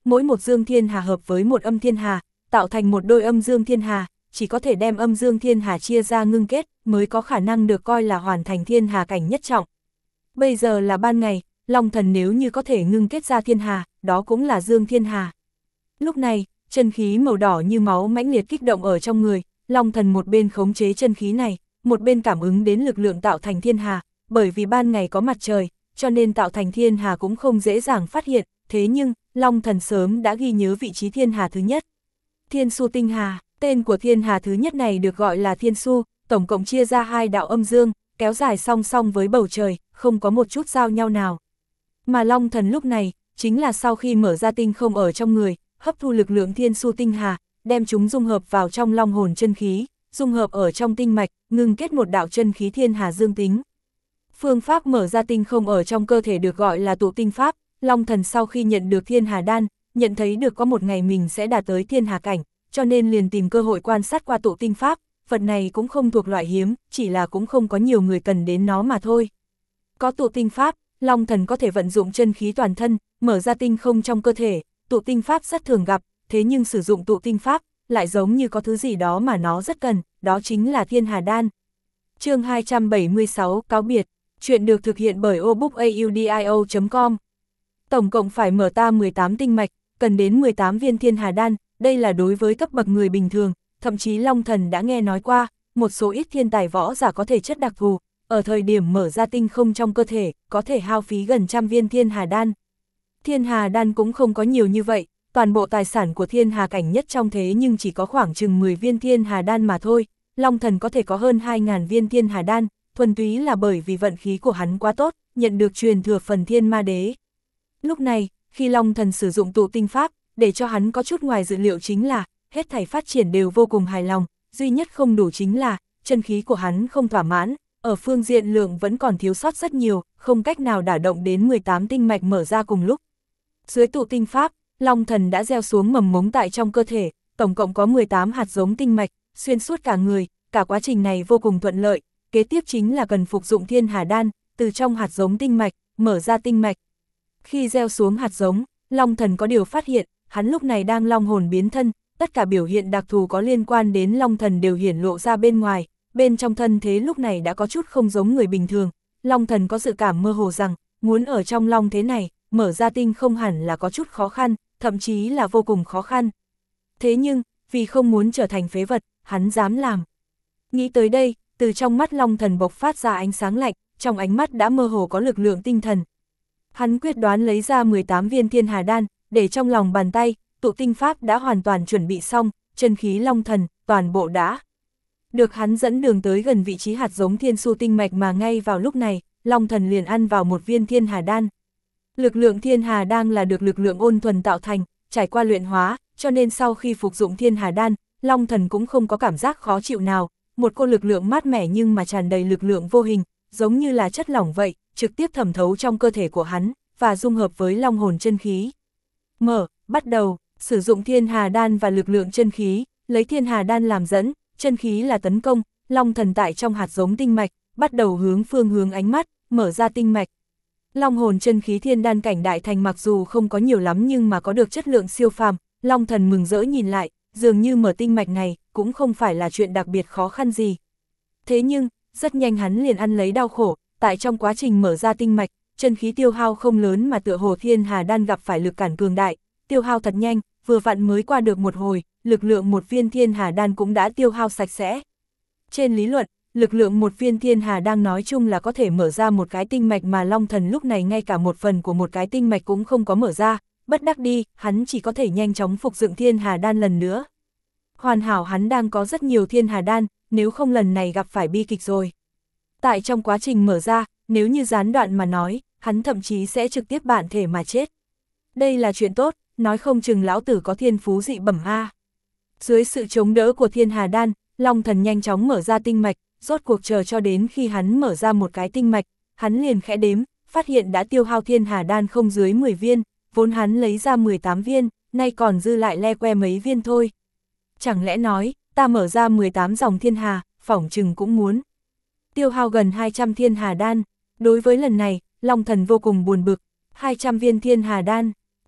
mỗi một dương thiên hà hợp với một âm thiên hà, tạo thành một đôi âm dương thiên hà, chỉ có thể đem âm dương thiên hà chia ra ngưng kết, mới có khả năng được coi là hoàn thành thiên hà cảnh nhất trọng. Bây giờ là ban ngày, Long Thần nếu như có thể ngưng kết ra thiên hà, đó cũng là dương thiên hà. Lúc này, chân khí màu đỏ như máu mãnh liệt kích động ở trong người, Long Thần một bên khống chế chân khí này, một bên cảm ứng đến lực lượng tạo thành thiên hà, bởi vì ban ngày có mặt trời, cho nên tạo thành thiên hà cũng không dễ dàng phát hiện, thế nhưng, Long Thần sớm đã ghi nhớ vị trí thiên hà thứ nhất. Thiên Su Tinh Hà, tên của thiên hà thứ nhất này được gọi là Thiên Su, tổng cộng chia ra hai đạo âm dương, kéo dài song song với bầu trời, không có một chút giao nhau nào. Mà Long Thần lúc này, chính là sau khi mở ra tinh không ở trong người, hấp thu lực lượng Thiên Su Tinh Hà, đem chúng dung hợp vào trong long hồn chân khí, dung hợp ở trong tinh mạch, ngưng kết một đạo chân khí thiên hà dương tính. Phương pháp mở ra tinh không ở trong cơ thể được gọi là tụ tinh pháp. Long Thần sau khi nhận được thiên hà đan, nhận thấy được có một ngày mình sẽ đạt tới thiên hà cảnh, cho nên liền tìm cơ hội quan sát qua tụ tinh pháp. Vật này cũng không thuộc loại hiếm, chỉ là cũng không có nhiều người cần đến nó mà thôi. Có tụ tinh pháp, Long Thần có thể vận dụng chân khí toàn thân, mở ra tinh không trong cơ thể. Tụ tinh pháp rất thường gặp, thế nhưng sử dụng tụ tinh pháp lại giống như có thứ gì đó mà nó rất cần, đó chính là thiên hà đan. Chương hai trăm bảy mươi sáu, cáo biệt. Chuyện được thực hiện bởi obookaudio chấm com. Tổng cộng phải mở ta mười tám tinh mạch, cần đến mười tám viên thiên hà đan, đây là đối với cấp bậc người bình thường, thậm chí Long Thần đã nghe nói qua, một số ít thiên tài võ giả có thể chất đặc thù, ở thời điểm mở ra tinh không trong cơ thể, có thể hao phí gần trăm viên thiên hà đan. Thiên hà đan cũng không có nhiều như vậy, toàn bộ tài sản của thiên hà cảnh nhất trong thế nhưng chỉ có khoảng chừng mười viên thiên hà đan mà thôi, Long Thần có thể có hơn hai nghìn viên thiên hà đan, thuần túy là bởi vì vận khí của hắn quá tốt, nhận được truyền thừa phần thiên ma đế. Lúc này, khi Long Thần sử dụng tụ tinh pháp, để cho hắn có chút ngoài dự liệu chính là, hết thảy phát triển đều vô cùng hài lòng, duy nhất không đủ chính là, chân khí của hắn không thỏa mãn, ở phương diện lượng vẫn còn thiếu sót rất nhiều, không cách nào đả động đến mười tám tinh mạch mở ra cùng lúc. Dưới tụ tinh pháp, Long Thần đã gieo xuống mầm mống tại trong cơ thể, tổng cộng có mười tám hạt giống tinh mạch, xuyên suốt cả người, cả quá trình này vô cùng thuận lợi, kế tiếp chính là cần phục dụng thiên hà đan, từ trong hạt giống tinh mạch, mở ra tinh mạch. Khi gieo xuống hạt giống, Long Thần có điều phát hiện, hắn lúc này đang long hồn biến thân, tất cả biểu hiện đặc thù có liên quan đến Long Thần đều hiển lộ ra bên ngoài, bên trong thân thế lúc này đã có chút không giống người bình thường. Long Thần có dự cảm mơ hồ rằng, muốn ở trong long thế này, mở ra tinh không hẳn là có chút khó khăn, thậm chí là vô cùng khó khăn. Thế nhưng, vì không muốn trở thành phế vật, hắn dám làm. Nghĩ tới đây, từ trong mắt Long Thần bộc phát ra ánh sáng lạnh, trong ánh mắt đã mơ hồ có lực lượng tinh thần. Hắn quyết đoán lấy ra mười tám viên thiên hà đan, để trong lòng bàn tay, tụ tinh pháp đã hoàn toàn chuẩn bị xong, chân khí Long Thần, toàn bộ đã. Được hắn dẫn đường tới gần vị trí hạt giống thiên su tinh mạch mà ngay vào lúc này, Long Thần liền ăn vào một viên thiên hà đan. Lực lượng thiên hà đan là được lực lượng ôn thuần tạo thành, trải qua luyện hóa, cho nên sau khi phục dụng thiên hà đan, Long Thần cũng không có cảm giác khó chịu nào, một cô lực lượng mát mẻ nhưng mà tràn đầy lực lượng vô hình, giống như là chất lỏng vậy, trực tiếp thẩm thấu trong cơ thể của hắn, và dung hợp với long hồn chân khí. Mở, bắt đầu, sử dụng thiên hà đan và lực lượng chân khí, lấy thiên hà đan làm dẫn, chân khí là tấn công, Long Thần tại trong hạt giống tinh mạch, bắt đầu hướng phương hướng ánh mắt, mở ra tinh mạch. Long hồn chân khí thiên đan cảnh đại thành mặc dù không có nhiều lắm nhưng mà có được chất lượng siêu phàm, Long Thần mừng rỡ nhìn lại, dường như mở tinh mạch này, cũng không phải là chuyện đặc biệt khó khăn gì. Thế nhưng, rất nhanh hắn liền ăn lấy đau khổ, tại trong quá trình mở ra tinh mạch, chân khí tiêu hao không lớn mà tựa hồ thiên hà đan gặp phải lực cản cường đại, tiêu hao thật nhanh, vừa vặn mới qua được một hồi, lực lượng một viên thiên hà đan cũng đã tiêu hao sạch sẽ. Trên lý luận, lực lượng một viên thiên hà đan nói chung là có thể mở ra một cái tinh mạch mà Long Thần lúc này ngay cả một phần của một cái tinh mạch cũng không có mở ra, bất đắc đi, hắn chỉ có thể nhanh chóng phục dựng thiên hà đan lần nữa. Hoàn hảo hắn đang có rất nhiều thiên hà đan, nếu không lần này gặp phải bi kịch rồi. Tại trong quá trình mở ra, nếu như gián đoạn mà nói, hắn thậm chí sẽ trực tiếp bản thể mà chết. Đây là chuyện tốt, nói không chừng lão tử có thiên phú dị bẩm a. Dưới sự chống đỡ của thiên hà đan, Long Thần nhanh chóng mở ra tinh mạch, rốt cuộc chờ cho đến khi hắn mở ra một cái tinh mạch, hắn liền khẽ đếm, phát hiện đã tiêu hao thiên hà đan không dưới mười viên, vốn hắn lấy ra mười tám viên, nay còn dư lại le que mấy viên thôi. Chẳng lẽ nói, ta mở ra mười tám dòng thiên hà, phỏng chừng cũng muốn tiêu hao gần hai trăm thiên hà đan. Đối với lần này, Long Thần vô cùng buồn bực, hai trăm viên thiên hà đan,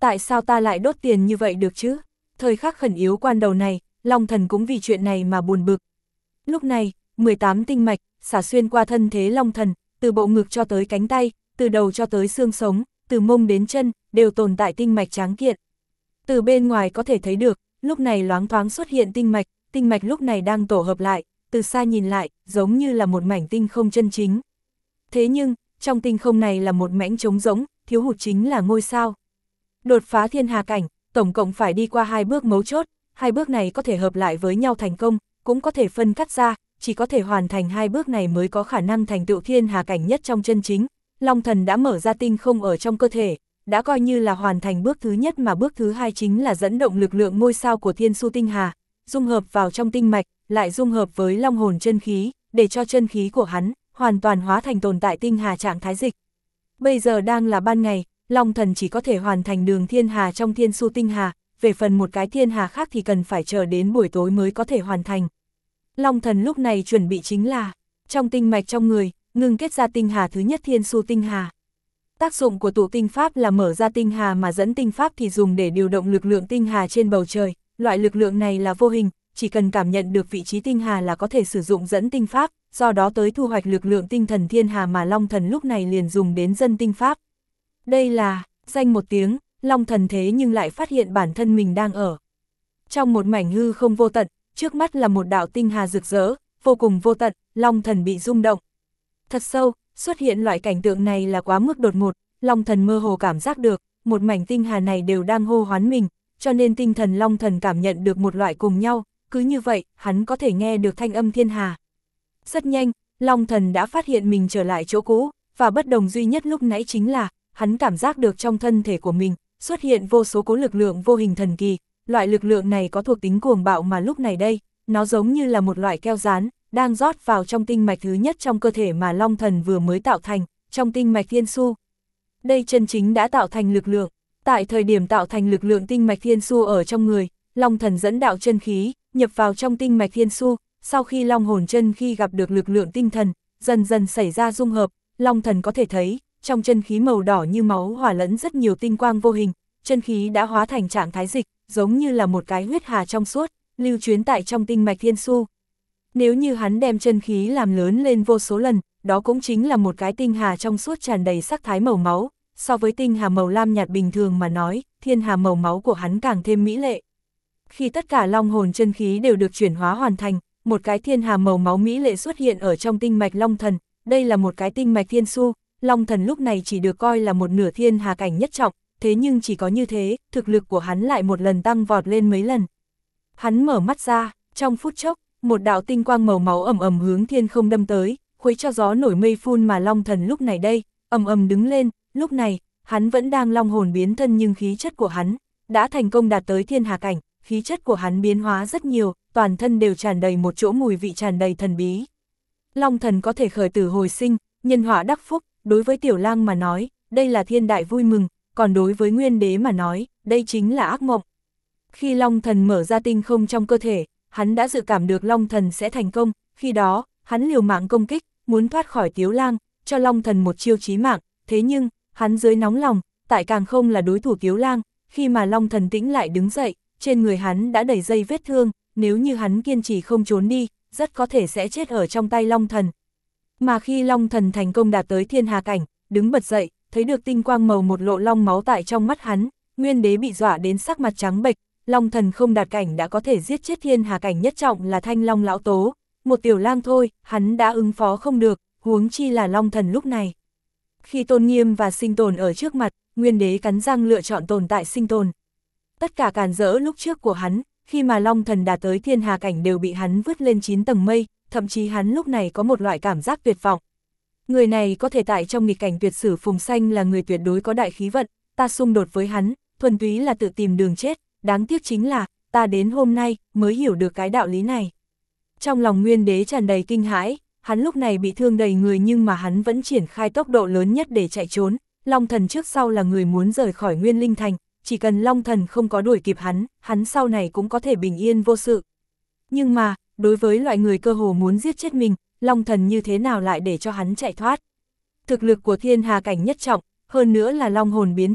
Tại sao ta lại đốt tiền như vậy được chứ? Thời khắc khẩn yếu quan đầu này, Long Thần cũng vì chuyện này mà buồn bực. Lúc này, mười tám tinh mạch, xả xuyên qua thân thế Long Thần, từ bộ ngực cho tới cánh tay, từ đầu cho tới xương sống, từ mông đến chân, đều tồn tại tinh mạch tráng kiện. Từ bên ngoài có thể thấy được, lúc này loáng thoáng xuất hiện tinh mạch, tinh mạch lúc này đang tổ hợp lại, từ xa nhìn lại, giống như là một mảnh tinh không chân chính. Thế nhưng, trong tinh không này là một mảnh trống rỗng, thiếu hụt chính là ngôi sao. Đột phá thiên hà cảnh, tổng cộng phải đi qua hai bước mấu chốt, hai bước này có thể hợp lại với nhau thành công, cũng có thể phân cắt ra, chỉ có thể hoàn thành hai bước này mới có khả năng thành tựu thiên hà cảnh nhất trong chân chính. Long Thần đã mở ra tinh không ở trong cơ thể, đã coi như là hoàn thành bước thứ nhất, mà bước thứ hai chính là dẫn động lực lượng ngôi sao của thiên su tinh hà, dung hợp vào trong tinh mạch, lại dung hợp với long hồn chân khí, để cho chân khí của hắn hoàn toàn hóa thành tồn tại tinh hà trạng thái dịch. Bây giờ đang là ban ngày, Long Thần chỉ có thể hoàn thành đường thiên hà trong thiên su tinh hà, về phần một cái thiên hà khác thì cần phải chờ đến buổi tối mới có thể hoàn thành. Long Thần lúc này chuẩn bị chính là, trong tinh mạch trong người, ngưng kết ra tinh hà thứ nhất thiên su tinh hà. Tác dụng của tụ tinh pháp là mở ra tinh hà, mà dẫn tinh pháp thì dùng để điều động lực lượng tinh hà trên bầu trời. Loại lực lượng này là vô hình, chỉ cần cảm nhận được vị trí tinh hà là có thể sử dụng dẫn tinh pháp, do đó tới thu hoạch lực lượng tinh thần thiên hà, mà Long Thần lúc này liền dùng đến dân tinh pháp. Đây là, danh một tiếng, Long Thần thế nhưng lại phát hiện bản thân mình đang ở trong một mảnh hư không vô tận, trước mắt là một đạo tinh hà rực rỡ, vô cùng vô tận. Long Thần bị rung động thật sâu, xuất hiện loại cảnh tượng này là quá mức đột ngột. Long Thần mơ hồ cảm giác được, một mảnh tinh hà này đều đang hô hoán mình, cho nên tinh thần Long Thần cảm nhận được một loại cùng nhau, cứ như vậy, hắn có thể nghe được thanh âm thiên hà. Rất nhanh, Long Thần đã phát hiện mình trở lại chỗ cũ, và bất đồng duy nhất lúc nãy chính là, hắn cảm giác được trong thân thể của mình, xuất hiện vô số cố lực lượng vô hình thần kỳ. Loại lực lượng này có thuộc tính cuồng bạo, mà lúc này đây, nó giống như là một loại keo dán, đang rót vào trong tinh mạch thứ nhất trong cơ thể mà Long Thần vừa mới tạo thành, trong tinh mạch thiên su. Đây chân chính đã tạo thành lực lượng. Tại thời điểm tạo thành lực lượng tinh mạch thiên su ở trong người, Long Thần dẫn đạo chân khí, nhập vào trong tinh mạch thiên su, sau khi long hồn chân khi gặp được lực lượng tinh thần, dần dần xảy ra dung hợp, Long Thần có thể thấy, trong chân khí màu đỏ như máu hòa lẫn rất nhiều tinh quang vô hình, chân khí đã hóa thành trạng thái dịch, giống như là một cái huyết hà trong suốt, lưu chuyến tại trong tinh mạch thiên su. Nếu như hắn đem chân khí làm lớn lên vô số lần, đó cũng chính là một cái tinh hà trong suốt tràn đầy sắc thái màu máu. So với tinh hà màu lam nhạt bình thường mà nói, thiên hà màu máu của hắn càng thêm mỹ lệ. Khi tất cả long hồn chân khí đều được chuyển hóa hoàn thành, một cái thiên hà màu máu mỹ lệ xuất hiện ở trong tinh mạch Long Thần. Đây là một cái tinh mạch thiên su. Long Thần lúc này chỉ được coi là một nửa thiên hà cảnh nhất trọng, thế nhưng chỉ có như thế, thực lực của hắn lại một lần tăng vọt lên mấy lần. Hắn mở mắt ra, trong phút chốc, một đạo tinh quang màu máu ầm ầm hướng thiên không đâm tới, khuấy cho gió nổi mây phun, mà Long Thần lúc này đây, ầm ầm đứng lên. Lúc này, hắn vẫn đang long hồn biến thân, nhưng khí chất của hắn đã thành công đạt tới thiên hà cảnh, khí chất của hắn biến hóa rất nhiều, toàn thân đều tràn đầy một chỗ mùi vị tràn đầy thần bí. Long Thần có thể khởi tử hồi sinh, nhân họa đắc phúc, đối với Tiểu Lang mà nói, đây là thiên đại vui mừng, còn đối với Nguyên Đế mà nói, đây chính là ác mộng. Khi Long Thần mở ra tinh không trong cơ thể, hắn đã dự cảm được Long Thần sẽ thành công, khi đó, hắn liều mạng công kích, muốn thoát khỏi Tiểu Lang, cho Long Thần một chiêu chí mạng, thế nhưng, hắn dưới nóng lòng, tại càng không là đối thủ Tiểu Lang, khi mà Long Thần tĩnh lại đứng dậy, trên người hắn đã đầy dây vết thương, nếu như hắn kiên trì không trốn đi, rất có thể sẽ chết ở trong tay Long Thần. Mà khi Long Thần thành công đạt tới thiên hà cảnh, đứng bật dậy, thấy được tinh quang màu một lộ long máu tại trong mắt hắn, Nguyên Đế bị dọa đến sắc mặt trắng bệch. Long Thần không đạt cảnh đã có thể giết chết thiên hà cảnh nhất trọng là Thanh Long lão tố, một Tiểu Lang thôi, hắn đã ứng phó không được, huống chi là Long Thần lúc này. Khi tôn nghiêm và sinh tồn ở trước mặt, Nguyên Đế cắn răng lựa chọn tồn tại sinh tồn. Tất cả cản rỡ lúc trước của hắn, khi mà Long Thần đạt tới thiên hà cảnh đều bị hắn vứt lên chín tầng mây, thậm chí hắn lúc này có một loại cảm giác tuyệt vọng. Người này có thể tại trong nghịch cảnh tuyệt sử phùng sanh là người tuyệt đối có đại khí vận, ta xung đột với hắn, thuần túy là tự tìm đường chết, đáng tiếc chính là, ta đến hôm nay mới hiểu được cái đạo lý này. Trong lòng Nguyên Đế tràn đầy kinh hãi, hắn lúc này bị thương đầy người nhưng mà hắn vẫn triển khai tốc độ lớn nhất để chạy trốn. Long Thần trước sau là người muốn rời khỏi Nguyên Linh Thành, chỉ cần Long Thần không có đuổi kịp hắn, hắn sau này cũng có thể bình yên vô sự. Nhưng mà, đối với loại người cơ hồ muốn giết chết mình, Long Thần như thế nào lại để cho hắn chạy thoát? Thực lực của thiên hà cảnh nhất trọng, hơn nữa là long hồn biến thân,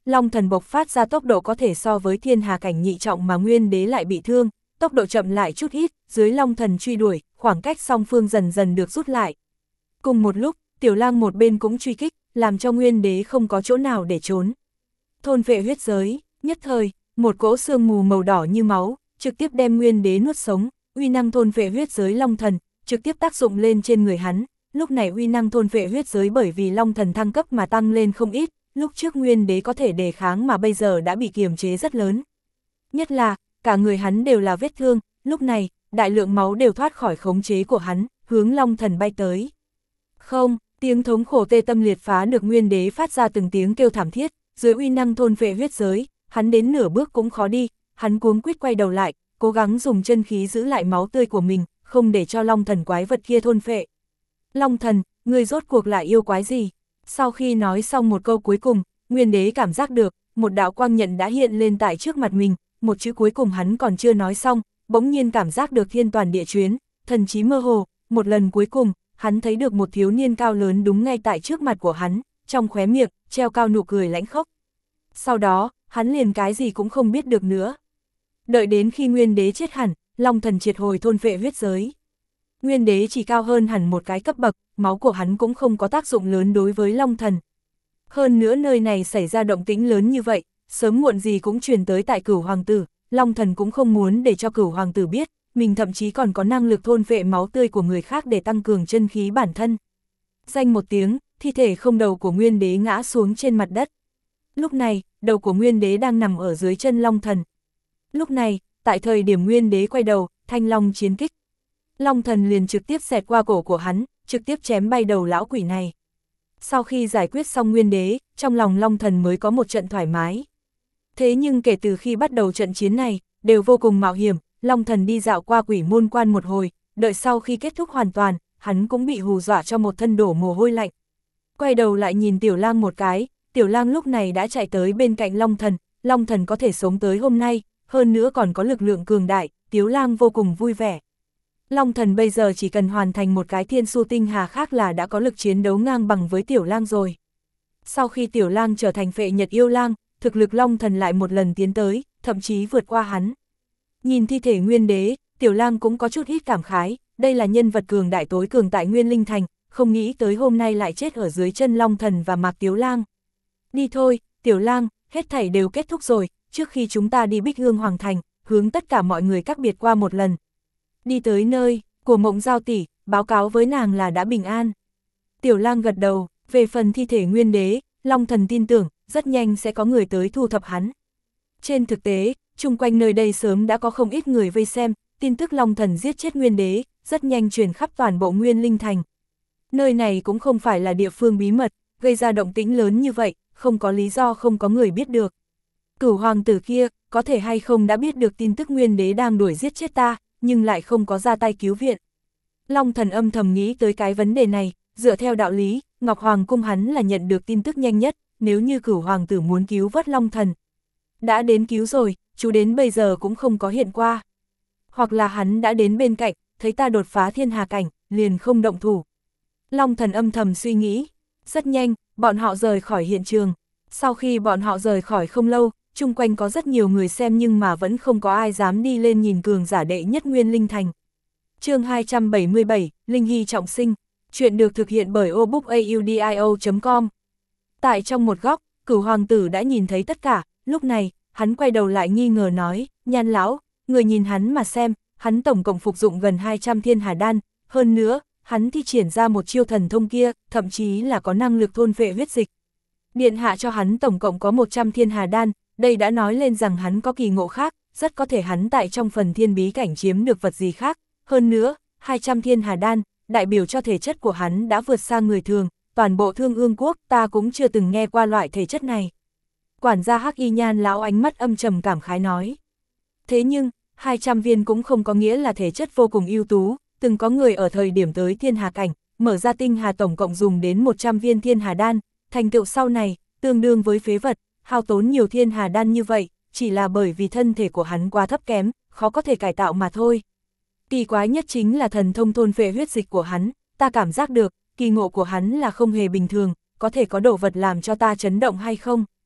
Long thần bộc phát ra tốc độ có thể so với thiên hà cảnh nhị trọng mà nguyên đế lại bị thương, tốc độ chậm lại chút ít, dưới long thần truy đuổi, khoảng cách song phương dần dần được rút lại. Cùng một lúc, Tiểu Lang một bên cũng truy kích, làm cho nguyên đế không có chỗ nào để trốn. Thôn vệ huyết giới, nhất thời, một cỗ sương mù màu đỏ như máu, trực tiếp đem nguyên đế nuốt sống, uy năng thôn vệ huyết giới long thần, trực tiếp tác dụng lên trên người hắn. Lúc này uy năng thôn vệ huyết giới bởi vì long thần thăng cấp mà tăng lên không ít, lúc trước nguyên đế có thể đề kháng mà bây giờ đã bị kiềm chế rất lớn. Nhất là, cả người hắn đều là vết thương, lúc này, đại lượng máu đều thoát khỏi khống chế của hắn, hướng long thần bay tới. Không, tiếng thống khổ tê tâm liệt phá được nguyên đế phát ra từng tiếng kêu thảm thiết, dưới uy năng thôn vệ huyết giới, hắn đến nửa bước cũng khó đi, hắn cuống quýt quay đầu lại, cố gắng dùng chân khí giữ lại máu tươi của mình, không để cho long thần quái vật kia thôn phệ. Long thần, người rốt cuộc lại yêu quái gì? Sau khi nói xong một câu cuối cùng, nguyên đế cảm giác được, một đạo quang nhận đã hiện lên tại trước mặt mình, một chữ cuối cùng hắn còn chưa nói xong, bỗng nhiên cảm giác được thiên toàn địa chuyến, thần trí mơ hồ, một lần cuối cùng, hắn thấy được một thiếu niên cao lớn đúng ngay tại trước mặt của hắn, trong khóe miệng, treo cao nụ cười lãnh khốc. Sau đó, hắn liền cái gì cũng không biết được nữa. Đợi đến khi nguyên đế chết hẳn, long thần triệt hồi thôn vệ huyết giới. Nguyên đế chỉ cao hơn hẳn một cái cấp bậc, máu của hắn cũng không có tác dụng lớn đối với long thần. Hơn nữa nơi này xảy ra động tĩnh lớn như vậy, sớm muộn gì cũng truyền tới tại Cửu hoàng tử, long thần cũng không muốn để cho Cửu hoàng tử biết, mình thậm chí còn có năng lực thôn vệ máu tươi của người khác để tăng cường chân khí bản thân. Danh một tiếng, thi thể không đầu của nguyên đế ngã xuống trên mặt đất. Lúc này, đầu của nguyên đế đang nằm ở dưới chân long thần. Lúc này, tại thời điểm nguyên đế quay đầu, thanh long chiến kích. Long thần liền trực tiếp xẹt qua cổ của hắn, trực tiếp chém bay đầu lão quỷ này. Sau khi giải quyết xong nguyên đế, trong lòng long thần mới có một trận thoải mái. Thế nhưng kể từ khi bắt đầu trận chiến này, đều vô cùng mạo hiểm, long thần đi dạo qua quỷ môn quan một hồi, đợi sau khi kết thúc hoàn toàn, hắn cũng bị hù dọa cho một thân đổ mồ hôi lạnh. Quay đầu lại nhìn Tiểu Lang một cái, Tiểu Lang lúc này đã chạy tới bên cạnh long thần, long thần có thể sống tới hôm nay, hơn nữa còn có lực lượng cường đại, Tiểu Lang vô cùng vui vẻ. Long thần bây giờ chỉ cần hoàn thành một cái thiên su tinh hà khác là đã có lực chiến đấu ngang bằng với Tiểu Lang rồi. Sau khi Tiểu Lang trở thành phệ nhật yêu lang, thực lực long thần lại một lần tiến tới, thậm chí vượt qua hắn. Nhìn thi thể nguyên đế, Tiểu Lang cũng có chút ít cảm khái, đây là nhân vật cường đại tối cường tại Nguyên Linh Thành, không nghĩ tới hôm nay lại chết ở dưới chân long thần và Mạc Tiếu Lang. Đi thôi, Tiểu Lang, hết thảy đều kết thúc rồi, trước khi chúng ta đi Bích Hương Hoàng Thành, hướng tất cả mọi người các biệt qua một lần. Đi tới nơi của Mộng Giao tỷ, báo cáo với nàng là đã bình an. Tiểu Lang gật đầu, về phần thi thể nguyên đế, long thần tin tưởng, rất nhanh sẽ có người tới thu thập hắn. Trên thực tế, chung quanh nơi đây sớm đã có không ít người vây xem, tin tức long thần giết chết nguyên đế, rất nhanh truyền khắp toàn bộ Nguyên Linh Thành. Nơi này cũng không phải là địa phương bí mật, gây ra động tĩnh lớn như vậy, không có lý do không có người biết được. Cửu hoàng tử kia, có thể hay không đã biết được tin tức nguyên đế đang đuổi giết chết ta, nhưng lại không có ra tay cứu viện. Long thần âm thầm nghĩ tới cái vấn đề này, dựa theo đạo lý, Ngọc Hoàng cung hắn là nhận được tin tức nhanh nhất, nếu như Cửu hoàng tử muốn cứu vớt long thần. Đã đến cứu rồi, chú đến bây giờ cũng không có hiện qua. Hoặc là hắn đã đến bên cạnh, thấy ta đột phá thiên hà cảnh, liền không động thủ. Long thần âm thầm suy nghĩ. Rất nhanh, bọn họ rời khỏi hiện trường. Sau khi bọn họ rời khỏi không lâu, chung quanh có rất nhiều người xem nhưng mà vẫn không có ai dám đi lên nhìn cường giả đệ nhất Nguyên Linh Thành. Chương hai trăm bảy mươi bảy, Linh Hy trọng sinh. Chuyện được thực hiện bởi obookaudio chấm com. Tại trong một góc, Cửu hoàng tử đã nhìn thấy tất cả, lúc này, hắn quay đầu lại nghi ngờ nói, Nhan lão, người nhìn hắn mà xem, hắn tổng cộng phục dụng gần hai trăm thiên hà đan, hơn nữa, hắn thi triển ra một chiêu thần thông kia, thậm chí là có năng lực thôn phệ huyết dịch. Điện hạ cho hắn tổng cộng có một trăm thiên hà đan, đây đã nói lên rằng hắn có kỳ ngộ khác, rất có thể hắn tại trong phần thiên bí cảnh chiếm được vật gì khác. Hơn nữa, hai trăm thiên hà đan, đại biểu cho thể chất của hắn đã vượt xa người thường, toàn bộ Thương Ương quốc ta cũng chưa từng nghe qua loại thể chất này. Quản gia Hắc Y Nhan lão ánh mắt âm trầm cảm khái nói. Thế nhưng, hai trăm viên cũng không có nghĩa là thể chất vô cùng ưu tú, từng có người ở thời điểm tới thiên hà cảnh, mở ra tinh hà tổng cộng dùng đến một trăm viên thiên hà đan, thành tựu sau này, tương đương với phế vật, hao tốn nhiều thiên hà đan như vậy, chỉ là bởi vì thân thể của hắn quá thấp kém, khó có thể cải tạo mà thôi. Kỳ quái nhất chính là thần thông thôn phệ huyết dịch của hắn, ta cảm giác được, kỳ ngộ của hắn là không hề bình thường, có thể có đồ vật làm cho ta chấn động hay không?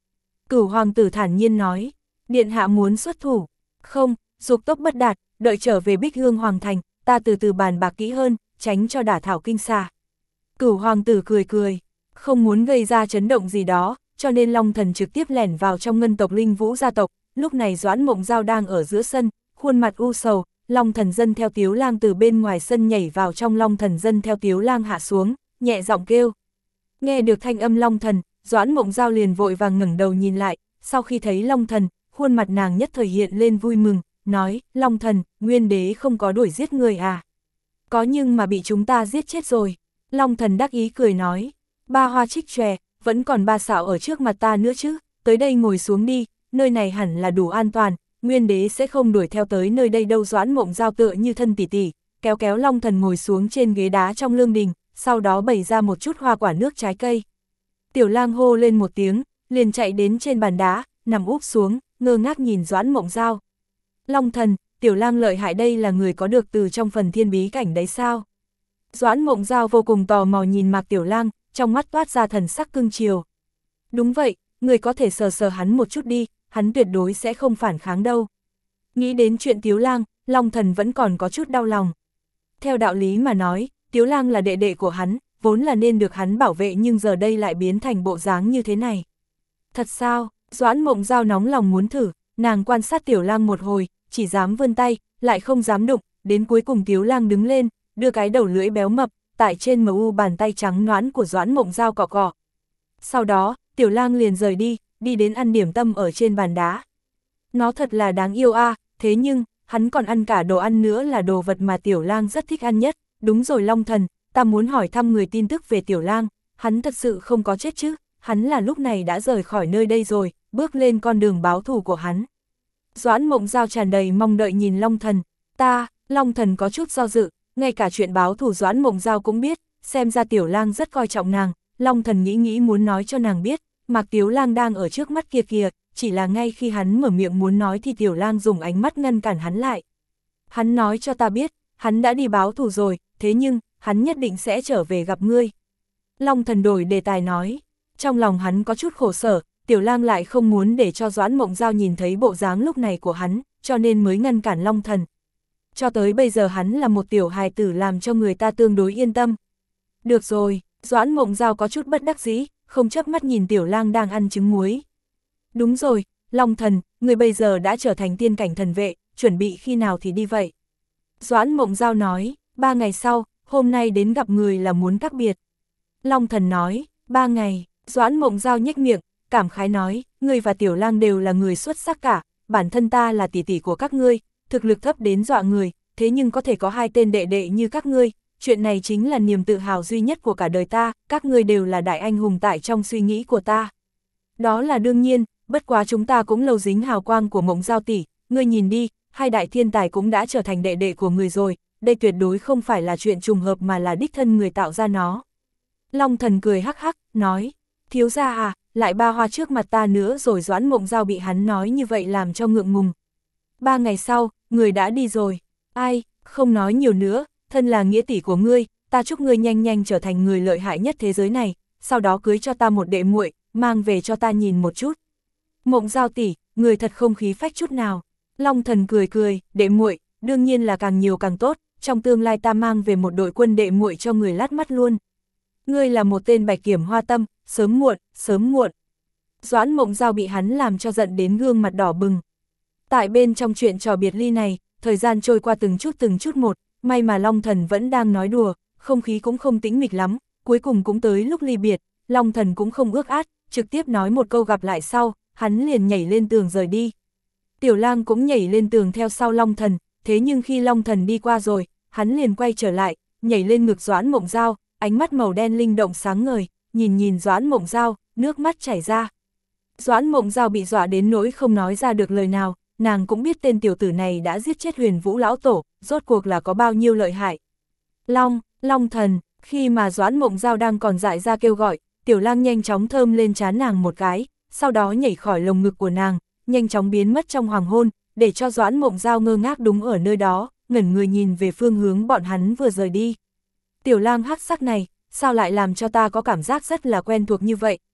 Cửu hoàng tử thản nhiên nói, điện hạ muốn xuất thủ. Không, dục tốc bất đạt, đợi trở về Bích Hương Hoàng Thành, ta từ từ bàn bạc kỹ hơn, tránh cho đả thảo kinh xà. Cửu hoàng tử cười cười, không muốn gây ra chấn động gì đó, cho nên Long Thần trực tiếp lẻn vào trong ngân tộc Linh Vũ gia tộc. Lúc này Doãn Mộng Giao đang ở giữa sân, khuôn mặt u sầu. Long Thần Dân theo Tiếu Lang từ bên ngoài sân nhảy vào trong. Long Thần Dân theo Tiếu Lang hạ xuống, nhẹ giọng kêu. Nghe được thanh âm Long Thần, Doãn Mộng Giao liền vội vàng ngẩng đầu nhìn lại, sau khi thấy Long Thần, khuôn mặt nàng nhất thời hiện lên vui mừng, nói, Long Thần, Nguyên Đế không có đuổi giết người à? Có, nhưng mà bị chúng ta giết chết rồi. Long Thần đắc ý cười nói, ba hoa trích chòe, vẫn còn ba xạo ở trước mặt ta nữa chứ, tới đây ngồi xuống đi, nơi này hẳn là đủ an toàn, Nguyên Đế sẽ không đuổi theo tới nơi đây đâu. Doãn Mộng Giao tựa như thân tỷ tỷ, kéo kéo Long Thần ngồi xuống trên ghế đá trong lương đình, sau đó bày ra một chút hoa quả nước trái cây. Tiểu Lang hô lên một tiếng, liền chạy đến trên bàn đá, nằm úp xuống, ngơ ngác nhìn Doãn Mộng Giao. Long Thần, Tiểu Lang lợi hại, đây là người có được từ trong phần thiên bí cảnh đấy sao? Doãn Mộng Giao vô cùng tò mò nhìn Mạc Tiểu Lang, trong mắt toát ra thần sắc cưng chiều. Đúng vậy, người có thể sờ sờ hắn một chút đi, hắn tuyệt đối sẽ không phản kháng đâu. Nghĩ đến chuyện Tiếu Lang, Long Thần vẫn còn có chút đau lòng. Theo đạo lý mà nói, Tiếu Lang là đệ đệ của hắn, vốn là nên được hắn bảo vệ, nhưng giờ đây lại biến thành bộ dáng như thế này. Thật sao? Doãn Mộng Giao nóng lòng muốn thử, nàng quan sát Tiểu Lang một hồi, chỉ dám vươn tay, lại không dám đụng, đến cuối cùng Tiếu Lang đứng lên, đưa cái đầu lưỡi béo mập, tại trên mờ u bàn tay trắng nõn của Doãn Mộng Giao cọ cọ. Sau đó, Tiểu Lang liền rời đi, đi đến ăn điểm tâm ở trên bàn đá. Nó thật là đáng yêu a, à, thế nhưng, hắn còn ăn cả đồ ăn nữa, là đồ vật mà Tiểu Lang rất thích ăn nhất. Đúng rồi Long Thần, ta muốn hỏi thăm người tin tức về Tiểu Lang, hắn thật sự không có chết chứ, hắn là lúc này đã rời khỏi nơi đây rồi, bước lên con đường báo thù của hắn. Doãn Mộng Giao tràn đầy mong đợi nhìn Long Thần, ta, Long Thần có chút do dự, ngay cả chuyện báo thù Doãn Mộng Giao cũng biết, xem ra Tiểu Lang rất coi trọng nàng. Long Thần nghĩ nghĩ muốn nói cho nàng biết, Mạc Tiếu Lang đang ở trước mắt kia kìa, chỉ là ngay khi hắn mở miệng muốn nói thì Tiểu Lang dùng ánh mắt ngăn cản hắn lại. Hắn nói cho ta biết, hắn đã đi báo thù rồi, thế nhưng, hắn nhất định sẽ trở về gặp ngươi. Long Thần đổi đề tài nói, trong lòng hắn có chút khổ sở, Tiểu Lang lại không muốn để cho Doãn Mộng Giao nhìn thấy bộ dáng lúc này của hắn, cho nên mới ngăn cản Long Thần. Cho tới bây giờ hắn là một tiểu hài tử, làm cho người ta tương đối yên tâm. Được rồi, Doãn Mộng Giao có chút bất đắc dĩ, không chớp mắt nhìn Tiểu Lang đang ăn trứng muối. Đúng rồi, Long Thần, người bây giờ đã trở thành tiên cảnh thần vệ, chuẩn bị khi nào thì đi vậy? Doãn Mộng Giao nói, ba ngày sau, hôm nay đến gặp người là muốn tác biệt. Long Thần nói, ba ngày, Doãn Mộng Giao nhếch miệng, cảm khái nói, ngươi và Tiểu Lang đều là người xuất sắc cả, bản thân ta là tỷ tỷ của các ngươi, thực lực thấp đến dọa người, thế nhưng có thể có hai tên đệ đệ như các ngươi, chuyện này chính là niềm tự hào duy nhất của cả đời ta, các ngươi đều là đại anh hùng tại trong suy nghĩ của ta. Đó là đương nhiên, bất quá chúng ta cũng lâu dính hào quang của Mộng Giao tỷ, ngươi nhìn đi, hai đại thiên tài cũng đã trở thành đệ đệ của người rồi, đây tuyệt đối không phải là chuyện trùng hợp mà là đích thân người tạo ra nó. Long Thần cười hắc hắc, nói, thiếu gia à, lại ba hoa trước mặt ta nữa rồi. Doãn Mộng Giao bị hắn nói như vậy làm cho ngượng ngùng. Ba ngày sau, người đã đi rồi, ai, không nói nhiều nữa, thân là nghĩa tỷ của ngươi, ta chúc ngươi nhanh nhanh trở thành người lợi hại nhất thế giới này, sau đó cưới cho ta một đệ muội, mang về cho ta nhìn một chút. Mộng Giao tỷ, người thật không khí phách chút nào. Long Thần cười cười, đệ muội, đương nhiên là càng nhiều càng tốt, trong tương lai ta mang về một đội quân đệ muội cho người lát mắt luôn. Ngươi là một tên bạch kiểm hoa tâm, sớm muộn, sớm muộn. Doãn Mộng Giao bị hắn làm cho giận đến gương mặt đỏ bừng. Tại bên trong chuyện trò biệt ly này, thời gian trôi qua từng chút từng chút một, may mà Long Thần vẫn đang nói đùa, không khí cũng không tĩnh mịch lắm, cuối cùng cũng tới lúc ly biệt, Long Thần cũng không ước át, trực tiếp nói một câu gặp lại sau, hắn liền nhảy lên tường rời đi. Tiểu Lang cũng nhảy lên tường theo sau Long Thần, thế nhưng khi Long Thần đi qua rồi, hắn liền quay trở lại, nhảy lên ngực Doãn Mộng Giao, ánh mắt màu đen linh động sáng ngời, nhìn nhìn Doãn Mộng Giao, nước mắt chảy ra. Doãn Mộng Giao bị dọa đến nỗi không nói ra được lời nào, nàng cũng biết tên tiểu tử này đã giết chết Huyền Vũ lão tổ, rốt cuộc là có bao nhiêu lợi hại. Long, Long Thần, khi mà Doãn Mộng Giao đang còn dại ra kêu gọi, Tiểu Lang nhanh chóng thơm lên trán nàng một cái, sau đó nhảy khỏi lồng ngực của nàng, nhanh chóng biến mất trong hoàng hôn, để cho Doãn Mộng Giao ngơ ngác đúng ở nơi đó, ngẩn người nhìn về phương hướng bọn hắn vừa rời đi. Tiểu Lang hắc sắc này, sao lại làm cho ta có cảm giác rất là quen thuộc như vậy,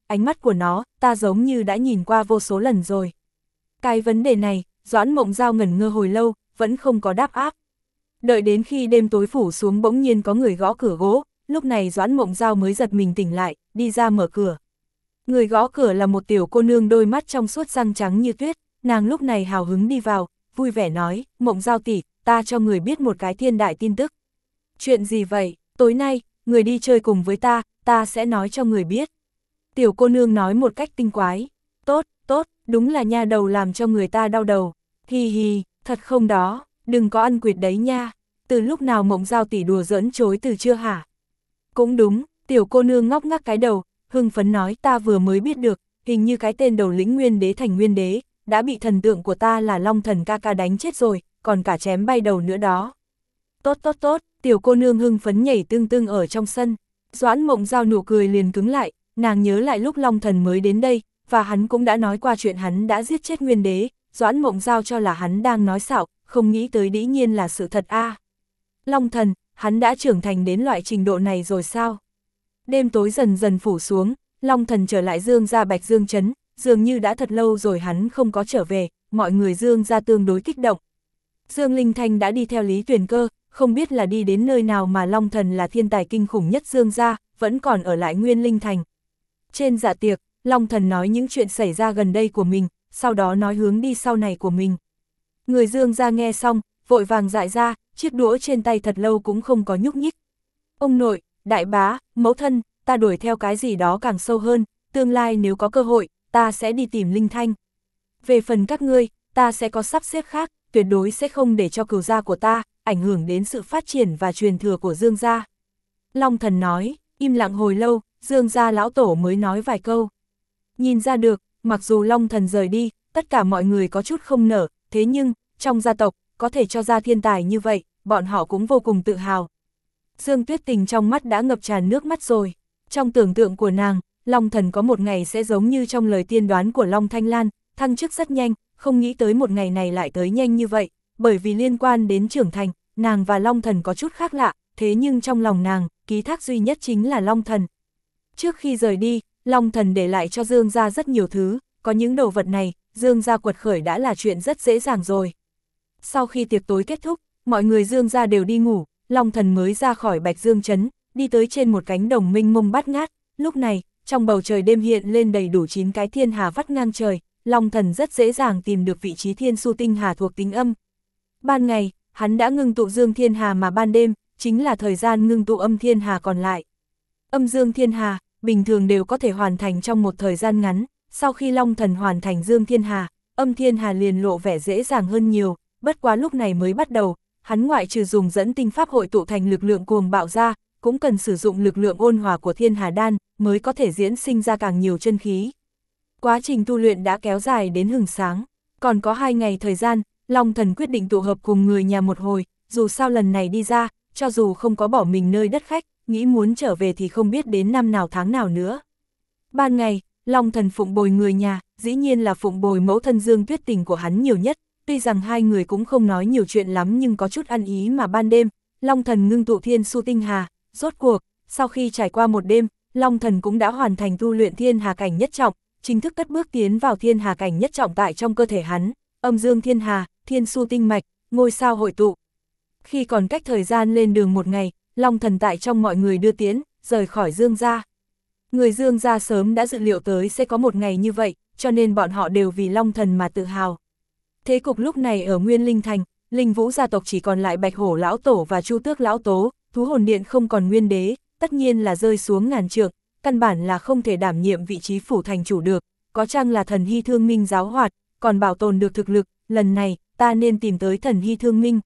ánh mắt của nó, ta giống như đã nhìn qua vô số lần rồi. Cái vấn đề này, Doãn Mộng Giao ngẩn ngơ hồi lâu, vẫn không có đáp áp. Đợi đến khi đêm tối phủ xuống bỗng nhiên có người gõ cửa gỗ, lúc này Doãn Mộng Giao mới giật mình tỉnh lại, đi ra mở cửa. Người gõ cửa là một tiểu cô nương đôi mắt trong suốt răng trắng như tuyết, nàng lúc này hào hứng đi vào, vui vẻ nói, Mộng Giao tỷ, ta cho người biết một cái thiên đại tin tức. Chuyện gì vậy? Tối nay, người đi chơi cùng với ta, ta sẽ nói cho người biết. Tiểu cô nương nói một cách tinh quái. Tốt, tốt, đúng là nha đầu làm cho người ta đau đầu. Hi hi, thật không đó, đừng có ăn quỵt đấy nha. Từ lúc nào Mộng Giao tỷ đùa giỡn chối từ chưa hả? Cũng đúng, tiểu cô nương ngóc ngắc cái đầu, hưng phấn nói ta vừa mới biết được, hình như cái tên đầu lĩnh Nguyên Đế thành Nguyên Đế, đã bị thần tượng của ta là Long Thần ca ca đánh chết rồi, còn cả chém bay đầu nữa đó. Tốt tốt tốt, tiểu cô nương hưng phấn nhảy tưng tưng ở trong sân. Doãn Mộng Giao nụ cười liền cứng lại, nàng nhớ lại lúc Long Thần mới đến đây, và hắn cũng đã nói qua chuyện hắn đã giết chết Nguyên Đế, Doãn Mộng Giao cho là hắn đang nói xạo, không nghĩ tới dĩ nhiên là sự thật a. À. Long Thần, hắn đã trưởng thành đến loại trình độ này rồi sao? Đêm tối dần dần phủ xuống, Long Thần trở lại Dương gia Bạch Dương Trấn, dường như đã thật lâu rồi hắn không có trở về, mọi người Dương gia tương đối kích động. Dương Linh Thanh đã đi theo Lý Tuyền Cơ, không biết là đi đến nơi nào mà Long Thần là thiên tài kinh khủng nhất Dương gia, vẫn còn ở lại Nguyên Linh Thành. Trên dạ tiệc, Long Thần nói những chuyện xảy ra gần đây của mình, sau đó nói hướng đi sau này của mình. Người Dương gia nghe xong, vội vàng dại ra, chiếc đũa trên tay thật lâu cũng không có nhúc nhích. Ông nội, đại bá, mẫu thân, ta đuổi theo cái gì đó càng sâu hơn, tương lai nếu có cơ hội, ta sẽ đi tìm Linh Thanh. Về phần các ngươi, ta sẽ có sắp xếp khác, tuyệt đối sẽ không để cho cửu gia của ta ảnh hưởng đến sự phát triển và truyền thừa của Dương gia. Long Thần nói, im lặng hồi lâu, Dương gia lão tổ mới nói vài câu. Nhìn ra được, mặc dù Long Thần rời đi, tất cả mọi người có chút không nở, thế nhưng, trong gia tộc, có thể cho ra thiên tài như vậy, bọn họ cũng vô cùng tự hào. Dương Tuyết Tình trong mắt đã ngập tràn nước mắt rồi. Trong tưởng tượng của nàng, Long Thần có một ngày sẽ giống như trong lời tiên đoán của Long Thanh Lan, thăng chức rất nhanh, không nghĩ tới một ngày này lại tới nhanh như vậy, bởi vì liên quan đến trưởng thành, nàng và Long Thần có chút khác lạ, thế nhưng trong lòng nàng, ký thác duy nhất chính là Long Thần. Trước khi rời đi, Long Thần để lại cho Dương gia rất nhiều thứ, có những đồ vật này, Dương gia quật khởi đã là chuyện rất dễ dàng rồi. Sau khi tiệc tối kết thúc, mọi người Dương gia đều đi ngủ, Long Thần mới ra khỏi Bạch Dương Trấn, đi tới trên một cánh đồng mênh mông bát ngát, lúc này, trong bầu trời đêm hiện lên đầy đủ chín cái thiên hà vắt ngang trời, Long Thần rất dễ dàng tìm được vị trí thiên su tinh hà thuộc tính âm. Ban ngày, hắn đã ngưng tụ dương thiên hà mà ban đêm, chính là thời gian ngưng tụ âm thiên hà còn lại. Âm dương thiên hà, bình thường đều có thể hoàn thành trong một thời gian ngắn, sau khi Long Thần hoàn thành dương thiên hà, âm thiên hà liền lộ vẻ dễ dàng hơn nhiều, bất quá lúc này mới bắt đầu, hắn ngoại trừ dùng dẫn tinh pháp hội tụ thành lực lượng cuồng bạo ra, cũng cần sử dụng lực lượng ôn hòa của thiên hà đan, mới có thể diễn sinh ra càng nhiều chân khí. Quá trình tu luyện đã kéo dài đến hừng sáng, còn có hai ngày thời gian, Long Thần quyết định tụ hợp cùng người nhà một hồi, dù sao lần này đi ra, cho dù không có bỏ mình nơi đất khách, nghĩ muốn trở về thì không biết đến năm nào tháng nào nữa. Ban ngày, Long Thần phụng bồi người nhà, dĩ nhiên là phụng bồi mẫu thân Dương Tuyết Tình của hắn nhiều nhất, tuy rằng hai người cũng không nói nhiều chuyện lắm nhưng có chút ăn ý mà ban đêm, Long Thần ngưng tụ thiên su tinh hà, rốt cuộc, sau khi trải qua một đêm, Long Thần cũng đã hoàn thành tu luyện thiên hà cảnh nhất trọng, chính thức cất bước tiến vào thiên hà cảnh nhất trọng tại trong cơ thể hắn, âm dương thiên hà, thiên su tinh mạch, ngôi sao hội tụ. Khi còn cách thời gian lên đường một ngày, Long Thần tại trong mọi người đưa tiến, rời khỏi Dương gia. Người Dương gia sớm đã dự liệu tới sẽ có một ngày như vậy, cho nên bọn họ đều vì Long Thần mà tự hào. Thế cục lúc này ở Nguyên Linh Thành, Linh Vũ gia tộc chỉ còn lại Bạch Hổ lão tổ và Chu Tước lão tố, Thú Hồn Điện không còn Nguyên Đế, tất nhiên là rơi xuống ngàn trượng, căn bản là không thể đảm nhiệm vị trí phủ thành chủ được, có chăng là Thần Hy Thương Minh giáo hoạt, còn bảo tồn được thực lực, lần này, ta nên tìm tới Thần Hy Thương Minh.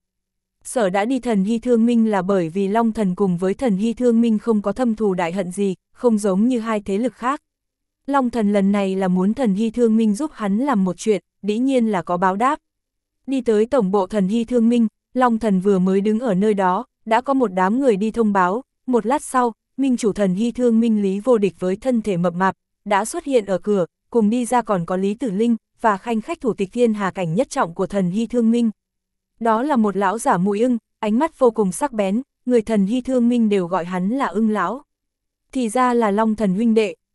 Sở đã đi Thần Hy Thương Minh là bởi vì Long Thần cùng với Thần Hy Thương Minh không có thâm thù đại hận gì, không giống như hai thế lực khác. Long Thần lần này là muốn Thần Hy Thương Minh giúp hắn làm một chuyện, dĩ nhiên là có báo đáp. Đi tới tổng bộ Thần Hy Thương Minh, Long Thần vừa mới đứng ở nơi đó, đã có một đám người đi thông báo, một lát sau, Minh chủ Thần Hy Thương Minh Lý Vô Địch với thân thể mập mạp, đã xuất hiện ở cửa, cùng đi ra còn có Lý Tử Linh, và khanh khách thủ tịch thiên hà cảnh nhất trọng của Thần Hy Thương Minh. Đó là một lão giả mùi ưng, ánh mắt vô cùng sắc bén, người Thần Hy Thương Minh đều gọi hắn là ưng lão. Thì ra là Long Thần huynh đệ,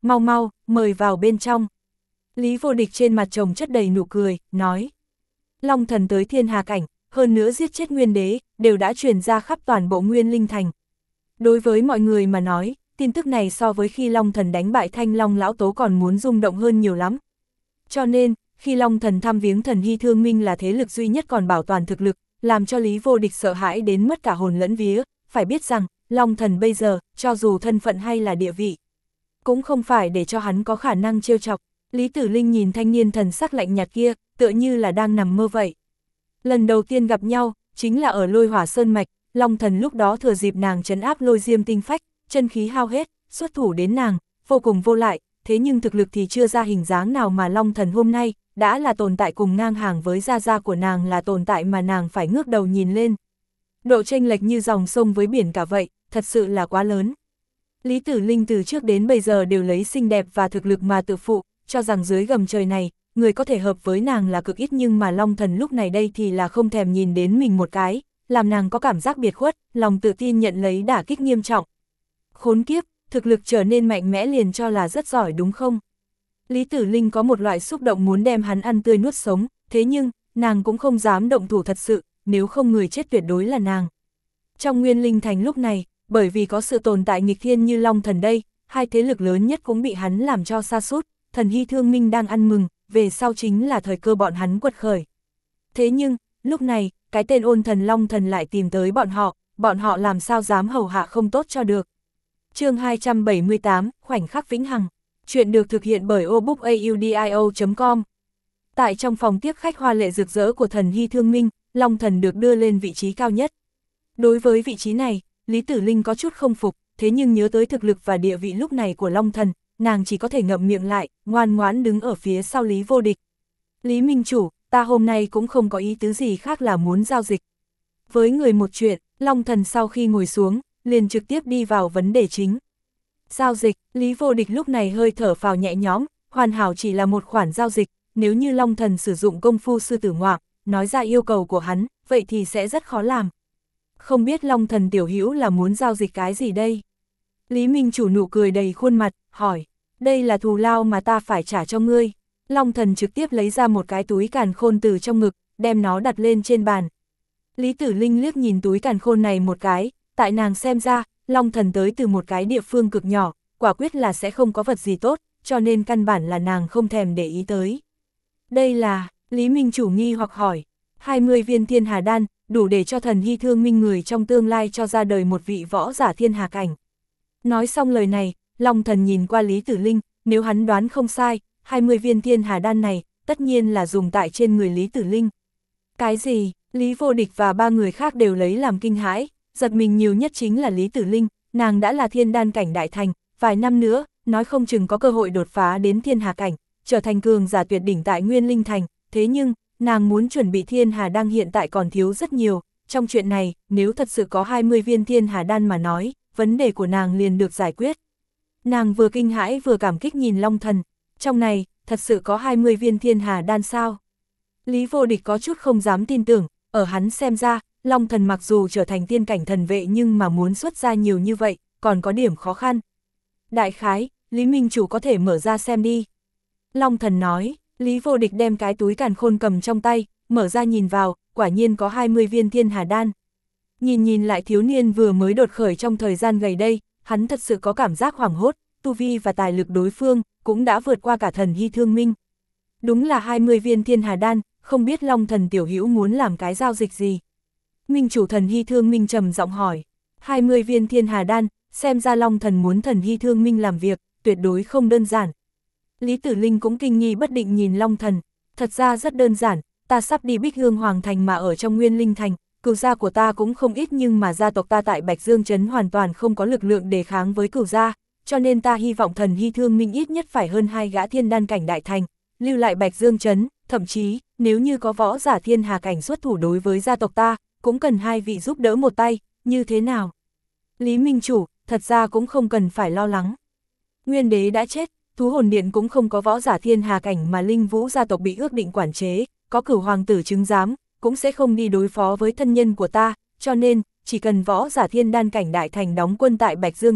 mau mau, mời vào bên trong. Lý Vô Địch trên mặt chồng chất đầy nụ cười, nói. Long thần tới thiên hà cảnh, hơn nữa giết chết nguyên đế, đều đã truyền ra khắp toàn bộ Nguyên Linh Thành. Đối với mọi người mà nói, tin tức này so với khi Long thần đánh bại Thanh Long lão tố còn muốn rung động hơn nhiều lắm. Cho nên, khi Long thần thăm viếng thần Hy Thương Minh là thế lực duy nhất còn bảo toàn thực lực, làm cho Lý Vô Địch sợ hãi đến mất cả hồn lẫn vía, phải biết rằng, Long thần bây giờ, cho dù thân phận hay là địa vị, cũng không phải để cho hắn có khả năng trêu chọc. Lý Tử Linh nhìn thanh niên thần sắc lạnh nhạt kia, tựa như là đang nằm mơ vậy. Lần đầu tiên gặp nhau, chính là ở Lôi Hỏa Sơn Mạch, Long thần lúc đó thừa dịp nàng trấn áp Lôi Diêm tinh phách, chân khí hao hết, xuất thủ đến nàng, vô cùng vô lại, thế nhưng thực lực thì chưa ra hình dáng nào mà Long thần hôm nay, đã là tồn tại cùng ngang hàng với gia gia của nàng, là tồn tại mà nàng phải ngước đầu nhìn lên. Độ chênh lệch như dòng sông với biển cả vậy, thật sự là quá lớn. Lý Tử Linh từ trước đến bây giờ đều lấy xinh đẹp và thực lực mà tự phụ, cho rằng dưới gầm trời này, người có thể hợp với nàng là cực ít, nhưng mà Long thần lúc này đây thì là không thèm nhìn đến mình một cái, làm nàng có cảm giác biệt khuất, lòng tự tin nhận lấy đả kích nghiêm trọng. Khốn kiếp, thực lực trở nên mạnh mẽ liền cho là rất giỏi đúng không? Lý Tử Linh có một loại xúc động muốn đem hắn ăn tươi nuốt sống, thế nhưng, nàng cũng không dám động thủ thật sự, nếu không người chết tuyệt đối là nàng. Trong Nguyên Linh Thành lúc này, bởi vì có sự tồn tại nghịch thiên như Long thần đây, hai thế lực lớn nhất cũng bị hắn làm cho sa sút. Thần Hy Thương Minh đang ăn mừng, về sau chính là thời cơ bọn hắn quật khởi. Thế nhưng, lúc này, cái tên Ôn thần Long thần lại tìm tới bọn họ, bọn họ làm sao dám hầu hạ không tốt cho được. Chương hai trăm bảy mươi tám, Khoảnh khắc vĩnh hằng. Chuyện được thực hiện bởi obookaudio chấm com. Tại trong phòng tiếp khách hoa lệ rực rỡ của thần Hy Thương Minh, Long thần được đưa lên vị trí cao nhất. Đối với vị trí này, Lý Tử Linh có chút không phục, thế nhưng nhớ tới thực lực và địa vị lúc này của Long thần, nàng chỉ có thể ngậm miệng lại, ngoan ngoãn đứng ở phía sau Lý Vô Địch. Lý Minh chủ, ta hôm nay cũng không có ý tứ gì khác là muốn giao dịch. Với người một chuyện, Long thần sau khi ngồi xuống, liền trực tiếp đi vào vấn đề chính. Giao dịch, Lý Vô Địch lúc này hơi thở phào nhẹ nhõm, hoàn hảo chỉ là một khoản giao dịch, nếu như Long thần sử dụng công phu sư tử ngoạm, nói ra yêu cầu của hắn, vậy thì sẽ rất khó làm. Không biết Long thần tiểu hữu là muốn giao dịch cái gì đây? Lý Minh chủ nụ cười đầy khuôn mặt, hỏi, đây là thù lao mà ta phải trả cho ngươi. Long thần trực tiếp lấy ra một cái túi càn khôn từ trong ngực, đem nó đặt lên trên bàn. Lý Tử Linh liếc nhìn túi càn khôn này một cái, tại nàng xem ra, Long thần tới từ một cái địa phương cực nhỏ, quả quyết là sẽ không có vật gì tốt, cho nên căn bản là nàng không thèm để ý tới. Đây là, Lý Minh chủ nghi hoặc hỏi, hai mươi viên thiên hà đan, đủ để cho thần Hy Thương Minh người trong tương lai cho ra đời một vị võ giả thiên hà cảnh. Nói xong lời này, Long thần nhìn qua Lý Tử Linh, nếu hắn đoán không sai, hai mươi viên thiên hà đan này, tất nhiên là dùng tại trên người Lý Tử Linh. Cái gì? Lý Vô Địch và ba người khác đều lấy làm kinh hãi, giật mình nhiều nhất chính là Lý Tử Linh, nàng đã là thiên đan cảnh đại thành, vài năm nữa, nói không chừng có cơ hội đột phá đến thiên hà cảnh, trở thành cường giả tuyệt đỉnh tại Nguyên Linh Thành, thế nhưng, nàng muốn chuẩn bị thiên hà đan hiện tại còn thiếu rất nhiều, trong chuyện này, nếu thật sự có hai mươi viên thiên hà đan mà nói, vấn đề của nàng liền được giải quyết. Nàng vừa kinh hãi vừa cảm kích nhìn Long thần, trong này, thật sự có hai mươi viên thiên hà đan sao? Lý Vô Địch có chút không dám tin tưởng, ở hắn xem ra, Long thần mặc dù trở thành tiên cảnh thần vệ nhưng mà muốn xuất ra nhiều như vậy, còn có điểm khó khăn. Đại khái, Lý Minh chủ có thể mở ra xem đi. Long thần nói, Lý Vô Địch đem cái túi càn khôn cầm trong tay, mở ra nhìn vào, quả nhiên có hai mươi viên thiên hà đan. Nhìn nhìn lại thiếu niên vừa mới đột khởi trong thời gian gần đây, hắn thật sự có cảm giác hoảng hốt, tu vi và tài lực đối phương cũng đã vượt qua cả thần Hy Thương Minh. Đúng là hai mươi viên thiên hà đan, không biết Long thần tiểu hữu muốn làm cái giao dịch gì. Minh chủ thần Hy Thương Minh trầm giọng hỏi, hai mươi viên thiên hà đan, xem ra Long thần muốn thần Hy Thương Minh làm việc, tuyệt đối không đơn giản. Lý Tử Linh cũng kinh nghi bất định nhìn Long thần, thật ra rất đơn giản, ta sắp đi Bích Hương Hoàng Thành mà ở trong Nguyên Linh Thành, cửu gia của ta cũng không ít nhưng mà gia tộc ta tại Bạch Dương Trấn hoàn toàn không có lực lượng đề kháng với cửu gia, cho nên ta hy vọng thần Hy Thương Minh ít nhất phải hơn hai gã thiên đan cảnh đại thành, lưu lại Bạch Dương Trấn, thậm chí, nếu như có võ giả thiên hà cảnh xuất thủ đối với gia tộc ta, cũng cần hai vị giúp đỡ một tay, như thế nào? Lý Minh chủ, thật ra cũng không cần phải lo lắng. Nguyên đế đã chết, thú hồn điện cũng không có võ giả thiên hà cảnh mà Linh Vũ gia tộc bị ước định quản chế, có cửu hoàng tử chứng giám, cũng sẽ không đi đối phó với thân nhân của ta, cho nên, chỉ cần võ giả thiên đan cảnh đại thành đóng quân tại Bạch Dương Trấn,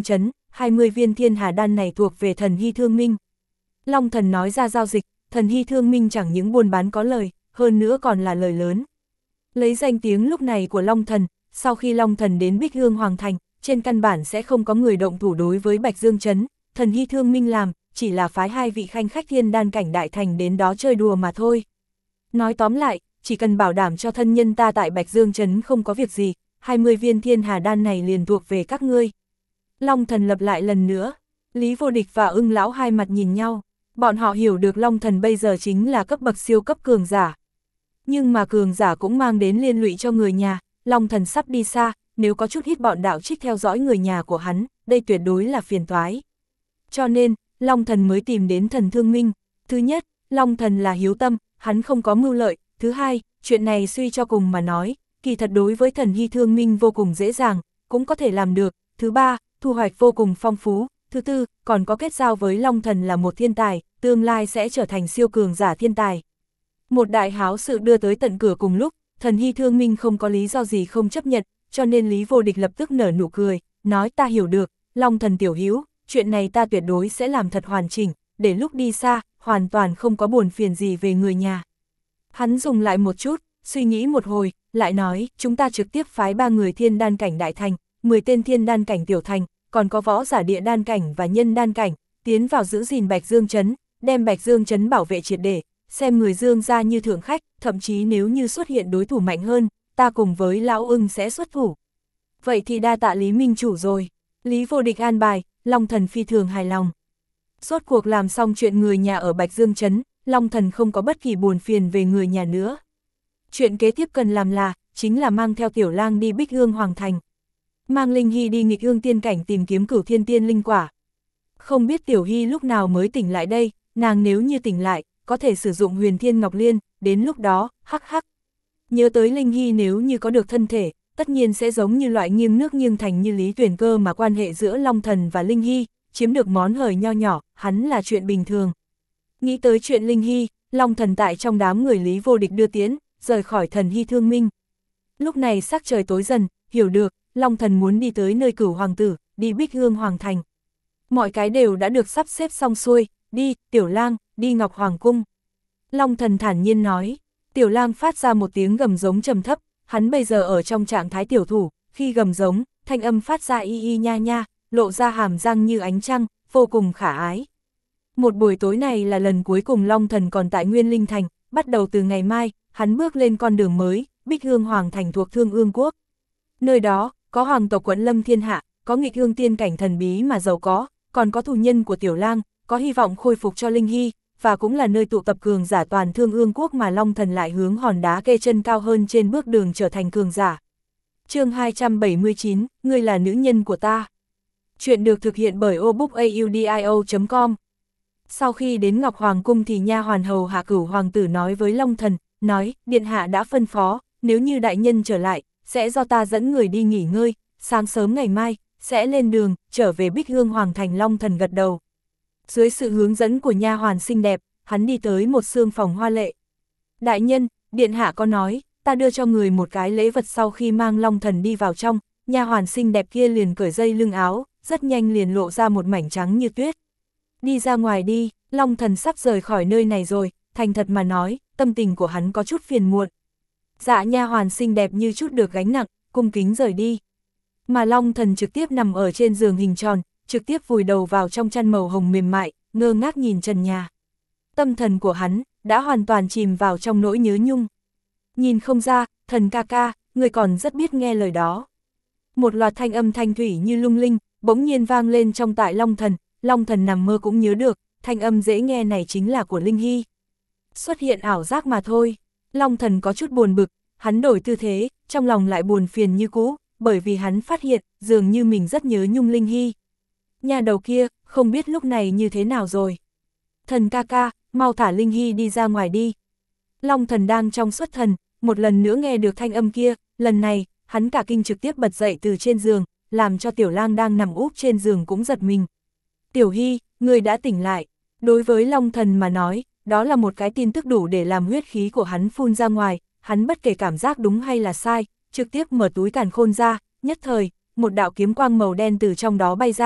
hai mươi viên thiên hà đan này thuộc về thần Hy Thương Minh. Long Thần nói ra giao dịch, thần Hy Thương Minh chẳng những buôn bán có lời, hơn nữa còn là lời lớn. Lấy danh tiếng lúc này của Long Thần, sau khi Long Thần đến Bích Hương Hoàng Thành, trên căn bản sẽ không có người động thủ đối với Bạch Dương Trấn, thần Hy Thương Minh làm, chỉ là phái hai vị khanh khách thiên đan cảnh đại thành đến đó chơi đùa mà thôi. Nói tóm lại, chỉ cần bảo đảm cho thân nhân ta tại Bạch Dương Trấn không có việc gì, hai mươi viên thiên hà đan này liền thuộc về các ngươi. Long Thần lập lại lần nữa, Lý Vô Địch và Ưng Lão hai mặt nhìn nhau, bọn họ hiểu được Long Thần bây giờ chính là cấp bậc siêu cấp cường giả. Nhưng mà cường giả cũng mang đến liên lụy cho người nhà, Long Thần sắp đi xa, nếu có chút ít bọn đạo trích theo dõi người nhà của hắn, đây tuyệt đối là phiền toái. Cho nên, Long Thần mới tìm đến thần Thương Minh. Thứ nhất, Long Thần là hiếu tâm, hắn không có mưu lợi. Thứ hai, chuyện này suy cho cùng mà nói, kỳ thật đối với thần Hy Thương Minh vô cùng dễ dàng, cũng có thể làm được. Thứ ba, thu hoạch vô cùng phong phú. Thứ tư, còn có kết giao với Long Thần là một thiên tài, tương lai sẽ trở thành siêu cường giả thiên tài. Một đại háo sự đưa tới tận cửa cùng lúc, thần Hy Thương Minh không có lý do gì không chấp nhận, cho nên Lý Vô Địch lập tức nở nụ cười, nói ta hiểu được, Long Thần tiểu hữu, chuyện này ta tuyệt đối sẽ làm thật hoàn chỉnh, để lúc đi xa, hoàn toàn không có buồn phiền gì về người nhà. Hắn dùng lại một chút, suy nghĩ một hồi, lại nói, chúng ta trực tiếp phái ba người thiên đan cảnh đại thành, mười tên thiên đan cảnh tiểu thành, còn có võ giả địa đan cảnh và nhân đan cảnh, tiến vào giữ gìn Bạch Dương Trấn, đem Bạch Dương Trấn bảo vệ triệt để, xem người Dương ra như thượng khách, thậm chí nếu như xuất hiện đối thủ mạnh hơn, ta cùng với Lão Ưng sẽ xuất thủ. Vậy thì đa tạ Lý Minh Chủ rồi. Lý Vô Địch an bài, Long Thần phi thường hài lòng. Rốt cuộc làm xong chuyện người nhà ở Bạch Dương Trấn, Long Thần không có bất kỳ buồn phiền về người nhà nữa. Chuyện kế tiếp cần làm là, chính là mang theo Tiểu Lang đi Bích Hương Hoàng Thành. Mang Linh Hy đi nghịch hương tiên cảnh tìm kiếm cửu thiên tiên linh quả. Không biết Tiểu Hy lúc nào mới tỉnh lại đây, nàng nếu như tỉnh lại, có thể sử dụng huyền thiên ngọc liên, đến lúc đó, hắc hắc. Nhớ tới Linh Hy nếu như có được thân thể, tất nhiên sẽ giống như loại nghiêng nước nghiêng thành như Lý Tuyển Cơ mà quan hệ giữa Long Thần và Linh Hy, chiếm được món hời nho nhỏ, hắn là chuyện bình thường. Nghĩ tới chuyện Linh Hy, Long Thần tại trong đám người Lý Vô Địch đưa tiến, rời khỏi thần Hy Thương Minh. Lúc này sắc trời tối dần, hiểu được, Long Thần muốn đi tới nơi Cửu Hoàng Tử, đi Bích Hương Hoàng Thành. Mọi cái đều đã được sắp xếp xong xuôi, đi, Tiểu Lang, đi Ngọc Hoàng Cung. Long Thần thản nhiên nói, Tiểu Lang phát ra một tiếng gầm giống trầm thấp, hắn bây giờ ở trong trạng thái tiểu thủ, khi gầm giống, thanh âm phát ra y y nha nha, lộ ra hàm răng như ánh trăng, vô cùng khả ái. Một buổi tối này là lần cuối cùng Long Thần còn tại Nguyên Linh Thành, bắt đầu từ ngày mai, hắn bước lên con đường mới, Bích Hương Hoàng Thành thuộc Thương Ương Quốc. Nơi đó, có hoàng tộc quận lâm thiên hạ, có nghịch hương tiên cảnh thần bí mà giàu có, còn có thủ nhân của Tiểu Lang, có hy vọng khôi phục cho Linh Hy, và cũng là nơi tụ tập cường giả toàn Thương Ương Quốc mà Long Thần lại hướng hòn đá kê chân cao hơn trên bước đường trở thành cường giả. Chương hai trăm bảy mươi chín, ngươi là nữ nhân của ta. Chuyện được thực hiện bởi obookaudio chấm com. Sau khi đến Ngọc Hoàng Cung thì nha hoàn hầu hạ Cửu Hoàng Tử nói với Long Thần, nói, điện hạ đã phân phó, nếu như đại nhân trở lại, sẽ do ta dẫn người đi nghỉ ngơi, sáng sớm ngày mai, sẽ lên đường, trở về Bích Hương Hoàng Thành. Long Thần gật đầu. Dưới sự hướng dẫn của nha hoàn xinh đẹp, hắn đi tới một xương phòng hoa lệ. Đại nhân, điện hạ có nói, ta đưa cho người một cái lễ vật. Sau khi mang Long Thần đi vào trong, nha hoàn xinh đẹp kia liền cởi dây lưng áo, rất nhanh liền lộ ra một mảnh trắng như tuyết. Đi ra ngoài đi, Long Thần sắp rời khỏi nơi này rồi, thành thật mà nói, tâm tình của hắn có chút phiền muộn. Dạ nha hoàn xinh đẹp như chút được gánh nặng, cung kính rời đi. Mà Long Thần trực tiếp nằm ở trên giường hình tròn, trực tiếp vùi đầu vào trong chăn màu hồng mềm mại, ngơ ngác nhìn trần nhà. Tâm thần của hắn đã hoàn toàn chìm vào trong nỗi nhớ nhung. Nhìn không ra, Thần ca ca, người còn rất biết nghe lời đó. Một loạt thanh âm thanh thủy như lung linh, bỗng nhiên vang lên trong tại Long Thần. Long Thần nằm mơ cũng nhớ được, thanh âm dễ nghe này chính là của Linh Hy. Xuất hiện ảo giác mà thôi. Long Thần có chút buồn bực, hắn đổi tư thế, trong lòng lại buồn phiền như cũ, bởi vì hắn phát hiện, dường như mình rất nhớ nhung Linh Hy. Nhà đầu kia, không biết lúc này như thế nào rồi. Thần ca ca, mau thả Linh Hy đi ra ngoài đi. Long Thần đang trong xuất thần, một lần nữa nghe được thanh âm kia, lần này, hắn cả kinh trực tiếp bật dậy từ trên giường, làm cho Tiểu Lang đang nằm úp trên giường cũng giật mình. Tiểu Hy, người đã tỉnh lại. Đối với Long Thần mà nói, đó là một cái tin tức đủ để làm huyết khí của hắn phun ra ngoài, hắn bất kể cảm giác đúng hay là sai, trực tiếp mở túi càn khôn ra, nhất thời, một đạo kiếm quang màu đen từ trong đó bay ra,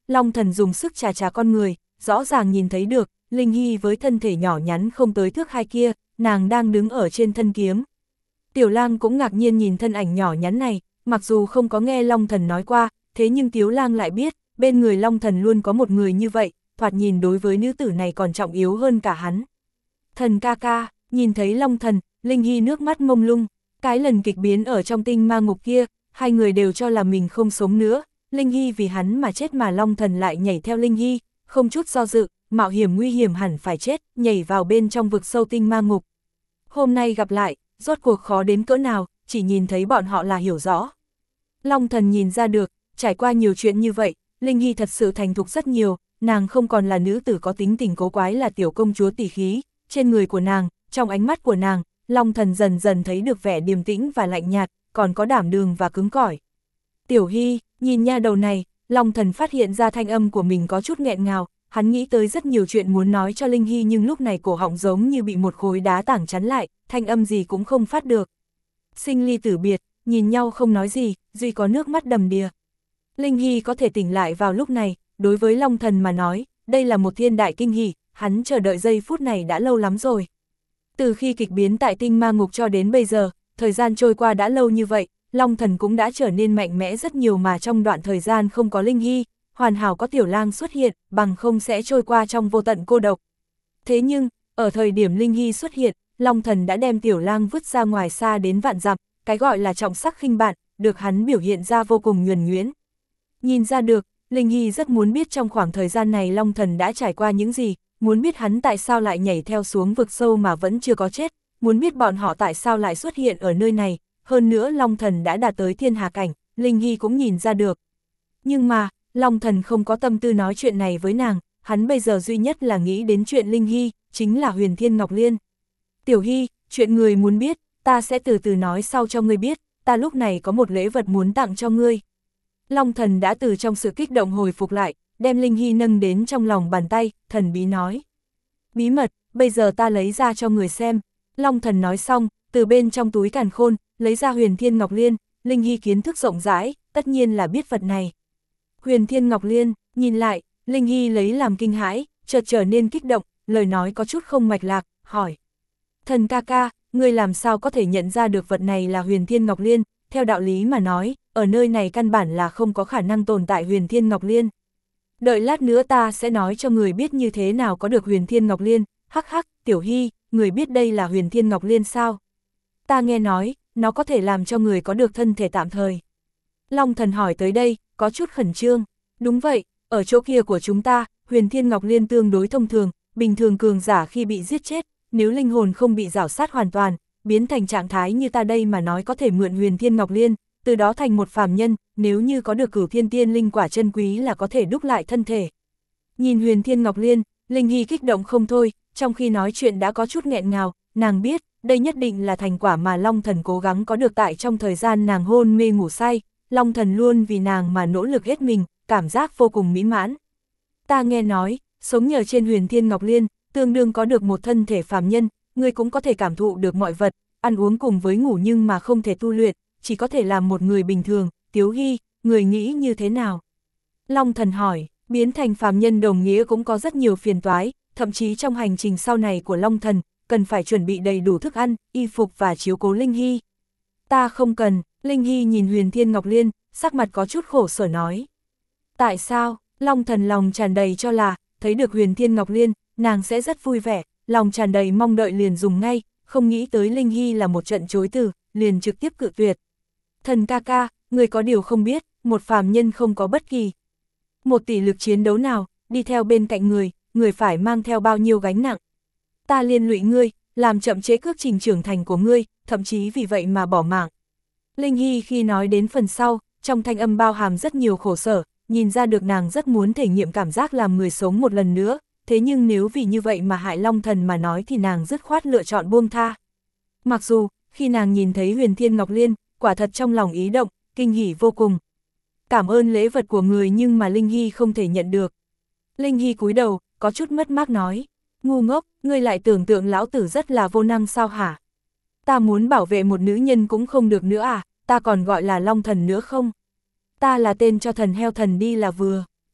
Long Thần dùng sức chà chà con người, rõ ràng nhìn thấy được, Linh Hy với thân thể nhỏ nhắn không tới thước hai kia, nàng đang đứng ở trên thân kiếm. Tiểu Lang cũng ngạc nhiên nhìn thân ảnh nhỏ nhắn này, mặc dù không có nghe Long Thần nói qua, thế nhưng Tiếu Lang lại biết, bên người Long Thần luôn có một người như vậy, thoạt nhìn đối với nữ tử này còn trọng yếu hơn cả hắn. Thần ca ca, nhìn thấy Long Thần, Linh Hy nước mắt mông lung, cái lần kịch biến ở trong tinh ma ngục kia, hai người đều cho là mình không sống nữa, Linh Hy vì hắn mà chết mà Long Thần lại nhảy theo Linh Hy, không chút do dự, mạo hiểm nguy hiểm hẳn phải chết, nhảy vào bên trong vực sâu tinh ma ngục. Hôm nay gặp lại, rốt cuộc khó đến cỡ nào, chỉ nhìn thấy bọn họ là hiểu rõ. Long Thần nhìn ra được, trải qua nhiều chuyện như vậy, Linh Hy thật sự thành thục rất nhiều, nàng không còn là nữ tử có tính tình cố quái là tiểu công chúa tỷ khí, trên người của nàng, trong ánh mắt của nàng, Long Thần dần dần thấy được vẻ điềm tĩnh và lạnh nhạt, còn có đảm đường và cứng cỏi. Tiểu Hy, nhìn nha đầu này, Long Thần phát hiện ra thanh âm của mình có chút nghẹn ngào, hắn nghĩ tới rất nhiều chuyện muốn nói cho Linh Hy nhưng lúc này cổ họng giống như bị một khối đá tảng chắn lại, thanh âm gì cũng không phát được. Sinh ly tử biệt, nhìn nhau không nói gì, duy có nước mắt đầm đìa. Linh Hy có thể tỉnh lại vào lúc này, đối với Long Thần mà nói, đây là một thiên đại kinh hỉ, hắn chờ đợi giây phút này đã lâu lắm rồi. Từ khi kịch biến tại tinh ma ngục cho đến bây giờ, thời gian trôi qua đã lâu như vậy, Long Thần cũng đã trở nên mạnh mẽ rất nhiều mà trong đoạn thời gian không có Linh Hy, hoàn hảo có Tiểu Lang xuất hiện, bằng không sẽ trôi qua trong vô tận cô độc. Thế nhưng, ở thời điểm Linh Hy xuất hiện, Long Thần đã đem Tiểu Lang vứt ra ngoài xa đến vạn dặm, cái gọi là trọng sắc khinh bạn, được hắn biểu hiện ra vô cùng nhuần nhuyễn. Nhìn ra được, Linh Hy rất muốn biết trong khoảng thời gian này Long Thần đã trải qua những gì, muốn biết hắn tại sao lại nhảy theo xuống vực sâu mà vẫn chưa có chết, muốn biết bọn họ tại sao lại xuất hiện ở nơi này, hơn nữa Long Thần đã đạt tới thiên hà cảnh, Linh Hy cũng nhìn ra được. Nhưng mà, Long Thần không có tâm tư nói chuyện này với nàng, hắn bây giờ duy nhất là nghĩ đến chuyện Linh Hy, chính là Huyền Thiên Ngọc Liên. Tiểu Hy, chuyện người muốn biết, ta sẽ từ từ nói sau cho ngươi biết, ta lúc này có một lễ vật muốn tặng cho ngươi. Long Thần đã từ trong sự kích động hồi phục lại, đem Linh Hy nâng đến trong lòng bàn tay, thần bí nói. Bí mật, bây giờ ta lấy ra cho người xem. Long Thần nói xong, từ bên trong túi càn khôn, lấy ra Huyền Thiên Ngọc Liên, Linh Hy kiến thức rộng rãi, tất nhiên là biết vật này. Huyền Thiên Ngọc Liên, nhìn lại, Linh Hy lấy làm kinh hãi, chợt trở nên kích động, lời nói có chút không mạch lạc, hỏi. Thần ca ca, ngươi làm sao có thể nhận ra được vật này là Huyền Thiên Ngọc Liên, theo đạo lý mà nói, ở nơi này căn bản là không có khả năng tồn tại Huyền Thiên Ngọc Liên. Đợi lát nữa ta sẽ nói cho người biết như thế nào có được Huyền Thiên Ngọc Liên, hắc hắc, Tiểu Hy, người biết đây là Huyền Thiên Ngọc Liên sao? Ta nghe nói, nó có thể làm cho người có được thân thể tạm thời. Long Thần hỏi tới đây, có chút khẩn trương. Đúng vậy, ở chỗ kia của chúng ta, Huyền Thiên Ngọc Liên tương đối thông thường, bình thường cường giả khi bị giết chết, nếu linh hồn không bị rảo sát hoàn toàn, biến thành trạng thái như ta đây mà nói có thể mượn Huyền Thiên Ngọc Liên, từ đó thành một phàm nhân, nếu như có được Cửu Thiên Tiên linh quả chân quý là có thể đúc lại thân thể. Nhìn Huyền Thiên Ngọc Liên, Linh Hy kích động không thôi, trong khi nói chuyện đã có chút nghẹn ngào, nàng biết, đây nhất định là thành quả mà Long Thần cố gắng có được tại trong thời gian nàng hôn mê ngủ say, Long Thần luôn vì nàng mà nỗ lực hết mình, cảm giác vô cùng mỹ mãn. Ta nghe nói, sống nhờ trên Huyền Thiên Ngọc Liên, tương đương có được một thân thể phàm nhân, ngươi cũng có thể cảm thụ được mọi vật, ăn uống cùng với ngủ nhưng mà không thể tu luyện, chỉ có thể làm một người bình thường. Tiếu Hy, người nghĩ như thế nào? Long Thần hỏi, biến thành phàm nhân đồng nghĩa cũng có rất nhiều phiền toái, thậm chí trong hành trình sau này của Long Thần, cần phải chuẩn bị đầy đủ thức ăn, y phục và chiếu cố Linh Hy. Ta không cần, Linh Hy nhìn Huyền Thiên Ngọc Liên, sắc mặt có chút khổ sở nói. Tại sao? Long Thần lòng tràn đầy cho là, thấy được Huyền Thiên Ngọc Liên, nàng sẽ rất vui vẻ, lòng tràn đầy mong đợi liền dùng ngay, không nghĩ tới Linh Hy là một trận chối từ, liền trực tiếp cự tuyệt. Thần ca ca, người có điều không biết, một phàm nhân không có bất kỳ một tỷ lực chiến đấu nào, đi theo bên cạnh người, người phải mang theo bao nhiêu gánh nặng. Ta liên lụy ngươi, làm chậm trễ cước trình trưởng thành của ngươi, thậm chí vì vậy mà bỏ mạng. Linh Hy khi nói đến phần sau, trong thanh âm bao hàm rất nhiều khổ sở, nhìn ra được nàng rất muốn thể nghiệm cảm giác làm người sống một lần nữa, thế nhưng nếu vì như vậy mà hại Long Thần mà nói thì nàng dứt khoát lựa chọn buông tha. Mặc dù, khi nàng nhìn thấy Huyền Thiên Ngọc Liên, quả thật trong lòng ý động, kinh hỉ vô cùng. Cảm ơn lễ vật của người nhưng mà Linh Hy không thể nhận được. Linh Hy cúi đầu, có chút mất mát nói, ngu ngốc, ngươi lại tưởng tượng lão tử rất là vô năng sao hả? Ta muốn bảo vệ một nữ nhân cũng không được nữa à, ta còn gọi là Long Thần nữa không? Ta là tên cho thần heo thần đi là vừa.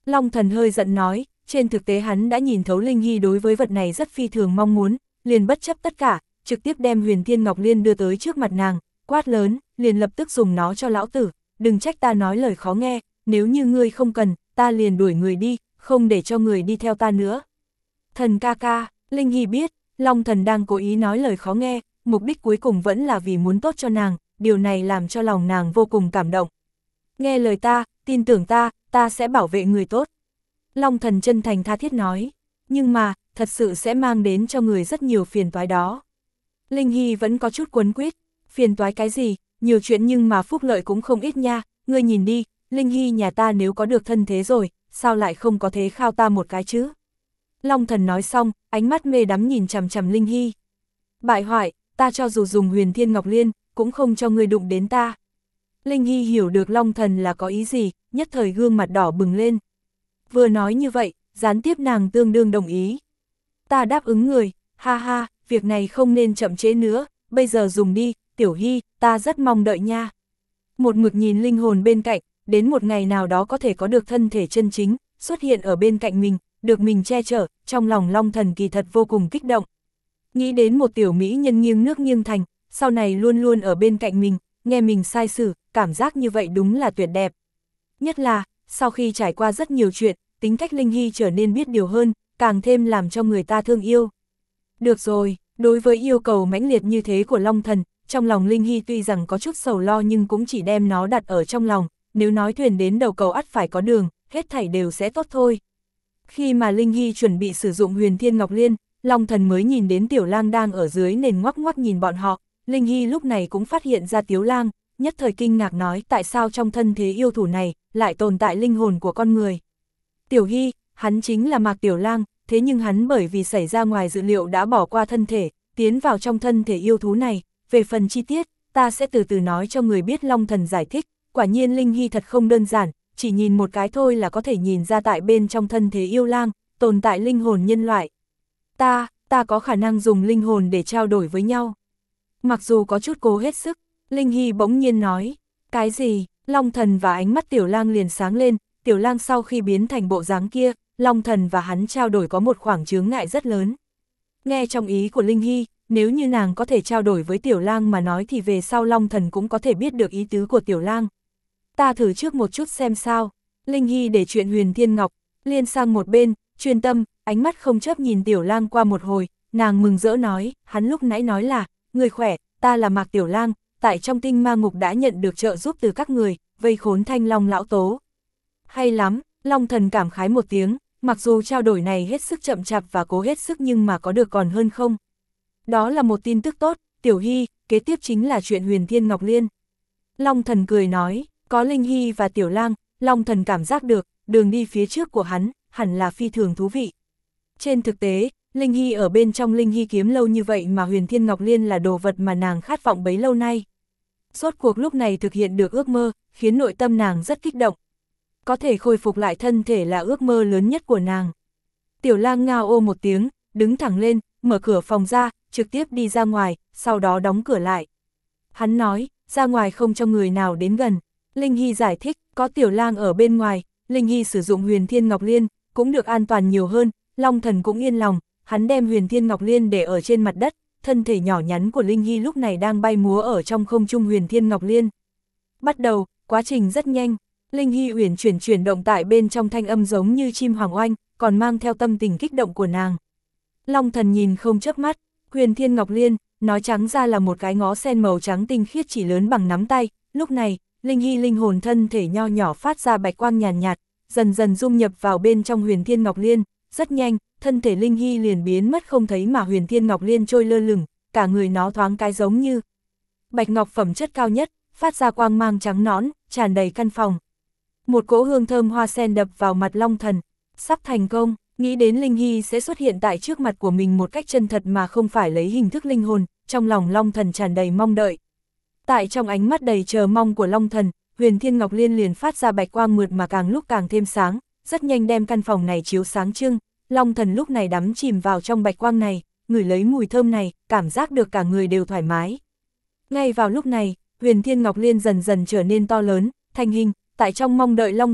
Long Thần hơi giận nói, trên thực tế hắn đã nhìn thấu Linh Hy đối với vật này rất phi thường mong muốn, liền bất chấp tất cả, trực tiếp đem Huyền Thiên Ngọc Liên đưa tới trước mặt nàng, quát lớn, liền lập tức dùng nó cho lão tử, đừng trách ta nói lời khó nghe, nếu như ngươi không cần, ta liền đuổi người đi, không để cho người đi theo ta nữa. Thần ca ca, Linh Hy biết, Long Thần đang cố ý nói lời khó nghe, mục đích cuối cùng vẫn là vì muốn tốt cho nàng, điều này làm cho lòng nàng vô cùng cảm động. Nghe lời ta, tin tưởng ta, ta sẽ bảo vệ người tốt. Long Thần chân thành tha thiết nói, nhưng mà, thật sự sẽ mang đến cho người rất nhiều phiền toái đó. Linh Hy vẫn có chút quấn quýt, phiền toái cái gì, nhiều chuyện nhưng mà phúc lợi cũng không ít nha, ngươi nhìn đi, Linh Hy nhà ta nếu có được thân thế rồi, sao lại không có thế khao ta một cái chứ? Long Thần nói xong, ánh mắt mê đắm nhìn chằm chằm Linh Hy. Bại hoại, ta cho dù dùng Huyền Thiên Ngọc Liên, cũng không cho ngươi đụng đến ta. Linh Hy hiểu được Long Thần là có ý gì, nhất thời gương mặt đỏ bừng lên. Vừa nói như vậy, gián tiếp nàng tương đương đồng ý. Ta đáp ứng người, ha ha, việc này không nên chậm trễ nữa, bây giờ dùng đi, Tiểu Hy, ta rất mong đợi nha. Một mực nhìn linh hồn bên cạnh, đến một ngày nào đó có thể có được thân thể chân chính, xuất hiện ở bên cạnh mình, được mình che chở, trong lòng Long Thần kỳ thật vô cùng kích động. Nghĩ đến một tiểu mỹ nhân nghiêng nước nghiêng thành, sau này luôn luôn ở bên cạnh mình, nghe mình sai sử, cảm giác như vậy đúng là tuyệt đẹp. Nhất là, sau khi trải qua rất nhiều chuyện, tính cách Linh Hy trở nên biết điều hơn, càng thêm làm cho người ta thương yêu. Được rồi, đối với yêu cầu mãnh liệt như thế của Long Thần, trong lòng Linh Hy tuy rằng có chút sầu lo nhưng cũng chỉ đem nó đặt ở trong lòng, nếu nói thuyền đến đầu cầu ắt phải có đường, hết thảy đều sẽ tốt thôi. Khi mà Linh Hy chuẩn bị sử dụng Huyền Thiên Ngọc Liên, Long Thần mới nhìn đến Tiểu Lang đang ở dưới nền ngoắc ngoắc nhìn bọn họ, Linh Hy lúc này cũng phát hiện ra Tiểu Lang, nhất thời kinh ngạc nói tại sao trong thân thế yêu thủ này lại tồn tại linh hồn của con người. Tiểu Hy, hắn chính là Mạc Tiểu Lang, thế nhưng hắn bởi vì xảy ra ngoài dự liệu đã bỏ qua thân thể, tiến vào trong thân thể yêu thú này, về phần chi tiết, ta sẽ từ từ nói cho người biết. Long Thần giải thích, quả nhiên Linh Hy thật không đơn giản, chỉ nhìn một cái thôi là có thể nhìn ra tại bên trong thân thể yêu lang, tồn tại linh hồn nhân loại. Ta, ta có khả năng dùng linh hồn để trao đổi với nhau. Mặc dù có chút cố hết sức, Linh Hy bỗng nhiên nói, cái gì? Long Thần và ánh mắt Tiểu Lang liền sáng lên, Tiểu Lang sau khi biến thành bộ dáng kia, Long Thần và hắn trao đổi có một khoảng chướng ngại rất lớn. Nghe trong ý của Linh Hy, nếu như nàng có thể trao đổi với Tiểu Lang mà nói thì về sau Long Thần cũng có thể biết được ý tứ của Tiểu Lang. Ta thử trước một chút xem sao. Linh Hy để chuyện Huyền Thiên Ngọc Liên sang một bên, chuyên tâm, ánh mắt không chớp nhìn Tiểu Lang qua một hồi, nàng mừng rỡ nói, hắn lúc nãy nói là, người khỏe, ta là Mạc Tiểu Lang, tại trong tinh ma ngục đã nhận được trợ giúp từ các người, vây khốn Thanh Long lão tố. Hay lắm, Long Thần cảm khái một tiếng, mặc dù trao đổi này hết sức chậm chạp và cố hết sức nhưng mà có được còn hơn không. Đó là một tin tức tốt, Tiểu Hy, kế tiếp chính là chuyện Huyền Thiên Ngọc Liên. Long Thần cười nói, có Linh Hy và Tiểu Lang, Long Thần cảm giác được, đường đi phía trước của hắn, hẳn là phi thường thú vị. Trên thực tế, Linh Hy ở bên trong Linh Hy kiếm lâu như vậy mà Huyền Thiên Ngọc Liên là đồ vật mà nàng khát vọng bấy lâu nay. Rốt cuộc lúc này thực hiện được ước mơ, khiến nội tâm nàng rất kích động. Có thể khôi phục lại thân thể là ước mơ lớn nhất của nàng. Tiểu Lang ngao ô một tiếng, đứng thẳng lên, mở cửa phòng ra, trực tiếp đi ra ngoài, sau đó đóng cửa lại. Hắn nói, ra ngoài không cho người nào đến gần. Linh Hy giải thích, có Tiểu Lang ở bên ngoài, Linh Hy sử dụng Huyền Thiên Ngọc Liên, cũng được an toàn nhiều hơn, Long Thần cũng yên lòng, hắn đem Huyền Thiên Ngọc Liên để ở trên mặt đất, thân thể nhỏ nhắn của Linh Hy lúc này đang bay múa ở trong không trung Huyền Thiên Ngọc Liên. Bắt đầu, quá trình rất nhanh, Linh Hy uyển chuyển chuyển động tại bên trong thanh âm giống như chim hoàng oanh, còn mang theo tâm tình kích động của nàng. Long Thần nhìn không chớp mắt, Huyền Thiên Ngọc Liên, nói trắng ra là một cái ngó sen màu trắng tinh khiết chỉ lớn bằng nắm tay, lúc này, Linh Hy linh hồn thân thể nho nhỏ phát ra bạch quang nhàn nhạt, nhạt, dần dần dung nhập vào bên trong Huyền Thiên Ngọc Liên, rất nhanh, thân thể Linh Hy liền biến mất không thấy mà Huyền Thiên Ngọc Liên trôi lơ lửng, cả người nó thoáng cái giống như bạch ngọc phẩm chất cao nhất, phát ra quang mang trắng nõn, tràn đầy căn phòng. Một cỗ hương thơm hoa sen đập vào mặt Long Thần, sắp thành công, nghĩ đến Linh Hy sẽ xuất hiện tại trước mặt của mình một cách chân thật mà không phải lấy hình thức linh hồn, trong lòng Long Thần tràn đầy mong đợi. Tại trong ánh mắt đầy chờ mong của Long Thần, Huyền Thiên Ngọc Liên liền phát ra bạch quang mượt mà càng lúc càng thêm sáng, rất nhanh đem căn phòng này chiếu sáng trưng. Long Thần lúc này đắm chìm vào trong bạch quang này, ngửi lấy mùi thơm này, cảm giác được cả người đều thoải mái. Ngay vào lúc này, Huyền Thiên Ngọc Liên dần dần trở nên to lớn, thành hình, tại trong mong đợi Long Thần,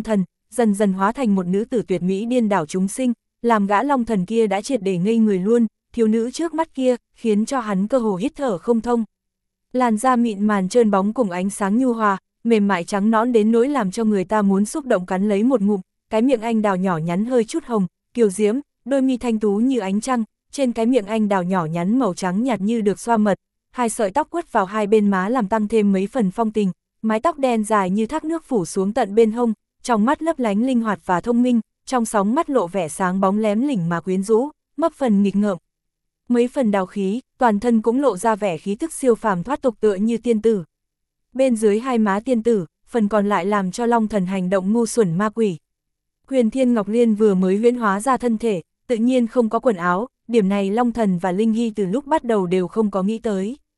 dần dần hóa thành một nữ tử tuyệt mỹ điên đảo chúng sinh, làm gã Long Thần kia đã triệt để ngây người luôn, thiếu nữ trước mắt kia, khiến cho hắn cơ hồ hít thở không thông. Làn da mịn màn trơn bóng cùng ánh sáng nhu hòa, mềm mại trắng nõn đến nỗi làm cho người ta muốn xúc động cắn lấy một ngụm, cái miệng anh đào nhỏ nhắn hơi chút hồng, kiều diễm, đôi mi thanh tú như ánh trăng, trên cái miệng anh đào nhỏ nhắn màu trắng nhạt như được xoa mật, hai sợi tóc quất vào hai bên má làm tăng thêm mấy phần phong tình, mái tóc đen dài như thác nước phủ xuống tận bên hông, trong mắt lấp lánh linh hoạt và thông minh, trong sóng mắt lộ vẻ sáng bóng lém lỉnh mà quyến rũ, mấp phần nghịch ngợm. Mấy phần đào khí, toàn thân cũng lộ ra vẻ khí thức siêu phàm thoát tục tựa như tiên tử. Bên dưới hai má tiên tử, phần còn lại làm cho Long Thần hành động ngu xuẩn ma quỷ. Huyền Thiên Ngọc Liên vừa mới huyễn hóa ra thân thể, tự nhiên không có quần áo, điểm này Long Thần và Linh Hy từ lúc bắt đầu đều không có nghĩ tới.